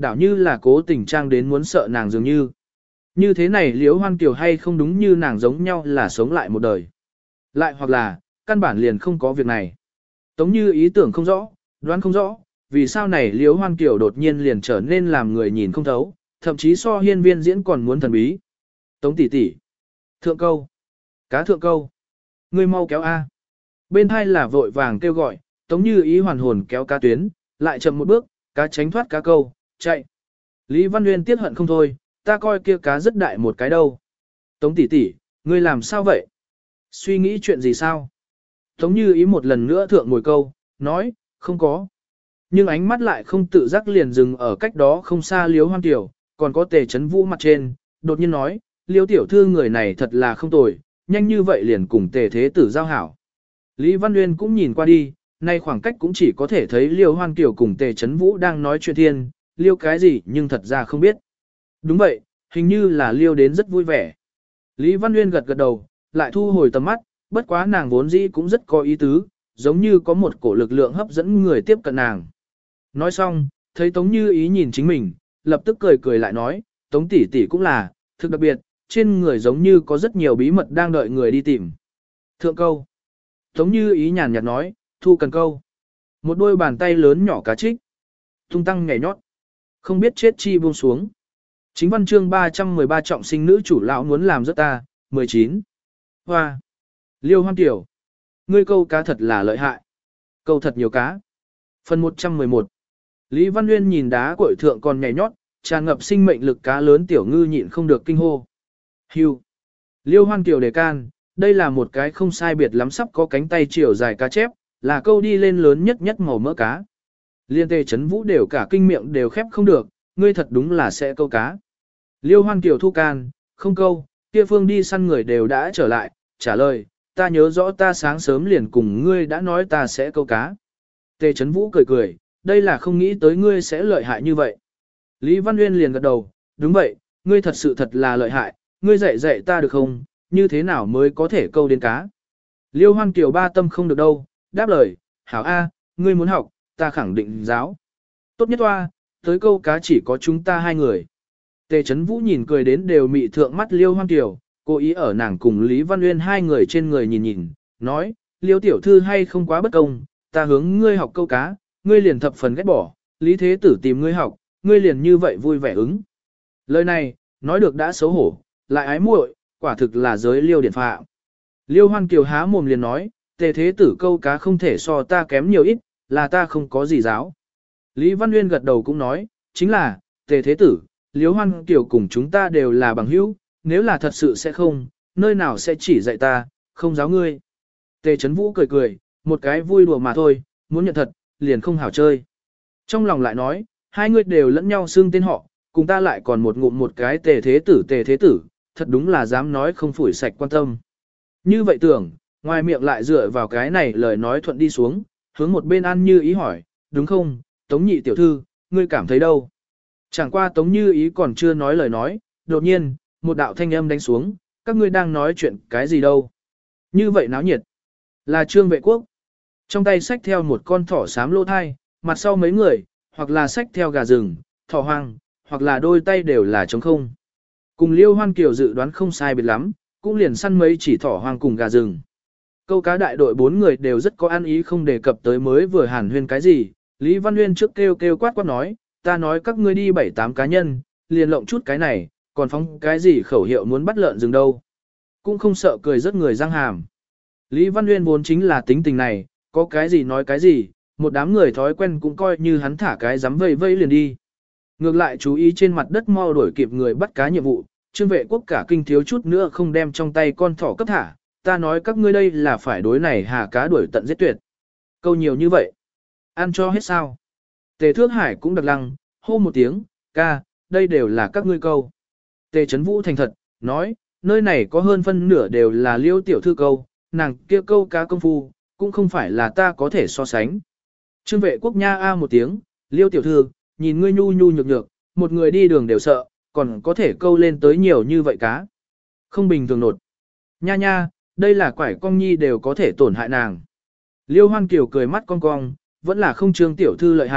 đảo như là cố tình trang đến muốn sợ nàng dường như. Như thế này Liễu Hoan Kiều hay không đúng như nàng giống nhau là sống lại một đời. Lại hoặc là, căn bản liền không có việc này. Tống Như ý tưởng không rõ, đoán không rõ, vì sao này Liễu Hoan Kiều đột nhiên liền trở nên làm người nhìn không thấu, thậm chí so hiên viên diễn còn muốn thần bí. Tống tỷ tỷ, thượng câu, cá thượng câu, ngươi mau kéo A. Bên hai là vội vàng kêu gọi, Tống Như ý hoàn hồn kéo cá tuyến, lại chậm một bước, cá tránh thoát cá câu, chạy. Lý Văn Nguyên tiếc hận không thôi, ta coi kia cá rất đại một cái đâu. Tống tỷ tỷ, ngươi làm sao vậy? Suy nghĩ chuyện gì sao? Tống Như ý một lần nữa thượng ngồi câu, nói, không có. Nhưng ánh mắt lại không tự giác liền dừng ở cách đó không xa Liễu Hoan Tiểu, còn có Tề Chấn Vũ mặt trên, đột nhiên nói, Liễu tiểu thư người này thật là không tồi, nhanh như vậy liền cùng Tề Thế Tử giao hảo. Lý Văn Nguyên cũng nhìn qua đi, nay khoảng cách cũng chỉ có thể thấy Liễu Hoan Tiểu cùng Tề Chấn Vũ đang nói chuyện thiên, liêu cái gì nhưng thật ra không biết. Đúng vậy, hình như là liêu đến rất vui vẻ. Lý Văn Nguyên gật gật đầu, lại thu hồi tầm mắt, bất quá nàng vốn dĩ cũng rất có ý tứ, giống như có một cổ lực lượng hấp dẫn người tiếp cận nàng. Nói xong, thấy Tống Như ý nhìn chính mình, lập tức cười cười lại nói, Tống tỷ tỷ cũng là, thực đặc biệt, trên người giống như có rất nhiều bí mật đang đợi người đi tìm. Thượng câu. Tống Như ý nhàn nhạt nói, thu cần câu. Một đôi bàn tay lớn nhỏ cá trích. Tung tăng nhảy nhót. Không biết chết chi buông xuống. Chính văn chương 313 trọng sinh nữ chủ lão muốn làm rất ta, 19. Hoa. Liêu Hoan Tiểu. Ngươi câu cá thật là lợi hại. Câu thật nhiều cá. Phần 111. Lý Văn Nguyên nhìn đá cội thượng còn nhảy nhót, tràn ngập sinh mệnh lực cá lớn tiểu ngư nhịn không được kinh hô. Hưu. Liêu Hoan Tiểu đề can, đây là một cái không sai biệt lắm sắp có cánh tay chiều dài cá chép, là câu đi lên lớn nhất nhất màu mỡ cá. Liên Tề Chấn Vũ đều cả kinh miệng đều khép không được, ngươi thật đúng là sẽ câu cá. Liêu Hoan Kiều thu can, không câu, kia phương đi săn người đều đã trở lại, trả lời, ta nhớ rõ ta sáng sớm liền cùng ngươi đã nói ta sẽ câu cá. Tề Chấn Vũ cười cười, đây là không nghĩ tới ngươi sẽ lợi hại như vậy. Lý Văn Nguyên liền gật đầu, đúng vậy, ngươi thật là lợi hại, ngươi dạy dạy ta được không, như thế nào mới có thể câu đến cá. Liêu Hoan Kiều ba tâm không được đâu, đáp lời, hảo A, ngươi muốn học, ta khẳng định giáo. Tốt nhất toa, tới câu cá chỉ có chúng ta hai người. Tề Chấn Vũ nhìn cười đến đều mị thượng mắt Liêu Hoan Kiều, cố ý ở nàng cùng Lý Văn Nguyên hai người trên người nhìn nhìn, nói, Liêu tiểu thư hay không quá bất công, ta hướng ngươi học câu cá, ngươi liền thập phần ghét bỏ, Lý Thế Tử tìm ngươi học, ngươi liền như vậy vui vẻ ứng. Lời này, nói được đã xấu hổ, lại ái muội, quả thực là giới Liêu điển phạm. Liêu Hoan Kiều há mồm liền nói, Tề Thế Tử câu cá không thể so ta kém nhiều ít, là ta không có gì giáo. Lý Văn Nguyên gật đầu cũng nói, chính là, Tề Thế Tử, Liêu Hoan Kiều cùng chúng ta đều là bằng hữu, nếu là thật sự sẽ không, nơi nào sẽ chỉ dạy ta, không giáo ngươi. Tề Chấn Vũ cười cười, một cái vui đùa mà thôi, muốn nhận thật, liền không hảo chơi. Trong lòng lại nói, hai người đều lẫn nhau xưng tên họ, cùng ta lại còn một ngụm một cái Tề Thế Tử, thật đúng là dám nói không phủi sạch quan tâm. Như vậy tưởng, ngoài miệng lại dựa vào cái này lời nói thuận đi xuống, hướng một bên An Như ý hỏi, đúng không, Tống nhị tiểu thư, ngươi cảm thấy đâu? Chẳng qua Tống Như ý còn chưa nói lời nói, đột nhiên, một đạo thanh âm đánh xuống, các ngươi đang nói chuyện cái gì đâu? Như vậy náo nhiệt, là Trương Vệ Quốc. Trong tay xách theo một con thỏ xám lô thai, mặt sau mấy người, hoặc là xách theo gà rừng, thỏ hoang, hoặc là đôi tay đều là trống không. Cùng Liêu Hoan Kiều dự đoán không sai biệt lắm, cũng liền săn mấy chỉ thỏ hoang cùng gà rừng. Câu cá đại đội 4 người đều rất có ăn ý không đề cập tới mới vừa hàn huyên cái gì, Lý Văn Nguyên trước kêu quát nói, ta nói các ngươi đi 7-8 cá nhân, liền lộng chút cái này, còn phóng cái gì khẩu hiệu muốn bắt lợn rừng đâu. Cũng không sợ cười rất người răng hàm. Lý Văn Nguyên vốn chính là tính tình này, có cái gì nói cái gì, một đám người thói quen cũng coi như hắn thả cái dám vây vây liền đi. Ngược lại chú ý trên mặt đất mau đuổi kịp người bắt cá nhiệm vụ, Trương Vệ Quốc cả kinh thiếu chút nữa không đem trong tay con thỏ cấp thả, ta nói các ngươi đây là phải đối này hà cá đuổi tận giết tuyệt. Câu nhiều như vậy, ăn cho hết sao. Tề Thước Hải cũng đặc lăng, hô một tiếng, ca, đây đều là các ngươi câu. Tề Chấn Vũ thành thật, nói, nơi này có hơn phân nửa đều là Liêu tiểu thư câu, nàng kia câu cá công phu, cũng không phải là ta có thể so sánh. Trương Vệ Quốc nha a một tiếng, Liêu tiểu thư, nhìn ngươi nhu nhu nhược nhược, một người đi đường đều sợ, còn có thể câu lên tới nhiều như vậy cá. Không bình thường nột. Nha nha, đây là quải cong nhi đều có thể tổn hại nàng. Liêu Hoan Kiều cười mắt cong cong, vẫn là không Trương tiểu thư lợi hại,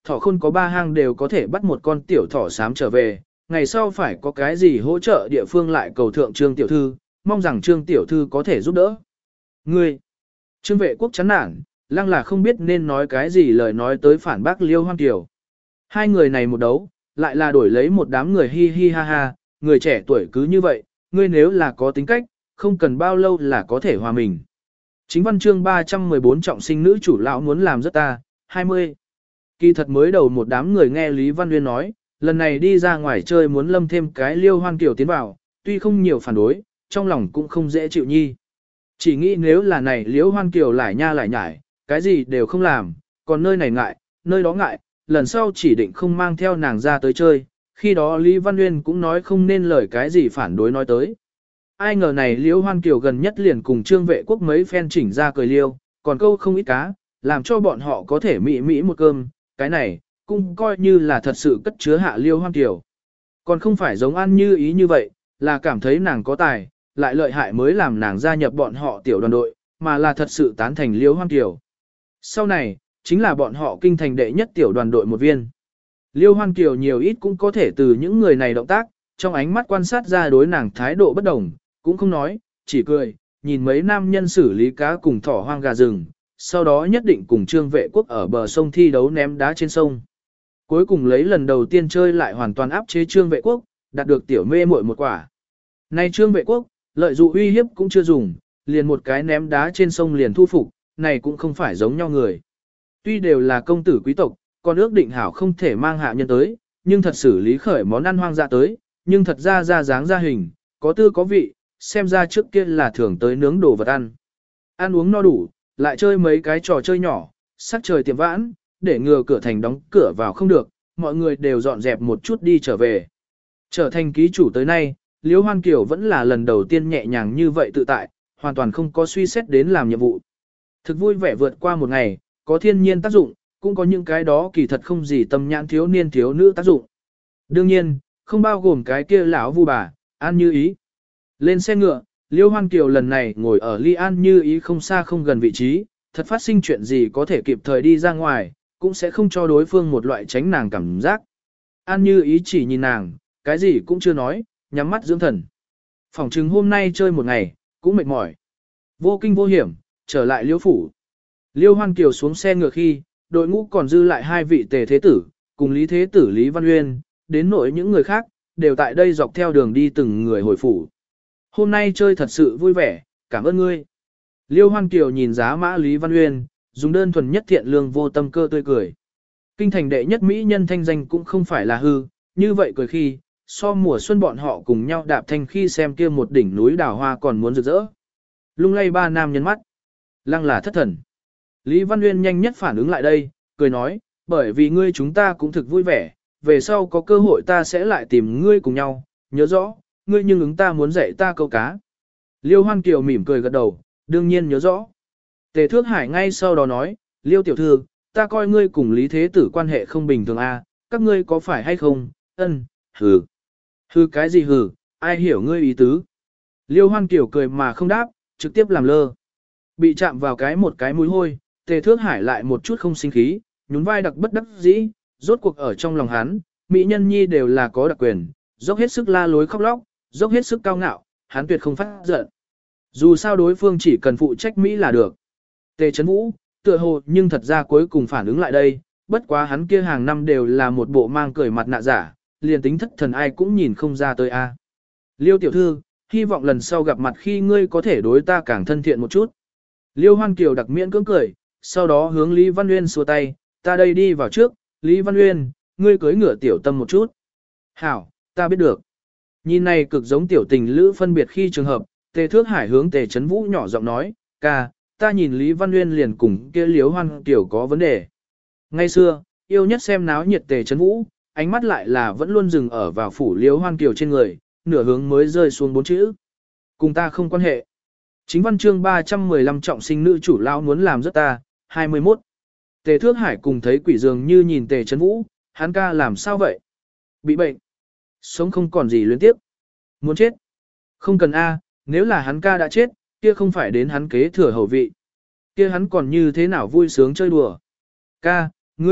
thỏ khôn có 3 hang đều có thể bắt một con tiểu thỏ xám trở về, ngày sau phải có cái gì hỗ trợ địa phương lại cầu thượng Trương tiểu thư, mong rằng Trương tiểu thư có thể giúp đỡ. Ngươi, Trương Vệ Quốc chán nản, lăng là không biết nên nói cái gì lời nói tới phản bác Liêu Hoang Kiều. Hai người này một đấu, lại là đổi lấy một đám người hi hi ha ha, người trẻ tuổi cứ như vậy, ngươi nếu là có tính cách, không cần bao lâu là có thể hòa mình. Chính văn chương 314 trọng sinh nữ chủ lão muốn làm rất ta, 20. Kỳ thật mới đầu một đám người nghe Lý Văn Nguyên nói, lần này đi ra ngoài chơi muốn lâm thêm cái Liêu Hoang Kiều tiến vào, tuy không nhiều phản đối, trong lòng cũng không dễ chịu nhi. Chỉ nghĩ nếu là này Liêu Hoang Kiều lại nha lại nhải, cái gì đều không làm, còn nơi này ngại, nơi đó ngại, lần sau chỉ định không mang theo nàng ra tới chơi, khi đó Lý Văn Nguyên cũng nói không nên lời cái gì phản đối nói tới. Ai ngờ này Liêu Hoang Kiều gần nhất liền cùng Trương Vệ Quốc mấy phen chỉnh ra cười liêu, còn câu không ít cá, làm cho bọn họ có thể mỹ một cơm, cái này, cũng coi như là thật sự cất chứa hạ Liêu Hoang Kiều. Còn không phải giống An Như Ý như vậy, là cảm thấy nàng có tài, lại lợi hại mới làm nàng gia nhập bọn họ tiểu đoàn đội, mà là thật sự tán thành Liêu Hoang Kiều. Sau này, chính là bọn họ kinh thành đệ nhất tiểu đoàn đội một viên. Liêu Hoang Kiều nhiều ít cũng có thể từ những người này động tác, trong ánh mắt quan sát ra đối nàng thái độ bất đồng, cũng không nói, chỉ cười, nhìn mấy nam nhân xử lý cá cùng thỏ hoang gà rừng, sau đó nhất định cùng Trương Vệ Quốc ở bờ sông thi đấu ném đá trên sông. Cuối cùng lấy lần đầu tiên chơi lại hoàn toàn áp chế Trương Vệ Quốc, đạt được tiểu mê muội một quả. Nay Trương Vệ Quốc, lợi dụng uy hiếp cũng chưa dùng, liền một cái ném đá trên sông liền thu phục, này cũng không phải giống nhau người. Tuy đều là công tử quý tộc, còn ước định hảo không thể mang hạ nhân tới, nhưng thật xử lý khởi món ăn hoang dã tới, nhưng thật ra dáng ra hình, có tư có vị, xem ra trước kia là thường tới nướng đồ vật ăn. Ăn uống no đủ, lại chơi mấy cái trò chơi nhỏ, sắc trời tiệm vãn, để ngừa cửa thành đóng cửa vào không được, mọi người đều dọn dẹp một chút đi trở về. Trở thành ký chủ tới nay, Liễu Hoan Kiều vẫn là lần đầu tiên nhẹ nhàng như vậy tự tại, hoàn toàn không có suy xét đến làm nhiệm vụ. Thực vui vẻ vượt qua một ngày, có thiên nhiên tác dụng, cũng có những cái đó kỳ thật không gì tâm nhãn thiếu niên thiếu nữ tác dụng. Đương nhiên, không bao gồm cái kia lão vu bà, An Như Ý. Lên xe ngựa, Liêu Hoan Kiều lần này ngồi ở ly An Như Ý không xa không gần vị trí, thật phát sinh chuyện gì có thể kịp thời đi ra ngoài, cũng sẽ không cho đối phương một loại tránh nàng cảm giác. An Như Ý chỉ nhìn nàng, cái gì cũng chưa nói, nhắm mắt dưỡng thần. Phỏng chừng hôm nay chơi một ngày, cũng mệt mỏi. Vô kinh vô hiểm, trở lại Liêu phủ. Liêu Hoan Kiều xuống xe ngựa khi, đội ngũ còn dư lại hai vị tề thế tử, cùng Lý Thế Tử Lý Văn Uyên, đến nỗi những người khác, đều tại đây dọc theo đường đi từng người hồi phủ. Hôm nay chơi thật sự vui vẻ, cảm ơn ngươi. Liêu Hoan Kiều nhìn giá mã Lý Văn Uyên, dùng đơn thuần nhất thiện lương vô tâm cơ tươi cười. Kinh thành đệ nhất mỹ nhân thanh danh cũng không phải là hư, như vậy cười khi, so mùa xuân bọn họ cùng nhau đạp thanh khi xem kia một đỉnh núi đào hoa còn muốn rực rỡ. Lung lay ba nam nhân mắt. Lăng là thất thần. Lý Văn Uyên nhanh nhất phản ứng lại đây, cười nói, bởi vì ngươi chúng ta cũng thực vui vẻ, về sau có cơ hội ta sẽ lại tìm ngươi cùng nhau, nhớ rõ, ngươi nhưng ứng ta muốn dạy ta câu cá. Liêu Hoan Kiều mỉm cười gật đầu, đương nhiên nhớ rõ. Tề Thước Hải ngay sau đó nói, Liêu tiểu thư, ta coi ngươi cùng Lý Thế Tử quan hệ không bình thường a, các ngươi có phải hay không? Ân, hừ. Hừ cái gì hừ, ai hiểu ngươi ý tứ? Liêu Hoan Kiều cười mà không đáp, trực tiếp làm lơ. Bị chạm vào một cái mũi hôi, Tề Thước Hải lại một chút không sinh khí, nhún vai đặc bất đắc dĩ, rốt cuộc ở trong lòng hắn, mỹ nhân nhi đều là có đặc quyền, dốc hết sức la lối khóc lóc, dốc hết sức cao ngạo, hắn tuyệt không phát giận. Dù sao đối phương chỉ cần phụ trách Mỹ là được. Tề Chấn Vũ, tựa hồ nhưng thật ra cuối cùng phản ứng lại đây, bất quá hắn kia hàng năm đều là một bộ mang cười mặt nạ giả, liền tính thất thần ai cũng nhìn không ra tới a. Liêu tiểu thư, hy vọng lần sau gặp mặt khi ngươi có thể đối ta càng thân thiện một chút. Liêu Hoan Kiều đặc miễn cưỡng cười, sau đó hướng Lý Văn Uyên xua tay, ta đây đi vào trước, Lý Văn Uyên, ngươi cưới ngựa tiểu tâm một chút. Hảo, ta biết được. Nhìn này cực giống tiểu tình lữ phân biệt khi trường hợp, Tề Thước Hải hướng Tề Chấn Vũ nhỏ giọng nói, ca, ta nhìn Lý Văn Uyên liền cùng kia Liêu Hoan Kiều có vấn đề. Ngay xưa, yêu nhất xem náo nhiệt Tề Chấn Vũ, ánh mắt lại là vẫn luôn dừng ở vào phủ Liêu Hoan Kiều trên người, nửa hướng mới rơi xuống 4 chữ. Cùng ta không quan hệ. Chính văn chương 315 trọng sinh nữ chủ lão muốn làm rất ta, 21. Tề Thước Hải cùng thấy quỷ dường như nhìn Tề Chấn Vũ, hắn ca làm sao vậy? Bị bệnh. Sống không còn gì luyến tiếp. Muốn chết. Không cần A, nếu là hắn ca đã chết, kia không phải đến hắn kế thừa hầu vị. Kia hắn còn như thế nào vui sướng chơi đùa. Ca, ngươi,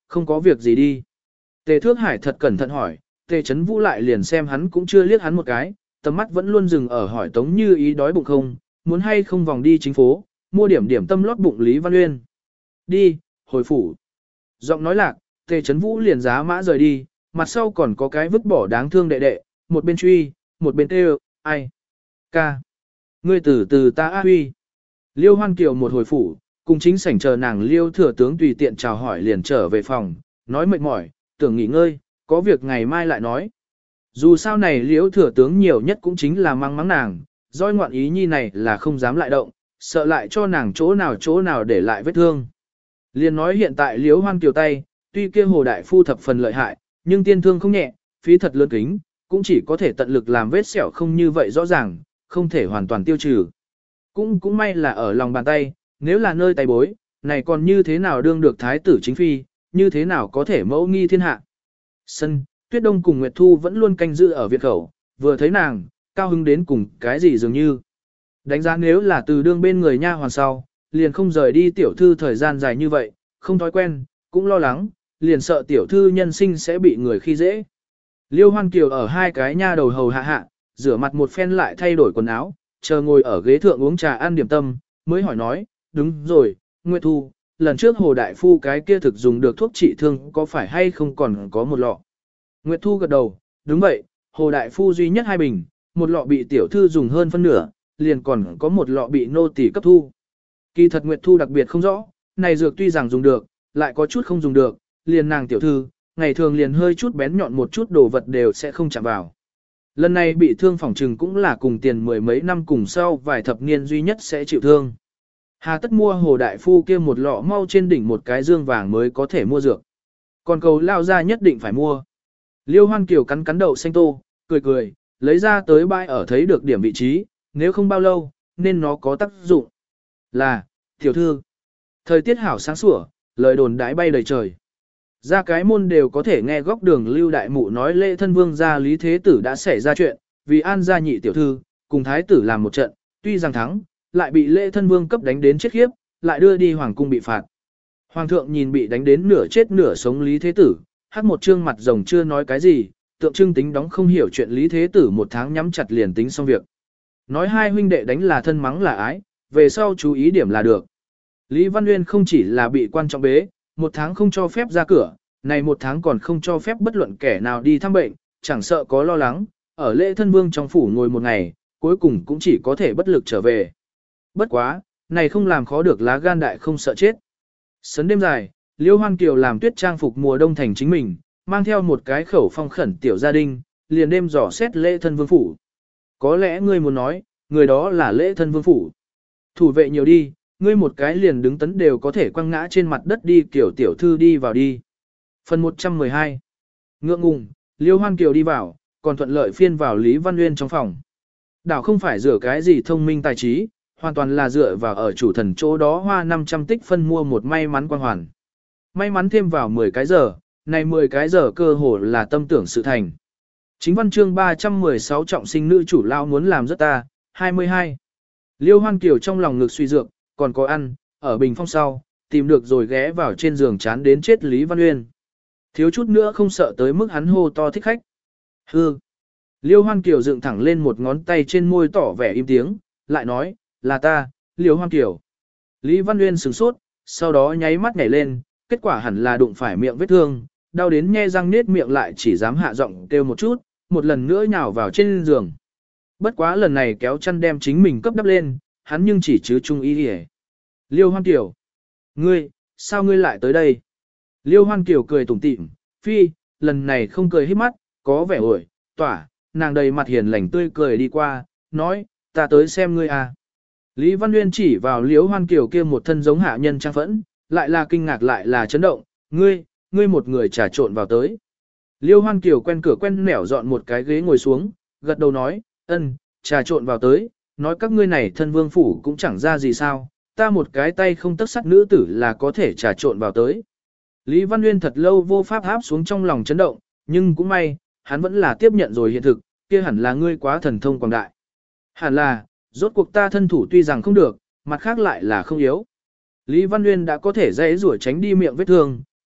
không có việc gì đi. Tề Thước Hải thật cẩn thận hỏi, Tề Chấn Vũ lại liền xem hắn cũng chưa liếc hắn một cái, tầm mắt vẫn luôn dừng ở hỏi Tống Như Ý đói bụng không, muốn hay không vòng đi chính phố, mua điểm điểm tâm lót bụng Lý Văn Uyên. Đi, hồi phủ. Giọng nói lạc, Tề Chấn Vũ liền giá mã rời đi, mặt sau còn có cái vứt bỏ đáng thương đệ đệ, một bên truy, một bên kêu, ai? Ca. Ngươi từ từ ta á huy. Liêu Hoan Kiều một hồi phủ, cùng chính sảnh chờ nàng Liêu thừa tướng tùy tiện chào hỏi liền trở về phòng, nói mệt mỏi, tưởng nghỉ ngơi, có việc ngày mai lại nói. Dù sao này Liêu thừa tướng nhiều nhất cũng chính là mắng mắng nàng, doi ngoạn ý nhi này là không dám lại động, sợ lại cho nàng chỗ nào để lại vết thương. Liền nói hiện tại Liêu Hoan Kiều tay, tuy kia Hồ Đại Phu thập phần lợi hại, nhưng tiên thương không nhẹ, phí thật lớn kính, cũng chỉ có thể tận lực làm vết sẹo không như vậy rõ ràng, không thể hoàn toàn tiêu trừ. Cũng may là ở lòng bàn tay, nếu là nơi tay bối, này còn như thế nào đương được thái tử chính phi, như thế nào có thể mẫu nghi thiên hạ. Sân, Tuyết Đông cùng Nguyệt Thu vẫn luôn canh giữ ở viện khẩu, vừa thấy nàng, cao hứng đến cùng cái gì dường như. Đánh giá nếu là từ đương bên người nha hoàn sau, liền không rời đi tiểu thư thời gian dài như vậy, không thói quen, cũng lo lắng, liền sợ tiểu thư nhân sinh sẽ bị người khi dễ. Liêu Hoan Kiều ở hai cái nha đầu hầu hạ hạ, rửa mặt một phen lại thay đổi quần áo, chờ ngồi ở ghế thượng uống trà ăn điểm tâm, mới hỏi nói, đúng rồi, Nguyệt Thu, lần trước Hồ Đại Phu cái kia thực dùng được thuốc trị thương có phải hay không còn có một lọ. Nguyệt Thu gật đầu, đúng vậy, Hồ Đại Phu duy nhất 2 bình, một lọ bị tiểu thư dùng hơn phân nửa, liền còn có một lọ bị nô tỳ cấp thu. Kỳ thật Nguyệt Thu đặc biệt không rõ, này dược tuy rằng dùng được, lại có chút không dùng được, liền nàng tiểu thư, ngày thường liền hơi chút bén nhọn một chút đồ vật đều sẽ không chạm vào. Lần này bị thương phỏng trừng cũng là cùng tiền mười mấy năm cùng sau vài thập niên duy nhất sẽ chịu thương. Hà tất mua Hồ Đại Phu kia một lọ mau trên đỉnh một cái dương vàng mới có thể mua dược. Còn cầu lao ra nhất định phải mua. Liêu Hoan Kiều cắn cắn đậu xanh tô, cười cười, lấy ra tới bãi ở thấy được điểm vị trí, nếu không bao lâu, nên nó có tác dụng. Là, tiểu thư. Thời tiết hảo sáng sủa, lời đồn đãi bay đầy trời. Ra cái môn đều có thể nghe góc đường Lưu Đại Mụ nói lễ thân vương gia Lý Thế Tử đã xảy ra chuyện, vì an gia nhị tiểu thư, cùng thái tử làm một trận, tuy rằng thắng, lại bị lễ thân vương cấp đánh đến chết khiếp, lại đưa đi hoàng cung bị phạt. Hoàng thượng nhìn bị đánh đến nửa chết nửa sống Lý Thế Tử, hắc một trương mặt rồng chưa nói cái gì, tượng trưng tính đóng không hiểu chuyện Lý Thế Tử một tháng nhắm chặt liền tính xong việc. Nói hai huynh đệ đánh là thân mắng là ái, về sau chú ý điểm là được. Lý Văn Nguyên không chỉ là bị quan trọng bế, một tháng không cho phép ra cửa, này một tháng còn không cho phép bất luận kẻ nào đi thăm bệnh, chẳng sợ có lo lắng, ở lễ thân vương trong phủ ngồi một ngày, cuối cùng cũng chỉ có thể bất lực trở về. Bất quá, này không làm khó được lá gan đại không sợ chết. Sấn đêm dài, Liêu Hoan Kiều làm tuyết trang phục mùa đông thành chính mình, mang theo một cái khẩu phong khẩn tiểu gia đình, liền đêm dò xét lễ thân vương phủ. Có lẽ ngươi muốn nói, người đó là lễ thân vương phủ. Thủ vệ nhiều đi, ngươi một cái liền đứng tấn đều có thể quăng ngã trên mặt đất đi kiểu tiểu thư đi vào đi. Phần 112 Ngượng ngùng, Liêu Hoan Kiều đi vào, còn thuận lợi phiên vào Lý Văn Nguyên trong phòng. Đảo không phải dựa cái gì thông minh tài trí, hoàn toàn là dựa vào ở chủ thần chỗ đó hoa 500 tích phân mua một may mắn quang hoàn. May mắn thêm vào 10 cái giờ, này 10 cái giờ cơ hồ là tâm tưởng sự thành. Chính văn chương 316 trọng sinh nữ chủ lao muốn làm rất ta, 22. Liêu Hoan Kiều trong lòng ngực suy dược, còn có ăn, ở bình phong sau, tìm được rồi ghé vào trên giường chán đến chết Lý Văn Uyên. Thiếu chút nữa không sợ tới mức hắn hô to thích khách. Hư. Liêu Hoan Kiều dựng thẳng lên một ngón tay trên môi tỏ vẻ im tiếng, lại nói, là ta, Liêu Hoan Kiều. Lý Văn Uyên sửng sốt, sau đó nháy mắt nhảy lên, kết quả hẳn là đụng phải miệng vết thương, đau đến nhe răng nết miệng lại chỉ dám hạ giọng kêu một chút, một lần nữa nhào vào trên giường. Bất quá lần này kéo chăn đem chính mình cấp đắp lên, hắn nhưng chỉ chứ trung ý hề. Liêu Hoan Kiều. Ngươi, sao ngươi lại tới đây? Liêu Hoan Kiều cười tủm tỉm, phi, lần này không cười hết mắt, có vẻ ổi, tỏa, nàng đầy mặt hiền lành tươi cười đi qua, nói, ta tới xem ngươi à. Lý Văn Nguyên chỉ vào Liêu Hoan Kiều kia một thân giống hạ nhân trang phẫn, lại là kinh ngạc lại là chấn động, ngươi một người trà trộn vào tới. Liêu Hoan Kiều quen cửa quen nẻo dọn một cái ghế ngồi xuống, gật đầu nói, trà trộn vào tới, nói các ngươi này thân vương phủ cũng chẳng ra gì sao, ta một cái tay không tất sắt nữ tử là có thể trà trộn vào tới. Lý Văn Nguyên thật lâu vô pháp áp xuống trong lòng chấn động, nhưng cũng may, hắn vẫn là tiếp nhận rồi hiện thực, kia hẳn là ngươi quá thần thông quảng đại. Hẳn là, rốt cuộc ta thân thủ tuy rằng không được, mặt khác lại là không yếu. Lý Văn Nguyên đã có thể dễ rủa tránh đi miệng vết thương,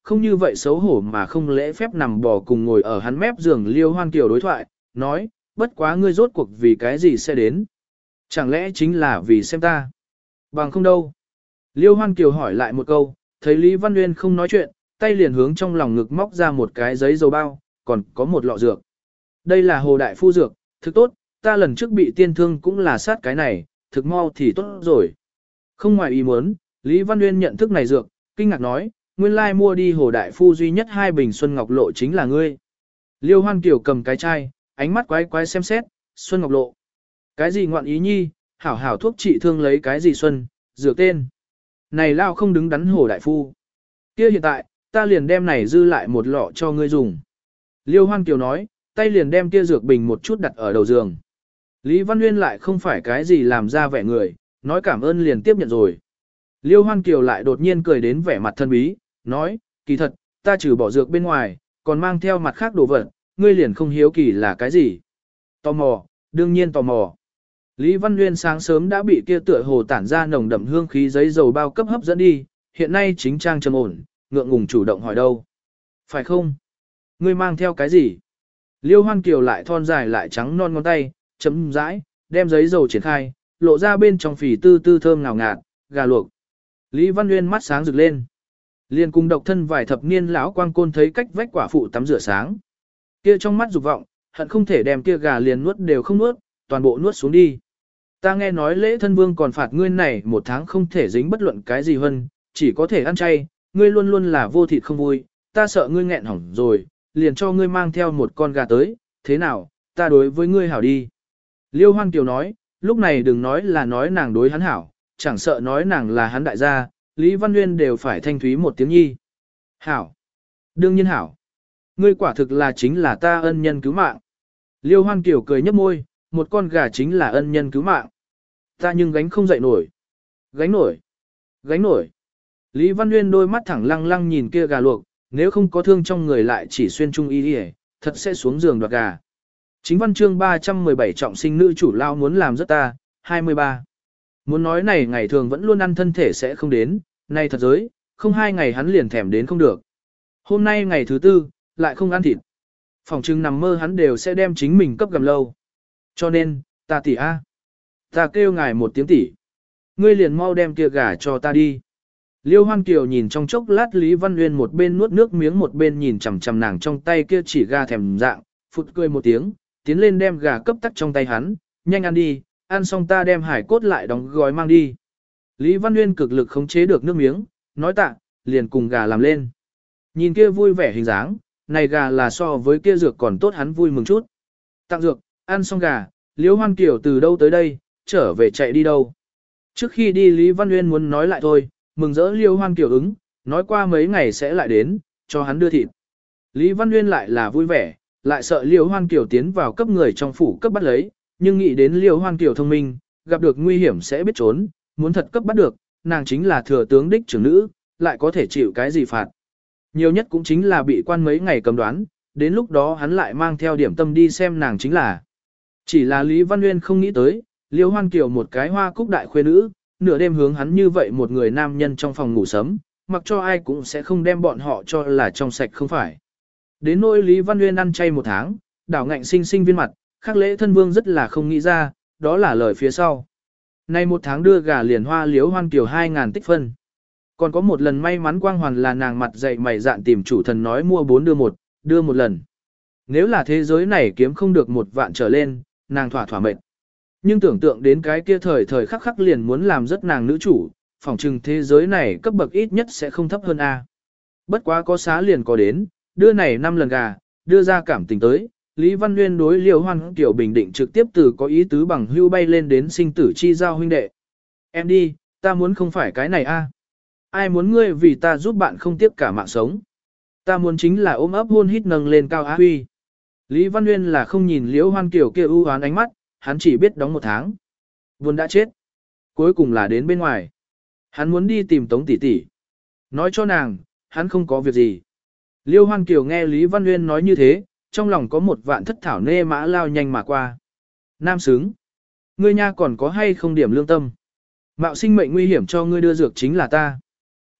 không như vậy xấu hổ mà không lễ phép nằm bò cùng ngồi ở hắn mép giường Liêu Hoan Kiều đối thoại, nói, bất quá ngươi rốt cuộc vì cái gì sẽ đến. Chẳng lẽ chính là vì xem ta? Bằng không đâu. Liêu Hoan Kiều hỏi lại một câu, thấy Lý Văn Nguyên không nói chuyện, tay liền hướng trong lòng ngực móc ra một cái giấy dầu bao, còn có một lọ dược. Đây là Hồ Đại Phu dược, thực tốt, ta lần trước bị tiên thương cũng là sát cái này, thực mau thì tốt rồi. Không ngoài ý muốn, Lý Văn Nguyên nhận thức này dược, kinh ngạc nói, nguyên lai mua đi Hồ Đại Phu duy nhất 2 bình Xuân Ngọc Lộ chính là ngươi. Liêu Hoan Kiều cầm cái chai, ánh mắt quái quái xem xét, Xuân Ngọc Lộ. Cái gì ngoạn ý nhi, hảo hảo thuốc trị thương lấy cái gì Xuân, dược tên. Này lao không đứng đắn Hồ Đại Phu. Kia hiện tại, ta liền đem này dư lại một lọ cho ngươi dùng. Liêu Hoan Kiều nói, tay liền đem kia dược bình một chút đặt ở đầu giường. Lý Văn Nguyên lại không phải cái gì làm ra vẻ người, nói cảm ơn liền tiếp nhận rồi. Liêu Hoan Kiều lại đột nhiên cười đến vẻ mặt thân bí, nói, kỳ thật, ta trừ bỏ dược bên ngoài, còn mang theo mặt khác đồ vật, ngươi liền không hiếu kỳ là cái gì. Tò mò, đương nhiên tò mò. Lý Văn Nguyên sáng sớm đã bị kia tựa hồ tản ra nồng đậm hương khí giấy dầu bao cấp hấp dẫn đi, hiện nay chính trang trầm ổn, ngượng ngùng chủ động hỏi đâu. Phải không? Ngươi mang theo cái gì? Liêu Hoan Kiều lại thon dài lại trắng non ngón tay, chấm rãi, đem giấy dầu triển khai, lộ ra bên trong phì tư tư thơm ngào ngạt, gà luộc. Lý Văn Nguyên mắt sáng rực lên. Liên cùng độc thân vài thập niên lão quang côn thấy cách vách quả phụ tắm rửa sáng. Kia trong mắt dục vọng, hận không thể đem kia gà liền nuốt đều không nuốt, toàn bộ nuốt xuống đi. Ta nghe nói lễ thân vương còn phạt ngươi này 1 tháng không thể dính bất luận cái gì hơn, chỉ có thể ăn chay, ngươi luôn luôn là vô thịt không vui, ta sợ ngươi nghẹn hỏng rồi, liền cho ngươi mang theo một con gà tới, thế nào, ta đối với ngươi hảo đi. Liêu Hoan Kiều nói, lúc này đừng nói là nói nàng đối hắn hảo, chẳng sợ nói nàng là hắn đại gia, Lý Văn Nguyên đều phải thanh thúy một tiếng nhi. Hảo. Đương nhiên hảo. Ngươi quả thực là chính là ta ân nhân cứu mạng. Liêu Hoan Kiều cười nhấp môi, một con gà chính là ân nhân cứu mạng. Ta nhưng gánh không dậy nổi. Gánh nổi. Gánh nổi. Lý Văn Nguyên đôi mắt thẳng lăng lăng nhìn kia gà luộc, nếu không có thương trong người lại chỉ xuyên trung y đi, thật sẽ xuống giường đoạt gà. Chính văn chương 317 trọng sinh nữ chủ lao muốn làm rất ta, 23. Muốn nói này ngày thường vẫn luôn ăn thân thể sẽ không đến, nay thật giới, không 2 ngày hắn liền thèm đến không được. Hôm nay ngày thứ 4, lại không ăn thịt. Phòng trưng nằm mơ hắn đều sẽ đem chính mình cấp gầm lâu. Cho nên, ta tỷ A. Ta kêu ngài một tiếng tỷ. Ngươi liền mau đem kia gà cho ta đi. Liêu Hoan Kiều nhìn trong chốc lát Lý Văn Nguyên một bên nuốt nước miếng một bên nhìn chằm chằm nàng trong tay kia chỉ gà thèm dạng, phụt cười một tiếng, tiến lên đem gà cấp tắc trong tay hắn, nhanh ăn đi, ăn xong ta đem hải cốt lại đóng gói mang đi. Lý Văn Nguyên cực lực khống chế được nước miếng, nói tạ, liền cùng gà làm lên. Nhìn kia vui vẻ hình dáng, này gà là so với kia dược còn tốt hắn vui mừng chút. Tặng dược, ăn xong gà, Liêu Hoan Kiều từ đâu tới đây, trở về chạy đi đâu. Trước khi đi Lý Văn Nguyên muốn nói lại thôi, mừng rỡ Liêu Hoan Kiều ứng, nói qua mấy ngày sẽ lại đến, cho hắn đưa thịt. Lý Văn Nguyên lại là vui vẻ, lại sợ Liêu Hoan Kiều tiến vào cấp người trong phủ cấp bắt lấy, nhưng nghĩ đến Liêu Hoan Kiều thông minh, gặp được nguy hiểm sẽ biết trốn, muốn thật cấp bắt được, nàng chính là thừa tướng đích trưởng nữ, lại có thể chịu cái gì phạt. Nhiều nhất cũng chính là bị quan mấy ngày cầm đoán, đến lúc đó hắn lại mang theo điểm tâm đi xem nàng chính là. Chỉ là Lý Văn Nguyên không nghĩ tới, Liêu Hoan Kiều một cái hoa cúc đại khuê nữ, nửa đêm hướng hắn như vậy một người nam nhân trong phòng ngủ sớm, mặc cho ai cũng sẽ không đem bọn họ cho là trong sạch không phải. Đến nỗi Lý Văn Nguyên ăn chay 1 tháng, đảo ngạnh sinh sinh viên mặt, khác lễ thân vương rất là không nghĩ ra, đó là lời phía sau. Nay 1 tháng đưa gà liền hoa Liêu Hoan Kiều 2.000 tích phân. Còn có một lần may mắn quang hoàn là nàng mặt dậy mày dạn tìm chủ thần nói mua 4 đưa một lần. Nếu là thế giới này kiếm không được 1 vạn trở lên, nàng thỏa mệt. Nhưng tưởng tượng đến cái kia thời khắc khắc liền muốn làm rất nàng nữ chủ, phỏng chừng thế giới này cấp bậc ít nhất sẽ không thấp hơn A. Bất quá có xá liền có đến, đưa này 5 lần gà, đưa ra cảm tình tới, Lý Văn Nguyên đối Liêu Hoan Kiều bình định trực tiếp từ có ý tứ bằng hưu bay lên đến sinh tử chi giao huynh đệ. Em đi, ta muốn không phải cái này A. Ai muốn ngươi vì ta giúp bạn không tiếc cả mạng sống. Ta muốn chính là ôm ấp hôn hít nâng lên cao á huy. Lý Văn Nguyên là không nhìn Liễu Hoan Kiều kia ưu hoán ánh mắt, hắn chỉ biết đóng 1 tháng. Buồn đã chết. Cuối cùng là đến bên ngoài. Hắn muốn đi tìm Tống tỷ tỷ. Nói cho nàng, hắn không có việc gì. Liêu Hoan Kiều nghe Lý Văn Nguyên nói như thế, trong lòng có một vạn thất thảo nê mã lao nhanh mà qua. Nam xứng. Ngươi nha còn có hay không điểm lương tâm. Mạo sinh mệnh nguy hiểm cho ngươi đưa dược chính là ta.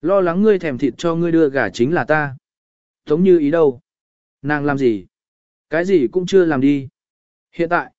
Lo lắng ngươi thèm thịt cho ngươi đưa gà chính là ta. Tống Như Ý đâu? Nàng làm gì? Cái gì cũng chưa làm đi. Hiện tại,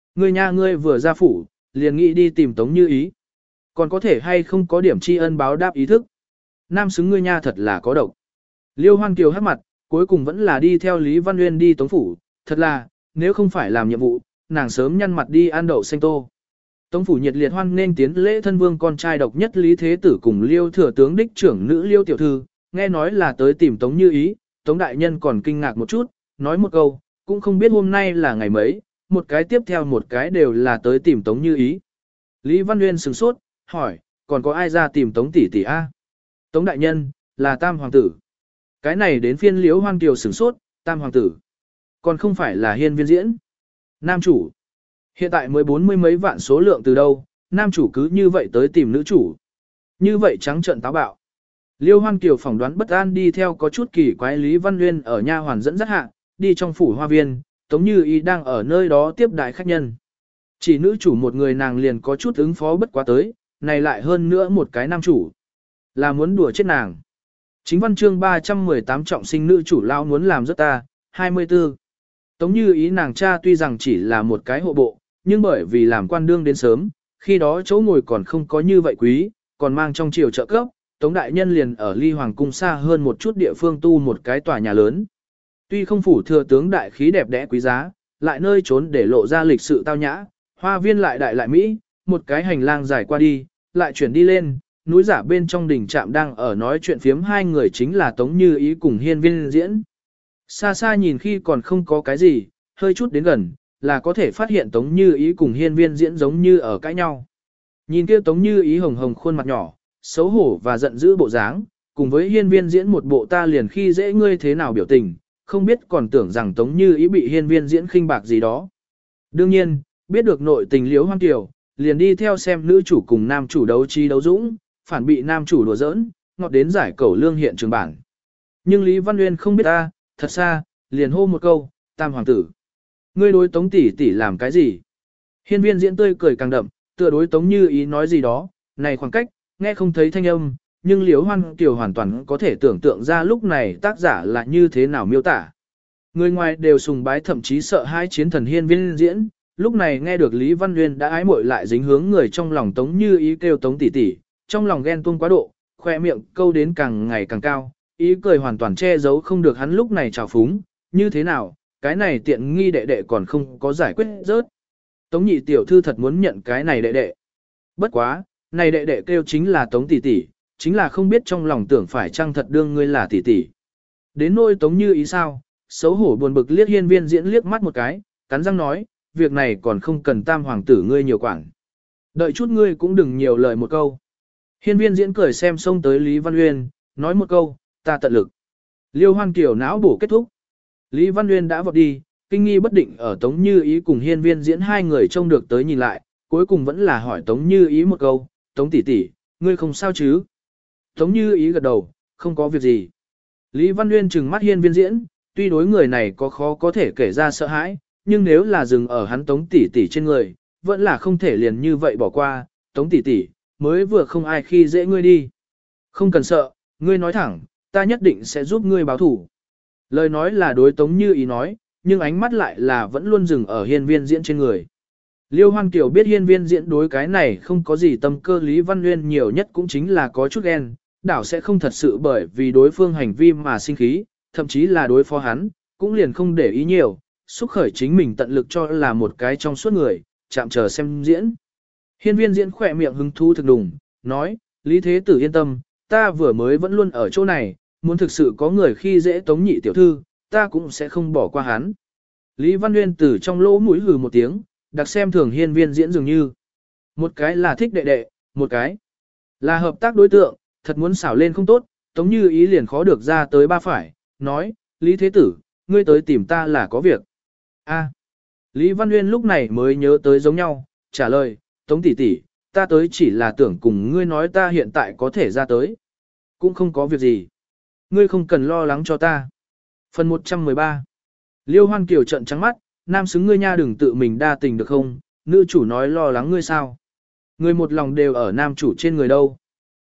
ngươi vừa ra phủ, liền nghĩ đi tìm Tống Như Ý. Còn có thể hay không có điểm tri ân báo đáp ý thức. Nam xứng ngươi nha thật là có độc. Liêu Hoan Kiều hắc mặt, cuối cùng vẫn là đi theo Lý Văn Nguyên đi Tống phủ. Thật là, nếu không phải làm nhiệm vụ, nàng sớm nhăn mặt đi ăn đậu xanh tô. Tống phủ nhiệt liệt hoan nên tiến lễ thân vương con trai độc nhất Lý Thế Tử cùng Liêu thừa tướng đích trưởng nữ Liêu tiểu thư, nghe nói là tới tìm Tống Như Ý, Tống đại nhân còn kinh ngạc một chút, nói một câu, cũng không biết hôm nay là ngày mấy, một cái tiếp theo một cái đều là tới tìm Tống Như Ý. Lý Văn Nguyên sửng sốt, hỏi, còn có ai ra tìm Tống tỷ tỷ a? Tống đại nhân, là Tam hoàng tử. Cái này đến phiên Liễu Hoan Kiều sửng sốt, Tam hoàng tử. Còn không phải là Hiên Viên Diễn. Nam chủ. Hiện tại mới 40 mấy vạn số lượng từ đâu, nam chủ cứ như vậy tới tìm nữ chủ. Như vậy trắng trợn táo bạo. Liêu Hoan Kiều phỏng đoán bất an đi theo có chút kỳ quái Lý Văn Nguyên ở nha hoàn dẫn dắt hạ, đi trong phủ hoa viên, Tống Như Ý đang ở nơi đó tiếp đại khách nhân. Chỉ nữ chủ một người nàng liền có chút ứng phó bất quá tới, này lại hơn nữa một cái nam chủ. Là muốn đùa chết nàng. Chính văn chương 318 trọng sinh nữ chủ lao muốn làm rất ta, 24. Tống Như Ý nàng cha tuy rằng chỉ là một cái hộ bộ, nhưng bởi vì làm quan đương đến sớm, khi đó chỗ ngồi còn không có như vậy quý, còn mang trong triều trợ cấp, Tống đại nhân liền ở ly hoàng cung xa hơn một chút địa phương tu một cái tòa nhà lớn. Tuy không phủ thừa tướng đại khí đẹp đẽ quý giá, lại nơi trốn để lộ ra lịch sự tao nhã, hoa viên lại đại lại mỹ, một cái hành lang dài qua đi, lại chuyển đi lên, núi giả bên trong đỉnh trạm đang ở nói chuyện phiếm hai người chính là Tống Như Ý cùng Hiên Viên Diễn. Xa xa nhìn khi còn không có cái gì, hơi chút đến gần, là có thể phát hiện Tống Như Ý cùng Hiên Viên Diễn giống như ở cãi nhau. Nhìn kia Tống Như Ý hồng hồng khuôn mặt nhỏ, xấu hổ và giận dữ bộ dáng, cùng với Hiên Viên Diễn một bộ ta liền khi dễ ngươi thế nào biểu tình, không biết còn tưởng rằng Tống Như Ý bị Hiên Viên Diễn khinh bạc gì đó. Đương nhiên, biết được nội tình Liễu Hoan Kiều, liền đi theo xem nữ chủ cùng nam chủ đấu trí đấu dũng, phản bị nam chủ đùa giỡn, ngọt đến giải cẩu lương hiện trường bản. Nhưng Lý Văn Nguyên không biết ta, thật xa, liền hô một câu, Tam hoàng tử. Ngươi đối Tống tỷ tỷ làm cái gì? Hiên Viên Diễn tươi cười càng đậm, tựa đối Tống Như Ý nói gì đó, này khoảng cách, nghe không thấy thanh âm, nhưng Liễu Hoan Kiều hoàn toàn có thể tưởng tượng ra lúc này tác giả là như thế nào miêu tả. Người ngoài đều sùng bái thậm chí sợ hai chiến thần Hiên Viên Diễn, lúc này nghe được Lý Văn Nguyên đã ái muội lại dính hướng người trong lòng Tống Như Ý kêu Tống tỷ tỷ, trong lòng ghen tuông quá độ, khoe miệng câu đến càng ngày càng cao, ý cười hoàn toàn che giấu không được hắn lúc này trào phúng, như thế nào, cái này tiện nghi đệ đệ còn không có giải quyết rớt. Tống nhị tiểu thư thật muốn nhận cái này đệ đệ. Bất quá, này đệ đệ kêu chính là Tống tỷ tỷ, chính là không biết trong lòng tưởng phải chăng thật đương ngươi là tỷ tỷ. Đến nỗi Tống Như Ý sao, xấu hổ buồn bực liếc Hiên Viên Diễn liếc mắt một cái, cắn răng nói, việc này còn không cần Tam hoàng tử ngươi nhiều quản. Đợi chút ngươi cũng đừng nhiều lời một câu. Hiên Viên Diễn cười xem xông tới Lý Văn Uyên, nói một câu, ta tận lực. Liêu Hoan Kiều não bổ kết thúc. Lý Văn Uyên đã vọt đi, kinh nghi bất định ở Tống Như Ý cùng Hiên Viên Diễn hai người trông được tới nhìn lại, cuối cùng vẫn là hỏi Tống Như Ý một câu, Tống tỷ tỷ, ngươi không sao chứ? Tống Như Ý gật đầu, không có việc gì. Lý Văn Uyên trừng mắt Hiên Viên Diễn, tuy đối người này có khó có thể kể ra sợ hãi, nhưng nếu là dừng ở hắn Tống tỷ tỷ trên người, vẫn là không thể liền như vậy bỏ qua, Tống tỷ tỷ, mới vừa không ai khi dễ ngươi đi. Không cần sợ, ngươi nói thẳng, ta nhất định sẽ giúp ngươi báo thủ. Lời nói là đối Tống Như Ý nói, nhưng ánh mắt lại là vẫn luôn dừng ở Hiên Viên Diễn trên người. Liêu Hoan Kiều biết Hiên Viên Diễn đối cái này không có gì tâm cơ, Lý Văn Nguyên nhiều nhất cũng chính là có chút ghen, đảo sẽ không thật sự bởi vì đối phương hành vi mà sinh khí, thậm chí là đối phó hắn, cũng liền không để ý nhiều, xúc khởi chính mình tận lực cho là một cái trong suốt người, chạm chờ xem diễn. Hiên Viên Diễn khỏe miệng hứng thú thực đùng, nói, Lý Thế Tử yên tâm, ta vừa mới vẫn luôn ở chỗ này, muốn thực sự có người khi dễ Tống nhị tiểu thư, ta cũng sẽ không bỏ qua hắn. Lý Văn Nguyên từ trong lỗ mũi hừ một tiếng, đặc xem thường Hiên Viên Diễn dường như. Một cái là thích đệ đệ, một cái là hợp tác đối tượng, thật muốn xảo lên không tốt, Tống Như Ý liền khó được ra tới ba phải, nói, Lý Thế Tử, ngươi tới tìm ta là có việc. A. Lý Văn Nguyên lúc này mới nhớ tới giống nhau, trả lời, Tống tỷ tỷ, ta tới chỉ là tưởng cùng ngươi nói ta hiện tại có thể ra tới. Cũng không có việc gì. Ngươi không cần lo lắng cho ta. Phần 113. Liêu Hoan Kiều trợn trắng mắt, nam xứng ngươi nha đừng tự mình đa tình được không, nữ chủ nói lo lắng ngươi sao. Ngươi một lòng đều ở nam chủ trên người đâu.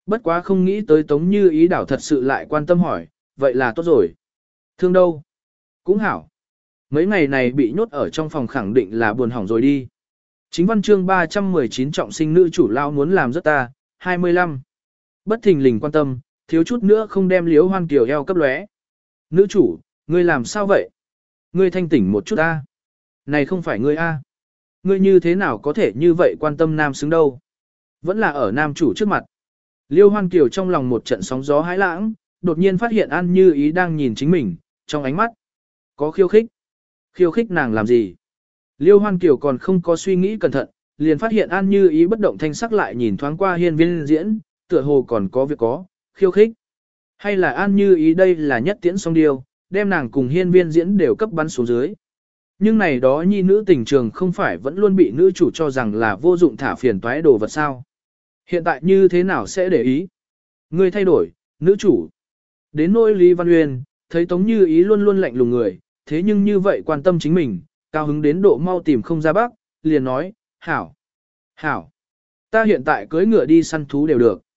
Bất quá không nghĩ tới Tống Như Ý đảo thật sự lại quan tâm hỏi, vậy là tốt rồi. Thương đâu? Cũng hảo. Mấy ngày này bị nhốt ở trong phòng khẳng định là buồn hỏng rồi đi. Chính văn chương 319 trọng sinh nữ chủ lao muốn làm rất ta, 25. Bất thình lình quan tâm, thiếu chút nữa không đem Liễu Hoan Kiều eo cấp lóe. Nữ chủ, ngươi làm sao vậy? Ngươi thanh tỉnh một chút a. Này không phải ngươi a. Ngươi như thế nào có thể như vậy quan tâm nam xứng đâu? Vẫn là ở nam chủ trước mặt. Liêu Hoan Kiều trong lòng một trận sóng gió hãi lãng, đột nhiên phát hiện An Như Ý đang nhìn chính mình, trong ánh mắt có khiêu khích. Khiêu khích nàng làm gì? Liêu Hoan Kiều còn không có suy nghĩ cẩn thận, liền phát hiện An Như Ý bất động thanh sắc lại nhìn thoáng qua Hiên Viên Diễn, tựa hồ còn có việc có, khiêu khích. Hay là An Như Ý đây là nhất tiễn song điều, đem nàng cùng Hiên Viên Diễn đều cấp bắn xuống dưới. Nhưng này đó nhi nữ tình trường không phải vẫn luôn bị nữ chủ cho rằng là vô dụng thả phiền toái đồ vật sao. Hiện tại như thế nào sẽ để ý? Ngươi thay đổi, nữ chủ. Đến nỗi Lý Văn Uyên, thấy Tống Như Ý luôn luôn lạnh lùng người, thế nhưng như vậy quan tâm chính mình, cao hứng đến độ mau tìm không ra bắc, liền nói, hảo, hảo. Ta hiện tại cưỡi ngựa đi săn thú đều được.